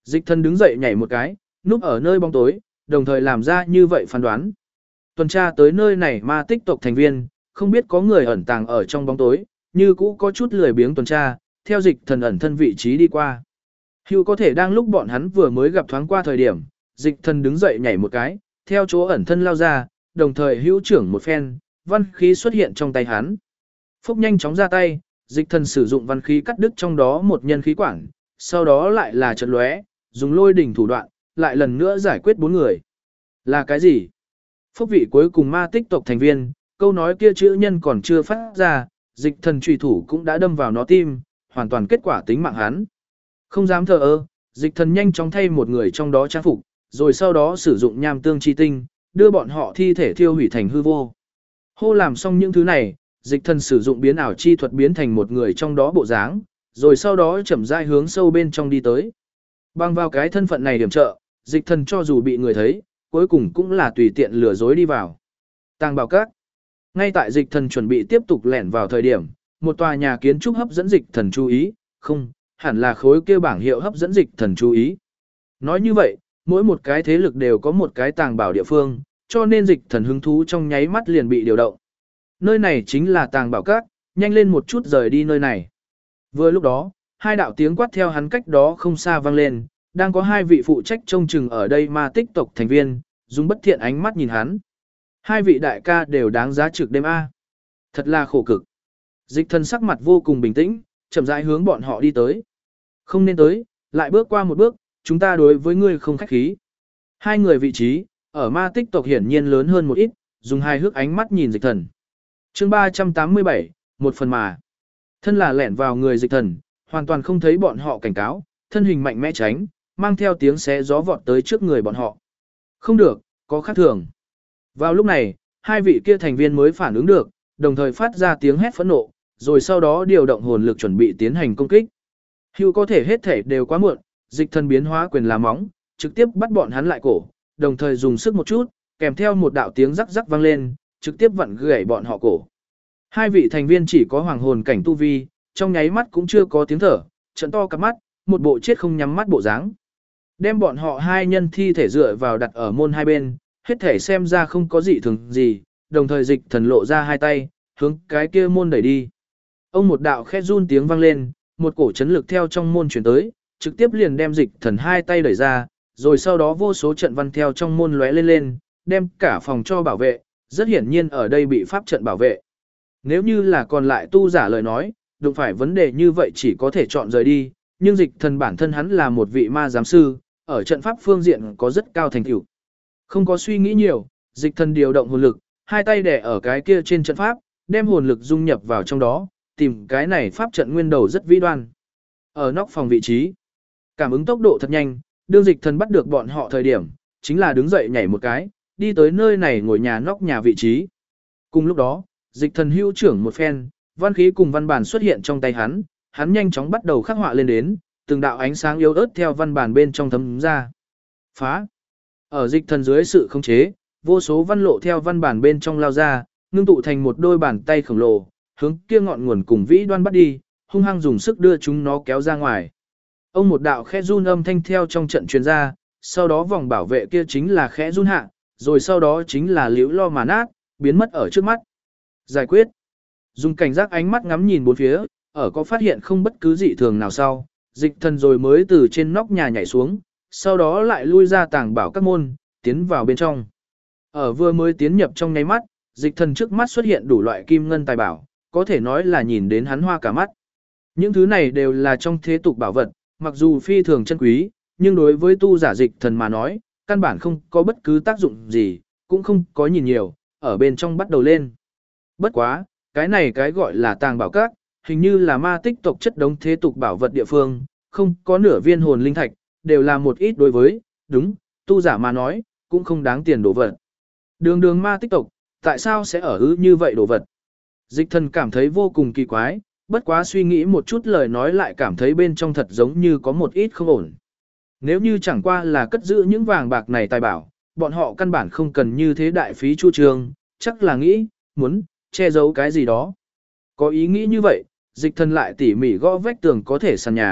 Dịch thần đứng dậy nhảy một cái, núp ở nơi bóng tối, đồng thời làm ra như vậy phán đoán. Tuần tra tới nơi này ma tích tộc thành viên, không biết có người ẩn tàng ở trong bóng tối, như cũ có chút lười biếng tuần tra, theo dịch thần ẩn thân vị trí đi qua. Hưu có thể đang lúc bọn hắn vừa mới gặp thoáng qua thời điểm, dịch thần đứng dậy nhảy một cái, theo chỗ ẩn thân lao ra, đồng thời hữu trưởng một phen, văn khí xuất hiện trong tay hắn. Phúc nhanh chóng ra tay, dịch thần sử dụng văn khí cắt đứt trong đó một nhân khí quản, sau đó lại là trận lóe, dùng lôi đỉnh thủ đoạn, lại lần nữa giải quyết 4 người. Là cái gì? Phúc vị cuối cùng ma tích tộc thành viên, câu nói kia chữ nhân còn chưa phát ra, dịch thần trùy thủ cũng đã đâm vào nó tim, hoàn toàn kết quả tính mạng hắn. Không dám thờ ơ, dịch thần nhanh chóng thay một người trong đó trang phục, rồi sau đó sử dụng nham tương chi tinh, đưa bọn họ thi thể thiêu hủy thành hư vô. Hô làm xong những thứ này, dịch thần sử dụng biến ảo chi thuật biến thành một người trong đó bộ dáng, rồi sau đó chậm rãi hướng sâu bên trong đi tới. Bằng vào cái thân phận này điểm trợ, dịch thần cho dù bị người thấy, cuối cùng cũng là tùy tiện lừa dối đi vào. Tàng bảo các. Ngay tại dịch thần chuẩn bị tiếp tục lẻn vào thời điểm, một tòa nhà kiến trúc hấp dẫn dịch thần chú ý, không, hẳn là khối kia bảng hiệu hấp dẫn dịch thần chú ý. Nói như vậy, mỗi một cái thế lực đều có một cái tàng bảo địa phương, cho nên dịch thần hứng thú trong nháy mắt liền bị điều động. Nơi này chính là tàng bảo các, nhanh lên một chút rời đi nơi này. Vừa lúc đó, 2 đạo tiếng quát theo hắn cách đó không xa vang lên, đang có 2 vị phụ trách trông chừng ở đây ma tích tộc thành viên, dùng bất thiện ánh mắt nhìn hắn. 2 vị đại ca đều đáng giá trực đêm A. Thật là khổ cực. Dịch thần sắc mặt vô cùng bình tĩnh, chậm rãi hướng bọn họ đi tới. Không nên tới, lại bước qua một bước, chúng ta đối với ngươi không khách khí. 2 người vị trí, ở ma tích tộc hiển nhiên lớn hơn một ít, dùng hai hước ánh mắt nhìn dịch thần. Chương 387, một phần mà. Thân là lẻn vào người dịch thần, hoàn toàn không thấy bọn họ cảnh cáo, thân hình mạnh mẽ tránh, mang theo tiếng xé gió vọt tới trước người bọn họ. Không được, có khác thường. Vào lúc này, 2 vị kia thành viên mới phản ứng được, đồng thời phát ra tiếng hét phẫn nộ, rồi sau đó điều động hồn lực chuẩn bị tiến hành công kích. Hưu có thể hết thể đều quá muộn, dịch thần biến hóa quyền làm móng, trực tiếp bắt bọn hắn lại cổ, đồng thời dùng sức một chút, kèm theo một đạo tiếng rắc rắc vang lên, trực tiếp vặn gãy bọn họ cổ. 2 vị thành viên chỉ có hoàng hồn cảnh tu vi, trong nháy mắt cũng chưa có tiếng thở, trận to cặp mắt, một bộ chết không nhắm mắt bộ dáng. Đem bọn họ 2 nhân thi thể dựa vào đặt ở môn hai bên, hết thể xem ra không có gì thường gì, đồng thời dịch thần lộ ra 2 tay, hướng cái kia môn đẩy đi. Ông một đạo khẽ run tiếng vang lên, một cổ chấn lực theo trong môn chuyển tới, trực tiếp liền đem dịch thần 2 tay đẩy ra, rồi sau đó vô số trận văn theo trong môn lóe lên lên, đem cả phòng cho bảo vệ, rất hiển nhiên ở đây bị pháp trận bảo vệ. Nếu như là còn lại tu giả lời nói, đụng phải vấn đề như vậy chỉ có thể chọn rời đi, nhưng dịch thần bản thân hắn là một vị ma giám sư, ở trận pháp phương diện có rất cao thành tựu. Không có suy nghĩ nhiều, dịch thần điều động hồn lực, 2 tay đè ở cái kia trên trận pháp, đem hồn lực dung nhập vào trong đó, tìm cái này pháp trận nguyên đầu rất vĩ đoan. Ở nóc phòng vị trí, cảm ứng tốc độ thật nhanh, đương dịch thần bắt được bọn họ thời điểm, chính là đứng dậy nhảy một cái, đi tới nơi này ngồi nhà nóc nhà vị trí. Cùng lúc đó, dịch thần hữu trưởng một phen, văn khí cùng văn bản xuất hiện trong tay hắn, hắn nhanh chóng bắt đầu khắc họa lên đến, từng đạo ánh sáng yếu ớt theo văn bản bên trong thấm ra. Phá! Ở dịch thần dưới sự khống chế, vô số văn lộ theo văn bản bên trong lao ra, ngưng tụ thành một đôi bàn tay khổng lồ, hướng kia ngọn nguồn cùng vĩ đoan bắt đi, hung hăng dùng sức đưa chúng nó kéo ra ngoài. Ông một đạo khẽ run âm thanh theo trong trận truyền ra, sau đó vòng bảo vệ kia chính là khẽ run hạ, rồi sau đó chính là liễu lo mà nát, biến mất ở trước mắt. Giải quyết. Dùng cảnh giác ánh mắt ngắm nhìn bốn phía, ở có phát hiện không bất cứ dị thường nào sau, dịch thần rồi mới từ trên nóc nhà nhảy xuống, sau đó lại lui ra tàng bảo các môn, tiến vào bên trong. Ở vừa mới tiến nhập trong nháy mắt, dịch thần trước mắt xuất hiện đủ loại kim ngân tài bảo, có thể nói là nhìn đến hắn hoa cả mắt. Những thứ này đều là trong thế tục bảo vật, mặc dù phi thường chân quý, nhưng đối với tu giả dịch thần mà nói, căn bản không có bất cứ tác dụng gì, cũng không có nhìn nhiều, ở bên trong bắt đầu lên. Bất quá, cái này cái gọi là tàng bảo các, hình như là ma tích tộc chất đống thế tục bảo vật địa phương, không có nửa viên hồn linh thạch, đều là một ít đối với, đúng, tu giả mà nói, cũng không đáng tiền đồ vật. Đường đường ma tích tộc, tại sao sẽ ở như vậy đồ vật? Dịch thần cảm thấy vô cùng kỳ quái, bất quá suy nghĩ một chút lời nói lại cảm thấy bên trong thật giống như có một ít không ổn. Nếu như chẳng qua là cất giữ những vàng bạc này tài bảo, bọn họ căn bản không cần như thế đại phí chu trương, chắc là nghĩ, muốn, che giấu cái gì đó. Có ý nghĩ như vậy, dịch thần lại tỉ mỉ gõ vách tường có thể sàn nhà,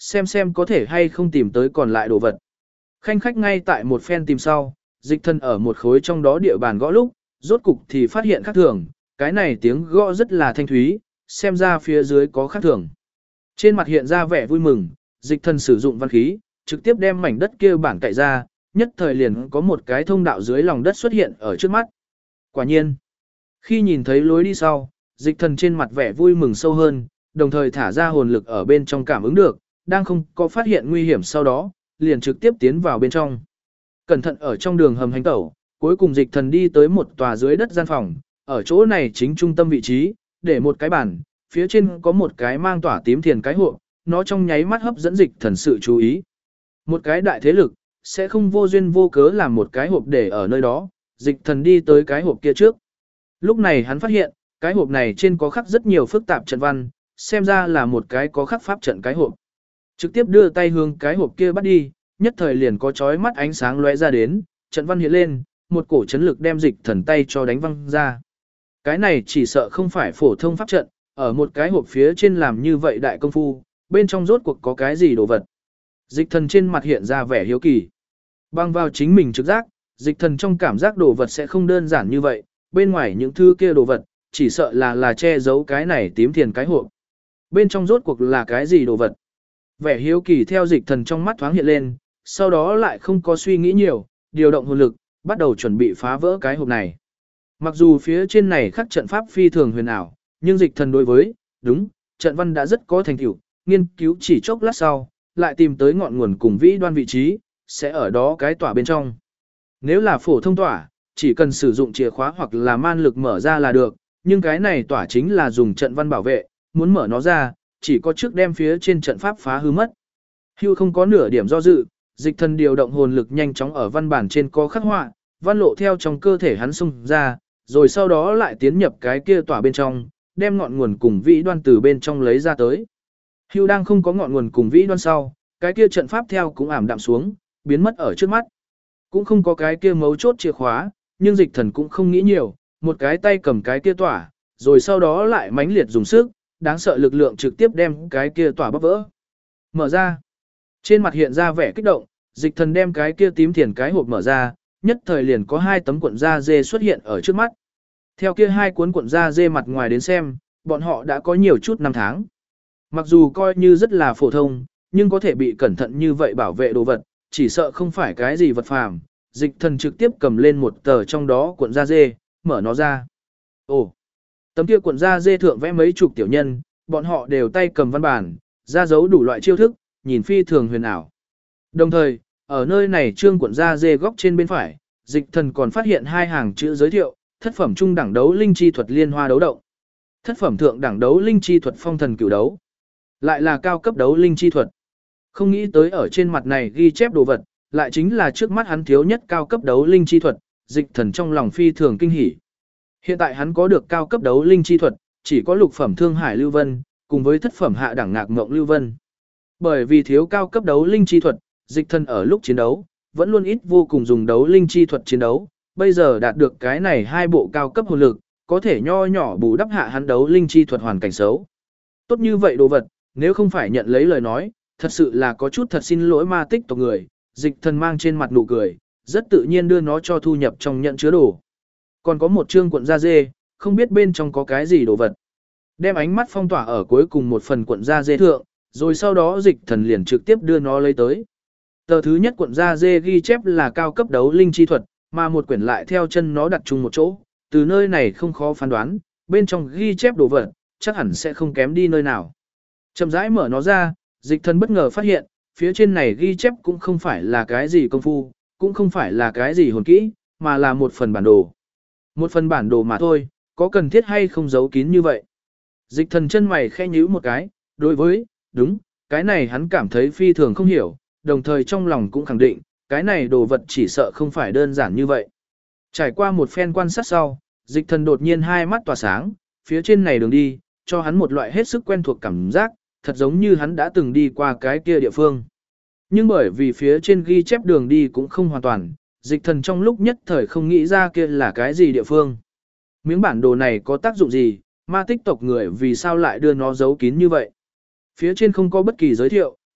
xem có thể hay không tìm tới còn lại đồ vật. Khanh khách ngay tại một phen tìm sau, dịch thần ở một khối trong đó địa bàn gõ lúc, rốt cục thì phát hiện khác thường, cái này tiếng gõ rất là thanh thúy, xem ra phía dưới có khác thường. Trên mặt hiện ra vẻ vui mừng, dịch thần sử dụng văn khí, trực tiếp đem mảnh đất kia bản cậy ra, nhất thời liền có một cái thông đạo dưới lòng đất xuất hiện ở trước mắt. Quả nhiên, khi nhìn thấy lối đi sau, dịch thần trên mặt vẻ vui mừng sâu hơn, đồng thời thả ra hồn lực ở bên trong cảm ứng được, đang không có phát hiện nguy hiểm sau đó, liền trực tiếp tiến vào bên trong. Cẩn thận ở trong đường hầm hành tẩu, cuối cùng dịch thần đi tới một tòa dưới đất gian phòng, ở chỗ này chính trung tâm vị trí, để một cái bàn, phía trên có một cái mang tỏa tím thiền cái hộp, nó trong nháy mắt hấp dẫn dịch thần sự chú ý. Một cái đại thế lực, sẽ không vô duyên vô cớ làm một cái hộp để ở nơi đó, dịch thần đi tới cái hộp kia trước. Lúc này hắn phát hiện, cái hộp này trên có khắc rất nhiều phức tạp trận văn, xem ra là một cái có khắc pháp trận cái hộp. Trực tiếp đưa tay hướng cái hộp kia bắt đi, nhất thời liền có chói mắt ánh sáng lóe ra đến, trận văn hiện lên, một cổ chấn lực đem dịch thần tay cho đánh văng ra. Cái này chỉ sợ không phải phổ thông pháp trận, ở một cái hộp phía trên làm như vậy đại công phu, bên trong rốt cuộc có cái gì đồ vật. Dịch thần trên mặt hiện ra vẻ hiếu kỳ. Băng vào chính mình trực giác, dịch thần trong cảm giác đồ vật sẽ không đơn giản như vậy, bên ngoài những thứ kia đồ vật, chỉ sợ là che giấu cái này tím thiền cái hộp. Bên trong rốt cuộc là cái gì đồ vật. Vẻ hiếu kỳ theo dịch thần trong mắt thoáng hiện lên, sau đó lại không có suy nghĩ nhiều, điều động hồn lực, bắt đầu chuẩn bị phá vỡ cái hộp này. Mặc dù phía trên này khắc trận pháp phi thường huyền ảo, nhưng dịch thần đối với, đúng, trận văn đã rất có thành tựu, nghiên cứu chỉ chốc lát sau, lại tìm tới ngọn nguồn cùng vĩ đoan vị trí, sẽ ở đó cái tỏa bên trong. Nếu là phổ thông tỏa, chỉ cần sử dụng chìa khóa hoặc là man lực mở ra là được, nhưng cái này tỏa chính là dùng trận văn bảo vệ, muốn mở nó ra, chỉ có trước đem phía trên trận pháp phá hư mất. Hưu không có nửa điểm do dự, dịch thần điều động hồn lực nhanh chóng ở văn bản trên có khắc họa, văn lộ theo trong cơ thể hắn xung ra, rồi sau đó lại tiến nhập cái kia tỏa bên trong, đem ngọn nguồn cùng vĩ đoan từ bên trong lấy ra tới. Hưu đang không có ngọn nguồn cùng vĩ đoan sau, cái kia trận pháp theo cũng ảm đạm xuống, biến mất ở trước mắt. Cũng không có cái kia mấu chốt chìa khóa, nhưng dịch thần cũng không nghĩ nhiều, một cái tay cầm cái kia tỏa, rồi sau đó lại mãnh liệt dùng sức, đáng sợ lực lượng trực tiếp đem cái kia tỏa bóp vỡ. Mở ra. Trên mặt hiện ra vẻ kích động, dịch thần đem cái kia tím thiền cái hộp mở ra, nhất thời liền có 2 tấm cuộn da dê xuất hiện ở trước mắt. Theo kia 2 cuốn cuộn da dê mặt ngoài đến xem, bọn họ đã có nhiều chút năm tháng. Mặc dù coi như rất là phổ thông, nhưng có thể bị cẩn thận như vậy bảo vệ đồ vật, chỉ sợ không phải cái gì vật phàm. Dịch thần trực tiếp cầm lên một tờ trong đó cuộn da dê, mở nó ra. Ồ, tấm kia cuộn da dê thượng vẽ mấy chục tiểu nhân, bọn họ đều tay cầm văn bản, ra dấu đủ loại chiêu thức, nhìn phi thường huyền ảo. Đồng thời, ở nơi này trương cuộn da dê góc trên bên phải, dịch thần còn phát hiện 2 hàng chữ giới thiệu, thất phẩm trung đẳng đấu linh chi thuật liên hoa đấu động. Thất phẩm thượng đẳng đấu linh chi thuật phong thần cửu đấu. Lại là cao cấp đấu linh chi thuật. Không nghĩ tới ở trên mặt này ghi chép đồ vật, lại chính là trước mắt hắn thiếu nhất cao cấp đấu linh chi thuật, dịch thần trong lòng phi thường kinh hỉ. Hiện tại hắn có được cao cấp đấu linh chi thuật, chỉ có lục phẩm thương hải lưu vân, cùng với thất phẩm hạ đẳng ngạc ngộng lưu vân. Bởi vì thiếu cao cấp đấu linh chi thuật, dịch thần ở lúc chiến đấu, vẫn luôn ít vô cùng dùng đấu linh chi thuật chiến đấu, bây giờ đạt được cái này 2 bộ cao cấp hồn lực, có thể nho nhỏ bù đắp hạ hắn đấu linh chi thuật hoàn cảnh xấu. Tốt như vậy đồ vật, nếu không phải nhận lấy lời nói, thật sự là có chút thật xin lỗi ma tích tộc người, dịch thần mang trên mặt nụ cười, rất tự nhiên đưa nó cho thu nhập trong nhận chứa đồ. Còn có một chương cuộn da dê, không biết bên trong có cái gì đồ vật. Đem ánh mắt phong tỏa ở cuối cùng một phần cuộn da dê thượng, rồi sau đó dịch thần liền trực tiếp đưa nó lấy tới. Tờ thứ nhất cuộn da dê ghi chép là cao cấp đấu linh chi thuật, mà một quyển lại theo chân nó đặt chung một chỗ, từ nơi này không khó phán đoán, bên trong ghi chép đồ vật, chắc hẳn sẽ không kém đi nơi nào. Chậm rãi mở nó ra, dịch thần bất ngờ phát hiện, phía trên này ghi chép cũng không phải là cái gì công phu, cũng không phải là cái gì hồn kỹ, mà là một phần bản đồ. Một phần bản đồ mà thôi, có cần thiết hay không giấu kín như vậy. Dịch thần chân mày khẽ nhíu một cái, đối với, đúng, cái này hắn cảm thấy phi thường không hiểu, đồng thời trong lòng cũng khẳng định, cái này đồ vật chỉ sợ không phải đơn giản như vậy. Trải qua một phen quan sát sau, dịch thần đột nhiên 2 mắt tỏa sáng, phía trên này đường đi, cho hắn một loại hết sức quen thuộc cảm giác, thật giống như hắn đã từng đi qua cái kia địa phương. Nhưng bởi vì phía trên ghi chép đường đi cũng không hoàn toàn, dịch thần trong lúc nhất thời không nghĩ ra kia là cái gì địa phương. Miếng bản đồ này có tác dụng gì, ma tích tộc người vì sao lại đưa nó giấu kín như vậy. Phía trên không có bất kỳ giới thiệu,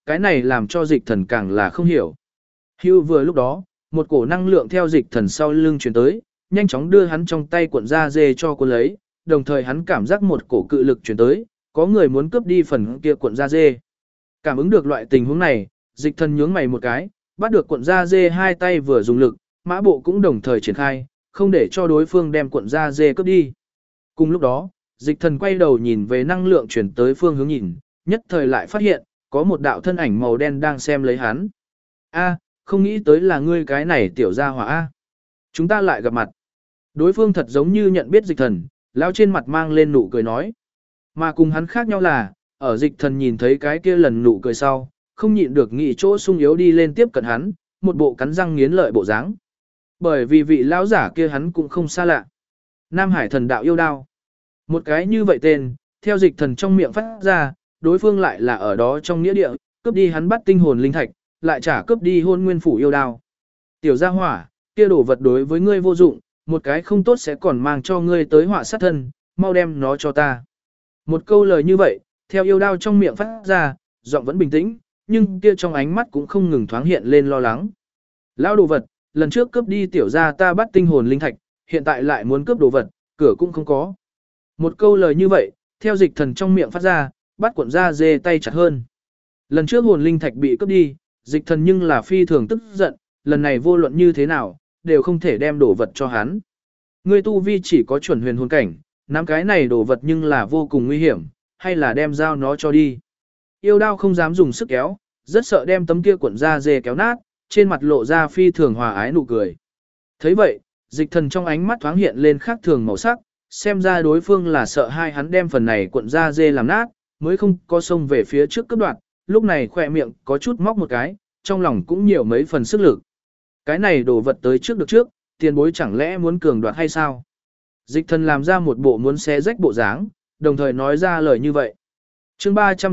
cái này làm cho dịch thần càng là không hiểu. Hưu vừa lúc đó, một cổ năng lượng theo dịch thần sau lưng chuyển tới, nhanh chóng đưa hắn trong tay cuộn da dê cho cuốn lấy, đồng thời hắn cảm giác một cổ cự lực chuyển tới, có người muốn cướp đi phần kia cuộn da dê. Cảm ứng được loại tình huống này, dịch thần nhướng mày một cái, bắt được cuộn da dê hai tay vừa dùng lực, mã bộ cũng đồng thời triển khai, không để cho đối phương đem cuộn da dê cướp đi. Cùng lúc đó, dịch thần quay đầu nhìn về năng lượng chuyển tới phương hướng nhìn, nhất thời lại phát hiện, có một đạo thân ảnh màu đen đang xem lấy hắn. A, không nghĩ tới là ngươi cái này tiểu gia hỏa A. Chúng ta lại gặp mặt. Đối phương thật giống như nhận biết dịch thần, lao trên mặt mang lên nụ cười nói. Mà cùng hắn khác nhau là, ở dịch thần nhìn thấy cái kia lần nụ cười sau, không nhịn được nghĩ chỗ sung yếu đi lên tiếp cận hắn, một bộ cắn răng nghiến lợi bộ dáng. Bởi vì vị lão giả kia hắn cũng không xa lạ. Nam Hải thần đạo yêu đao. Một cái như vậy tên, theo dịch thần trong miệng phát ra, đối phương lại là ở đó trong nghĩa địa, cướp đi hắn bắt tinh hồn linh thạch, lại trả cướp đi hôn nguyên phủ yêu đao. Tiểu gia hỏa, kia đồ vật đối với ngươi vô dụng, một cái không tốt sẽ còn mang cho ngươi tới họa sát thân, mau đem nó cho ta. Một câu lời như vậy, theo yêu đao trong miệng phát ra, giọng vẫn bình tĩnh, nhưng kia trong ánh mắt cũng không ngừng thoáng hiện lên lo lắng. Lão đồ vật, lần trước cướp đi tiểu gia ta bắt tinh hồn linh thạch, hiện tại lại muốn cướp đồ vật, cửa cũng không có. Một câu lời như vậy, theo dịch thần trong miệng phát ra, bắt cuộn da dê tay chặt hơn. Lần trước hồn linh thạch bị cướp đi, dịch thần nhưng là phi thường tức giận, lần này vô luận như thế nào, đều không thể đem đồ vật cho hắn. Ngươi tu vi chỉ có chuẩn huyền hồn cảnh, nắm cái này đồ vật nhưng là vô cùng nguy hiểm, hay là đem giao nó cho đi. Yêu đao không dám dùng sức kéo, rất sợ đem tấm kia cuộn da dê kéo nát, trên mặt lộ ra phi thường hòa ái nụ cười. Thấy vậy, dịch thần trong ánh mắt thoáng hiện lên khác thường màu sắc, xem ra đối phương là sợ hai hắn đem phần này cuộn da dê làm nát, mới không có xông về phía trước cấp đoạn, lúc này khỏe miệng có chút móc một cái, trong lòng cũng nhiều mấy phần sức lực. Cái này đồ vật tới trước được trước, tiền bối chẳng lẽ muốn cường đoạt hay sao? Dịch thần làm ra một bộ muốn xé rách bộ dáng, đồng thời nói ra lời như vậy. Chương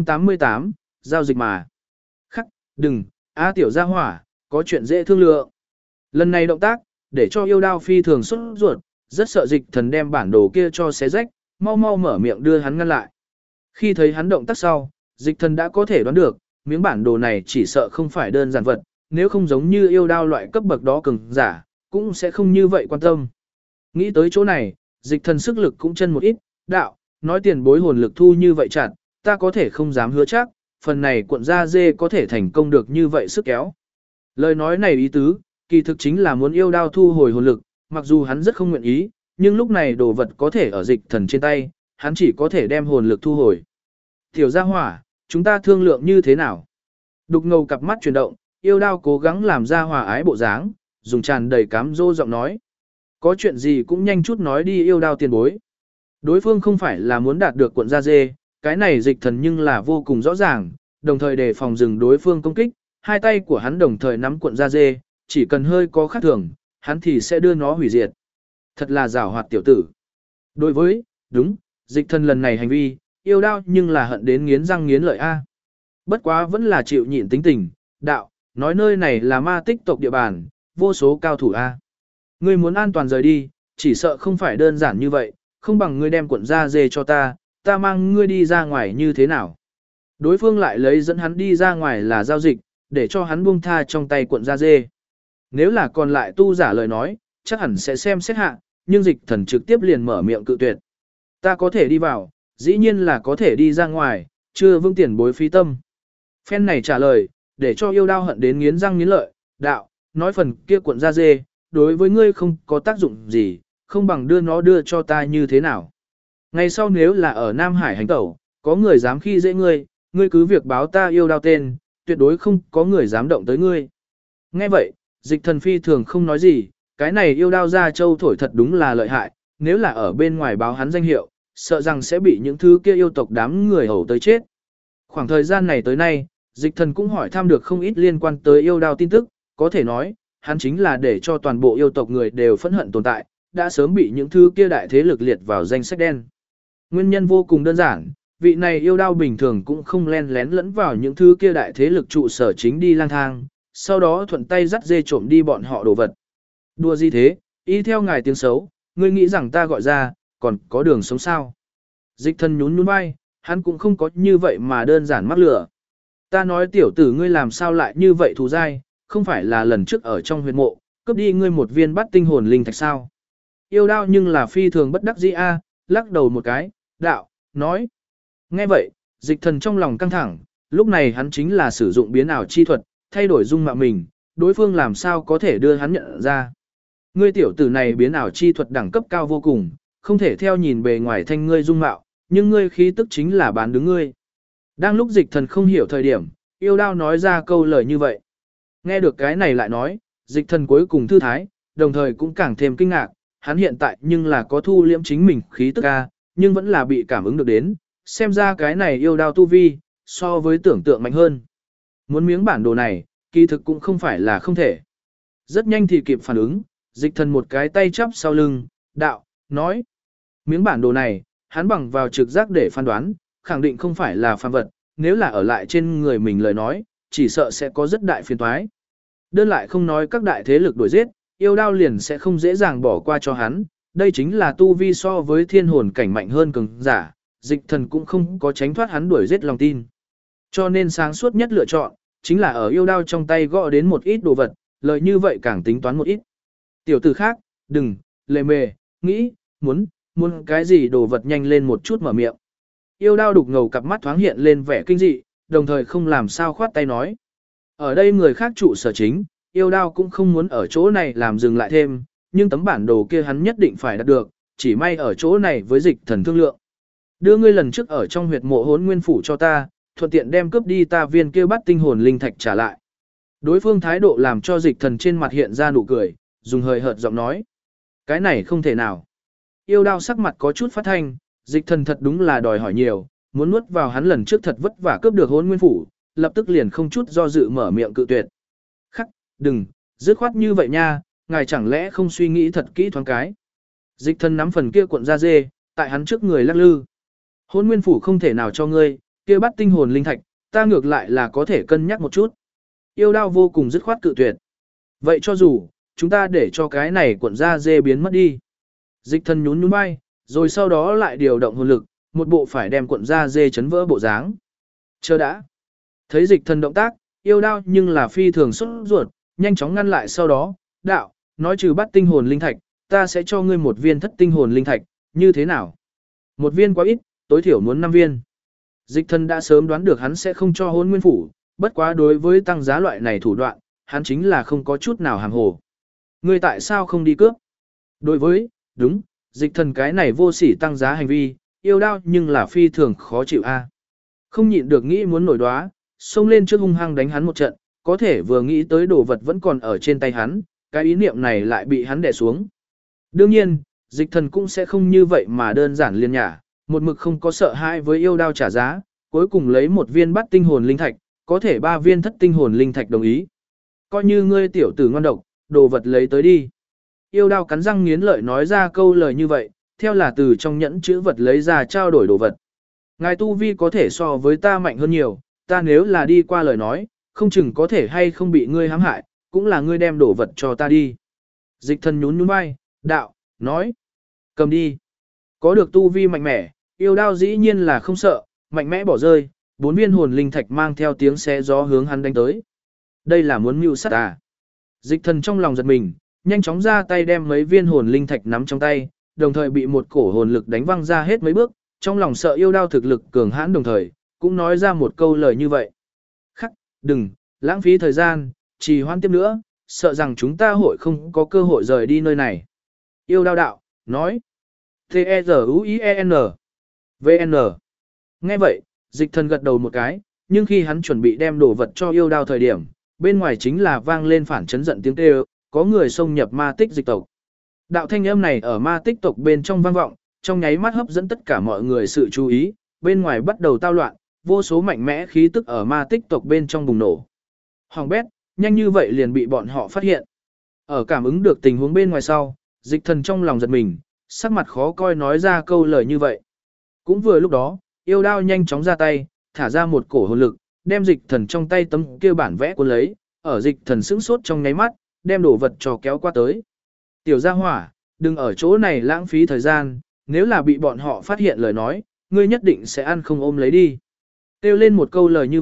388, giao dịch mà. Khắc, đừng, tiểu gia hỏa, có chuyện dễ thương lượng. Lần này động tác, để cho yêu đao phi thường xuất ruột, rất sợ dịch thần đem bản đồ kia cho xé rách, mau mau mở miệng đưa hắn ngăn lại. Khi thấy hắn động tác sau, dịch thần đã có thể đoán được, miếng bản đồ này chỉ sợ không phải đơn giản vật, nếu không giống như yêu đao loại cấp bậc đó cường giả, cũng sẽ không như vậy quan tâm. Nghĩ tới chỗ này, dịch thần sức lực cũng chân một ít, đạo, nói tiền bối hồn lực thu như vậy chặt, ta có thể không dám hứa chắc, phần này cuộn da dê có thể thành công được như vậy sức kéo. Lời nói này ý tứ, kỳ thực chính là muốn yêu đao thu hồi hồn lực, mặc dù hắn rất không nguyện ý, nhưng lúc này đồ vật có thể ở dịch thần trên tay, hắn chỉ có thể đem hồn lực thu hồi. Tiểu gia hỏa, chúng ta thương lượng như thế nào? Đục ngầu cặp mắt chuyển động, yêu đao cố gắng làm ra hòa ái bộ dáng, dùng tràn đầy cám dỗ giọng nói. Có chuyện gì cũng nhanh chút nói đi yêu đao tiền bối. Đối phương không phải là muốn đạt được cuộn da dê, cái này dịch thần nhưng là vô cùng rõ ràng, đồng thời đề phòng dừng đối phương công kích, hai tay của hắn đồng thời nắm cuộn da dê, chỉ cần hơi có khác thường, hắn thì sẽ đưa nó hủy diệt. Thật là giảo hoạt tiểu tử. Đối với, đúng, dịch thần lần này hành vi, yêu đao nhưng là hận đến nghiến răng nghiến lợi a. Bất quá vẫn là chịu nhịn tính tình, đạo, nói nơi này là ma tích tộc địa bàn, vô số cao thủ a. Ngươi muốn an toàn rời đi, chỉ sợ không phải đơn giản như vậy, không bằng ngươi đem cuộn da dê cho ta, ta mang ngươi đi ra ngoài như thế nào. Đối phương lại lấy dẫn hắn đi ra ngoài là giao dịch, để cho hắn buông tha trong tay cuộn da dê. Nếu là còn lại tu giả lời nói, chắc hẳn sẽ xem xét hạ, nhưng dịch thần trực tiếp liền mở miệng cự tuyệt. Ta có thể đi vào, dĩ nhiên là có thể đi ra ngoài, chưa vương tiền bối phí tâm. Phen này trả lời, để cho yêu đao hận đến nghiến răng nghiến lợi, đạo, nói phần kia cuộn da dê, đối với ngươi không có tác dụng gì, không bằng đưa nó đưa cho ta như thế nào. Ngày sau nếu là ở Nam Hải hành tẩu, có người dám khi dễ ngươi, ngươi cứ việc báo ta yêu đao tên, tuyệt đối không có người dám động tới ngươi. Nghe vậy, dịch thần phi thường không nói gì, cái này yêu đao ra châu thổi thật đúng là lợi hại, nếu là ở bên ngoài báo hắn danh hiệu, sợ rằng sẽ bị những thứ kia yêu tộc đám người hầu tới chết. Khoảng thời gian này tới nay, dịch thần cũng hỏi thăm được không ít liên quan tới yêu đao tin tức, có thể nói, hắn chính là để cho toàn bộ yêu tộc người đều phẫn hận tồn tại, đã sớm bị những thứ kia đại thế lực liệt vào danh sách đen. Nguyên nhân vô cùng đơn giản, vị này yêu đao bình thường cũng không len lén lẫn vào những thứ kia đại thế lực trụ sở chính đi lang thang, sau đó thuận tay dắt dê trộm đi bọn họ đồ vật. Đùa gì thế, y theo ngài tiếng xấu, ngươi nghĩ rằng ta gọi ra, còn có đường sống sao? Dịch thần nhún nhún vai, hắn cũng không có như vậy mà đơn giản mắc lửa. Ta nói tiểu tử ngươi làm sao lại như vậy thù dai, không phải là lần trước ở trong huyệt mộ, cướp đi ngươi một viên bắt tinh hồn linh thạch sao. Yêu đao nhưng là phi thường bất đắc dĩ a, lắc đầu một cái, đạo, nói. Nghe vậy, dịch thần trong lòng căng thẳng, lúc này hắn chính là sử dụng biến ảo chi thuật, thay đổi dung mạo mình, đối phương làm sao có thể đưa hắn nhận ra. Ngươi tiểu tử này biến ảo chi thuật đẳng cấp cao vô cùng, không thể theo nhìn bề ngoài thanh ngươi dung mạo, nhưng ngươi khí tức chính là bán đứng ngươi. Đang lúc dịch thần không hiểu thời điểm, yêu đao nói ra câu lời như vậy. Nghe được cái này lại nói, dịch thần cuối cùng thư thái, đồng thời cũng càng thêm kinh ngạc, hắn hiện tại nhưng là có thu liễm chính mình khí tức a, nhưng vẫn là bị cảm ứng được đến, xem ra cái này yêu đao tu vi, so với tưởng tượng mạnh hơn. Muốn miếng bản đồ này, kỳ thực cũng không phải là không thể. Rất nhanh thì kịp phản ứng, dịch thần một cái tay chắp sau lưng, đạo, nói. Miếng bản đồ này, hắn bằng vào trực giác để phán đoán, khẳng định không phải là phàm vật, nếu là ở lại trên người mình lời nói, chỉ sợ sẽ có rất đại phiền toái. Đơn lại không nói các đại thế lực đuổi giết, yêu đao liền sẽ không dễ dàng bỏ qua cho hắn, đây chính là tu vi so với thiên hồn cảnh mạnh hơn cường giả, dịch thần cũng không có tránh thoát hắn đuổi giết lòng tin. Cho nên sáng suốt nhất lựa chọn, chính là ở yêu đao trong tay gõ đến một ít đồ vật, lợi như vậy càng tính toán một ít. Tiểu tử khác, đừng, lề mề, nghĩ, muốn cái gì đồ vật nhanh lên một chút mở miệng. Yêu đao đục ngầu cặp mắt thoáng hiện lên vẻ kinh dị, đồng thời không làm sao khoát tay nói. Ở đây người khác trụ sở chính, yêu đao cũng không muốn ở chỗ này làm dừng lại thêm, nhưng tấm bản đồ kia hắn nhất định phải đạt được, chỉ may ở chỗ này với dịch thần thương lượng. Đưa ngươi lần trước ở trong huyệt mộ Hỗn Nguyên phủ cho ta, thuận tiện đem cướp đi ta viên kia bắt tinh hồn linh thạch trả lại. Đối phương thái độ làm cho dịch thần trên mặt hiện ra nụ cười, dùng hời hợt giọng nói. Cái này không thể nào. Yêu đao sắc mặt có chút phát thanh, dịch thần thật đúng là đòi hỏi nhiều, muốn nuốt vào hắn lần trước thật vất vả cướp được Hỗn Nguyên phủ, lập tức liền không chút do dự mở miệng cự tuyệt. Khắc, đừng, dứt khoát như vậy nha, ngài chẳng lẽ không suy nghĩ thật kỹ thoáng cái. Dịch thần nắm phần kia cuộn da dê, tại hắn trước người lắc lư. Hỗn Nguyên phủ không thể nào cho ngươi, kia bắt tinh hồn linh thạch, ta ngược lại là có thể cân nhắc một chút. Yêu đao vô cùng dứt khoát cự tuyệt. Vậy cho dù, chúng ta để cho cái này cuộn da dê biến mất đi. Dịch thần nhún nhún vai, rồi sau đó lại điều động hồn lực, một bộ phải đem cuộn da dê chấn vỡ bộ dáng. Chờ đã. Thấy dịch thần động tác, yêu đao nhưng là phi thường xuất ruột, nhanh chóng ngăn lại sau đó, đạo, nói trừ bắt tinh hồn linh thạch, ta sẽ cho ngươi một viên thất tinh hồn linh thạch, như thế nào? Một viên quá ít, tối thiểu muốn 5 viên. Dịch thần đã sớm đoán được hắn sẽ không cho Hỗn Nguyên phủ, bất quá đối với tăng giá loại này thủ đoạn, hắn chính là không có chút nào hàm hồ. Ngươi tại sao không đi cướp? Đối với, đúng, dịch thần cái này vô sỉ tăng giá hành vi, yêu đao nhưng là phi thường khó chịu a. Không nhịn được nghĩ muốn nổi đoá, xông lên trước hung hăng đánh hắn một trận, có thể vừa nghĩ tới đồ vật vẫn còn ở trên tay hắn, cái ý niệm này lại bị hắn đè xuống. Đương nhiên, dịch thần cũng sẽ không như vậy mà đơn giản liên nhả, một mực không có sợ hãi với yêu đao trả giá, cuối cùng lấy một viên bắt tinh hồn linh thạch, có thể 3 viên thất tinh hồn linh thạch đồng ý. Coi như ngươi tiểu tử ngon độc, đồ vật lấy tới đi. Yêu đao cắn răng nghiến lợi nói ra câu lời như vậy, theo là từ trong nhẫn chữ vật lấy ra trao đổi đồ vật. Ngài tu vi có thể so với ta mạnh hơn nhiều, ta nếu là đi qua lời nói, không chừng có thể hay không bị ngươi hãm hại, cũng là ngươi đem đồ vật cho ta đi. Dịch thần nhún nhún vai, đạo, nói, cầm đi. Có được tu vi mạnh mẽ, yêu đao dĩ nhiên là không sợ, mạnh mẽ bỏ rơi, 4 viên hồn linh thạch mang theo tiếng xé gió hướng hắn đánh tới. Đây là muốn mưu sát à? Dịch thần trong lòng giật mình, nhanh chóng ra tay đem mấy viên hồn linh thạch nắm trong tay, đồng thời bị một cổ hồn lực đánh văng ra hết mấy bước, trong lòng sợ yêu đao thực lực cường hãn đồng thời, cũng nói ra một câu lời như vậy. Khắc, đừng, lãng phí thời gian, trì hoãn tiếp nữa, sợ rằng chúng ta hội không có cơ hội rời đi nơi này. Yêu đao đạo, nói. T-E-Z-U-I-E-N V-N Nghe vậy, dịch thần gật đầu một cái, nhưng khi hắn chuẩn bị đem đồ vật cho yêu đao thời điểm, bên ngoài chính là vang lên phản chấn giận tiếng kêu, có người xông nhập ma tích dịch tộc. Đạo thanh âm này ở ma tích tộc bên trong vang vọng, trong nháy mắt hấp dẫn tất cả mọi người sự chú ý, bên ngoài bắt đầu tao loạn, vô số mạnh mẽ khí tức ở ma tích tộc bên trong bùng nổ. Hoàng bét, nhanh như vậy liền bị bọn họ phát hiện. Ở cảm ứng được tình huống bên ngoài sau, dịch thần trong lòng giật mình, sắc mặt khó coi nói ra câu lời như vậy. Cũng vừa lúc đó, yêu đao nhanh chóng ra tay, thả ra một cổ hồn lực, đem dịch thần trong tay tấm kia bản vẽ cuốn lấy, ở dịch thần sững sốt trong nháy mắt, đem đồ vật cho kéo qua tới. Tiểu gia hỏa, đừng ở chỗ này lãng phí thời gian, nếu là bị bọn họ phát hiện lời nói, ngươi nhất định sẽ ăn không ôm lấy đi. Kêu lên một câu lời như vậy,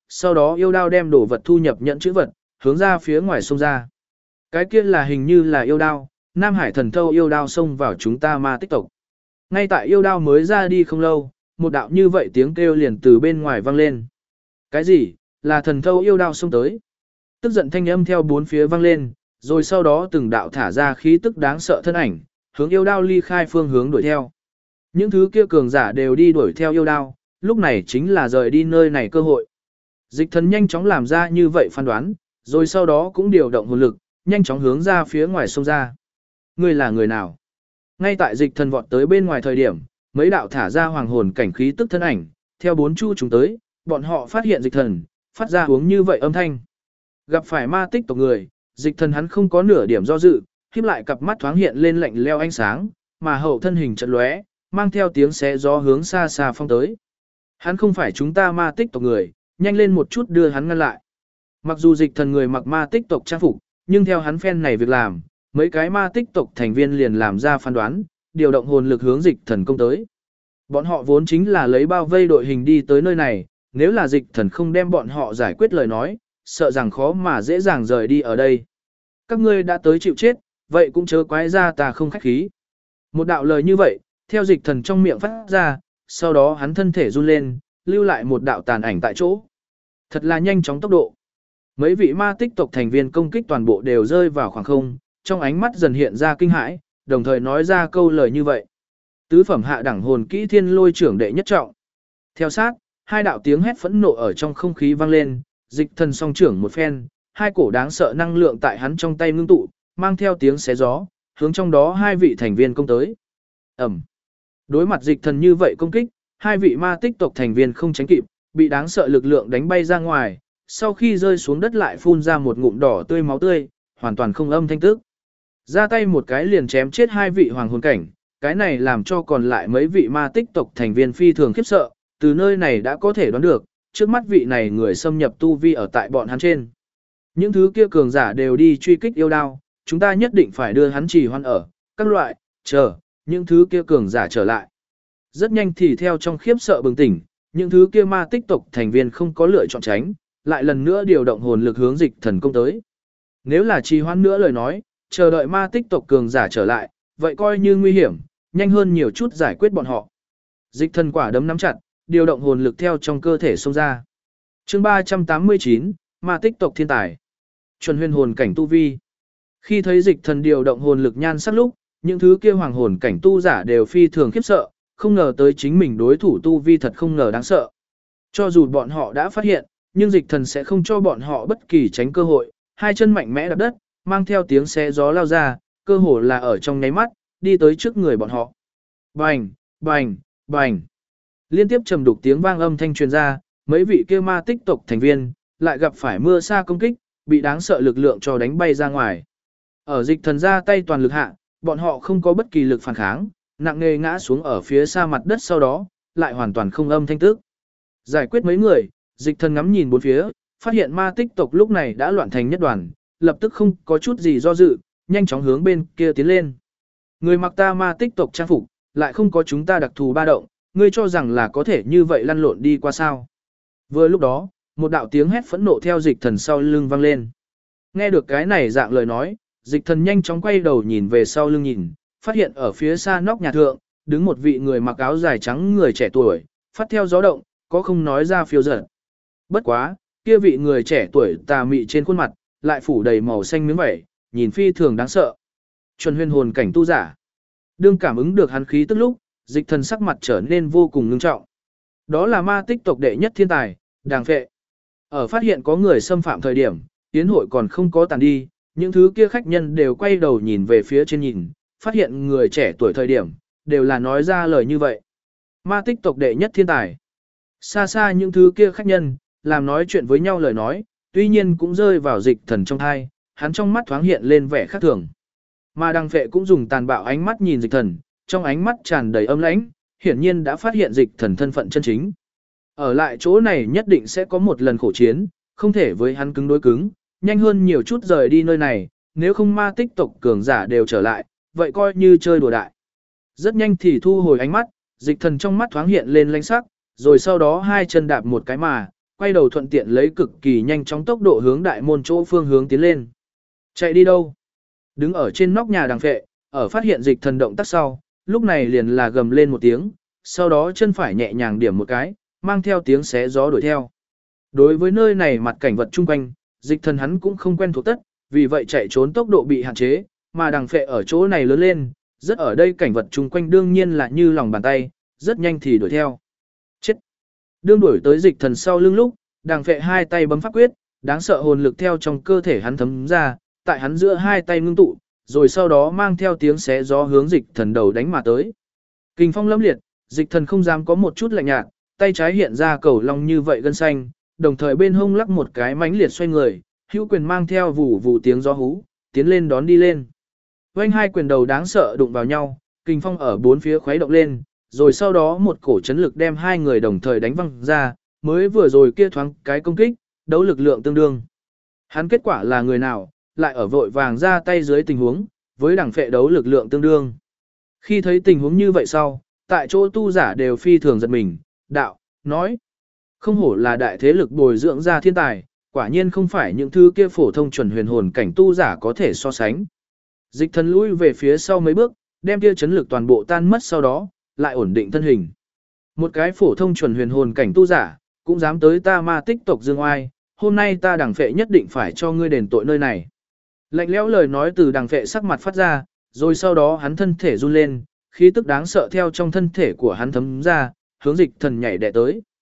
sau đó yêu đao đem đồ vật thu nhập nhận chữ vật, hướng ra phía ngoài xông ra. Cái kia là hình như là yêu đao, Nam Hải thần thâu yêu đao xông vào chúng ta ma tích tộc. Ngay tại yêu đao mới ra đi không lâu, một đạo như vậy tiếng kêu liền từ bên ngoài vang lên. Cái gì? Là thần thâu yêu đao xông tới. Tức giận thanh âm theo bốn phía vang lên, rồi sau đó từng đạo thả ra khí tức đáng sợ thân ảnh, hướng yêu đao ly khai phương hướng đuổi theo. Những thứ kia cường giả đều đi đuổi theo yêu đao, lúc này chính là rời đi nơi này cơ hội. Dịch thần nhanh chóng làm ra như vậy phán đoán, rồi sau đó cũng điều động hồn lực, nhanh chóng hướng ra phía ngoài sông ra. Ngươi là người nào? Ngay tại dịch thần vọt tới bên ngoài thời điểm, mấy đạo thả ra hoàng hồn cảnh khí tức thân ảnh, theo bốn chu chúng tới, bọn họ phát hiện dịch thần, phát ra hướng như vậy âm thanh. Gặp phải ma tích tộc người, dịch thần hắn không có nửa điểm do dự, khép lại cặp mắt thoáng hiện lên lạnh leo ánh sáng, mà hậu thân hình chợt lóe, mang theo tiếng xé gió hướng xa xa phong tới. Hắn không phải chúng ta ma tích tộc người, nhanh lên một chút đưa hắn ngăn lại. Mặc dù dịch thần người mặc ma tích tộc trang phục, nhưng theo hắn phen này việc làm, mấy cái ma tích tộc thành viên liền làm ra phán đoán, điều động hồn lực hướng dịch thần công tới. Bọn họ vốn chính là lấy bao vây đội hình đi tới nơi này, nếu là dịch thần không đem bọn họ giải quyết lời nói, sợ rằng khó mà dễ dàng rời đi ở đây. Các ngươi đã tới chịu chết, vậy cũng chớ quái ra ta không khách khí. Một đạo lời như vậy, theo dịch thần trong miệng phát ra, sau đó hắn thân thể run lên, lưu lại một đạo tàn ảnh tại chỗ. Thật là nhanh chóng tốc độ. Mấy vị ma tích tộc thành viên công kích toàn bộ đều rơi vào khoảng không, trong ánh mắt dần hiện ra kinh hãi, đồng thời nói ra câu lời như vậy. Tứ phẩm hạ đẳng hồn kỹ thiên lôi trưởng đệ nhất trọng. Theo sát, hai đạo tiếng hét phẫn nộ ở trong không khí vang lên, dịch thần song trưởng một phen, hai cổ đáng sợ năng lượng tại hắn trong tay ngưng tụ, mang theo tiếng xé gió, hướng trong đó hai vị thành viên công tới. Ẩm. Đối mặt dịch thần như vậy công kích, hai vị ma tích tộc thành viên không tránh kịp, bị đáng sợ lực lượng đánh bay ra ngoài, sau khi rơi xuống đất lại phun ra một ngụm đỏ tươi máu tươi, hoàn toàn không âm thanh tức. Ra tay một cái liền chém chết hai vị hoàng hồn cảnh, cái này làm cho còn lại mấy vị ma tích tộc thành viên phi thường khiếp sợ, từ nơi này đã có thể đoán được, trước mắt vị này người xâm nhập tu vi ở tại bọn hắn trên. Những thứ kia cường giả đều đi truy kích yêu đao, chúng ta nhất định phải đưa hắn trì hoãn ở, các loại, chờ, những thứ kia cường giả trở lại. Rất nhanh thì theo trong khiếp sợ bừng tỉnh, những thứ kia ma tích tộc thành viên không có lựa chọn tránh, lại lần nữa điều động hồn lực hướng dịch thần công tới. Nếu là trì hoãn nữa lời nói, chờ đợi ma tích tộc cường giả trở lại, vậy coi như nguy hiểm, nhanh hơn nhiều chút giải quyết bọn họ. Dịch thần quả đấm nắm chặt, điều động hồn lực theo trong cơ thể xông ra. Chương 389, ma tích tộc thiên tài. Chuẩn huyền hồn cảnh tu vi. Khi thấy dịch thần điều động hồn lực nhan sắc lúc, những thứ kia hoàng hồn cảnh tu giả đều phi thường khiếp sợ, không ngờ tới chính mình đối thủ tu vi thật không ngờ đáng sợ. Cho dù bọn họ đã phát hiện, nhưng dịch thần sẽ không cho bọn họ bất kỳ tránh cơ hội, hai chân mạnh mẽ đạp đất, mang theo tiếng xé gió lao ra, cơ hồ là ở trong nháy mắt, đi tới trước người bọn họ. Bành, bành, bành. Liên tiếp trầm đục tiếng vang âm thanh truyền ra, mấy vị kia ma tích tộc thành viên lại gặp phải mưa sa công kích, bị đáng sợ lực lượng cho đánh bay ra ngoài. Ở dịch thần ra tay toàn lực hạ, bọn họ không có bất kỳ lực phản kháng, nặng nề ngã xuống ở phía xa mặt đất, sau đó lại hoàn toàn không âm thanh tức. Giải quyết mấy người, dịch thần ngắm nhìn bốn phía, phát hiện ma tích tộc lúc này đã loạn thành nhất đoàn, lập tức không có chút gì do dự, nhanh chóng hướng bên kia tiến lên. Người mặc ta ma tích tộc trang phục, lại không có chúng ta đặc thù ba động, ngươi cho rằng là có thể như vậy lăn lộn đi qua sao? Vừa lúc đó, một đạo tiếng hét phẫn nộ theo dịch thần sau lưng vang lên. Nghe được cái này dạng lời nói, dịch thần nhanh chóng quay đầu nhìn về sau lưng nhìn, phát hiện ở phía xa nóc nhà thượng, đứng một vị người mặc áo dài trắng người trẻ tuổi, phát theo gió động, có không nói ra phiêu dật. Bất quá, kia vị người trẻ tuổi tà mị trên khuôn mặt, lại phủ đầy màu xanh miếng vẩy, nhìn phi thường đáng sợ. Chuẩn huyền hồn cảnh tu giả. Đương cảm ứng được hắn khí tức lúc, dịch thần sắc mặt trở nên vô cùng ngưng trọng. Đó là ma tích tộc đệ nhất thiên tài, Đàng Phệ. Ở phát hiện có người xâm phạm thời điểm, yến hội còn không có tàn đi, những thứ kia khách nhân đều quay đầu nhìn về phía trên nhìn, phát hiện người trẻ tuổi thời điểm, đều là nói ra lời như vậy. Ma tích tộc đệ nhất thiên tài. Xa xa những thứ kia khách nhân, làm nói chuyện với nhau lời nói, tuy nhiên cũng rơi vào dịch thần trong thai, hắn trong mắt thoáng hiện lên vẻ khác thường. Mà Đàng Phệ cũng dùng tàn bạo ánh mắt nhìn dịch thần, trong ánh mắt tràn đầy âm lãnh, hiển nhiên đã phát hiện dịch thần thân phận chân chính. Ở lại chỗ này nhất định sẽ có một lần khổ chiến, không thể với hắn cứng đối cứng, nhanh hơn nhiều chút rời đi nơi này, nếu không ma tích tộc cường giả đều trở lại, vậy coi như chơi đùa đại. Rất nhanh thì thu hồi ánh mắt, dịch thần trong mắt thoáng hiện lên lãnh sắc, rồi sau đó hai chân đạp một cái mà, quay đầu thuận tiện lấy cực kỳ nhanh chóng tốc độ hướng đại môn chỗ phương hướng tiến lên. Chạy đi đâu? Đứng ở trên nóc nhà Đằng Phệ, ở phát hiện Dịch Thần động tác sau, lúc này liền là gầm lên một tiếng, sau đó chân phải nhẹ nhàng điểm một cái, mang theo tiếng xé gió đuổi theo. Đối với nơi này mặt cảnh vật chung quanh, Dịch Thần hắn cũng không quen thuộc tất, vì vậy chạy trốn tốc độ bị hạn chế, mà Đằng Phệ ở chỗ này lớn lên, rất ở đây cảnh vật chung quanh đương nhiên là như lòng bàn tay, rất nhanh thì đuổi theo. Chết! Đương đuổi tới Dịch Thần sau lưng lúc, Đằng Phệ hai tay bấm pháp quyết, đáng sợ hồn lực theo trong cơ thể hắn thấm ra, tại hắn giữa hai tay ngưng tụ, rồi sau đó mang theo tiếng xé gió hướng Dịch Thần đầu đánh mà tới. Kình phong lâm liệt, Dịch Thần không dám có một chút lạnh nhạt, tay trái hiện ra cầu long như vậy gân xanh, đồng thời bên hông lắc một cái mãnh liệt xoay người, hữu quyền mang theo vụ vụ tiếng gió hú, tiến lên đón đi lên. Oanh hai quyền đầu đáng sợ đụng vào nhau, kình phong ở bốn phía khuấy động lên, rồi sau đó một cổ chấn lực đem hai người đồng thời đánh văng ra, mới vừa rồi kia thoáng cái công kích, đấu lực lượng tương đương. Hắn kết quả là người nào, lại ở vội vàng ra tay dưới tình huống, với Đằng Phệ đấu lực lượng tương đương. Khi thấy tình huống như vậy sau, tại chỗ tu giả đều phi thường giật mình, đạo, nói. Không hổ là đại thế lực bồi dưỡng ra thiên tài, quả nhiên không phải những thứ kia phổ thông chuẩn huyền hồn cảnh tu giả có thể so sánh. Dịch Thần lui về phía sau mấy bước, đem kia chấn lực toàn bộ tan mất sau đó, lại ổn định thân hình. Một cái phổ thông chuẩn huyền hồn cảnh tu giả, cũng dám tới ta ma tích tộc dương oai, hôm nay ta Đằng Phệ nhất định phải cho ngươi đền tội nơi này. Lạnh lẽo lời nói từ Đằng Phệ sắc mặt phát ra, rồi sau đó hắn thân thể run lên, khí tức đáng sợ theo trong thân thể của hắn thấm ra, hướng Dịch Thần nhảy đè tới.